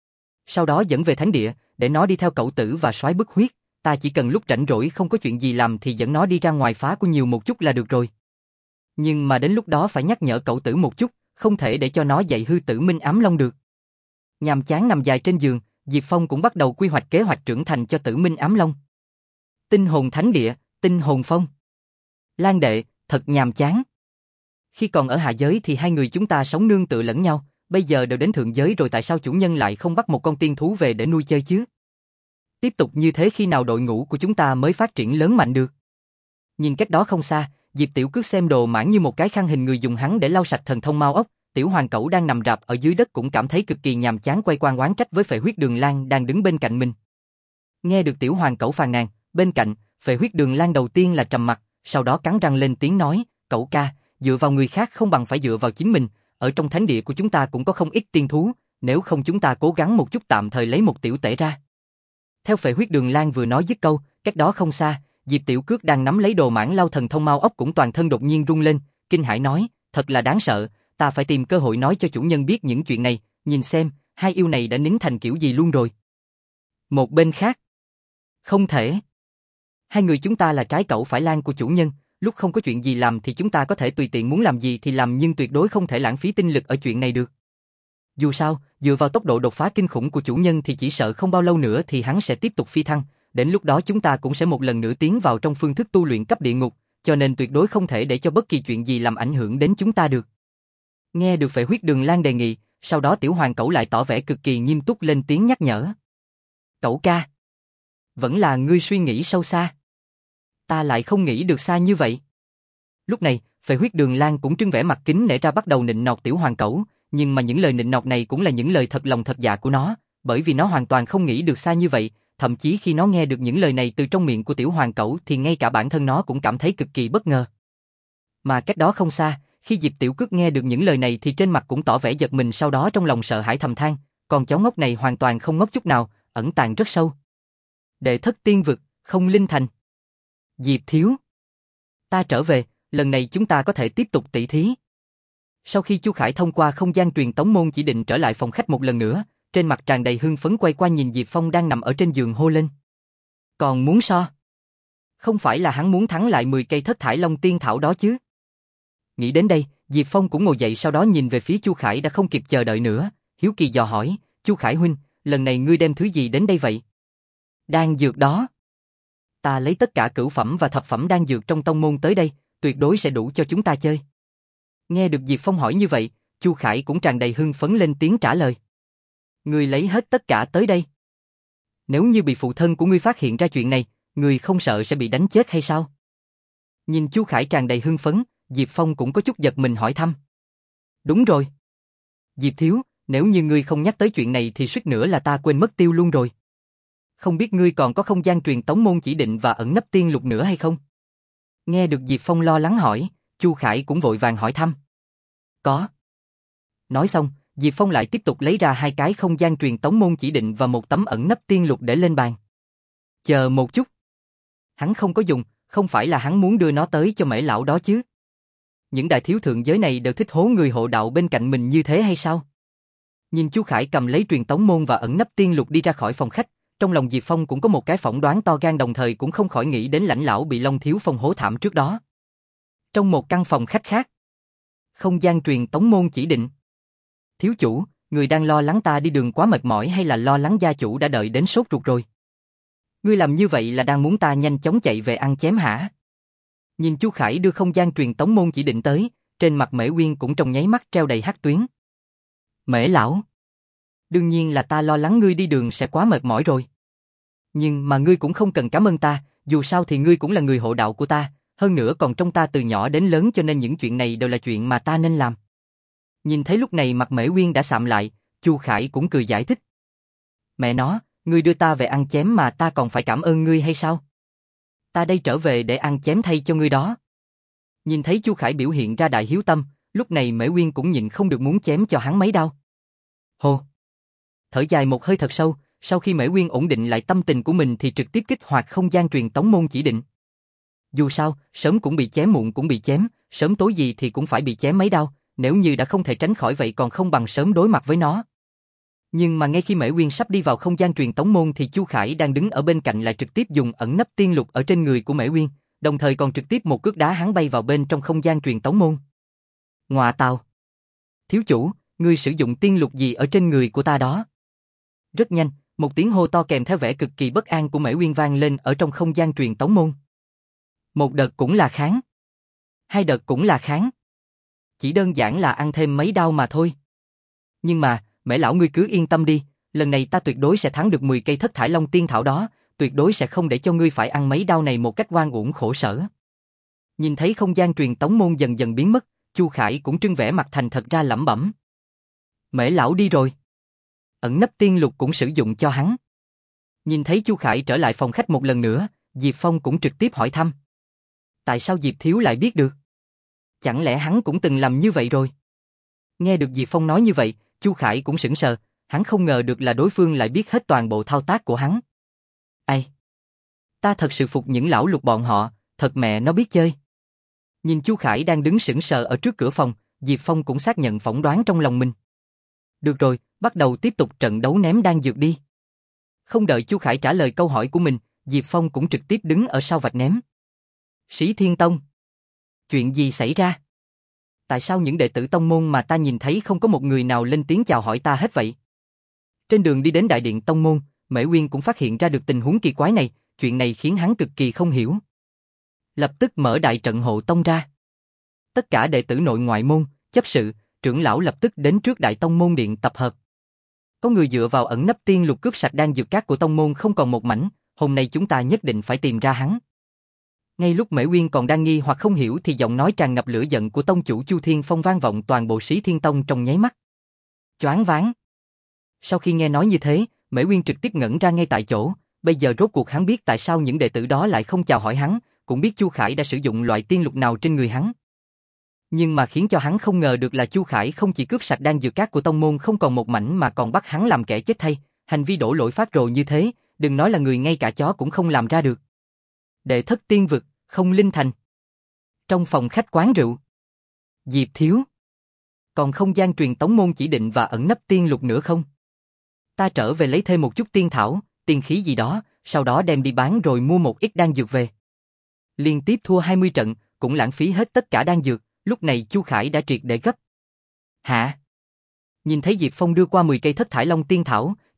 Sau đó dẫn về thánh địa, để nó đi theo cậu tử và soái bức huyết, ta chỉ cần lúc rảnh rỗi không có chuyện gì làm thì dẫn nó đi ra ngoài phá của nhiều một chút là được rồi. Nhưng mà đến lúc đó phải nhắc nhở cậu tử một chút, không thể để cho nó dạy hư Tử Minh ám long được. Nhàm chán nằm dài trên giường, Diệp Phong cũng bắt đầu quy hoạch kế hoạch trưởng thành cho Tử Minh ám long. Tinh hồn thánh địa, tinh hồn phong. Lan đệ, thật nhàm chán. Khi còn ở hạ giới thì hai người chúng ta sống nương tựa lẫn nhau, bây giờ đều đến thượng giới rồi tại sao chủ nhân lại không bắt một con tiên thú về để nuôi chơi chứ? Tiếp tục như thế khi nào đội ngũ của chúng ta mới phát triển lớn mạnh được? Nhìn cách đó không xa, Diệp Tiểu Cước xem đồ mãn như một cái khăn hình người dùng hắn để lau sạch thần thông mau ốc, Tiểu Hoàng Cẩu đang nằm rạp ở dưới đất cũng cảm thấy cực kỳ nhàm chán quay qua oán trách với Phệ Huyết Đường Lang đang đứng bên cạnh mình. Nghe được Tiểu Hoàng Cẩu phàn nàn, bên cạnh, Phệ Huyết Đường Lang đầu tiên là trầm mặt, sau đó cắn răng lên tiếng nói, "Cẩu ca, dựa vào người khác không bằng phải dựa vào chính mình, ở trong thánh địa của chúng ta cũng có không ít tiên thú, nếu không chúng ta cố gắng một chút tạm thời lấy một tiểu tể ra." Theo Phệ Huyết Đường Lang vừa nói dứt câu, cách đó không xa, Diệp Tiểu Cước đang nắm lấy đồ mãn lau thần thông mau ốc cũng toàn thân đột nhiên rung lên, kinh hãi nói, "Thật là đáng sợ, ta phải tìm cơ hội nói cho chủ nhân biết những chuyện này, nhìn xem, hai yêu này đã nín thành kiểu gì luôn rồi." Một bên khác, "Không thể. Hai người chúng ta là trái cẩu phải lan của chủ nhân, lúc không có chuyện gì làm thì chúng ta có thể tùy tiện muốn làm gì thì làm nhưng tuyệt đối không thể lãng phí tinh lực ở chuyện này được. Dù sao, dựa vào tốc độ đột phá kinh khủng của chủ nhân thì chỉ sợ không bao lâu nữa thì hắn sẽ tiếp tục phi thăng, đến lúc đó chúng ta cũng sẽ một lần nữa tiến vào trong phương thức tu luyện cấp địa ngục, cho nên tuyệt đối không thể để cho bất kỳ chuyện gì làm ảnh hưởng đến chúng ta được." Nghe được Phệ Huyết Đường Lang đề nghị, sau đó Tiểu Hoàng Cẩu lại tỏ vẻ cực kỳ nghiêm túc lên tiếng nhắc nhở. "Cẩu ca, vẫn là ngươi suy nghĩ sâu xa. Ta lại không nghĩ được xa như vậy." Lúc này, Phệ Huyết Đường Lang cũng trưng vẻ mặt kính nể ra bắt đầu nịnh nọt Tiểu Hoàng Cẩu, nhưng mà những lời nịnh nọt này cũng là những lời thật lòng thật dạ của nó, bởi vì nó hoàn toàn không nghĩ được xa như vậy, thậm chí khi nó nghe được những lời này từ trong miệng của Tiểu Hoàng Cẩu thì ngay cả bản thân nó cũng cảm thấy cực kỳ bất ngờ. Mà cách đó không xa, khi Diệp Tiểu Cước nghe được những lời này thì trên mặt cũng tỏ vẻ giật mình, sau đó trong lòng sợ hãi thầm than, con cháu ngốc này hoàn toàn không ngốc chút nào, ẩn tàng rất sâu. Đệ thất tiên vực, không linh thành. Diệp thiếu, ta trở về, lần này chúng ta có thể tiếp tục tỷ thí. Sau khi Chu Khải thông qua không gian truyền tống môn chỉ định trở lại phòng khách một lần nữa, trên mặt tràn đầy hưng phấn quay qua nhìn Diệp Phong đang nằm ở trên giường hô lên. Còn muốn so? Không phải là hắn muốn thắng lại mười cây thất thải long tiên thảo đó chứ? Nghĩ đến đây, Diệp Phong cũng ngồi dậy, sau đó nhìn về phía Chu Khải đã không kịp chờ đợi nữa, hiếu kỳ dò hỏi, "Chu Khải huynh, lần này ngươi đem thứ gì đến đây vậy?" Đan dược đó. Ta lấy tất cả cửu phẩm và thập phẩm đan dược trong tông môn tới đây, tuyệt đối sẽ đủ cho chúng ta chơi. Nghe được Diệp Phong hỏi như vậy, Chu Khải cũng tràn đầy hưng phấn lên tiếng trả lời. Ngươi lấy hết tất cả tới đây. Nếu như bị phụ thân của ngươi phát hiện ra chuyện này, ngươi không sợ sẽ bị đánh chết hay sao? Nhìn Chu Khải tràn đầy hưng phấn, Diệp Phong cũng có chút giật mình hỏi thăm. Đúng rồi. Diệp thiếu, nếu như ngươi không nhắc tới chuyện này thì suýt nữa là ta quên mất tiêu luôn rồi. Không biết ngươi còn có không gian truyền tống môn chỉ định và ẩn nấp tiên lục nữa hay không? Nghe được Diệp Phong lo lắng hỏi, Chu Khải cũng vội vàng hỏi thăm. Có. Nói xong, Diệp Phong lại tiếp tục lấy ra hai cái không gian truyền tống môn chỉ định và một tấm ẩn nấp tiên lục để lên bàn. Chờ một chút. Hắn không có dùng, không phải là hắn muốn đưa nó tới cho Mễ lão đó chứ? Những đại thiếu thượng giới này đều thích hố người hộ đạo bên cạnh mình như thế hay sao? Nhìn Chu Khải cầm lấy truyền tống môn và ẩn nấp tiên lục đi ra khỏi phòng khách, trong lòng Diệp Phong cũng có một cái phỏng đoán to gan, đồng thời cũng không khỏi nghĩ đến lãnh lão bị Long Thiếu Phong hố thảm trước đó. Trong một căn phòng khách khác, không gian truyền tống môn chỉ định. Thiếu chủ, người đang lo lắng ta đi đường quá mệt mỏi hay là lo lắng gia chủ đã đợi đến sốt ruột rồi? Ngươi làm như vậy là đang muốn ta nhanh chóng chạy về ăn chém hả? Nhìn Chu Khải đưa không gian truyền tống môn chỉ định tới, trên mặt Mễ Uyên cũng trong nháy mắt treo đầy hắc tuyến. Mễ lão, đương nhiên là ta lo lắng ngươi đi đường sẽ quá mệt mỏi rồi. Nhưng mà ngươi cũng không cần cảm ơn ta, dù sao thì ngươi cũng là người hộ đạo của ta, hơn nữa còn trông ta từ nhỏ đến lớn, cho nên những chuyện này đều là chuyện mà ta nên làm. Nhìn thấy lúc này mặt Mễ Uyên đã sạm lại, Chu Khải cũng cười giải thích. Mẹ nó, ngươi đưa ta về ăn chém mà ta còn phải cảm ơn ngươi hay sao? Ta đây trở về để ăn chém thay cho ngươi đó. Nhìn thấy Chu Khải biểu hiện ra đại hiếu tâm, lúc này Mễ Uyên cũng nhịn không được muốn chém cho hắn mấy đao. Hồ. Thở dài một hơi thật sâu, sau khi Mễ Uyên ổn định lại tâm tình của mình thì trực tiếp kích hoạt không gian truyền tống môn chỉ định. Dù sao, sớm cũng bị chém muộn cũng bị chém, sớm tối gì thì cũng phải bị chém mấy đao, nếu như đã không thể tránh khỏi vậy còn không bằng sớm đối mặt với nó. Nhưng mà ngay khi Mễ Uyên sắp đi vào không gian truyền tống môn thì Chu Khải đang đứng ở bên cạnh lại trực tiếp dùng ẩn nấp tiên lục ở trên người của Mễ Uyên, đồng thời còn trực tiếp một cước đá hắn bay vào bên trong không gian truyền tống môn. Ngọa tào! Thiếu chủ, ngươi sử dụng tiên lục gì ở trên người của ta đó? Rất nhanh, một tiếng hô to kèm theo vẻ cực kỳ bất an của Mễ Uyên vang lên ở trong không gian truyền tống môn. Một đợt cũng là kháng. Hai đợt cũng là kháng. Chỉ đơn giản là ăn thêm mấy đao mà thôi. Nhưng mà, Mễ lão ngươi cứ yên tâm đi, lần này ta tuyệt đối sẽ thắng được mười cây thất thải long tiên thảo đó, tuyệt đối sẽ không để cho ngươi phải ăn mấy đao này một cách oan uổng khổ sở. Nhìn thấy không gian truyền tống môn dần dần biến mất, Chu Khải cũng trưng vẻ mặt thành thật ra lẩm bẩm. Mễ lão đi rồi. Ẩn nấp tiên lục cũng sử dụng cho hắn. Nhìn thấy Chu Khải trở lại phòng khách một lần nữa, Diệp Phong cũng trực tiếp hỏi thăm. Tại sao Diệp thiếu lại biết được? Chẳng lẽ hắn cũng từng làm như vậy rồi? Nghe được Diệp Phong nói như vậy, Chu Khải cũng sững sờ, hắn không ngờ được là đối phương lại biết hết toàn bộ thao tác của hắn. Ai? Ta thật sự phục những lão lục bọn họ, thật mẹ nó biết chơi. Nhìn Chu Khải đang đứng sững sờ ở trước cửa phòng, Diệp Phong cũng xác nhận phỏng đoán trong lòng mình. Được rồi, bắt đầu tiếp tục trận đấu ném đan dược đi. Không đợi Chu Khải trả lời câu hỏi của mình, Diệp Phong cũng trực tiếp đứng ở sau vạch ném. Sĩ Thiên Tông. Chuyện gì xảy ra? Tại sao những đệ tử tông môn mà ta nhìn thấy không có một người nào lên tiếng chào hỏi ta hết vậy? Trên đường đi đến đại điện tông môn, Mễ Uyên cũng phát hiện ra được tình huống kỳ quái này, chuyện này khiến hắn cực kỳ không hiểu. Lập tức mở đại trận hộ tông ra. Tất cả đệ tử nội ngoại môn, chấp sự, trưởng lão lập tức đến trước đại tông môn điện tập hợp. Có người dựa vào ẩn nấp tiên lục cướp sạch đan dược cát của tông môn không còn một mảnh, hôm nay chúng ta nhất định phải tìm ra hắn. Ngay lúc Mễ Uyên còn đang nghi hoặc không hiểu thì giọng nói tràn ngập lửa giận của tông chủ Chu Thiên Phong vang vọng toàn bộ Sĩ Thiên Tông trong nháy mắt. Choáng váng. Sau khi nghe nói như thế, Mễ Uyên trực tiếp ngẩn ra ngay tại chỗ, bây giờ rốt cuộc hắn biết tại sao những đệ tử đó lại không chào hỏi hắn, cũng biết Chu Khải đã sử dụng loại tiên lục nào trên người hắn. Nhưng mà khiến cho hắn không ngờ được là Chu Khải không chỉ cướp sạch đan dược cát của tông môn không còn một mảnh mà còn bắt hắn làm kẻ chết thay, hành vi đổ lỗi phát rồ như thế, đừng nói là người ngay cả chó cũng không làm ra được. Đệ thất tiên vực, không linh thành. Trong phòng khách quán rượu. Diệp thiếu. Còn không gian truyền tống môn chỉ định và ẩn nấp tiên lục nữa không? Ta trở về lấy thêm một chút tiên thảo, tiên khí gì đó, sau đó đem đi bán rồi mua một ít đan dược về. Liên tiếp thua hai mươi trận, cũng lãng phí hết tất cả đan dược, lúc này Chu Khải đã triệt để gấp. Hả? Nhìn thấy Diệp Phong đưa qua mười cây thất thải long tiên thảo,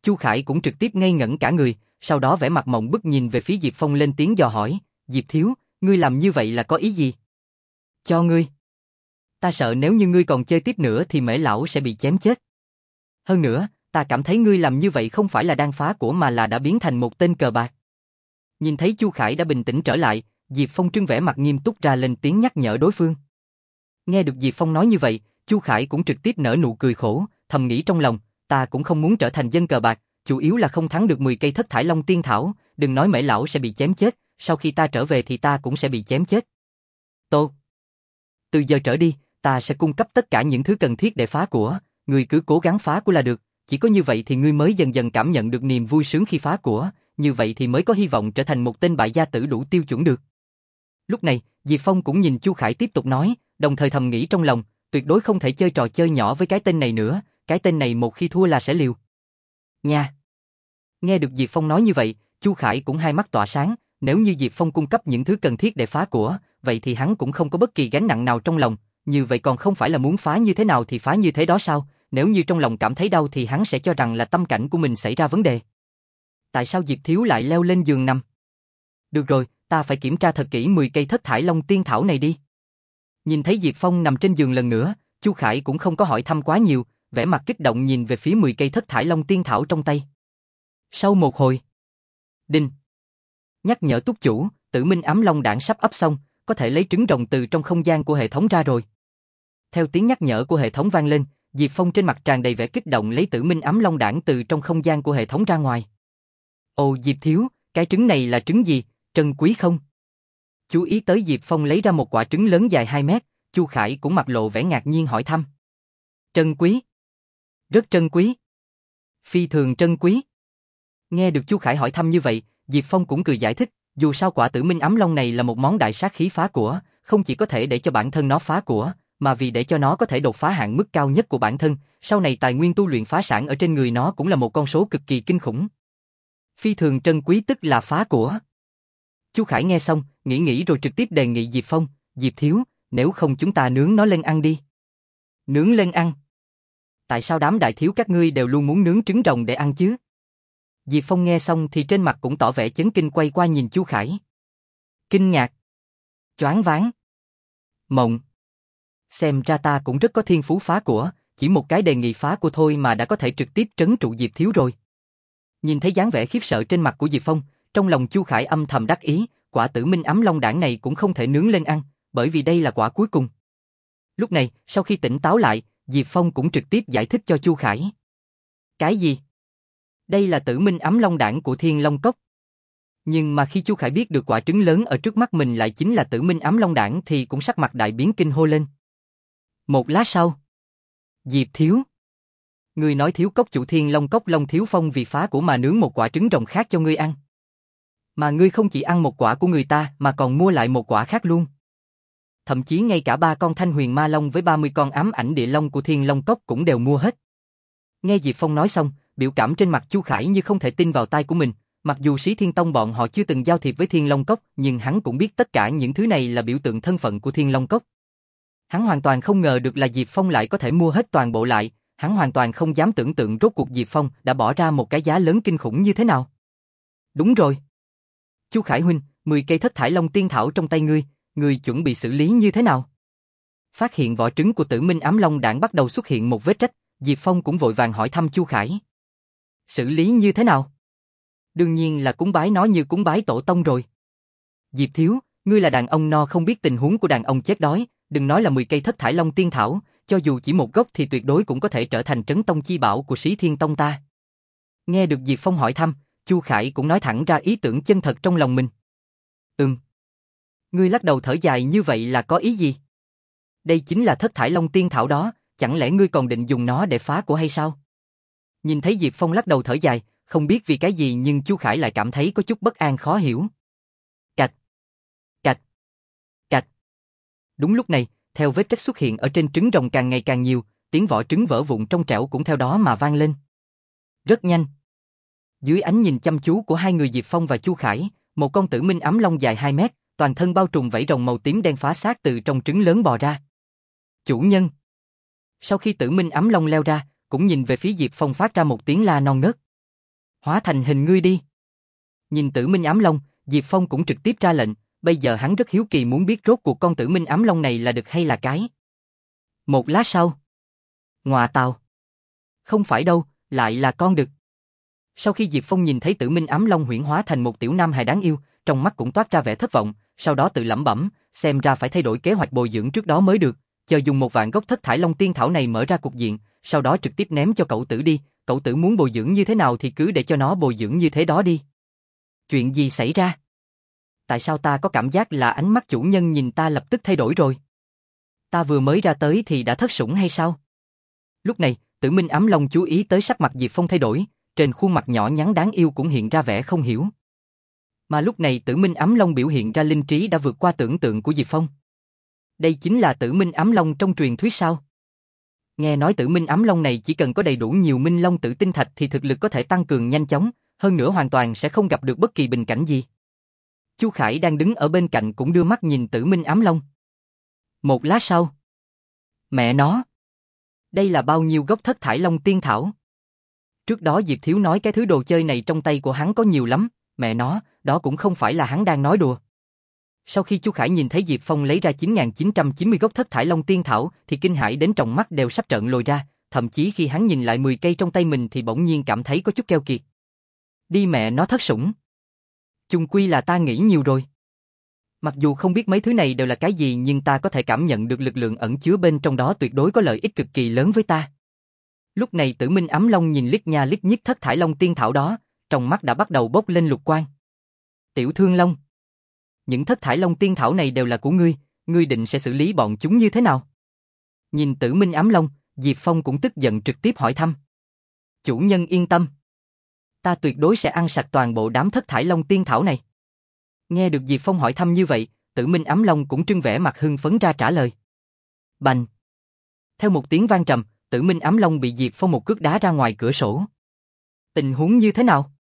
Chu Khải cũng trực tiếp ngây ngẩn cả người, sau đó vẻ mặt mộng bức nhìn về phía Diệp Phong lên tiếng dò hỏi, Diệp thiếu, ngươi làm như vậy là có ý gì? Cho ngươi. Ta sợ nếu như ngươi còn chơi tiếp nữa thì Mễ lão sẽ bị chém chết. Hơn nữa, ta cảm thấy ngươi làm như vậy không phải là đang phá của mà là đã biến thành một tên cờ bạc. Nhìn thấy Chu Khải đã bình tĩnh trở lại, Diệp Phong trưng vẻ mặt nghiêm túc ra lên tiếng nhắc nhở đối phương. Nghe được Diệp Phong nói như vậy, Chu Khải cũng trực tiếp nở nụ cười khổ, thầm nghĩ trong lòng, ta cũng không muốn trở thành dân cờ bạc, chủ yếu là không thắng được mười cây thất thải long tiên thảo, đừng nói Mễ lão sẽ bị chém chết, sau khi ta trở về thì ta cũng sẽ bị chém chết. Tốt. Từ giờ trở đi, ta sẽ cung cấp tất cả những thứ cần thiết để phá của, ngươi cứ cố gắng phá của là được, chỉ có như vậy thì ngươi mới dần dần cảm nhận được niềm vui sướng khi phá của, như vậy thì mới có hy vọng trở thành một tên bại gia tử đủ tiêu chuẩn được. Lúc này, Diệp Phong cũng nhìn Chu Khải tiếp tục nói, đồng thời thầm nghĩ trong lòng, tuyệt đối không thể chơi trò chơi nhỏ với cái tên này nữa, cái tên này một khi thua là sẽ liều. Nha. Nghe được Diệp Phong nói như vậy, Chu Khải cũng hai mắt tỏa sáng, nếu như Diệp Phong cung cấp những thứ cần thiết để phá của, vậy thì hắn cũng không có bất kỳ gánh nặng nào trong lòng, như vậy còn không phải là muốn phá như thế nào thì phá như thế đó sao, nếu như trong lòng cảm thấy đau thì hắn sẽ cho rằng là tâm cảnh của mình xảy ra vấn đề. Tại sao Diệp thiếu lại leo lên giường nằm? Được rồi, ta phải kiểm tra thật kỹ mười cây thất thải long tiên thảo này đi. Nhìn thấy Diệp Phong nằm trên giường lần nữa, Chu Khải cũng không có hỏi thăm quá nhiều, vẻ mặt kích động nhìn về phía mười cây thất thải long tiên thảo trong tay. Sau một hồi, đinh. Nhắc nhở túc chủ, Tử Minh ám long đản sắp ấp xong, có thể lấy trứng rồng từ trong không gian của hệ thống ra rồi. Theo tiếng nhắc nhở của hệ thống vang lên, Diệp Phong trên mặt tràn đầy vẻ kích động lấy Tử Minh ám long đản từ trong không gian của hệ thống ra ngoài. Ồ Diệp thiếu, cái trứng này là trứng gì, trân quý không? Chú ý tới Diệp Phong lấy ra một quả trứng lớn dài hai mét, Chu Khải cũng mặt lộ vẻ ngạc nhiên hỏi thăm. Trân quý. Rất trân quý. Phi thường trân quý. Nghe được Chu Khải hỏi thăm như vậy, Diệp Phong cũng cười giải thích, dù sao quả Tử Minh ám long này là một món đại sát khí phá của, không chỉ có thể để cho bản thân nó phá của, mà vì để cho nó có thể đột phá hạn mức cao nhất của bản thân, sau này tài nguyên tu luyện phá sản ở trên người nó cũng là một con số cực kỳ kinh khủng. Phi thường trân quý tức là phá của. Chu Khải nghe xong, nghĩ nghĩ rồi trực tiếp đề nghị Diệp Phong, Diệp thiếu, nếu không chúng ta nướng nó lên ăn đi. Nướng lên ăn? Tại sao đám đại thiếu các ngươi đều luôn muốn nướng trứng rồng để ăn chứ? Diệp Phong nghe xong thì trên mặt cũng tỏ vẻ chấn kinh quay qua nhìn Chu Khải. Kinh ngạc. Choáng váng. Mộng. Xem ra ta cũng rất có thiên phú phá của, chỉ một cái đề nghị phá của thôi mà đã có thể trực tiếp trấn trụ Diệp thiếu rồi. Nhìn thấy dáng vẻ khiếp sợ trên mặt của Diệp Phong, trong lòng Chu Khải âm thầm đắc ý, quả Tử Minh ám long đản này cũng không thể nướng lên ăn, bởi vì đây là quả cuối cùng. Lúc này, sau khi tỉnh táo lại, Diệp Phong cũng trực tiếp giải thích cho Chu Khải. Cái gì? Đây là Tử Minh ám long đản của Thiên Long Cốc. Nhưng mà khi Chu Khải biết được quả trứng lớn ở trước mắt mình lại chính là Tử Minh ám long đản thì cũng sắc mặt đại biến kinh hô lên. Một lát sau, Diệp thiếu. Ngươi nói thiếu cốc chủ Thiên Long Cốc Long Thiếu Phong vì phá của mà nướng một quả trứng rồng khác cho ngươi ăn. Mà ngươi không chỉ ăn một quả của người ta mà còn mua lại một quả khác luôn. Thậm chí ngay cả ba con Thanh Huyền Ma Long với ba mươi con ám ảnh địa long của Thiên Long Cốc cũng đều mua hết. Nghe Diệp Phong nói xong, biểu cảm trên mặt Chu Khải như không thể tin vào tai của mình, mặc dù Sĩ Thiên Tông bọn họ chưa từng giao thiệp với Thiên Long Cốc, nhưng hắn cũng biết tất cả những thứ này là biểu tượng thân phận của Thiên Long Cốc. Hắn hoàn toàn không ngờ được là Diệp Phong lại có thể mua hết toàn bộ lại, hắn hoàn toàn không dám tưởng tượng rốt cuộc Diệp Phong đã bỏ ra một cái giá lớn kinh khủng như thế nào. Đúng rồi. Chu Khải huynh, mười cây thất thải long tiên thảo trong tay ngươi, ngươi chuẩn bị xử lý như thế nào? Phát hiện vỏ trứng của Tử Minh ám long đản bắt đầu xuất hiện một vết rách, Diệp Phong cũng vội vàng hỏi thăm Chu Khải. Xử lý như thế nào? Đương nhiên là cúng bái nó như cúng bái tổ tông rồi. Diệp thiếu, ngươi là đàn ông no không biết tình huống của đàn ông chết đói, đừng nói là mười cây thất thải long tiên thảo, cho dù chỉ một gốc thì tuyệt đối cũng có thể trở thành trấn tông chi bảo của Sĩ Thiên Tông ta. Nghe được Diệp Phong hỏi thăm, Chu Khải cũng nói thẳng ra ý tưởng chân thật trong lòng mình. Ừm. Ngươi lắc đầu thở dài như vậy là có ý gì? Đây chính là thất thải long tiên thảo đó, chẳng lẽ ngươi còn định dùng nó để phá của hay sao? Nhìn thấy Diệp Phong lắc đầu thở dài, không biết vì cái gì nhưng Chu Khải lại cảm thấy có chút bất an khó hiểu. Cạch. Cạch. Cạch. Đúng lúc này, theo vết rách xuất hiện ở trên trứng rồng càng ngày càng nhiều, tiếng vỏ trứng vỡ vụn trong trẻo cũng theo đó mà vang lên. Rất nhanh. Dưới ánh nhìn chăm chú của hai người Diệp Phong và Chu Khải, một con Tử Minh ám long dài hai mét, toàn thân bao trùm vảy rồng màu tím đen phá xác từ trong trứng lớn bò ra. Chủ nhân. Sau khi Tử Minh ám long leo ra, cũng nhìn về phía Diệp Phong phát ra một tiếng la non nớt. Hóa thành hình ngươi đi. Nhìn Tử Minh Ám Long, Diệp Phong cũng trực tiếp ra lệnh, bây giờ hắn rất hiếu kỳ muốn biết rốt cuộc con Tử Minh Ám Long này là đực hay là cái. Một lát sau. Ngọa tào. Không phải đâu, lại là con đực. Sau khi Diệp Phong nhìn thấy Tử Minh Ám Long huyễn hóa thành một tiểu nam hài đáng yêu, trong mắt cũng toát ra vẻ thất vọng, sau đó tự lẩm bẩm, xem ra phải thay đổi kế hoạch bồi dưỡng trước đó mới được, chờ dùng một vạn gốc thất thải long tiên thảo này mở ra cục diện, sau đó trực tiếp ném cho cậu tử đi, cậu tử muốn bồi dưỡng như thế nào thì cứ để cho nó bồi dưỡng như thế đó đi. Chuyện gì xảy ra? Tại sao ta có cảm giác là ánh mắt chủ nhân nhìn ta lập tức thay đổi rồi? Ta vừa mới ra tới thì đã thất sủng hay sao? Lúc này, Tử Minh Ám Long chú ý tới sắc mặt Diệp Phong thay đổi, trên khuôn mặt nhỏ nhắn đáng yêu cũng hiện ra vẻ không hiểu. Mà lúc này Tử Minh Ám Long biểu hiện ra linh trí đã vượt qua tưởng tượng của Diệp Phong. Đây chính là Tử Minh Ám Long trong truyền thuyết sao? Nghe nói Tử Minh Ám Long này chỉ cần có đầy đủ nhiều Minh Long Tử Tinh Thạch thì thực lực có thể tăng cường nhanh chóng, hơn nữa hoàn toàn sẽ không gặp được bất kỳ bình cảnh gì. Chu Khải đang đứng ở bên cạnh cũng đưa mắt nhìn Tử Minh Ám Long. Một lát sau. Mẹ nó! Đây là bao nhiêu gốc thất thải long tiên thảo? Trước đó Diệp Thiếu nói cái thứ đồ chơi này trong tay của hắn có nhiều lắm, mẹ nó, đó cũng không phải là hắn đang nói đùa. Sau khi Chu Khải nhìn thấy Diệp Phong lấy ra chín nghìn chín trăm chín mươi gốc thất thải long tiên thảo thì kinh hãi đến tròng mắt đều sắp trợn lồi ra, thậm chí khi hắn nhìn lại mười cây trong tay mình thì bỗng nhiên cảm thấy có chút keo kiệt. Đi mẹ nó thất sủng. Chung quy là ta nghĩ nhiều rồi. Mặc dù không biết mấy thứ này đều là cái gì nhưng ta có thể cảm nhận được lực lượng ẩn chứa bên trong đó tuyệt đối có lợi ích cực kỳ lớn với ta. Lúc này Tử Minh Ám Long nhìn liếc nha liếc nhích thất thải long tiên thảo đó, trong mắt đã bắt đầu bốc lên lục quang. Tiểu Thương Long, những thất thải long tiên thảo này đều là của ngươi, ngươi định sẽ xử lý bọn chúng như thế nào? Nhìn Tử Minh Ám Long, Diệp Phong cũng tức giận trực tiếp hỏi thăm. Chủ nhân yên tâm, ta tuyệt đối sẽ ăn sạch toàn bộ đám thất thải long tiên thảo này. Nghe được Diệp Phong hỏi thăm như vậy, Tử Minh Ám Long cũng trưng vẻ mặt hưng phấn ra trả lời. Bành! Theo một tiếng vang trầm, Tử Minh Ám Long bị Diệp Phong một cước đá ra ngoài cửa sổ. Tình huống như thế nào?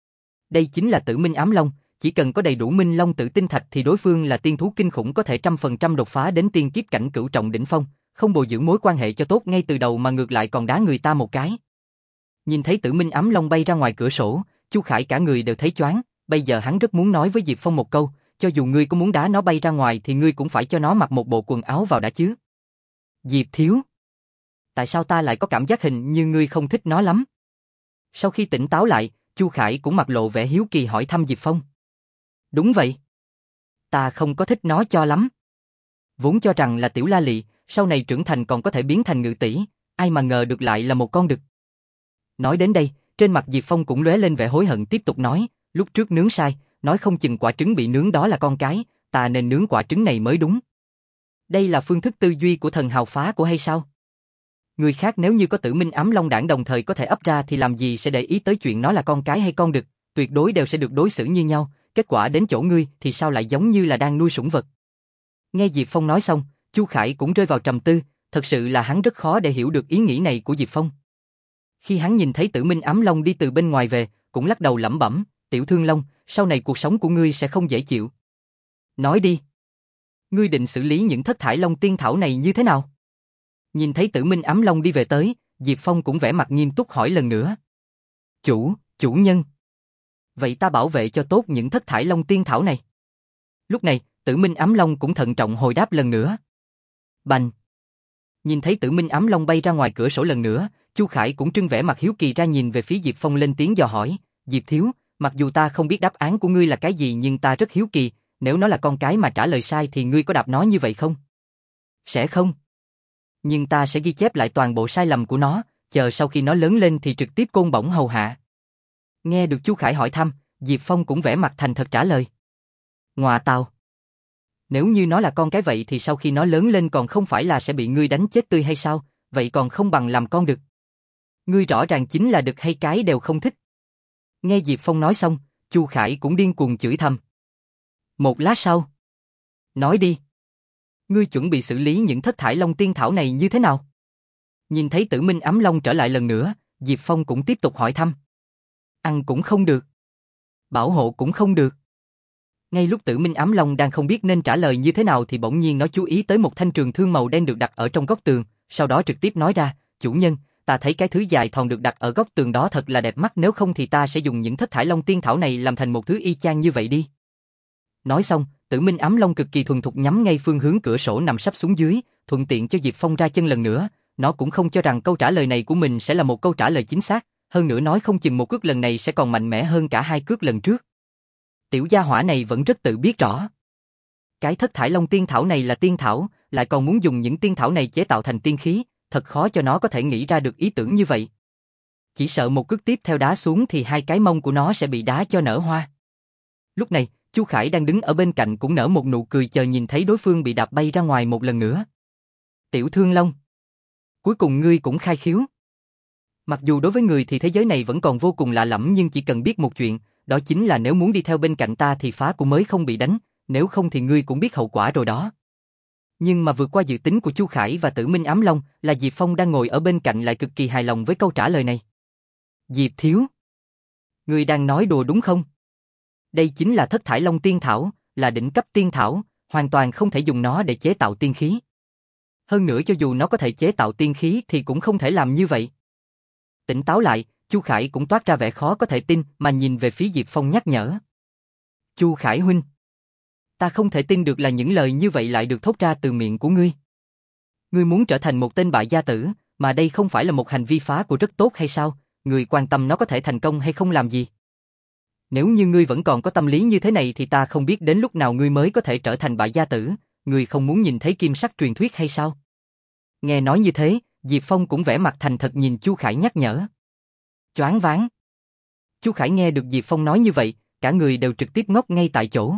Đây chính là Tử Minh Ám Long, chỉ cần có đầy đủ Minh Long Tử Tinh Thạch thì đối phương là tiên thú kinh khủng có thể trăm phần trăm đột phá đến tiên kiếp cảnh cửu trọng đỉnh phong, không bồi dưỡng mối quan hệ cho tốt ngay từ đầu mà ngược lại còn đá người ta một cái. Nhìn thấy Tử Minh Ám Long bay ra ngoài cửa sổ, Chu Khải cả người đều thấy choáng, bây giờ hắn rất muốn nói với Diệp Phong một câu, cho dù ngươi có muốn đá nó bay ra ngoài thì ngươi cũng phải cho nó mặc một bộ quần áo vào đã chứ. Diệp Thiếu, tại sao ta lại có cảm giác hình như ngươi không thích nó lắm? Sau khi tỉnh táo lại, Chu Khải cũng mặt lộ vẻ hiếu kỳ hỏi thăm Diệp Phong. Đúng vậy. Ta không có thích nó cho lắm. Vốn cho rằng là tiểu la lị, sau này trưởng thành còn có thể biến thành ngự tỷ, ai mà ngờ được lại là một con đực. Nói đến đây, trên mặt Diệp Phong cũng lóe lên vẻ hối hận tiếp tục nói, lúc trước nướng sai, nói không chừng quả trứng bị nướng đó là con cái, ta nên nướng quả trứng này mới đúng. Đây là phương thức tư duy của thần hào phá của hay sao? Người khác nếu như có Tử Minh Ám Long đản đồng thời có thể ấp ra thì làm gì sẽ để ý tới chuyện nó là con cái hay con đực, tuyệt đối đều sẽ được đối xử như nhau, kết quả đến chỗ ngươi thì sao lại giống như là đang nuôi sủng vật. Nghe Diệp Phong nói xong, Chu Khải cũng rơi vào trầm tư, thật sự là hắn rất khó để hiểu được ý nghĩ này của Diệp Phong. Khi hắn nhìn thấy Tử Minh Ám Long đi từ bên ngoài về, cũng lắc đầu lẩm bẩm, Tiểu Thương Long, sau này cuộc sống của ngươi sẽ không dễ chịu. Nói đi. Ngươi định xử lý những thất thải long tiên thảo này như thế nào? Nhìn thấy Tử Minh Ám Long đi về tới, Diệp Phong cũng vẻ mặt nghiêm túc hỏi lần nữa. Chủ, chủ nhân. Vậy ta bảo vệ cho tốt những thất thải long tiên thảo này. Lúc này, Tử Minh Ám Long cũng thận trọng hồi đáp lần nữa. Bành. Nhìn thấy Tử Minh Ám Long bay ra ngoài cửa sổ lần nữa, Chu Khải cũng trưng vẻ mặt hiếu kỳ ra nhìn về phía Diệp Phong lên tiếng dò hỏi, Diệp Thiếu, mặc dù ta không biết đáp án của ngươi là cái gì nhưng ta rất hiếu kỳ, nếu nó là con cái mà trả lời sai thì ngươi có đáp nó như vậy không? Sẽ không. Nhưng ta sẽ ghi chép lại toàn bộ sai lầm của nó, chờ sau khi nó lớn lên thì trực tiếp côn bổng hầu hạ. Nghe được Chu Khải hỏi thăm, Diệp Phong cũng vẻ mặt thành thật trả lời. Ngọa tào. Nếu như nó là con cái vậy thì sau khi nó lớn lên còn không phải là sẽ bị ngươi đánh chết tươi hay sao, vậy còn không bằng làm con đực. Ngươi rõ ràng chính là đực hay cái đều không thích. Nghe Diệp Phong nói xong, Chu Khải cũng điên cuồng chửi thầm. Một lát sau. Nói đi. Ngươi chuẩn bị xử lý những thất thải long tiên thảo này như thế nào? Nhìn thấy Tử Minh Ám Long trở lại lần nữa, Diệp Phong cũng tiếp tục hỏi thăm. Ăn cũng không được. Bảo hộ cũng không được. Ngay lúc Tử Minh Ám Long đang không biết nên trả lời như thế nào thì bỗng nhiên nó chú ý tới một thanh trường thương màu đen được đặt ở trong góc tường, sau đó trực tiếp nói ra, chủ nhân, ta thấy cái thứ dài thòn được đặt ở góc tường đó thật là đẹp mắt, nếu không thì ta sẽ dùng những thất thải long tiên thảo này làm thành một thứ y chang như vậy đi. Nói xong, Tử Minh Ám Long cực kỳ thuần thục nhắm ngay phương hướng cửa sổ nằm sắp xuống dưới, thuận tiện cho Diệp Phong ra chân lần nữa. Nó cũng không cho rằng câu trả lời này của mình sẽ là một câu trả lời chính xác, hơn nữa nói không chừng một cước lần này sẽ còn mạnh mẽ hơn cả hai cước lần trước. Tiểu gia hỏa này vẫn rất tự biết rõ. Cái thất thải long tiên thảo này là tiên thảo, lại còn muốn dùng những tiên thảo này chế tạo thành tiên khí, thật khó cho nó có thể nghĩ ra được ý tưởng như vậy. Chỉ sợ một cước tiếp theo đá xuống thì hai cái mông của nó sẽ bị đá cho nở hoa. Lúc này, Chu Khải đang đứng ở bên cạnh cũng nở một nụ cười chờ nhìn thấy đối phương bị đạp bay ra ngoài một lần nữa. Tiểu Thương Long, cuối cùng ngươi cũng khai khiếu. Mặc dù đối với người thì thế giới này vẫn còn vô cùng lạ lẫm, nhưng chỉ cần biết một chuyện, đó chính là nếu muốn đi theo bên cạnh ta thì phá của mới không bị đánh, nếu không thì ngươi cũng biết hậu quả rồi đó. Nhưng mà vượt qua dự tính của Chu Khải và Tử Minh Ám Long là Diệp Phong đang ngồi ở bên cạnh lại cực kỳ hài lòng với câu trả lời này. Diệp thiếu, ngươi đang nói đùa đúng không? Đây chính là thất thải long tiên thảo, là đỉnh cấp tiên thảo, hoàn toàn không thể dùng nó để chế tạo tiên khí. Hơn nữa cho dù nó có thể chế tạo tiên khí thì cũng không thể làm như vậy. Tỉnh táo lại, Chu Khải cũng toát ra vẻ khó có thể tin mà nhìn về phía Diệp Phong nhắc nhở. Chu Khải huynh, ta không thể tin được là những lời như vậy lại được thốt ra từ miệng của ngươi. Ngươi muốn trở thành một tên bại gia tử, mà đây không phải là một hành vi phá của rất tốt hay sao? Ngươi quan tâm nó có thể thành công hay không làm gì? Nếu như ngươi vẫn còn có tâm lý như thế này thì ta không biết đến lúc nào ngươi mới có thể trở thành bại gia tử, ngươi không muốn nhìn thấy kim sắc truyền thuyết hay sao? Nghe nói như thế, Diệp Phong cũng vẻ mặt thành thật nhìn Chu Khải nhắc nhở. Choáng váng. Chu Khải nghe được Diệp Phong nói như vậy, cả người đều trực tiếp ngốc ngay tại chỗ.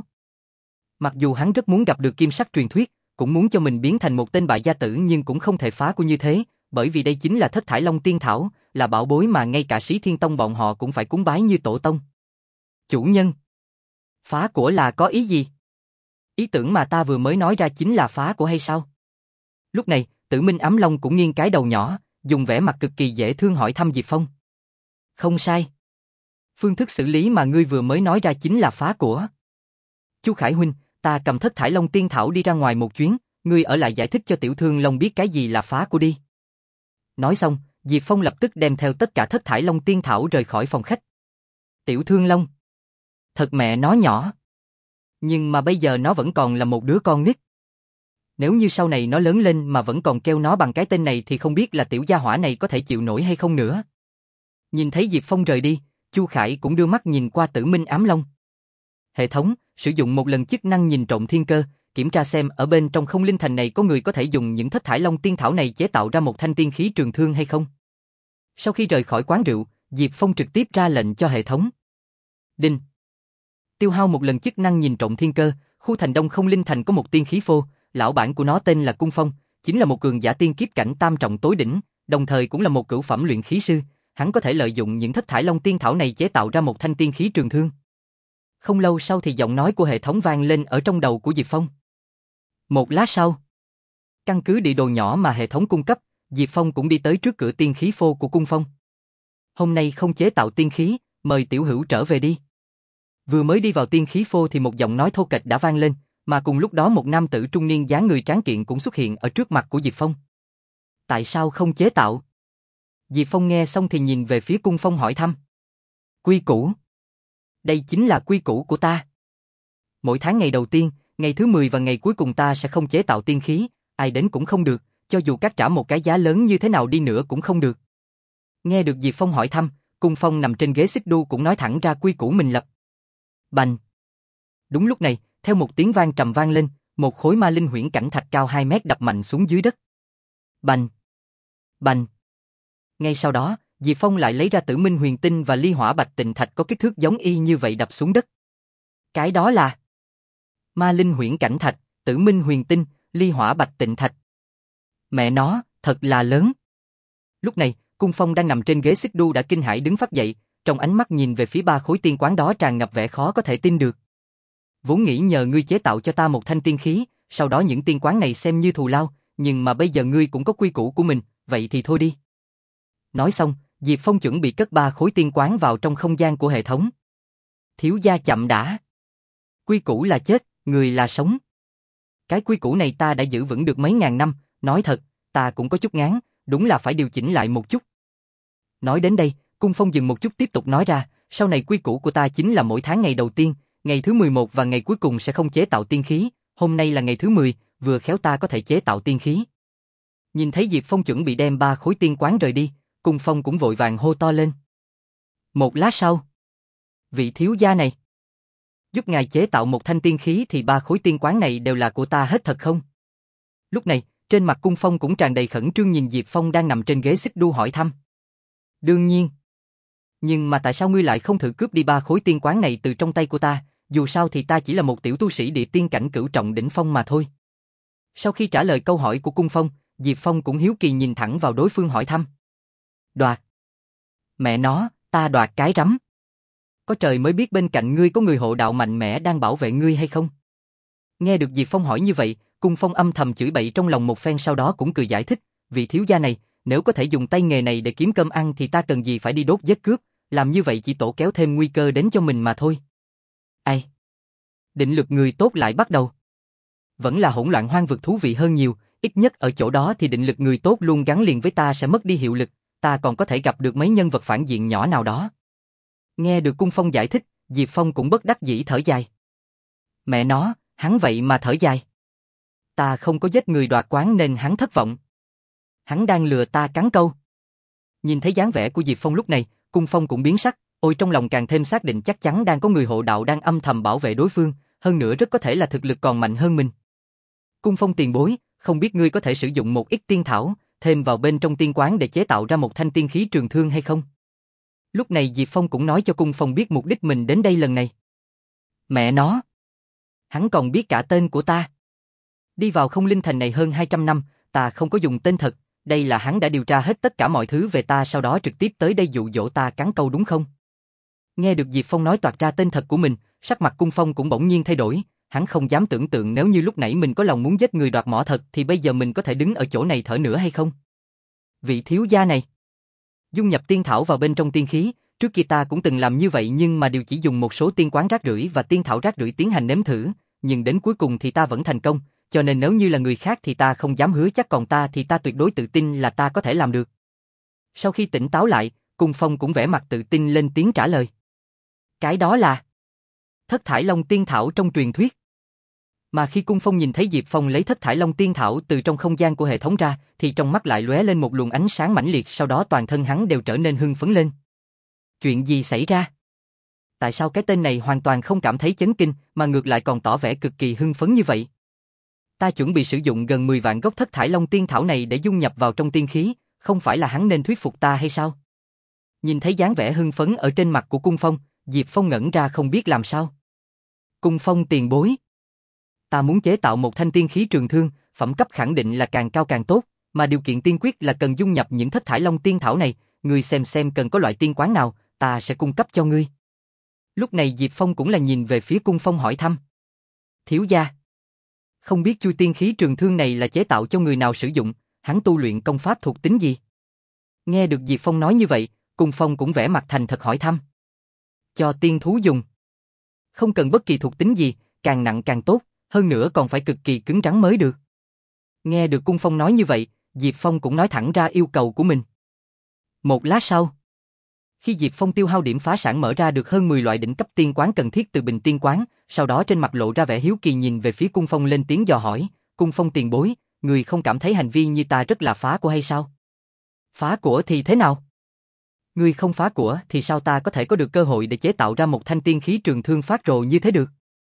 Mặc dù hắn rất muốn gặp được kim sắc truyền thuyết, cũng muốn cho mình biến thành một tên bại gia tử, nhưng cũng không thể phá của như thế, bởi vì đây chính là thất thải long tiên thảo, là bảo bối mà ngay cả Sĩ Thiên Tông bọn họ cũng phải cúng bái như tổ tông. Chủ nhân, phá của là có ý gì? Ý tưởng mà ta vừa mới nói ra chính là phá của hay sao? Lúc này, Tử Minh Ám Long cũng nghiêng cái đầu nhỏ, dùng vẻ mặt cực kỳ dễ thương hỏi thăm Diệp Phong. Không sai. Phương thức xử lý mà ngươi vừa mới nói ra chính là phá của. Chu Khải huynh, ta cầm thất thải long tiên thảo đi ra ngoài một chuyến, ngươi ở lại giải thích cho Tiểu Thương Long biết cái gì là phá của đi. Nói xong, Diệp Phong lập tức đem theo tất cả thất thải long tiên thảo rời khỏi phòng khách. Tiểu Thương Long, thật mẹ nó nhỏ. Nhưng mà bây giờ nó vẫn còn là một đứa con nít. Nếu như sau này nó lớn lên mà vẫn còn kêu nó bằng cái tên này thì không biết là tiểu gia hỏa này có thể chịu nổi hay không nữa. Nhìn thấy Diệp Phong rời đi, Chu Khải cũng đưa mắt nhìn qua Tử Minh Ám Long. Hệ thống, sử dụng một lần chức năng nhìn trộm thiên cơ, kiểm tra xem ở bên trong không linh thành này có người có thể dùng những thất thải long tiên thảo này chế tạo ra một thanh tiên khí trường thương hay không. Sau khi rời khỏi quán rượu, Diệp Phong trực tiếp ra lệnh cho hệ thống. Đinh. Tiêu hao một lần chức năng nhìn trộm thiên cơ, khu thành đông không linh thành có một tiên khí phô, lão bản của nó tên là Cung Phong, chính là một cường giả tiên kiếp cảnh tam trọng tối đỉnh, đồng thời cũng là một cửu phẩm luyện khí sư, hắn có thể lợi dụng những thất thải long tiên thảo này chế tạo ra một thanh tiên khí trường thương. Không lâu sau thì giọng nói của hệ thống vang lên ở trong đầu của Diệp Phong. Một lát sau, căn cứ địa đồ nhỏ mà hệ thống cung cấp, Diệp Phong cũng đi tới trước cửa tiên khí phô của Cung Phong. Hôm nay không chế tạo tiên khí, mời tiểu hữu trở về đi. Vừa mới đi vào tiên khí phô thì một giọng nói thô kệch đã vang lên, mà cùng lúc đó một nam tử trung niên dáng người tráng kiện cũng xuất hiện ở trước mặt của Diệp Phong. Tại sao không chế tạo? Diệp Phong nghe xong thì nhìn về phía Cung Phong hỏi thăm. Quy củ. Đây chính là quy củ của ta. Mỗi tháng ngày đầu tiên, ngày thứ mười và ngày cuối cùng ta sẽ không chế tạo tiên khí, ai đến cũng không được, cho dù các trả một cái giá lớn như thế nào đi nữa cũng không được. Nghe được Diệp Phong hỏi thăm, Cung Phong nằm trên ghế xích đu cũng nói thẳng ra quy củ mình lập. Bành. Đúng lúc này, theo một tiếng vang trầm vang lên, một khối ma linh huyễn cảnh thạch cao hai mét đập mạnh xuống dưới đất. Bành. Bành. Ngay sau đó, Diệp Phong lại lấy ra Tử Minh Huyền Tinh và Ly Hỏa Bạch Tịnh Thạch có kích thước giống y như vậy đập xuống đất. Cái đó là Ma Linh Huyễn Cảnh Thạch, Tử Minh Huyền Tinh, Ly Hỏa Bạch Tịnh Thạch. Mẹ nó, thật là lớn. Lúc này, Cung Phong đang nằm trên ghế xích đu đã kinh hãi đứng phát dậy, trong ánh mắt nhìn về phía ba khối tiên quán đó tràn ngập vẻ khó có thể tin được. Vốn nghĩ nhờ ngươi chế tạo cho ta một thanh tiên khí, sau đó những tiên quán này xem như thù lao, nhưng mà bây giờ ngươi cũng có quy củ của mình, vậy thì thôi đi. Nói xong, Diệp Phong chuẩn bị cất ba khối tiên quán vào trong không gian của hệ thống. Thiếu gia chậm đã. Quy củ là chết, người là sống. Cái quy củ này ta đã giữ vững được mấy ngàn năm, nói thật, ta cũng có chút ngán, đúng là phải điều chỉnh lại một chút, Nói đến đây, Cung Phong dừng một chút tiếp tục nói ra, sau này quy củ của ta chính là mỗi tháng ngày đầu tiên, ngày thứ mười một và ngày cuối cùng sẽ không chế tạo tiên khí, hôm nay là ngày thứ mười, vừa khéo ta có thể chế tạo tiên khí. Nhìn thấy Diệp Phong chuẩn bị đem ba khối tiên quán rời đi, Cung Phong cũng vội vàng hô to lên. Một lát sau, vị thiếu gia này, giúp ngài chế tạo một thanh tiên khí thì ba khối tiên quán này đều là của ta hết thật không? Lúc này, trên mặt Cung Phong cũng tràn đầy khẩn trương nhìn Diệp Phong đang nằm trên ghế xích đu hỏi thăm. Đương nhiên. Nhưng mà tại sao ngươi lại không thử cướp đi ba khối tiên quán này từ trong tay của ta, dù sao thì ta chỉ là một tiểu tu sĩ địa tiên cảnh cửu trọng đỉnh phong mà thôi. Sau khi trả lời câu hỏi của Cung Phong, Diệp Phong cũng hiếu kỳ nhìn thẳng vào đối phương hỏi thăm. Đoạt. Mẹ nó, ta đoạt cái rắm. Có trời mới biết bên cạnh ngươi có người hộ đạo mạnh mẽ đang bảo vệ ngươi hay không? Nghe được Diệp Phong hỏi như vậy, Cung Phong âm thầm chửi bậy trong lòng một phen sau đó cũng cười giải thích, vị thiếu gia này, nếu có thể dùng tay nghề này để kiếm cơm ăn thì ta cần gì phải đi đốt giết cướp, làm như vậy chỉ tổ kéo thêm nguy cơ đến cho mình mà thôi. Ai? Định lực người tốt lại bắt đầu. Vẫn là hỗn loạn hoang vực thú vị hơn nhiều, ít nhất ở chỗ đó thì định lực người tốt luôn gắn liền với ta sẽ mất đi hiệu lực, ta còn có thể gặp được mấy nhân vật phản diện nhỏ nào đó. Nghe được Cung Phong giải thích, Diệp Phong cũng bất đắc dĩ thở dài. Mẹ nó, hắn vậy mà thở dài. Ta không có giết người đoạt quán nên hắn thất vọng. Hắn đang lừa ta cắn câu. Nhìn thấy dáng vẻ của Diệp Phong lúc này, Cung Phong cũng biến sắc, ôi trong lòng càng thêm xác định chắc chắn đang có người hộ đạo đang âm thầm bảo vệ đối phương, hơn nữa rất có thể là thực lực còn mạnh hơn mình. Cung Phong tiền bối, không biết ngươi có thể sử dụng một ít tiên thảo, thêm vào bên trong tiên quán để chế tạo ra một thanh tiên khí trường thương hay không? Lúc này Diệp Phong cũng nói cho Cung Phong biết mục đích mình đến đây lần này. Mẹ nó! Hắn còn biết cả tên của ta. Đi vào không linh thành này hơn hai trăm năm, ta không có dùng tên thật, đây là hắn đã điều tra hết tất cả mọi thứ về ta sau đó trực tiếp tới đây dụ dỗ ta cắn câu đúng không? Nghe được Diệp Phong nói toạc ra tên thật của mình, sắc mặt Cung Phong cũng bỗng nhiên thay đổi, hắn không dám tưởng tượng nếu như lúc nãy mình có lòng muốn giết người đoạt mỏ thật thì bây giờ mình có thể đứng ở chỗ này thở nữa hay không? Vị thiếu gia này, dung nhập tiên thảo vào bên trong tiên khí, trước kia ta cũng từng làm như vậy nhưng mà đều chỉ dùng một số tiên quán rác rưởi và tiên thảo rác rưởi tiến hành nếm thử, nhưng đến cuối cùng thì ta vẫn thành công, cho nên nếu như là người khác thì ta không dám hứa chắc còn ta thì ta tuyệt đối tự tin là ta có thể làm được. Sau khi tỉnh táo lại, Cung Phong cũng vẻ mặt tự tin lên tiếng trả lời. Cái đó là Thất Thải Long Tiên Thảo trong truyền thuyết. Mà khi Cung Phong nhìn thấy Diệp Phong lấy Thất Thải Long Tiên Thảo từ trong không gian của hệ thống ra, thì trong mắt lại lóe lên một luồng ánh sáng mãnh liệt, sau đó toàn thân hắn đều trở nên hưng phấn lên. Chuyện gì xảy ra? Tại sao cái tên này hoàn toàn không cảm thấy chấn kinh, mà ngược lại còn tỏ vẻ cực kỳ hưng phấn như vậy? Ta chuẩn bị sử dụng gần mười vạn gốc Thất Thải Long Tiên Thảo này để dung nhập vào trong tiên khí, không phải là hắn nên thuyết phục ta hay sao? Nhìn thấy dáng vẻ hưng phấn ở trên mặt của Cung Phong, Diệp Phong ngẩn ra không biết làm sao. Cung Phong tiền bối, ta muốn chế tạo một thanh tiên khí trường thương, phẩm cấp khẳng định là càng cao càng tốt, mà điều kiện tiên quyết là cần dung nhập những Thất Thải Long Tiên Thảo này, ngươi xem xem cần có loại tiên quán nào, ta sẽ cung cấp cho ngươi. Lúc này Diệp Phong cũng là nhìn về phía Cung Phong hỏi thăm. Thiếu gia, không biết chui tiên khí trường thương này là chế tạo cho người nào sử dụng, hắn tu luyện công pháp thuộc tính gì? Nghe được Diệp Phong nói như vậy, Cung Phong cũng vẻ mặt thành thật hỏi thăm. Cho tiên thú dùng. Không cần bất kỳ thuộc tính gì, càng nặng càng tốt, hơn nữa còn phải cực kỳ cứng rắn mới được. Nghe được Cung Phong nói như vậy, Diệp Phong cũng nói thẳng ra yêu cầu của mình. Một lát sau, khi Diệp Phong tiêu hao điểm phá sản mở ra được hơn mười loại đỉnh cấp tiên quán cần thiết từ bình tiên quán, sau đó trên mặt lộ ra vẻ hiếu kỳ nhìn về phía Cung Phong lên tiếng dò hỏi, Cung Phong tiền bối, người không cảm thấy hành vi như ta rất là phá của hay sao? Phá của thì thế nào? Ngươi không phá của thì sao ta có thể có được cơ hội để chế tạo ra một thanh tiên khí trường thương phát rồ như thế được?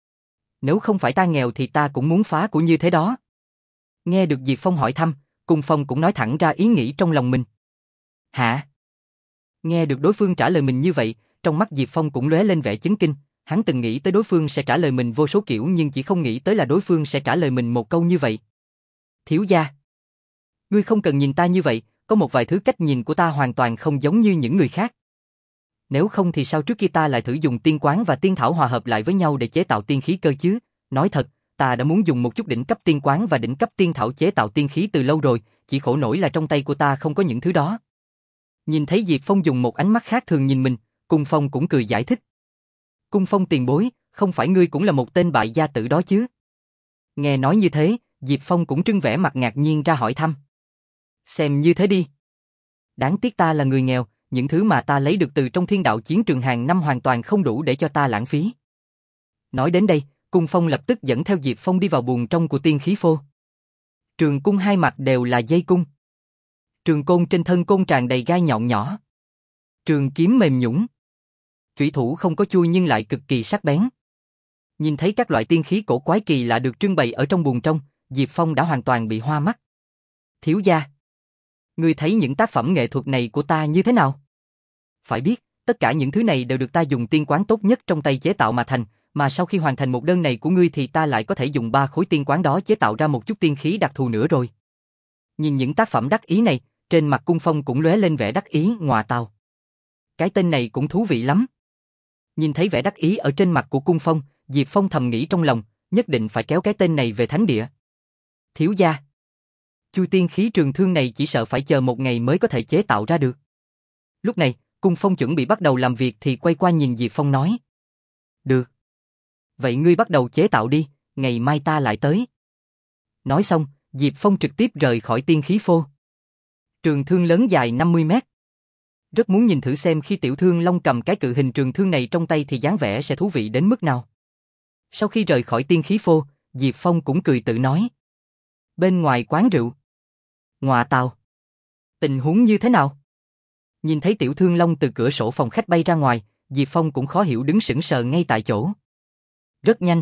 Nếu không phải ta nghèo thì ta cũng muốn phá của như thế đó. Nghe được Diệp Phong hỏi thăm, Cung Phong cũng nói thẳng ra ý nghĩ trong lòng mình. Hả? Nghe được đối phương trả lời mình như vậy, trong mắt Diệp Phong cũng lóe lên vẻ chấn kinh, hắn từng nghĩ tới đối phương sẽ trả lời mình vô số kiểu nhưng chỉ không nghĩ tới là đối phương sẽ trả lời mình một câu như vậy. Thiếu gia, ngươi không cần nhìn ta như vậy, có một vài thứ cách nhìn của ta hoàn toàn không giống như những người khác. Nếu không thì sao trước khi ta lại thử dùng tiên quán và tiên thảo hòa hợp lại với nhau để chế tạo tiên khí cơ chứ? Nói thật, ta đã muốn dùng một chút đỉnh cấp tiên quán và đỉnh cấp tiên thảo chế tạo tiên khí từ lâu rồi, chỉ khổ nổi là trong tay của ta không có những thứ đó. Nhìn thấy Diệp Phong dùng một ánh mắt khác thường nhìn mình, Cung Phong cũng cười giải thích. Cung Phong tiền bối, không phải ngươi cũng là một tên bại gia tử đó chứ? Nghe nói như thế, Diệp Phong cũng trưng vẻ mặt ngạc nhiên ra hỏi thăm. Xem như thế đi. Đáng tiếc ta là người nghèo, những thứ mà ta lấy được từ trong thiên đạo chiến trường hàng năm hoàn toàn không đủ để cho ta lãng phí. Nói đến đây, Cung Phong lập tức dẫn theo Diệp Phong đi vào buồng trong của tiên khí phô. Trường cung hai mặt đều là dây cung. Trường côn trên thân côn tràn đầy gai nhọn nhỏ. Trường kiếm mềm nhũn. Chủy thủ không có chui nhưng lại cực kỳ sắc bén. Nhìn thấy các loại tiên khí cổ quái kỳ lạ được trưng bày ở trong buồng trong, Diệp Phong đã hoàn toàn bị hoa mắt. Thiếu gia, ngươi thấy những tác phẩm nghệ thuật này của ta như thế nào? Phải biết, tất cả những thứ này đều được ta dùng tiên quán tốt nhất trong tay chế tạo mà thành, mà sau khi hoàn thành một đơn này của ngươi thì ta lại có thể dùng ba khối tiên quán đó chế tạo ra một chút tiên khí đặc thù nữa rồi. Nhìn những tác phẩm đắc ý này, trên mặt Cung Phong cũng lóe lên vẻ đắc ý, ngọa tào. Cái tên này cũng thú vị lắm. Nhìn thấy vẻ đắc ý ở trên mặt của Cung Phong, Diệp Phong thầm nghĩ trong lòng, nhất định phải kéo cái tên này về thánh địa. Thiếu gia, Chu tiên khí trường thương này chỉ sợ phải chờ một ngày mới có thể chế tạo ra được. Lúc này, Cung Phong chuẩn bị bắt đầu làm việc thì quay qua nhìn Diệp Phong nói. Được. Vậy ngươi bắt đầu chế tạo đi, ngày mai ta lại tới. Nói xong, Diệp Phong trực tiếp rời khỏi tiên khí phô. Trường thương lớn dài năm mươi mét. Rất muốn nhìn thử xem khi Tiểu Thương Long cầm cái cự hình trường thương này trong tay thì dáng vẻ sẽ thú vị đến mức nào. Sau khi rời khỏi tiên khí phô, Diệp Phong cũng cười tự nói. Bên ngoài quán rượu. Ngọa tào. Tình huống như thế nào? Nhìn thấy Tiểu Thương Long từ cửa sổ phòng khách bay ra ngoài, Diệp Phong cũng khó hiểu đứng sững sờ ngay tại chỗ. Rất nhanh.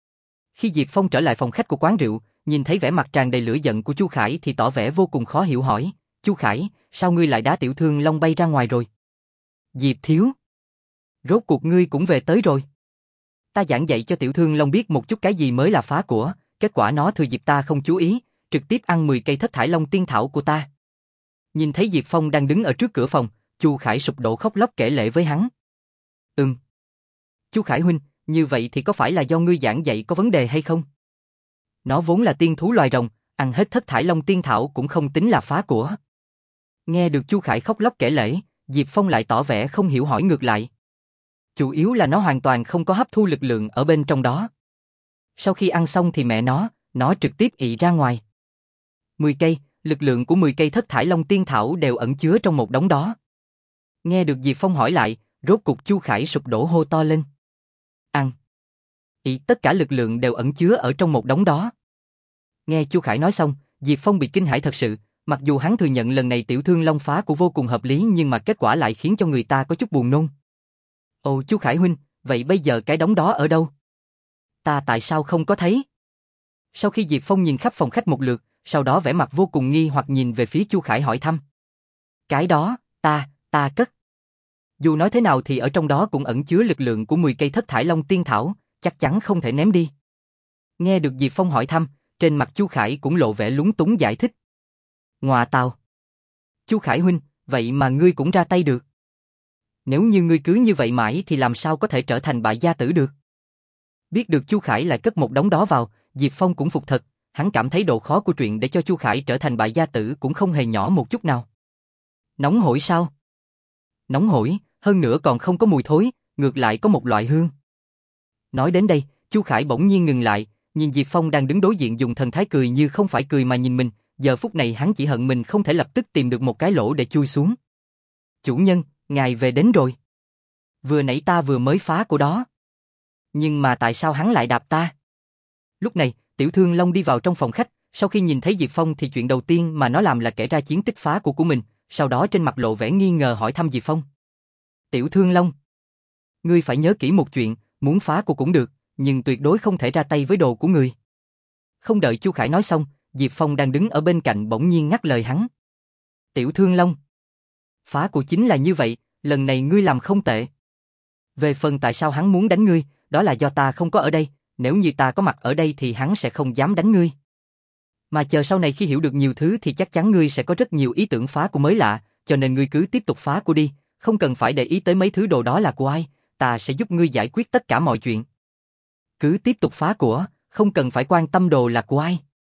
Khi Diệp Phong trở lại phòng khách của quán rượu, nhìn thấy vẻ mặt tràn đầy lửa giận của Chu Khải thì tỏ vẻ vô cùng khó hiểu hỏi. Chu Khải, sao ngươi lại đá Tiểu Thương Long bay ra ngoài rồi? Diệp thiếu. Rốt cuộc ngươi cũng về tới rồi. Ta giảng dạy cho Tiểu Thương Long biết một chút cái gì mới là phá của, kết quả nó thừa dịp ta không chú ý, trực tiếp ăn mười cây thất thải long tiên thảo của ta. Nhìn thấy Diệp Phong đang đứng ở trước cửa phòng, Chu Khải sụp đổ khóc lóc kể lể với hắn. Ừm. Chu Khải huynh, như vậy thì có phải là do ngươi giảng dạy có vấn đề hay không? Nó vốn là tiên thú loài rồng, ăn hết thất thải long tiên thảo cũng không tính là phá của. Nghe được Chu Khải khóc lóc kể lể, Diệp Phong lại tỏ vẻ không hiểu hỏi ngược lại. Chủ yếu là nó hoàn toàn không có hấp thu lực lượng ở bên trong đó. Sau khi ăn xong thì mẹ nó, nó trực tiếp ị ra ngoài. mười cây, lực lượng của mười cây thất thải long tiên thảo đều ẩn chứa trong một đống đó. Nghe được Diệp Phong hỏi lại, rốt cục Chu Khải sụp đổ hô to lên. Ăn. Ị tất cả lực lượng đều ẩn chứa ở trong một đống đó. Nghe Chu Khải nói xong, Diệp Phong bị kinh hãi thật sự, mặc dù hắn thừa nhận lần này Tiểu Thương Long phá của vô cùng hợp lý nhưng mà kết quả lại khiến cho người ta có chút buồn nôn. Ồ Chu Khải huynh, vậy bây giờ cái đống đó ở đâu? Ta tại sao không có thấy? Sau khi Diệp Phong nhìn khắp phòng khách một lượt, sau đó vẻ mặt vô cùng nghi hoặc nhìn về phía Chu Khải hỏi thăm. Cái đó, ta, ta cất. Dù nói thế nào thì ở trong đó cũng ẩn chứa lực lượng của mười cây thất thải long tiên thảo, chắc chắn không thể ném đi. Nghe được Diệp Phong hỏi thăm, trên mặt Chu Khải cũng lộ vẻ lúng túng giải thích. Ngọa tào. Chu Khải huynh, vậy mà ngươi cũng ra tay được. Nếu như ngươi cứ như vậy mãi thì làm sao có thể trở thành bại gia tử được? Biết được Chu Khải lại cất một đống đó vào, Diệp Phong cũng phục thật, hắn cảm thấy độ khó của chuyện để cho Chu Khải trở thành bại gia tử cũng không hề nhỏ một chút nào. Nóng hổi sao? Nóng hổi, hơn nữa còn không có mùi thối, ngược lại có một loại hương. Nói đến đây, Chu Khải bỗng nhiên ngừng lại, nhìn Diệp Phong đang đứng đối diện dùng thần thái cười như không phải cười mà nhìn mình, giờ phút này hắn chỉ hận mình không thể lập tức tìm được một cái lỗ để chui xuống. Chủ nhân, ngài về đến rồi. Vừa nãy ta vừa mới phá của đó. Nhưng mà tại sao hắn lại đạp ta? Lúc này, Tiểu Thương Long đi vào trong phòng khách, sau khi nhìn thấy Diệp Phong thì chuyện đầu tiên mà nó làm là kể ra chiến tích phá của của mình, sau đó trên mặt lộ vẻ nghi ngờ hỏi thăm Diệp Phong. Tiểu Thương Long, ngươi phải nhớ kỹ một chuyện, muốn phá của cũng được, nhưng tuyệt đối không thể ra tay với đồ của người. Không đợi Chu Khải nói xong, Diệp Phong đang đứng ở bên cạnh bỗng nhiên ngắt lời hắn. Tiểu Thương Long, phá của chính là như vậy, lần này ngươi làm không tệ. Về phần tại sao hắn muốn đánh ngươi, đó là do ta không có ở đây, nếu như ta có mặt ở đây thì hắn sẽ không dám đánh ngươi. Mà chờ sau này khi hiểu được nhiều thứ thì chắc chắn ngươi sẽ có rất nhiều ý tưởng phá của mới lạ, cho nên ngươi cứ tiếp tục phá của đi, không cần phải để ý tới mấy thứ đồ đó là của ai, ta sẽ giúp ngươi giải quyết tất cả mọi chuyện. Cứ tiếp tục phá của, không cần phải quan tâm đồ là của ai.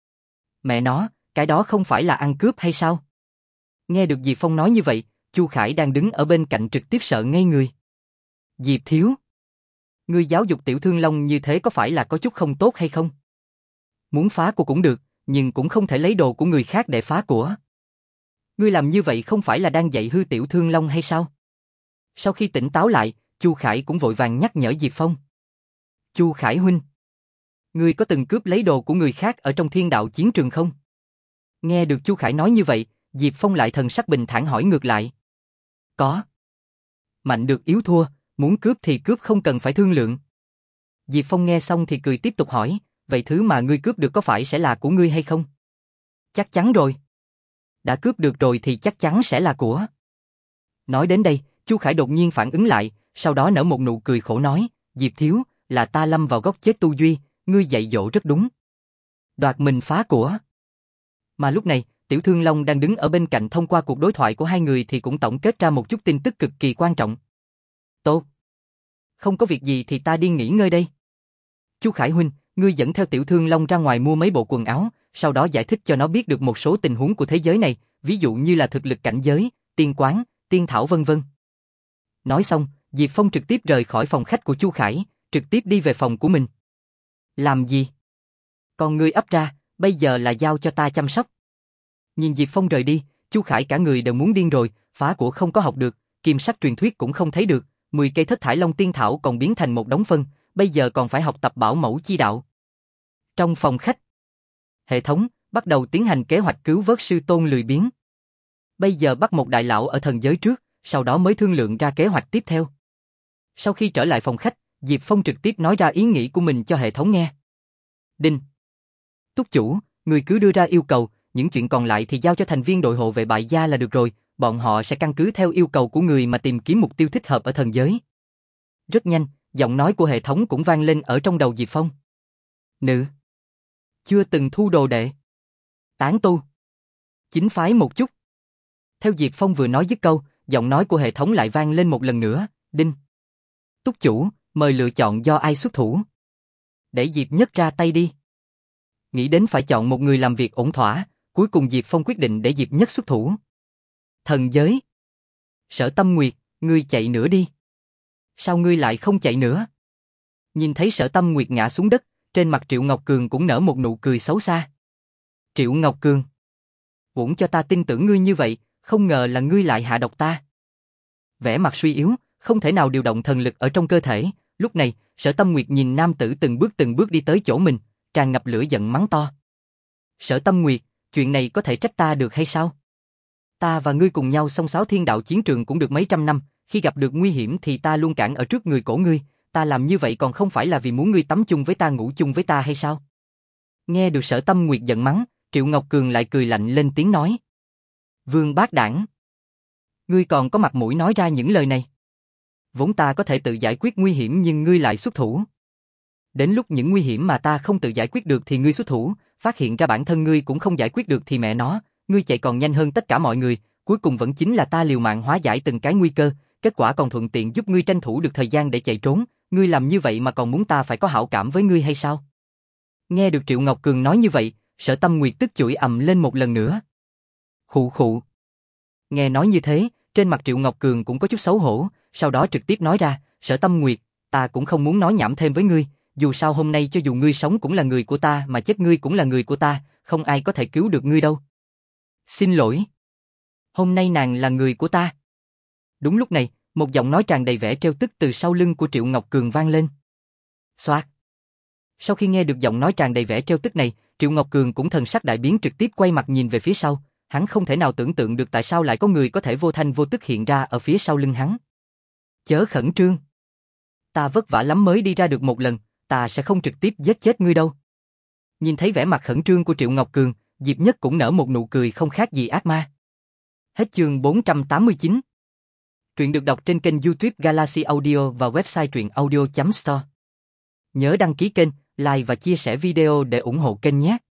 Mẹ nó, cái đó không phải là ăn cướp hay sao? Nghe được Diệp Phong nói như vậy, Chu Khải đang đứng ở bên cạnh trực tiếp sợ ngây người. Diệp thiếu, ngươi giáo dục Tiểu Thương Long như thế có phải là có chút không tốt hay không? Muốn phá của cũng được, nhưng cũng không thể lấy đồ của người khác để phá của. Ngươi làm như vậy không phải là đang dạy hư Tiểu Thương Long hay sao? Sau khi tỉnh táo lại, Chu Khải cũng vội vàng nhắc nhở Diệp Phong. Chu Khải huynh, ngươi có từng cướp lấy đồ của người khác ở trong thiên đạo chiến trường không? Nghe được Chu Khải nói như vậy, Diệp Phong lại thần sắc bình thản hỏi ngược lại. Có. Mạnh được yếu thua, muốn cướp thì cướp không cần phải thương lượng. Diệp Phong nghe xong thì cười tiếp tục hỏi, vậy thứ mà ngươi cướp được có phải sẽ là của ngươi hay không? Chắc chắn rồi. Đã cướp được rồi thì chắc chắn sẽ là của. Nói đến đây, Chu Khải đột nhiên phản ứng lại, sau đó nở một nụ cười khổ nói, Diệp thiếu, là ta lâm vào góc chết tu duy, ngươi dạy dỗ rất đúng. Đoạt mình phá của. Mà lúc này, Tiểu Thương Long đang đứng ở bên cạnh thông qua cuộc đối thoại của hai người thì cũng tổng kết ra một chút tin tức cực kỳ quan trọng. Tốt. Không có việc gì thì ta đi nghỉ ngơi đây. Chu Khải huynh, ngươi dẫn theo Tiểu Thương Long ra ngoài mua mấy bộ quần áo, sau đó giải thích cho nó biết được một số tình huống của thế giới này, ví dụ như là thực lực cảnh giới, tiên quán, tiên thảo vân vân. Nói xong, Diệp Phong trực tiếp rời khỏi phòng khách của Chu Khải, trực tiếp đi về phòng của mình. Làm gì? Còn ngươi ấp ra, bây giờ là giao cho ta chăm sóc. Nhìn Diệp Phong rời đi, Chu Khải cả người đều muốn điên rồi, phá của không có học được, kim sắc truyền thuyết cũng không thấy được, mười cây thất thải long tiên thảo còn biến thành một đống phân, bây giờ còn phải học tập bảo mẫu chi đạo. Trong phòng khách, hệ thống bắt đầu tiến hành kế hoạch cứu vớt sư tôn lười biếng. Bây giờ bắt một đại lão ở thần giới trước, sau đó mới thương lượng ra kế hoạch tiếp theo. Sau khi trở lại phòng khách, Diệp Phong trực tiếp nói ra ý nghĩ của mình cho hệ thống nghe. Đinh. Túc chủ, người cứ đưa ra yêu cầu, những chuyện còn lại thì giao cho thành viên đội hộ vệ bại gia là được rồi, bọn họ sẽ căn cứ theo yêu cầu của người mà tìm kiếm mục tiêu thích hợp ở thần giới. Rất nhanh, giọng nói của hệ thống cũng vang lên ở trong đầu Diệp Phong. Nữ. Chưa từng thu đồ đệ. Tán tu. Chính phái một chút. Theo Diệp Phong vừa nói dứt câu, giọng nói của hệ thống lại vang lên một lần nữa. Đinh. Túc chủ, mời lựa chọn do ai xuất thủ. Để Diệp Nhất ra tay đi. Nghĩ đến phải chọn một người làm việc ổn thỏa, cuối cùng Diệp Phong quyết định để Diệp Nhất xuất thủ. Thần giới. Sở Tâm Nguyệt, ngươi chạy nữa đi. Sao ngươi lại không chạy nữa? Nhìn thấy Sở Tâm Nguyệt ngã xuống đất, trên mặt Triệu Ngọc Cường cũng nở một nụ cười xấu xa. Triệu Ngọc Cường. Uổng cho ta tin tưởng ngươi như vậy, không ngờ là ngươi lại hạ độc ta. Vẻ mặt suy yếu, không thể nào điều động thần lực ở trong cơ thể, lúc này, Sở Tâm Nguyệt nhìn nam tử từng bước từng bước đi tới chỗ mình, tràn ngập lửa giận mắng to. Sở Tâm Nguyệt, chuyện này có thể trách ta được hay sao? Ta và ngươi cùng nhau xông xáo thiên đạo chiến trường cũng được mấy trăm năm, khi gặp được nguy hiểm thì ta luôn cản ở trước người cổ ngươi, ta làm như vậy còn không phải là vì muốn ngươi tắm chung với ta ngủ chung với ta hay sao? Nghe được Sở Tâm Nguyệt giận mắng, Triệu Ngọc Cường lại cười lạnh lên tiếng nói. Vương bác đảng. Ngươi còn có mặt mũi nói ra những lời này. Vốn ta có thể tự giải quyết nguy hiểm nhưng ngươi lại xuất thủ. Đến lúc những nguy hiểm mà ta không tự giải quyết được thì ngươi xuất thủ, phát hiện ra bản thân ngươi cũng không giải quyết được thì mẹ nó, ngươi chạy còn nhanh hơn tất cả mọi người, cuối cùng vẫn chính là ta liều mạng hóa giải từng cái nguy cơ, kết quả còn thuận tiện giúp ngươi tranh thủ được thời gian để chạy trốn, ngươi làm như vậy mà còn muốn ta phải có hảo cảm với ngươi hay sao? Nghe được Triệu Ngọc Cường nói như vậy, Sở Tâm Nguyệt tức chửi ầm lên một lần nữa. Khụ khụ. Nghe nói như thế, trên mặt Triệu Ngọc Cường cũng có chút xấu hổ, sau đó trực tiếp nói ra, Sở Tâm Nguyệt, ta cũng không muốn nói nhảm thêm với ngươi, dù sao hôm nay cho dù ngươi sống cũng là người của ta mà chết ngươi cũng là người của ta, không ai có thể cứu được ngươi đâu. Xin lỗi. Hôm nay nàng là người của ta. Đúng lúc này, một giọng nói tràn đầy vẻ trêu tức từ sau lưng của Triệu Ngọc Cường vang lên. Xoạt. Sau khi nghe được giọng nói tràn đầy vẻ trêu tức này, Triệu Ngọc Cường cũng thần sắc đại biến trực tiếp quay mặt nhìn về phía sau, hắn không thể nào tưởng tượng được tại sao lại có người có thể vô thanh vô tức hiện ra ở phía sau lưng hắn. Chớ khẩn trương. Ta vất vả lắm mới đi ra được một lần, ta sẽ không trực tiếp giết chết ngươi đâu. Nhìn thấy vẻ mặt khẩn trương của Triệu Ngọc Cường, Diệp Nhất cũng nở một nụ cười không khác gì ác ma. Hết chương bốn trăm tám mươi chín. Truyện được đọc trên kênh YouTube Galaxy Audio và website truyện audio chấm store. Nhớ đăng ký kênh, like và chia sẻ video để ủng hộ kênh nhé.